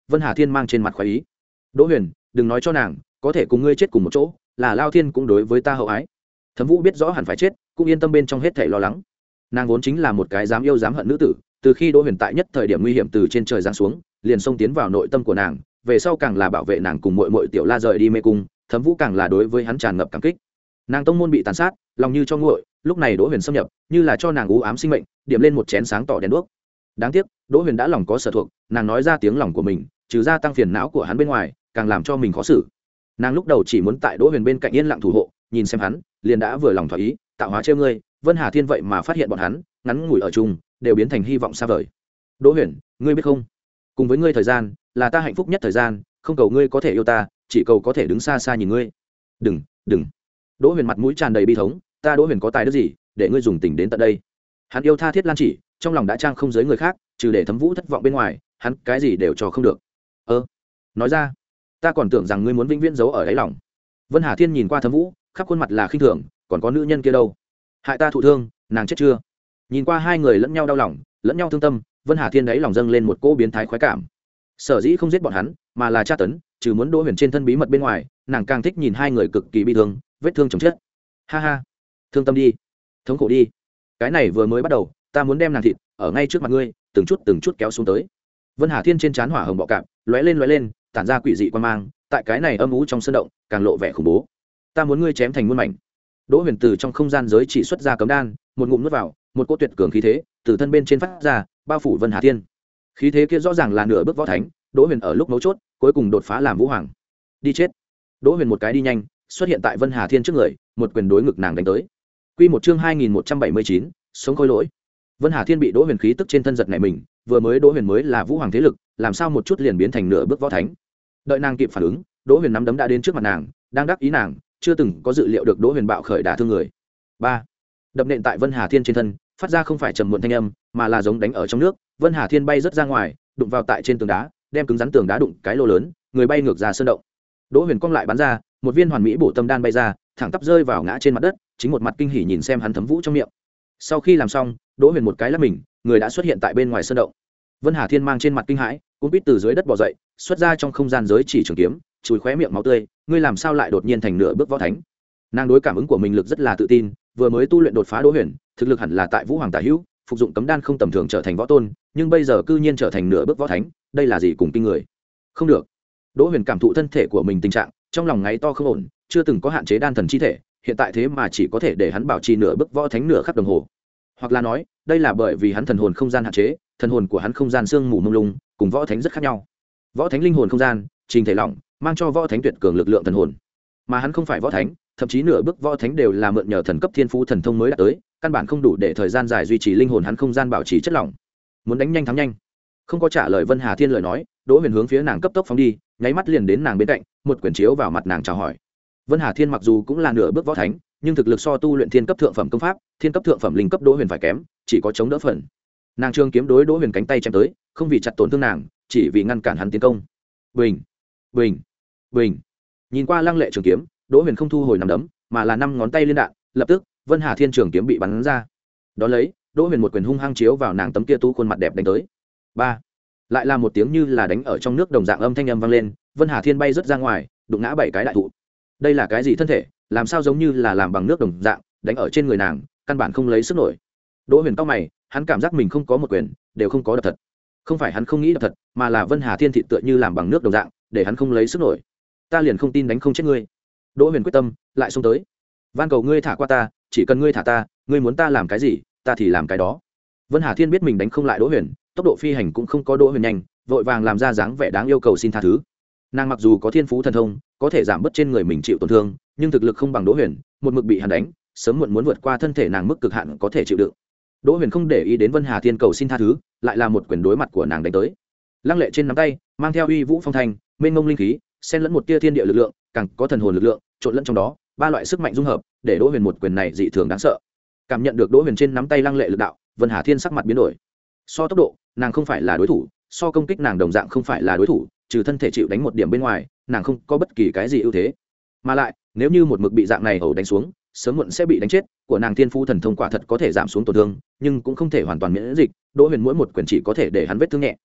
Vân Hà Thiên mang trên mặt khoái ý. Đỗ Huyền, đừng nói cho nàng có thể cùng ngươi chết cùng một chỗ, là Lao Thiên cũng đối với ta hậu ái. Thẩm Vũ biết rõ hẳn phải chết, cũng yên tâm bên trong hết thảy lo lắng. Nàng vốn chính là một cái dám yêu dám hận nữ tử, từ khi Đỗ Huyền tại nhất thời điểm nguy hiểm từ trên trời giáng xuống, liền xông tiến vào nội tâm của nàng, về sau càng là bảo vệ nàng cùng muội muội Tiểu La rời đi mê cung, Thẩm Vũ càng là đối với hắn tràn ngập cảm kích. Nàng tông môn bị tàn sát, lòng như cho nguội, lúc này Đỗ Huyền xâm nhập, như là cho nàng u ám sinh mệnh, điểm lên một chén sáng tỏ đèn đuốc. Đáng tiếc, Đỗ Huyền đã lòng có sở thuộc, nàng nói ra tiếng lòng của mình, trừ ra tăng phiền não của hắn bên ngoài, càng làm cho mình khó xử. Nàng lúc đầu chỉ muốn tại Đỗ Huyền bên cạnh yên lặng thủ hộ, nhìn xem hắn, liền đã vừa lòng thỏa ý, tạo hóa trêu ngươi, Vân Hà Thiên vậy mà phát hiện bọn hắn, ngắn ngủi ở chung, đều biến thành hy vọng xa vời. Đỗ Huyền, ngươi biết không, cùng với ngươi thời gian, là ta hạnh phúc nhất thời gian, không cầu ngươi có thể yêu ta, chỉ cầu có thể đứng xa xa nhìn ngươi. Đừng, đừng. Đỗ Huyền mặt mũi tràn đầy bi thống, ta Đỗ Huyền có tài đức gì, để ngươi dùng tình đến tận đây. Hắn yêu tha thiết Lan Chỉ, trong lòng đã trang không giới người khác, trừ để Thẩm Vũ thất vọng bên ngoài, hắn cái gì đều cho không được. Ơ, nói ra, ta còn tưởng rằng ngươi muốn vĩnh viễn giấu ở đáy lòng. Vân Hà Thiên nhìn qua Thẩm Vũ, khắp khuôn mặt là khinh thường, còn có nữ nhân kia đâu? Hại ta thụ thương, nàng chết chưa? Nhìn qua hai người lẫn nhau đau lòng, lẫn nhau thương tâm, Vân Hà Thiên đáy lòng dâng lên một cỗ biến thái khoái cảm. Sở dĩ không giết bọn hắn, mà là tra tấn, trừ muốn Đỗ Huyền trên thân bí mật bên ngoài, nàng càng thích nhìn hai người cực kỳ bi thương, vết thương chồng chất. Ha ha, thương tâm đi, thống khổ đi. Cái này vừa mới bắt đầu, ta muốn đem nàng thịt ở ngay trước mặt ngươi, từng chút từng chút kéo xuống tới. Vân Hà Thiên trên trán hỏa hồng bọ cạp, lóe lên lóe lên, tản ra quỷ dị quan mang, tại cái này âm u trong sân động, càng lộ vẻ khủng bố. Ta muốn ngươi chém thành muôn mảnh. Đỗ Huyền từ trong không gian giới chỉ xuất ra cấm đan, một ngụm nuốt vào, một cỗ tuyệt cường khí thế từ thân bên trên phát ra, bao phủ Vân Hà Thiên. Khí thế kia rõ ràng là nửa bước võ thánh, Đỗ Huyền ở lúc mấu chốt, cuối cùng đột phá làm vũ hoàng. Đi chết. Đỗ Huyền một cái đi nhanh, xuất hiện tại Vân Hà Thiên trước người, một quyền đối ngực nàng đánh tới. Quy một chương hai nghìn một trăm bảy mươi chín, sống khôi lỗi. Vân Hà Thiên bị Đỗ Huyền khí tức trên thân giật này mình, vừa mới Đỗ Huyền mới là vũ hoàng thế lực, làm sao một chút liền biến thành nửa bước võ thánh. Đợi nàng kịp phản ứng, Đỗ Huyền nắm đấm đã đến trước mặt nàng, đang đắc ý nàng, chưa từng có dự liệu được Đỗ Huyền bạo khởi đả thương người. Ba, đập nện tại Vân Hà Thiên trên thân, phát ra không phải trầm muộn thanh âm, mà là giống đánh ở trong nước. Vân Hà Thiên bay rất ra ngoài, đụng vào tại trên tường đá, đem cứng rắn tường đá đụng cái lô lớn, người bay ngược ra sơn động. Đỗ Huyền cong lại bắn ra, một viên hoàn mỹ bổ tâm đan bay ra, thẳng tắp rơi vào ngã trên mặt đất, chính một mặt kinh hỉ nhìn xem hắn Thẩm Vũ trong miệng. Sau khi làm xong, Đỗ Huyền một cái lắc mình, người đã xuất hiện tại bên ngoài sơn động. Vân Hà Thiên mang trên mặt kinh hãi, cũng biết từ dưới đất bò dậy, xuất ra trong không gian giới chỉ trường kiếm, chùi khóe miệng máu tươi, ngươi làm sao lại đột nhiên thành nửa bước võ thánh? Nàng đối cảm ứng của mình lực rất là tự tin, vừa mới tu luyện đột phá Đỗ Huyền, thực lực hẳn là tại Vũ Hoàng tả hữu, phục dụng cấm đan không tầm thường trở thành võ tôn, nhưng bây giờ cư nhiên trở thành nửa bước võ thánh, đây là gì cùng kinh người? Không được. Đỗ Huyền cảm thụ thân thể của mình tình trạng, trong lòng ngáy to không ổn, chưa từng có hạn chế đan thần chi thể, hiện tại thế mà chỉ có thể để hắn bảo trì nửa bước võ thánh nửa khắc đồng hồ. Hoặc là nói, đây là bởi vì hắn thần hồn không gian hạn chế, thần hồn của hắn không gian sương mù mông lung, cùng võ thánh rất khác nhau. Võ thánh linh hồn không gian, trình thể lỏng, mang cho võ thánh tuyệt cường lực lượng thần hồn. Mà hắn không phải võ thánh, thậm chí nửa bước võ thánh đều là mượn nhờ thần cấp thiên phú thần thông mới đạt tới, căn bản không đủ để thời gian dài duy trì linh hồn hắn không gian bảo trì chất lỏng. Muốn đánh nhanh thắng nhanh. Không có trả lời Vân Hà Thiên lời nói, Đỗ Huyền hướng phía nàng cấp tốc phóng đi, nháy mắt liền đến nàng bên cạnh, một quyển chiếu vào mặt nàng chào hỏi. Vân Hà Thiên mặc dù cũng là nửa bước võ thánh, nhưng thực lực so tu luyện thiên cấp thượng phẩm công pháp, thiên cấp thượng phẩm linh cấp Đỗ Huyền phải kém, chỉ có chống đỡ phần. Nàng trường kiếm đối Đỗ Huyền cánh tay chém tới, không vì chặt tổn thương nàng, chỉ vì ngăn cản hắn tiến công. Bình, bình, bình. Nhìn qua lăng lệ trường kiếm, Đỗ Huyền không thu hồi nắm đấm, mà là năm ngón tay liên đạn, lập tức, Vân Hà Thiên trường kiếm bị bắn ra. Đó lấy, Đỗ Huyền một quyền hung hăng chiếu vào nàng tấm kia tú khuôn mặt đẹp đánh tới. Ba, lại là một tiếng như là đánh ở trong nước đồng dạng âm thanh âm vang lên, Vân Hà Thiên bay rất ra ngoài, đụng ngã bảy cái đại thụ. Đây là cái gì thân thể, làm sao giống như là làm bằng nước đồng dạng, đánh ở trên người nàng, căn bản không lấy sức nổi. Đỗ Huyền cau mày, hắn cảm giác mình không có một quyền, đều không có đập thật. Không phải hắn không nghĩ đập thật, mà là Vân Hà Thiên thị tựa như làm bằng nước đồng dạng, để hắn không lấy sức nổi. Ta liền không tin đánh không chết ngươi. Đỗ Huyền quyết tâm, lại xông tới. Van cầu ngươi thả qua ta, chỉ cần ngươi thả ta, ngươi muốn ta làm cái gì, ta thì làm cái đó. Vân Hà Thiên biết mình đánh không lại Đỗ Huyền, tốc độ phi hành cũng không có Đỗ Huyền nhanh, vội vàng làm ra dáng vẻ đáng yêu cầu xin tha thứ. Nàng mặc dù có thiên phú thần thông, có thể giảm bớt trên người mình chịu tổn thương, nhưng thực lực không bằng Đỗ Huyền, một mực bị hắn đánh, sớm muộn muốn vượt qua thân thể nàng mức cực hạn có thể chịu đựng. Đỗ Huyền không để ý đến Vân Hà Thiên cầu xin tha thứ, lại là một quyền đối mặt của nàng đánh tới. Lăng lệ trên nắm tay, mang theo uy vũ phong thanh, mênh mông linh khí, xen lẫn một tia thiên địa lực lượng, càng có thần hồn lực lượng, trộn lẫn trong đó, ba loại sức mạnh dung hợp, để Đỗ Huyền một quyền này dị thường đáng sợ. Cảm nhận được Đỗ Huyền trên nắm tay lăng lệ lực đạo, Vân Hà Thiên sắc mặt biến đổi. So tốc độ, nàng không phải là đối thủ, so công kích nàng đồng dạng không phải là đối thủ, trừ thân thể chịu đánh một điểm bên ngoài, nàng không có bất kỳ cái gì ưu thế. Mà lại, nếu như một mực bị dạng này ẩu đánh xuống, sớm muộn sẽ bị đánh chết, của nàng thiên phú thần thông quả thật có thể giảm xuống tổn thương, nhưng cũng không thể hoàn toàn miễn dịch, Đỗ Huyền mỗi một quyền chỉ có thể để hắn vết thương nhẹ.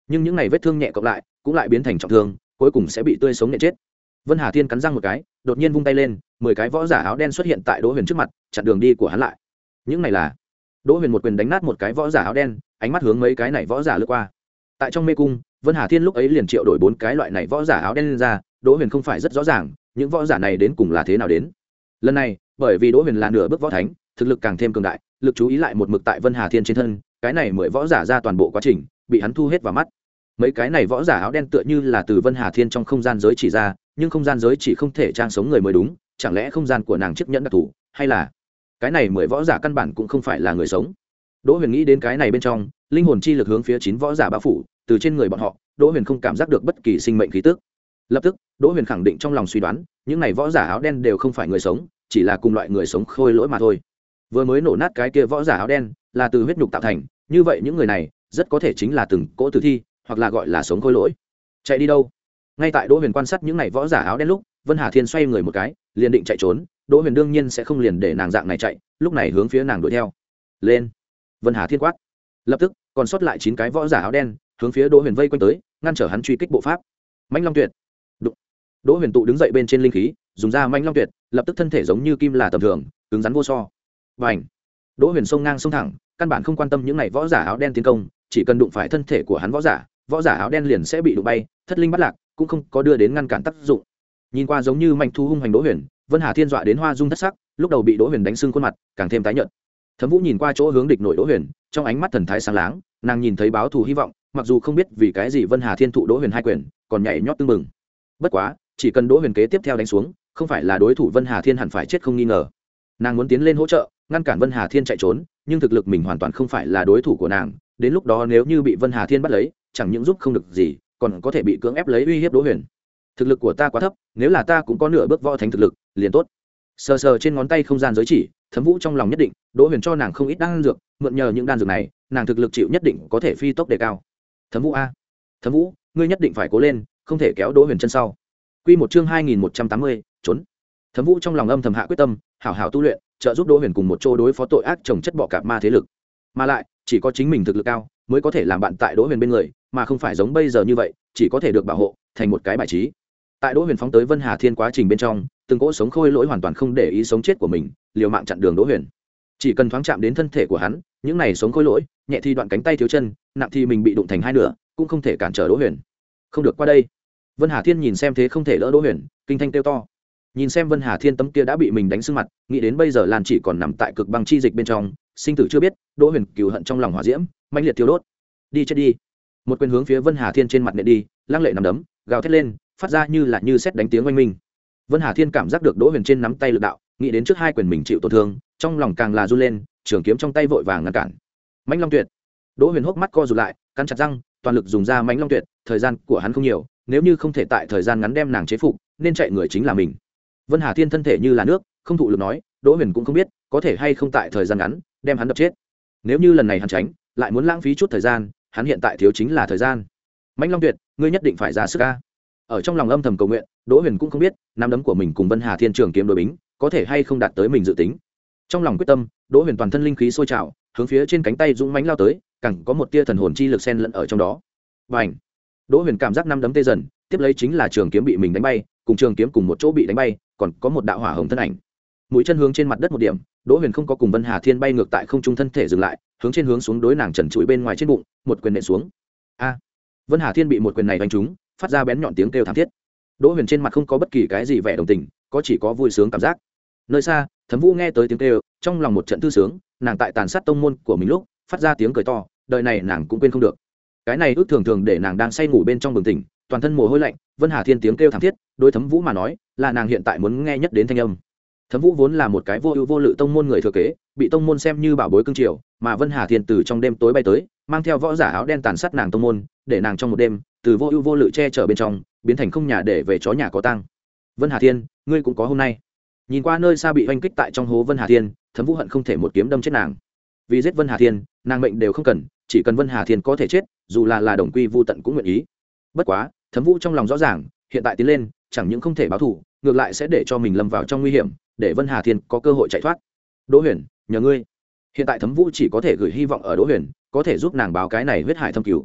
nhưng những này vết thương nhẹ cộng lại cũng lại biến thành trọng thương, cuối cùng sẽ bị tươi sống nện chết. Vân Hà Thiên cắn răng một cái, đột nhiên vung tay lên, mười cái võ giả áo đen xuất hiện tại Đỗ Huyền trước mặt, chặn đường đi của hắn lại. Những này là Đỗ Huyền một quyền đánh nát một cái võ giả áo đen, ánh mắt hướng mấy cái này võ giả lướt qua. Tại trong mê cung, Vân Hà Thiên lúc ấy liền triệu đổi bốn cái loại này võ giả áo đen lên ra, Đỗ Huyền không phải rất rõ ràng, những võ giả này đến cùng là thế nào đến. Lần này, bởi vì Đỗ Huyền là nửa bước võ thánh, thực lực càng thêm cường đại, lực chú ý lại một mực tại Vân Hà Thiên trên thân, cái này mười võ giả ra toàn bộ quá trình, bị hắn thu hết vào mắt. Mấy cái này võ giả áo đen tựa như là từ Vân Hà Thiên trong không gian giới chỉ ra, nhưng không gian giới chỉ không thể trang sống người mới đúng, chẳng lẽ không gian của nàng chiếc nhẫn đặc thù, hay là cái này mười võ giả căn bản cũng không phải là người sống. Đỗ Huyền nghĩ đến cái này bên trong, linh hồn chi lực hướng phía chín võ giả bao phủ, từ trên người bọn họ, Đỗ Huyền không cảm giác được bất kỳ sinh mệnh khí tức. Lập tức, Đỗ Huyền khẳng định trong lòng suy đoán, những này võ giả áo đen đều không phải người sống, chỉ là cùng loại người sống khôi lỗi mà thôi. Vừa mới nổ nát cái kia võ giả áo đen, là từ huyết nhục tạo thành, như vậy những người này rất có thể chính là từng cỗ tử thi, hoặc là gọi là sống khôi lỗi. Chạy đi đâu? Ngay tại Đỗ Huyền quan sát những này võ giả áo đen lúc, Vân Hà Thiên xoay người một cái, liền định chạy trốn, Đỗ Huyền đương nhiên sẽ không liền để nàng dạng này chạy, lúc này hướng phía nàng đuổi theo. Lên! Vân Hà Thiên quát. Lập tức, còn sót lại chín cái võ giả áo đen, hướng phía Đỗ Huyền vây quanh tới, ngăn trở hắn truy kích bộ pháp. Mãnh Long Tuyệt. Đụng. Đỗ Huyền tụ đứng dậy bên trên linh khí, dùng ra Mãnh Long Tuyệt, lập tức thân thể giống như kim là tầm thường, cứng rắn vô so. Bành. Đỗ Huyền xông ngang xông thẳng, căn bản không quan tâm những này võ giả áo đen tiến công, chỉ cần đụng phải thân thể của hắn võ giả, võ giả áo đen liền sẽ bị đụng bay, thất linh bắt lạc, cũng không có đưa đến ngăn cản tác dụng. Nhìn qua giống như manh thu hung hành Đỗ Huyền, Vân Hà Thiên dọa đến hoa dung thất sắc, lúc đầu bị Đỗ Huyền đánh sưng khuôn mặt, càng thêm tái nhợt. Thẩm Vũ nhìn qua chỗ hướng địch nội Đỗ Huyền, trong ánh mắt thần thái sáng láng, nàng nhìn thấy báo thù hy vọng, mặc dù không biết vì cái gì Vân Hà Thiên thụ Đỗ Huyền hai quyền, còn nhảy nhót tưng mừng. Bất quá, chỉ cần Đỗ Huyền kế tiếp theo đánh xuống, không phải là đối thủ Vân Hà Thiên hẳn phải chết không nghi ngờ. Nàng muốn tiến lên hỗ trợ, ngăn cản Vân Hà Thiên chạy trốn, nhưng thực lực mình hoàn toàn không phải là đối thủ của nàng, đến lúc đó nếu như bị Vân Hà Thiên bắt lấy, chẳng những giúp không được gì, còn có thể bị cưỡng ép lấy uy hiếp Đỗ Huyền. Thực lực của ta quá thấp, nếu là ta cũng có nửa bước võ thánh thực lực, liền tốt. Sờ sờ trên ngón tay không gian giới chỉ, Thẩm Vũ trong lòng nhất định, Đỗ Huyền cho nàng không ít đan dược, mượn nhờ những đan dược này, nàng thực lực chịu nhất định có thể phi tốc đề cao. Thẩm Vũ a, Thẩm Vũ, ngươi nhất định phải cố lên, không thể kéo Đỗ Huyền chân sau. Quy một chương hai nghìn một trăm tám mươi, trốn. Thẩm Vũ trong lòng âm thầm hạ quyết tâm, hảo hảo tu luyện, trợ giúp Đỗ Huyền cùng một chỗ đối phó tội ác chồng chất bọ cạp ma thế lực. Mà lại, chỉ có chính mình thực lực cao, mới có thể làm bạn tại Đỗ Huyền bên người, mà không phải giống bây giờ như vậy, chỉ có thể được bảo hộ, thành một cái bài trí. Tại Đỗ Huyền phóng tới Vân Hà Thiên quá trình bên trong, từng cỗ sống khôi lỗi hoàn toàn không để ý sống chết của mình, liều mạng chặn đường Đỗ Huyền. Chỉ cần thoáng chạm đến thân thể của hắn, những này sống khôi lỗi, nhẹ thì đoạn cánh tay thiếu chân, nặng thì mình bị đụng thành hai nửa, cũng không thể cản trở Đỗ Huyền. Không được qua đây. Vân Hà Thiên nhìn xem thế không thể đỡ Đỗ Huyền, kinh thanh kêu to. Nhìn xem Vân Hà Thiên tấm kia đã bị mình đánh sưng mặt, nghĩ đến bây giờ Lan chỉ còn nằm tại cực băng chi dịch bên trong, sinh tử chưa biết, Đỗ Huyền cừu hận trong lòng hỏa diễm, mãnh liệt thiêu đốt. Đi chết đi. Một quyền hướng phía Vân Hà Thiên trên mặt nện đi, lăng lệ nằm đấm, gào thét lên, phát ra như là như sét đánh tiếng oanh minh. Vân Hà Thiên cảm giác được Đỗ Huyền trên nắm tay lực đạo, nghĩ đến trước hai quyền mình chịu tổn thương, trong lòng càng là run lên, trường kiếm trong tay vội vàng ngăn cản. Mãnh Long Tuyệt. Đỗ Huyền hốc mắt co rụt lại, cắn chặt răng, toàn lực dùng ra Mãnh Long Tuyệt, thời gian của hắn không nhiều, nếu như không thể tại thời gian ngắn đem nàng chế phục, nên chạy người chính là mình. Vân Hà Thiên thân thể như là nước, không thụ lực nói, Đỗ Huyền cũng không biết có thể hay không tại thời gian ngắn đem hắn đập chết. Nếu như lần này hắn tránh, lại muốn lãng phí chút thời gian, hắn hiện tại thiếu chính là thời gian. Mãnh Long Tuyệt, ngươi nhất định phải ra sức ca. Ở trong lòng âm thầm cầu nguyện, Đỗ Huyền cũng không biết, nắm đấm của mình cùng Vân Hà Thiên trường kiếm đối bính, có thể hay không đạt tới mình dự tính. Trong lòng quyết tâm, Đỗ Huyền toàn thân linh khí sôi trào, hướng phía trên cánh tay dũng mãnh lao tới, càng có một tia thần hồn chi lực xen lẫn ở trong đó. Bành! Đỗ Huyền cảm giác năm đấm tê dần, tiếp lấy chính là trường kiếm bị mình đánh bay, cùng trường kiếm cùng một chỗ bị đánh bay, còn có một đạo hỏa hồng thân ảnh. Mũi chân hướng trên mặt đất một điểm, Đỗ Huyền không có cùng Vân Hà Thiên bay ngược tại không trung thân thể dừng lại, hướng trên hướng xuống đối nàng trần trụi bên ngoài trên bụng, một quyền nện xuống. A! Vân Hà Thiên bị một quyền này đánh trúng, phát ra bén nhọn tiếng kêu thảm thiết. Đỗ Huyền trên mặt không có bất kỳ cái gì vẻ đồng tình, có chỉ có vui sướng cảm giác. Nơi xa, Thẩm Vũ nghe tới tiếng kêu, trong lòng một trận thư sướng, nàng tại tàn sát tông môn của mình lúc, phát ra tiếng cười to, đời này nàng cũng quên không được. Cái này ước thường thường để nàng đang say ngủ bên trong bừng tỉnh, toàn thân mồ hôi lạnh, Vân Hà Thiên tiếng kêu thảm thiết, đối Thẩm Vũ mà nói, là nàng hiện tại muốn nghe nhất đến thanh âm. Thẩm Vũ vốn là một cái vô ưu vô lự tông môn người thừa kế, bị tông môn xem như bảo bối cưng chiều, mà Vân Hà Thiên từ trong đêm tối bay tới, mang theo võ giả áo đen tàn sát nàng tông môn, để nàng trong một đêm, từ vô ưu vô lự che chở bên trong, biến thành không nhà để về chó nhà có tang. Vân Hà Thiên, ngươi cũng có hôm nay. Nhìn qua nơi xa bị oanh kích tại trong hố Vân Hà Thiên, Thẩm Vũ hận không thể một kiếm đâm chết nàng. Vì giết Vân Hà Thiên, nàng mệnh đều không cần, chỉ cần Vân Hà Thiên có thể chết, dù là là đồng quy vu tận cũng nguyện ý. Bất quá, Thẩm Vũ trong lòng rõ ràng, hiện tại tiến lên, chẳng những không thể báo thù, ngược lại sẽ để cho mình lâm vào trong nguy hiểm, để Vân Hà Thiên có cơ hội chạy thoát. Đỗ Huyền, nhờ ngươi. Hiện tại Thẩm Vũ chỉ có thể gửi hy vọng ở Đỗ Huyền, có thể giúp nàng báo cái này huyết hải thâm cứu.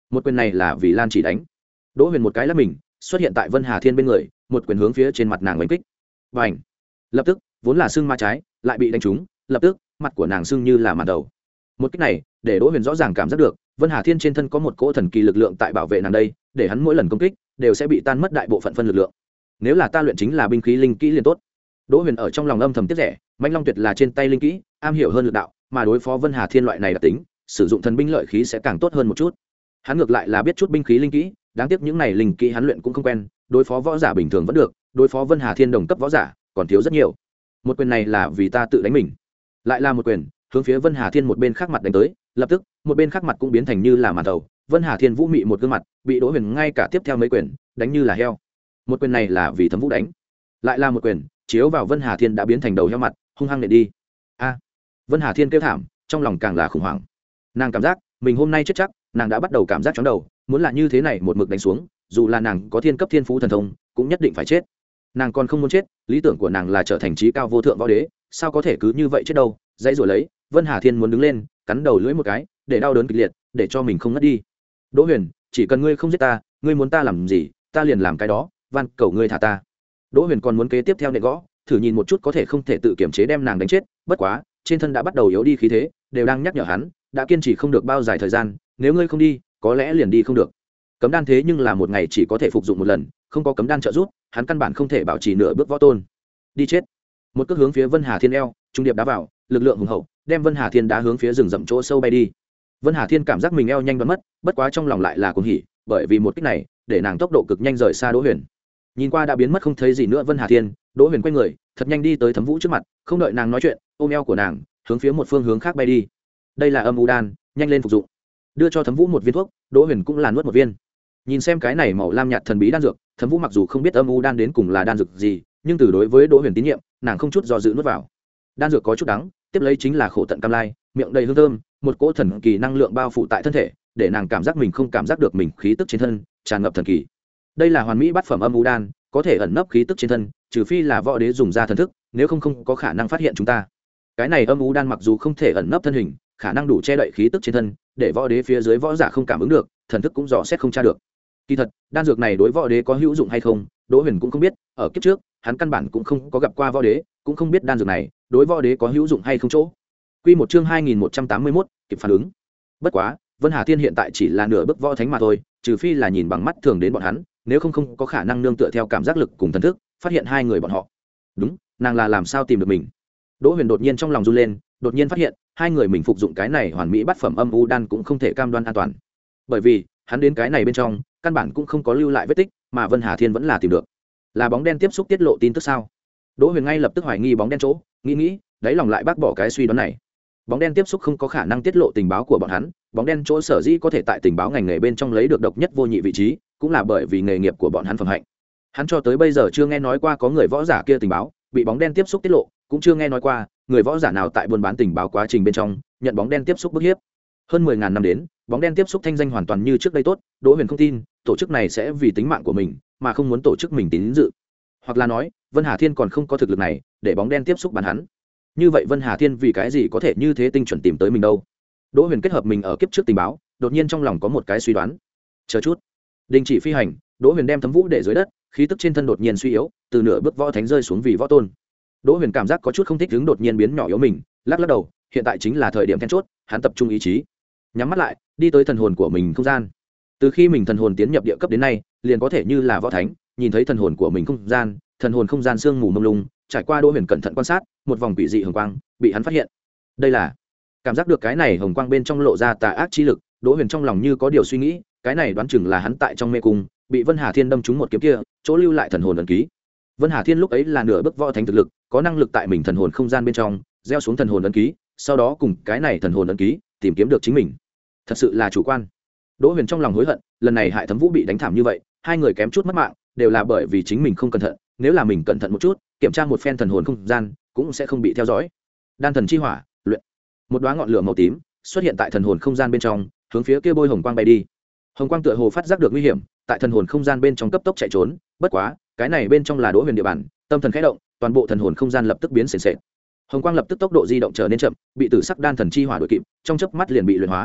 một quyền này là vì Lan Chỉ đánh. Đỗ Huyền một cái lắc mình xuất hiện tại Vân Hà Thiên bên người, một quyền hướng phía trên mặt nàng đánh kích. Và ảnh, lập tức vốn là xương ma trái lại bị đánh trúng, lập tức mặt của nàng sưng như là màn đầu. Một kích này để Đỗ Huyền rõ ràng cảm giác được Vân Hà Thiên trên thân có một cỗ thần kỳ lực lượng tại bảo vệ nàng đây, để hắn mỗi lần công kích đều sẽ bị tan mất đại bộ phận phân lực lượng. Nếu là ta luyện chính là binh khí linh kỹ liền tốt. Đỗ Huyền ở trong lòng âm thầm tiếc rẻ, Mãnh Long Tuyệt là trên tay linh kỹ, am hiểu hơn lực đạo, mà đối phó Vân Hà Thiên loại này đặc tính, sử dụng thần binh lợi khí sẽ càng tốt hơn một chút. Hắn ngược lại là biết chút binh khí linh kỹ, đáng tiếc những này linh kỹ hắn luyện cũng không quen, đối phó võ giả bình thường vẫn được, đối phó Vân Hà Thiên đồng cấp võ giả còn thiếu rất nhiều. Một quyền này là vì ta tự đánh mình, lại là một quyền hướng phía Vân Hà Thiên một bên khác mặt đánh tới, lập tức một bên khác mặt cũng biến thành như là màn đầu. Vân Hà Thiên vũ mị một gương mặt bị Đỗ Huyền ngay cả tiếp theo mấy quyền đánh như là heo. Một quyền này là vì Thấm Vũ đánh, lại là một quyền chiếu vào Vân Hà Thiên đã biến thành đầu heo mặt, hung hăng nện đi. A! Vân Hà Thiên kêu thảm, trong lòng càng là khủng hoảng. Nàng cảm giác mình hôm nay chết chắc, nàng đã bắt đầu cảm giác chóng đầu, muốn là như thế này một mực đánh xuống, dù là nàng có thiên cấp thiên phú thần thông cũng nhất định phải chết. Nàng còn không muốn chết, lý tưởng của nàng là trở thành trí cao vô thượng võ đế, sao có thể cứ như vậy chết đâu. Dãy rồi lấy, Vân Hà Thiên muốn đứng lên, cắn đầu lưỡi một cái để đau đớn kịch liệt, để cho mình không ngất đi. Đỗ Huyền, chỉ cần ngươi không giết ta, ngươi muốn ta làm gì ta liền làm cái đó, van cầu ngươi thả ta. Đỗ Huyền còn muốn kế tiếp theo nệ gõ, thử nhìn một chút có thể không thể tự kiểm chế đem nàng đánh chết, bất quá trên thân đã bắt đầu yếu đi khí thế, đều đang nhắc nhở hắn đã kiên trì không được bao dài thời gian, nếu ngươi không đi có lẽ liền đi không được. Cấm đan thế nhưng là một ngày chỉ có thể phục dụng một lần, không có cấm đan trợ giúp hắn căn bản không thể bảo trì nửa bước võ tôn. Đi chết. Một cước hướng phía Vân Hà Thiên eo trung điệp đá vào, lực lượng hùng hậu đem Vân Hà Thiên đá hướng phía rừng rậm chỗ sâu bay đi. Vân Hà Thiên cảm giác mình eo nhanh đoán mất, bất quá trong lòng lại là cuồng hỉ, bởi vì một kích này để nàng tốc độ cực nhanh rời xa Đỗ Huyền. Nhìn qua đã biến mất không thấy gì nữa Vân Hà Thiên, Đỗ Huyền quay người thật nhanh đi tới Thấm Vũ trước mặt, không đợi nàng nói chuyện, ôm eo của nàng hướng phía một phương hướng khác bay đi. Đây là âm u đan, nhanh lên phục dụng. Đưa cho Thấm Vũ một viên thuốc, Đỗ Huyền cũng là nuốt một viên. Nhìn xem cái này màu lam nhạt thần bí đan dược, Thấm Vũ mặc dù không biết âm u đan đến cùng là đan dược gì, nhưng từ đối với Đỗ Huyền tín nhiệm, nàng không chút do dự nuốt vào. Đan dược có chút đắng, tiếp lấy chính là khổ tận cam lai, miệng đầy hương thơm, một cỗ thần kỳ năng lượng bao phủ tại thân thể, để nàng cảm giác mình không cảm giác được mình khí tức trên thân tràn ngập thần kỳ. Đây là hoàn mỹ bát phẩm âm u đan, có thể ẩn nấp khí tức trên thân, trừ phi là võ đế dùng ra thần thức, nếu không không có khả năng phát hiện chúng ta. Cái này âm u đan mặc dù không thể ẩn nấp thân hình, khả năng đủ che đậy khí tức trên thân, để võ đế phía dưới võ giả không cảm ứng được, thần thức cũng dò xét không tra được. Kỳ thật, đan dược này đối võ đế có hữu dụng hay không, Đỗ Huyền cũng không biết, ở kiếp trước, hắn căn bản cũng không có gặp qua võ đế, cũng không biết đan dược này đối võ đế có hữu dụng hay không chỗ. Quy một chương hai nghìn một trăm tám mươi mốt, kịp phản ứng. Bất quá, Vân Hà Thiên hiện tại chỉ là nửa bước võ thánh mà thôi, trừ phi là nhìn bằng mắt thường đến bọn hắn, nếu không không có khả năng nương tựa theo cảm giác lực cùng thần thức, phát hiện hai người bọn họ. Đúng, nàng là làm sao tìm được mình? Đỗ Huyền đột nhiên trong lòng run lên, đột nhiên phát hiện, hai người mình phục dụng cái này hoàn mỹ bát phẩm âm u đan cũng không thể cam đoan an toàn. Bởi vì, hắn đến cái này bên trong, căn bản cũng không có lưu lại vết tích, mà Vân Hà Thiên vẫn là tìm được. Là bóng đen tiếp xúc tiết lộ tin tức sao? Đỗ Huyền ngay lập tức hoài nghi bóng đen chỗ, nghĩ nghĩ, đáy lòng lại bác bỏ cái suy đoán này. Bóng đen tiếp xúc không có khả năng tiết lộ tình báo của bọn hắn, bóng đen chỗ sở dĩ có thể tại tình báo ngành nghề bên trong lấy được độc nhất vô nhị vị trí, cũng là bởi vì nghề nghiệp của bọn hắn phẩm hạnh. Hắn cho tới bây giờ chưa nghe nói qua có người võ giả kia tình báo bị bóng đen tiếp xúc tiết lộ, cũng chưa nghe nói qua người võ giả nào tại buôn bán tình báo quá trình bên trong nhận bóng đen tiếp xúc bức hiếp. Hơn mười ngàn năm đến, bóng đen tiếp xúc thanh danh hoàn toàn như trước đây tốt, Đỗ Huyền không tin tổ chức này sẽ vì tính mạng của mình mà không muốn tổ chức mình tín dự. Hoặc là nói, Vân Hà Thiên còn không có thực lực này để bóng đen tiếp xúc bán hắn. Như vậy Vân Hà Thiên vì cái gì có thể như thế tinh chuẩn tìm tới mình đâu? Đỗ Huyền kết hợp mình ở kiếp trước tình báo, đột nhiên trong lòng có một cái suy đoán. Chờ chút. Đình chỉ phi hành, Đỗ Huyền đem Thấm Vũ để dưới đất, khí tức trên thân đột nhiên suy yếu, từ nửa bước võ thánh rơi xuống vì võ tôn. Đỗ Huyền cảm giác có chút không thích ứng đột nhiên biến nhỏ yếu mình, lắc lắc đầu, hiện tại chính là thời điểm then chốt, hắn tập trung ý chí, nhắm mắt lại, đi tới thần hồn của mình không gian. Từ khi mình thần hồn tiến nhập địa cấp đến nay, liền có thể như là võ thánh, nhìn thấy thần hồn của mình không gian, thần hồn không gian sương mù mông lung, trải qua Đỗ Huyền cẩn thận quan sát, một vòng quỷ dị hồng quang bị hắn phát hiện. Đây là cảm giác được cái này hồng quang bên trong lộ ra tà ác chi lực, Đỗ Huyền trong lòng như có điều suy nghĩ, cái này đoán chừng là hắn tại trong mê cung bị Vân Hà Thiên đâm trúng một kiếm kia, chỗ lưu lại thần hồn ấn ký. Vân Hà Thiên lúc ấy là nửa bước võ thánh thực lực, có năng lực tại mình thần hồn không gian bên trong gieo xuống thần hồn ấn ký, sau đó cùng cái này thần hồn ấn ký tìm kiếm được chính mình. Thật sự là chủ quan. Đỗ Huyền trong lòng hối hận, lần này hại Thấm Vũ bị đánh thảm như vậy, hai người kém chút mất mạng, đều là bởi vì chính mình không cẩn thận, nếu là mình cẩn thận một chút, kiểm tra một phen thần hồn không gian, cũng sẽ không bị theo dõi. Đan thần chi hỏa, luyện. Một đóa ngọn lửa màu tím xuất hiện tại thần hồn không gian bên trong, hướng phía kia bôi hồng quang bay đi. Hồng quang tựa hồ phát giác được nguy hiểm, tại thần hồn không gian bên trong cấp tốc chạy trốn, bất quá, cái này bên trong là Đỗ Huyền địa bàn, tâm thần khẽ động, toàn bộ thần hồn không gian lập tức biến sền sệt. Hồng quang lập tức tốc độ di động trở nên chậm, bị tử sắc đan thần chi hỏa đuổi kịp, trong chớp mắt liền bị luyện hóa.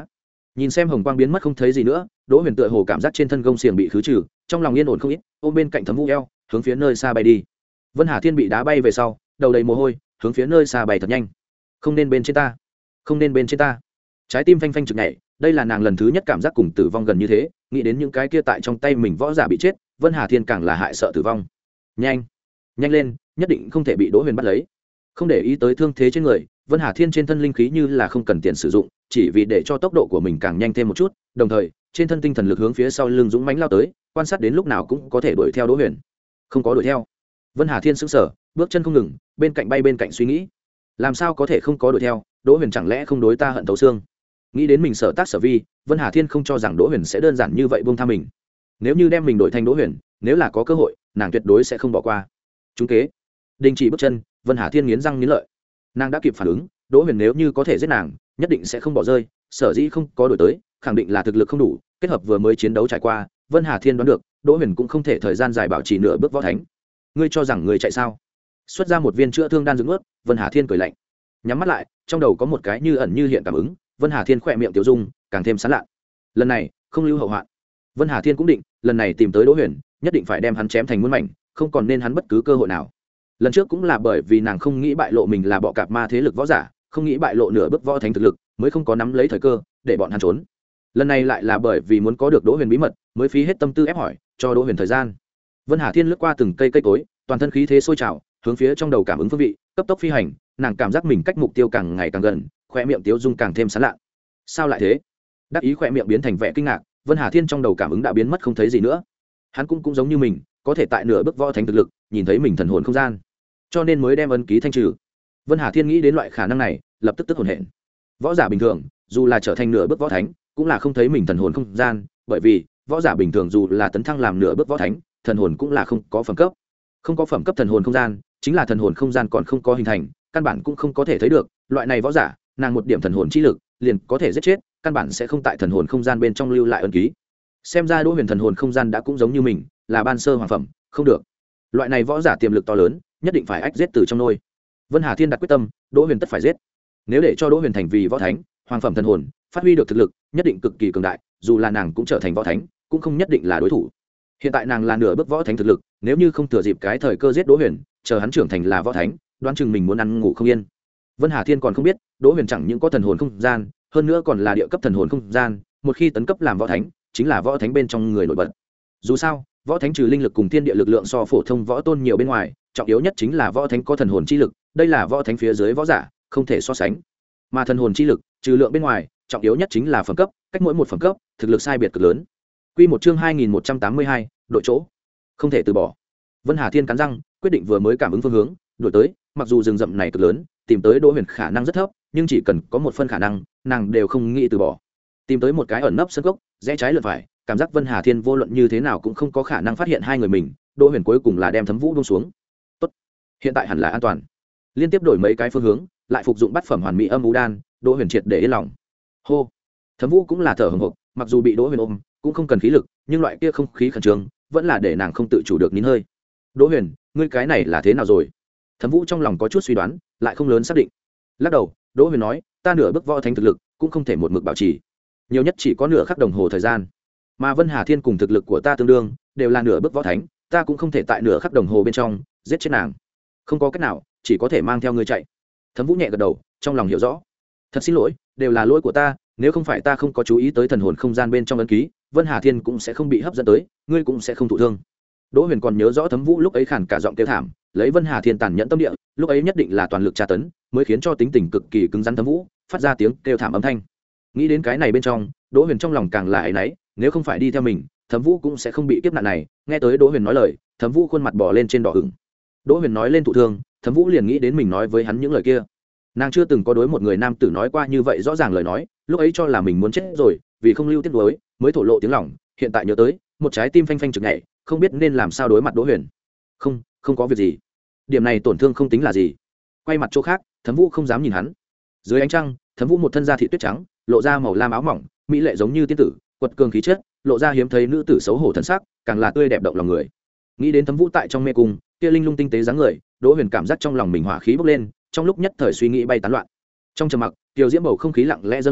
Nhìn xem hồng quang biến mất không thấy gì nữa, đỗ huyền tựa hồ cảm giác trên thân gông xiềng bị khứ trừ, trong lòng yên ổn không ít, ôm bên cạnh Thấm Vũ eo hướng phía nơi xa bay đi. Vân Hà Thiên bị đá bay về sau, đầu đầy mồ hôi, hướng phía nơi xa bay thật nhanh. Không nên bên trên ta, không nên bên trên ta. Trái tim phanh phanh trực nhảy, đây là nàng lần thứ nhất cảm giác cùng tử vong gần như thế, nghĩ đến những cái kia tại trong tay mình võ giả bị chết, Vân Hà Thiên càng là hại sợ tử vong. Nhanh, nhanh lên, nhất định không thể bị Đỗ Huyền bắt lấy. Không để ý tới thương thế trên người, Vân Hà Thiên trên thân linh khí như là không cần tiền sử dụng, chỉ vì để cho tốc độ của mình càng nhanh thêm một chút, đồng thời, trên thân tinh thần lực hướng phía sau lưng dũng mãnh lao tới, quan sát đến lúc nào cũng có thể đuổi theo Đỗ Huyền. Không có đuổi theo. Vân Hà Thiên sững sờ, bước chân không ngừng, bên cạnh bay bên cạnh suy nghĩ, làm sao có thể không có đuổi theo, Đỗ Huyền chẳng lẽ không đối ta hận thấu xương. Nghĩ đến mình sở tác sở vi, Vân Hà Thiên không cho rằng Đỗ Huyền sẽ đơn giản như vậy buông tha mình. Nếu như đem mình đổi thành Đỗ Huyền, nếu là có cơ hội, nàng tuyệt đối sẽ không bỏ qua. Trúng kế. Đình chỉ bước chân, Vân Hà Thiên nghiến răng nghiến lợi. Nàng đã kịp phản ứng, Đỗ Huyền nếu như có thể giết nàng, nhất định sẽ không bỏ rơi, sở dĩ không có đổi tới, khẳng định là thực lực không đủ, kết hợp vừa mới chiến đấu trải qua, Vân Hà Thiên đoán được, Đỗ Huyền cũng không thể thời gian dài bảo trì nửa bước võ thánh. Ngươi cho rằng ngươi chạy sao? Xuất ra một viên chữa thương đan dưỡng ướt, Vân Hà Thiên cười lạnh. Nhắm mắt lại, trong đầu có một cái như ẩn như hiện cảm ứng, Vân Hà Thiên khỏe miệng tiểu dung, càng thêm sán lạ. Lần này, không lưu hậu hoạn. Vân Hà Thiên cũng định, lần này tìm tới Đỗ Huyền, nhất định phải đem hắn chém thành muôn mảnh, không còn nên hắn bất cứ cơ hội nào. Lần trước cũng là bởi vì nàng không nghĩ bại lộ mình là bọ cạp ma thế lực võ giả, không nghĩ bại lộ nửa bước võ thánh thực lực, mới không có nắm lấy thời cơ để bọn hắn trốn. Lần này lại là bởi vì muốn có được Đỗ Huyền bí mật, mới phí hết tâm tư ép hỏi, cho Đỗ Huyền thời gian. Vân Hà Thiên lướt qua từng cây cây cối, toàn thân khí thế sôi trào, hướng phía trong đầu cảm ứng phương vị, cấp tốc phi hành, nàng cảm giác mình cách mục tiêu càng ngày càng gần, khoe miệng tiếu dung càng thêm sán lạ. Sao lại thế? Đắc ý khoe miệng biến thành vẻ kinh ngạc, Vân Hà Thiên trong đầu cảm ứng đã biến mất không thấy gì nữa. Hắn cũng cũng giống như mình, có thể tại nửa bước võ thánh thực lực, nhìn thấy mình thần hồn không gian, cho nên mới đem ấn ký thanh trừ. Vân Hà Thiên nghĩ đến loại khả năng này, lập tức tức hồn hển. Võ giả bình thường, dù là trở thành nửa bước võ thánh, cũng là không thấy mình thần hồn không gian, bởi vì võ giả bình thường dù là tấn thăng làm nửa bước võ thánh, thần hồn cũng là không có phẩm cấp. Không có phẩm cấp thần hồn không gian, chính là thần hồn không gian còn không có hình thành, căn bản cũng không có thể thấy được. Loại này võ giả, nàng một điểm thần hồn chi lực, liền có thể giết chết, căn bản sẽ không tại thần hồn không gian bên trong lưu lại ấn ký. Xem ra Đỗ Huyền thần hồn không gian đã cũng giống như mình, là ban sơ hoàng phẩm, không được. Loại này võ giả tiềm lực to lớn, nhất định phải ách giết từ trong nôi. Vân Hà Thiên đặt quyết tâm, Đỗ Huyền tất phải giết. Nếu để cho Đỗ Huyền thành vì võ thánh, hoàng phẩm thần hồn, phát huy được thực lực, nhất định cực kỳ cường đại, dù là nàng cũng trở thành võ thánh, cũng không nhất định là đối thủ. Hiện tại nàng là nửa bước võ thánh thực lực, nếu như không thừa dịp cái thời cơ giết Đỗ Huyền, chờ hắn trưởng thành là võ thánh, đoán chừng mình muốn ăn ngủ không yên. Vân Hà Thiên còn không biết, Đỗ Huyền chẳng những có thần hồn không gian, hơn nữa còn là địa cấp thần hồn không gian, một khi tấn cấp làm võ thánh, chính là võ thánh bên trong người nổi bật. Dù sao, võ thánh trừ linh lực cùng thiên địa lực lượng so phổ thông võ tôn nhiều bên ngoài, trọng yếu nhất chính là võ thánh có thần hồn chi lực, đây là võ thánh phía dưới võ giả không thể so sánh. Mà thần hồn chi lực, trừ lượng bên ngoài, trọng yếu nhất chính là phẩm cấp, cách mỗi một phẩm cấp, thực lực sai biệt cực lớn. Quy một chương hai nghìn một trăm tám mươi hai, đội chỗ. Không thể từ bỏ. Vân Hà Thiên cắn răng, quyết định vừa mới cảm ứng phương hướng, đuổi tới, mặc dù rừng rậm này cực lớn, tìm tới Đỗ Huyền khả năng rất thấp, nhưng chỉ cần có một phân khả năng, nàng đều không nghĩ từ bỏ. Tìm tới một cái ẩn nấp sân cốc, rẽ trái lượt phải, cảm giác Vân Hà Thiên vô luận như thế nào cũng không có khả năng phát hiện hai người mình, Đỗ Huyền cuối cùng là đem Thấm Vũ buông xuống. Tốt, hiện tại hẳn là an toàn. Liên tiếp đổi mấy cái phương hướng, lại phục dụng bát phẩm hoàn mỹ âm u đan, Đỗ Huyền triệt để yên lòng. Hô. Thấm Vũ cũng là thở hổn hộc, mặc dù bị Đỗ Huyền ôm, cũng không cần khí lực, nhưng loại kia không khí khẩn trương, vẫn là để nàng không tự chủ được nín hơi. Đỗ Huyền, ngươi cái này là thế nào rồi? Thấm Vũ trong lòng có chút suy đoán, lại không lớn xác định. Lắc đầu, Đỗ Huyền nói, ta nửa bước võ thánh thực lực, cũng không thể một mực bảo trì, nhiều nhất chỉ có nửa khắc đồng hồ thời gian. Mà Vân Hà Thiên cùng thực lực của ta tương đương, đều là nửa bước võ thánh, ta cũng không thể tại nửa khắc đồng hồ bên trong giết chết nàng. Không có cách nào, chỉ có thể mang theo ngươi chạy. Thấm Vũ nhẹ gật đầu, trong lòng hiểu rõ. Thật xin lỗi, đều là lỗi của ta, nếu không phải ta không có chú ý tới thần hồn không gian bên trong ấn ký, Vân Hà Thiên cũng sẽ không bị hấp dẫn tới, ngươi cũng sẽ không thụ thương. Đỗ Huyền còn nhớ rõ Thấm Vũ lúc ấy khản cả giọng kêu thảm, lấy Vân Hà Thiên tàn nhẫn tâm địa, lúc ấy nhất định là toàn lực tra tấn, mới khiến cho tính tình cực kỳ cứng rắn Thấm Vũ phát ra tiếng kêu thảm âm thanh. Nghĩ đến cái này bên trong, Đỗ Huyền trong lòng càng là áy náy, nếu không phải đi theo mình, Thấm Vũ cũng sẽ không bị kiếp nạn này. Nghe tới Đỗ Huyền nói lời, Thấm Vũ khuôn mặt bò lên trên đỏ ửng. Đỗ Huyền nói lên thụ thương, Thấm Vũ liền nghĩ đến mình nói với hắn những lời kia. Nàng chưa từng có đối một người nam tử nói qua như vậy rõ ràng lời nói, lúc ấy cho là mình muốn chết rồi, vì không lưu tiếc nuối, mới thổ lộ tiếng lòng, hiện tại nhớ tới, một trái tim phanh phanh trực nhảy, không biết nên làm sao đối mặt Đỗ Huyền. Không, không có việc gì. Điểm này tổn thương không tính là gì. Quay mặt chỗ khác, Thấm Vũ không dám nhìn hắn. Dưới ánh trăng, Thấm Vũ một thân da thịt tuyết trắng, lộ ra màu lam áo mỏng, mỹ lệ giống như tiên tử, quật cường khí chất, lộ ra hiếm thấy nữ tử xấu hổ thân sắc, càng là tươi đẹp động lòng người. Nghĩ đến Thấm Vũ tại trong mê cung, kia linh lung tinh tế dáng người, Đỗ Huyền cảm giác trong lòng mình hỏa khí bốc lên, trong lúc nhất thời suy nghĩ bay tán loạn. Trong trầm mặc, tiểu diễm bầu không khí lặng lẽ dâng lên,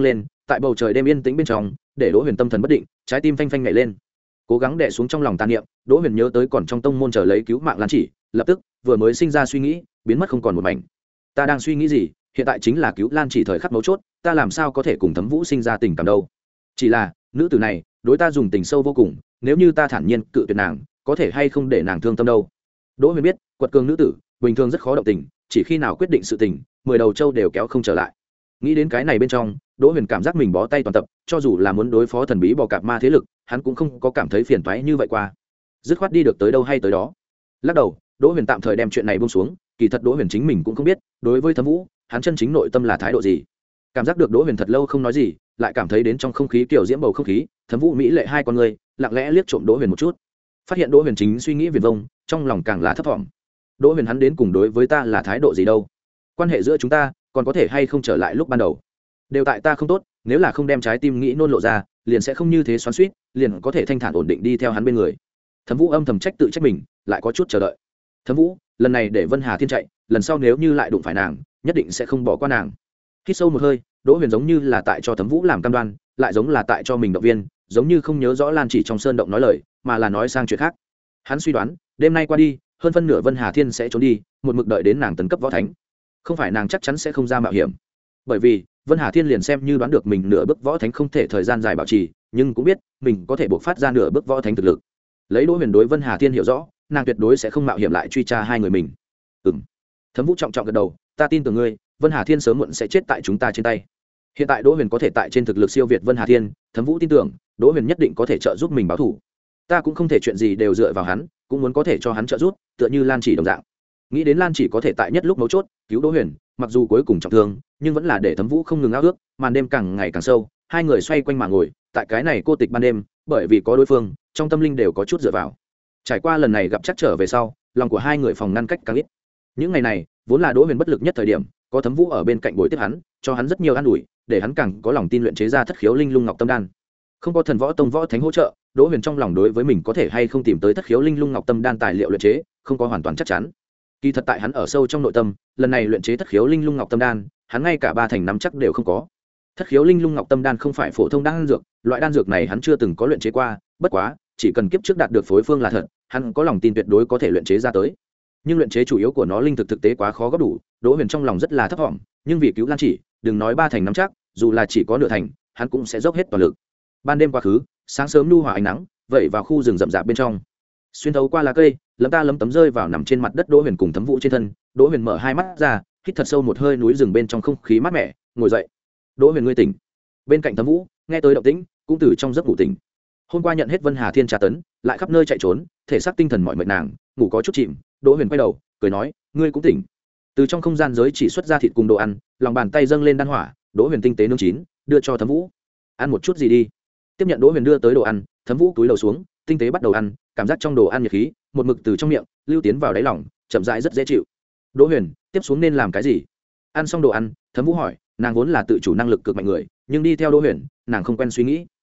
tại bầu trời đêm yên tĩnh bên trong để đỗ huyền tâm thần bất định, trái tim phanh phanh nhảy lên, cố gắng đè xuống trong lòng tàn niệm. Đỗ huyền nhớ tới còn trong tông môn chờ lấy cứu mạng Lan Chỉ, lập tức vừa mới sinh ra suy nghĩ biến mất không còn một mảnh. Ta đang suy nghĩ gì? Hiện tại chính là cứu Lan Chỉ thời khắc mấu chốt, ta làm sao có thể cùng Thấm Vũ sinh ra tình cảm đâu? Chỉ là nữ tử này đối ta dùng tình sâu vô cùng, nếu như ta thản nhiên cự tuyệt nàng, có thể hay không để nàng thương tâm đâu? Đỗ huyền biết quật cường nữ tử bình thường rất khó động tình, chỉ khi nào quyết định sự tình, mười đầu trâu đều kéo không trở lại. Nghĩ đến cái này bên trong, Đỗ huyền cảm giác mình bó tay toàn tập, cho dù là muốn đối phó thần bí bò cạp ma thế lực, hắn cũng không có cảm thấy phiền toái như vậy qua, dứt khoát đi được tới đâu hay tới đó. Lắc đầu, Đỗ huyền tạm thời đem chuyện này buông xuống. Kỳ thật Đỗ huyền chính mình cũng không biết đối với Thấm Vũ hắn chân chính nội tâm là thái độ gì. Cảm giác được Đỗ huyền thật lâu không nói gì, lại cảm thấy đến trong không khí kiểu diễm bầu không khí, Thấm Vũ mỹ lệ hai con người lặng lẽ liếc trộm Đỗ huyền một chút, phát hiện Đỗ huyền chính suy nghĩ viển vông, trong lòng càng là thấp thỏm. Đỗ huyền hắn đến cùng đối với ta là thái độ gì đâu? Quan hệ giữa chúng ta còn có thể hay không trở lại lúc ban đầu? Đều tại ta không tốt, nếu là không đem trái tim nghĩ nôn lộ ra, liền sẽ không như thế xoắn xuýt, liền có thể thanh thản ổn định đi theo hắn bên người. Thấm Vũ âm thầm trách tự trách mình, lại có chút chờ đợi. Thấm Vũ, lần này để Vân Hà Thiên chạy, lần sau nếu như lại đụng phải nàng, nhất định sẽ không bỏ qua nàng. Hít sâu một hơi, Đỗ huyền giống như là tại cho Thấm Vũ làm cam đoan, lại giống là tại cho mình động viên, giống như không nhớ rõ Lan Chỉ trong sơn động nói lời, mà là nói sang chuyện khác. Hắn suy đoán, đêm nay qua đi, hơn phân nửa Vân Hà Thiên sẽ trốn đi, một mực đợi đến nàng tấn cấp võ thánh. Không phải nàng chắc chắn sẽ không ra mạo hiểm, bởi vì Vân Hà Thiên liền xem như đoán được mình nửa bước võ thánh không thể thời gian dài bảo trì, nhưng cũng biết mình có thể buộc phát ra nửa bước võ thánh thực lực. Lấy Đỗ huyền đối Vân Hà Thiên hiểu rõ, nàng tuyệt đối sẽ không mạo hiểm lại truy tra hai người mình. Ừm. Thấm Vũ trọng trọng gật đầu, ta tin tưởng ngươi, Vân Hà Thiên sớm muộn sẽ chết tại chúng ta trên tay. Hiện tại Đỗ huyền có thể tại trên thực lực siêu việt Vân Hà Thiên, Thấm Vũ tin tưởng Đỗ huyền nhất định có thể trợ giúp mình báo thù. Ta cũng không thể chuyện gì đều dựa vào hắn, cũng muốn có thể cho hắn trợ giúp, tựa như Lan Chỉ đồng dạng. Nghĩ đến Lan Chỉ có thể tại nhất lúc mấu chốt cứu Đỗ huyền, mặc dù cuối cùng trọng thương, nhưng vẫn là để Thấm Vũ không ngừng ao ước. Màn đêm càng ngày càng sâu, hai người xoay quanh mà ngồi tại cái này cô tịch ban đêm, bởi vì có đối phương, trong tâm linh đều có chút dựa vào. Trải qua lần này gặp chắc trở về sau, lòng của hai người phòng ngăn cách càng ít. Những ngày này vốn là Đỗ huyền bất lực nhất thời điểm, có Thấm Vũ ở bên cạnh bồi tiếp hắn, cho hắn rất nhiều an ủi, để hắn càng có lòng tin luyện chế ra thất khiếu linh lung ngọc tâm đan. Không có thần võ tông võ thánh hỗ trợ, Đỗ huyền trong lòng đối với mình có thể hay không tìm tới thất khiếu linh lung ngọc tâm đan tài liệu luyện chế không có hoàn toàn chắc chắn. Kỳ thật tại hắn ở sâu trong nội tâm, lần này luyện chế thất khiếu linh lung ngọc tâm đan, hắn ngay cả ba thành nắm chắc đều không có. Thất khiếu linh lung ngọc tâm đan không phải phổ thông đan dược, loại đan dược này hắn chưa từng có luyện chế qua, bất quá chỉ cần kiếp trước đạt được phối phương là thật, hắn có lòng tin tuyệt đối có thể luyện chế ra tới. Nhưng luyện chế chủ yếu của nó linh thực thực tế quá khó góp đủ, Đỗ huyền trong lòng rất là thấp vọng, nhưng vì cứu Lan Chỉ, đừng nói ba thành nắm chắc, dù là chỉ có nửa thành, hắn cũng sẽ dốc hết toàn lực. Ban đêm quá khứ, sáng sớm nhu hòa ánh nắng vẩy vào khu rừng rậm rạp bên trong, xuyên thấu qua lá cây, lấm ta lấm tấm rơi vào nằm trên mặt đất Đỗ huyền cùng Thấm Vũ trên thân. Đỗ huyền mở hai mắt ra, hít thật sâu một hơi núi rừng bên trong không khí mát mẻ, ngồi dậy. Đỗ huyền ngươi tỉnh. Bên cạnh Thấm Vũ nghe tới động tĩnh, cũng từ trong giấc ngủ tỉnh. Hôm qua nhận hết Vân Hà Thiên tra tấn, lại khắp nơi chạy trốn, thể xác tinh thần mỏi mệt nàng, ngủ có chút chìm. Đỗ huyền quay đầu cười nói, ngươi cũng tỉnh. Từ trong không gian giới chỉ xuất ra thịt cùng đồ ăn, lòng bàn tay dâng lên đan hỏa, Đỗ huyền tinh tế nướng chín, đưa cho Thấm Vũ. Ăn một chút gì đi. Tiếp nhận Đỗ huyền đưa tới đồ ăn, Thấm Vũ túi đầu xuống, tinh tế bắt đầu ăn, cảm giác trong đồ ăn nhiệt khí một mực từ trong miệng lưu tiến vào đáy lòng, chậm rãi rất dễ chịu. Đỗ huyền, tiếp xuống nên làm cái gì? Ăn xong đồ ăn, Thấm Vũ hỏi. Nàng vốn là tự chủ năng lực cực mạnh người, nhưng đi theo Đỗ huyền, nàng không quen suy nghĩ.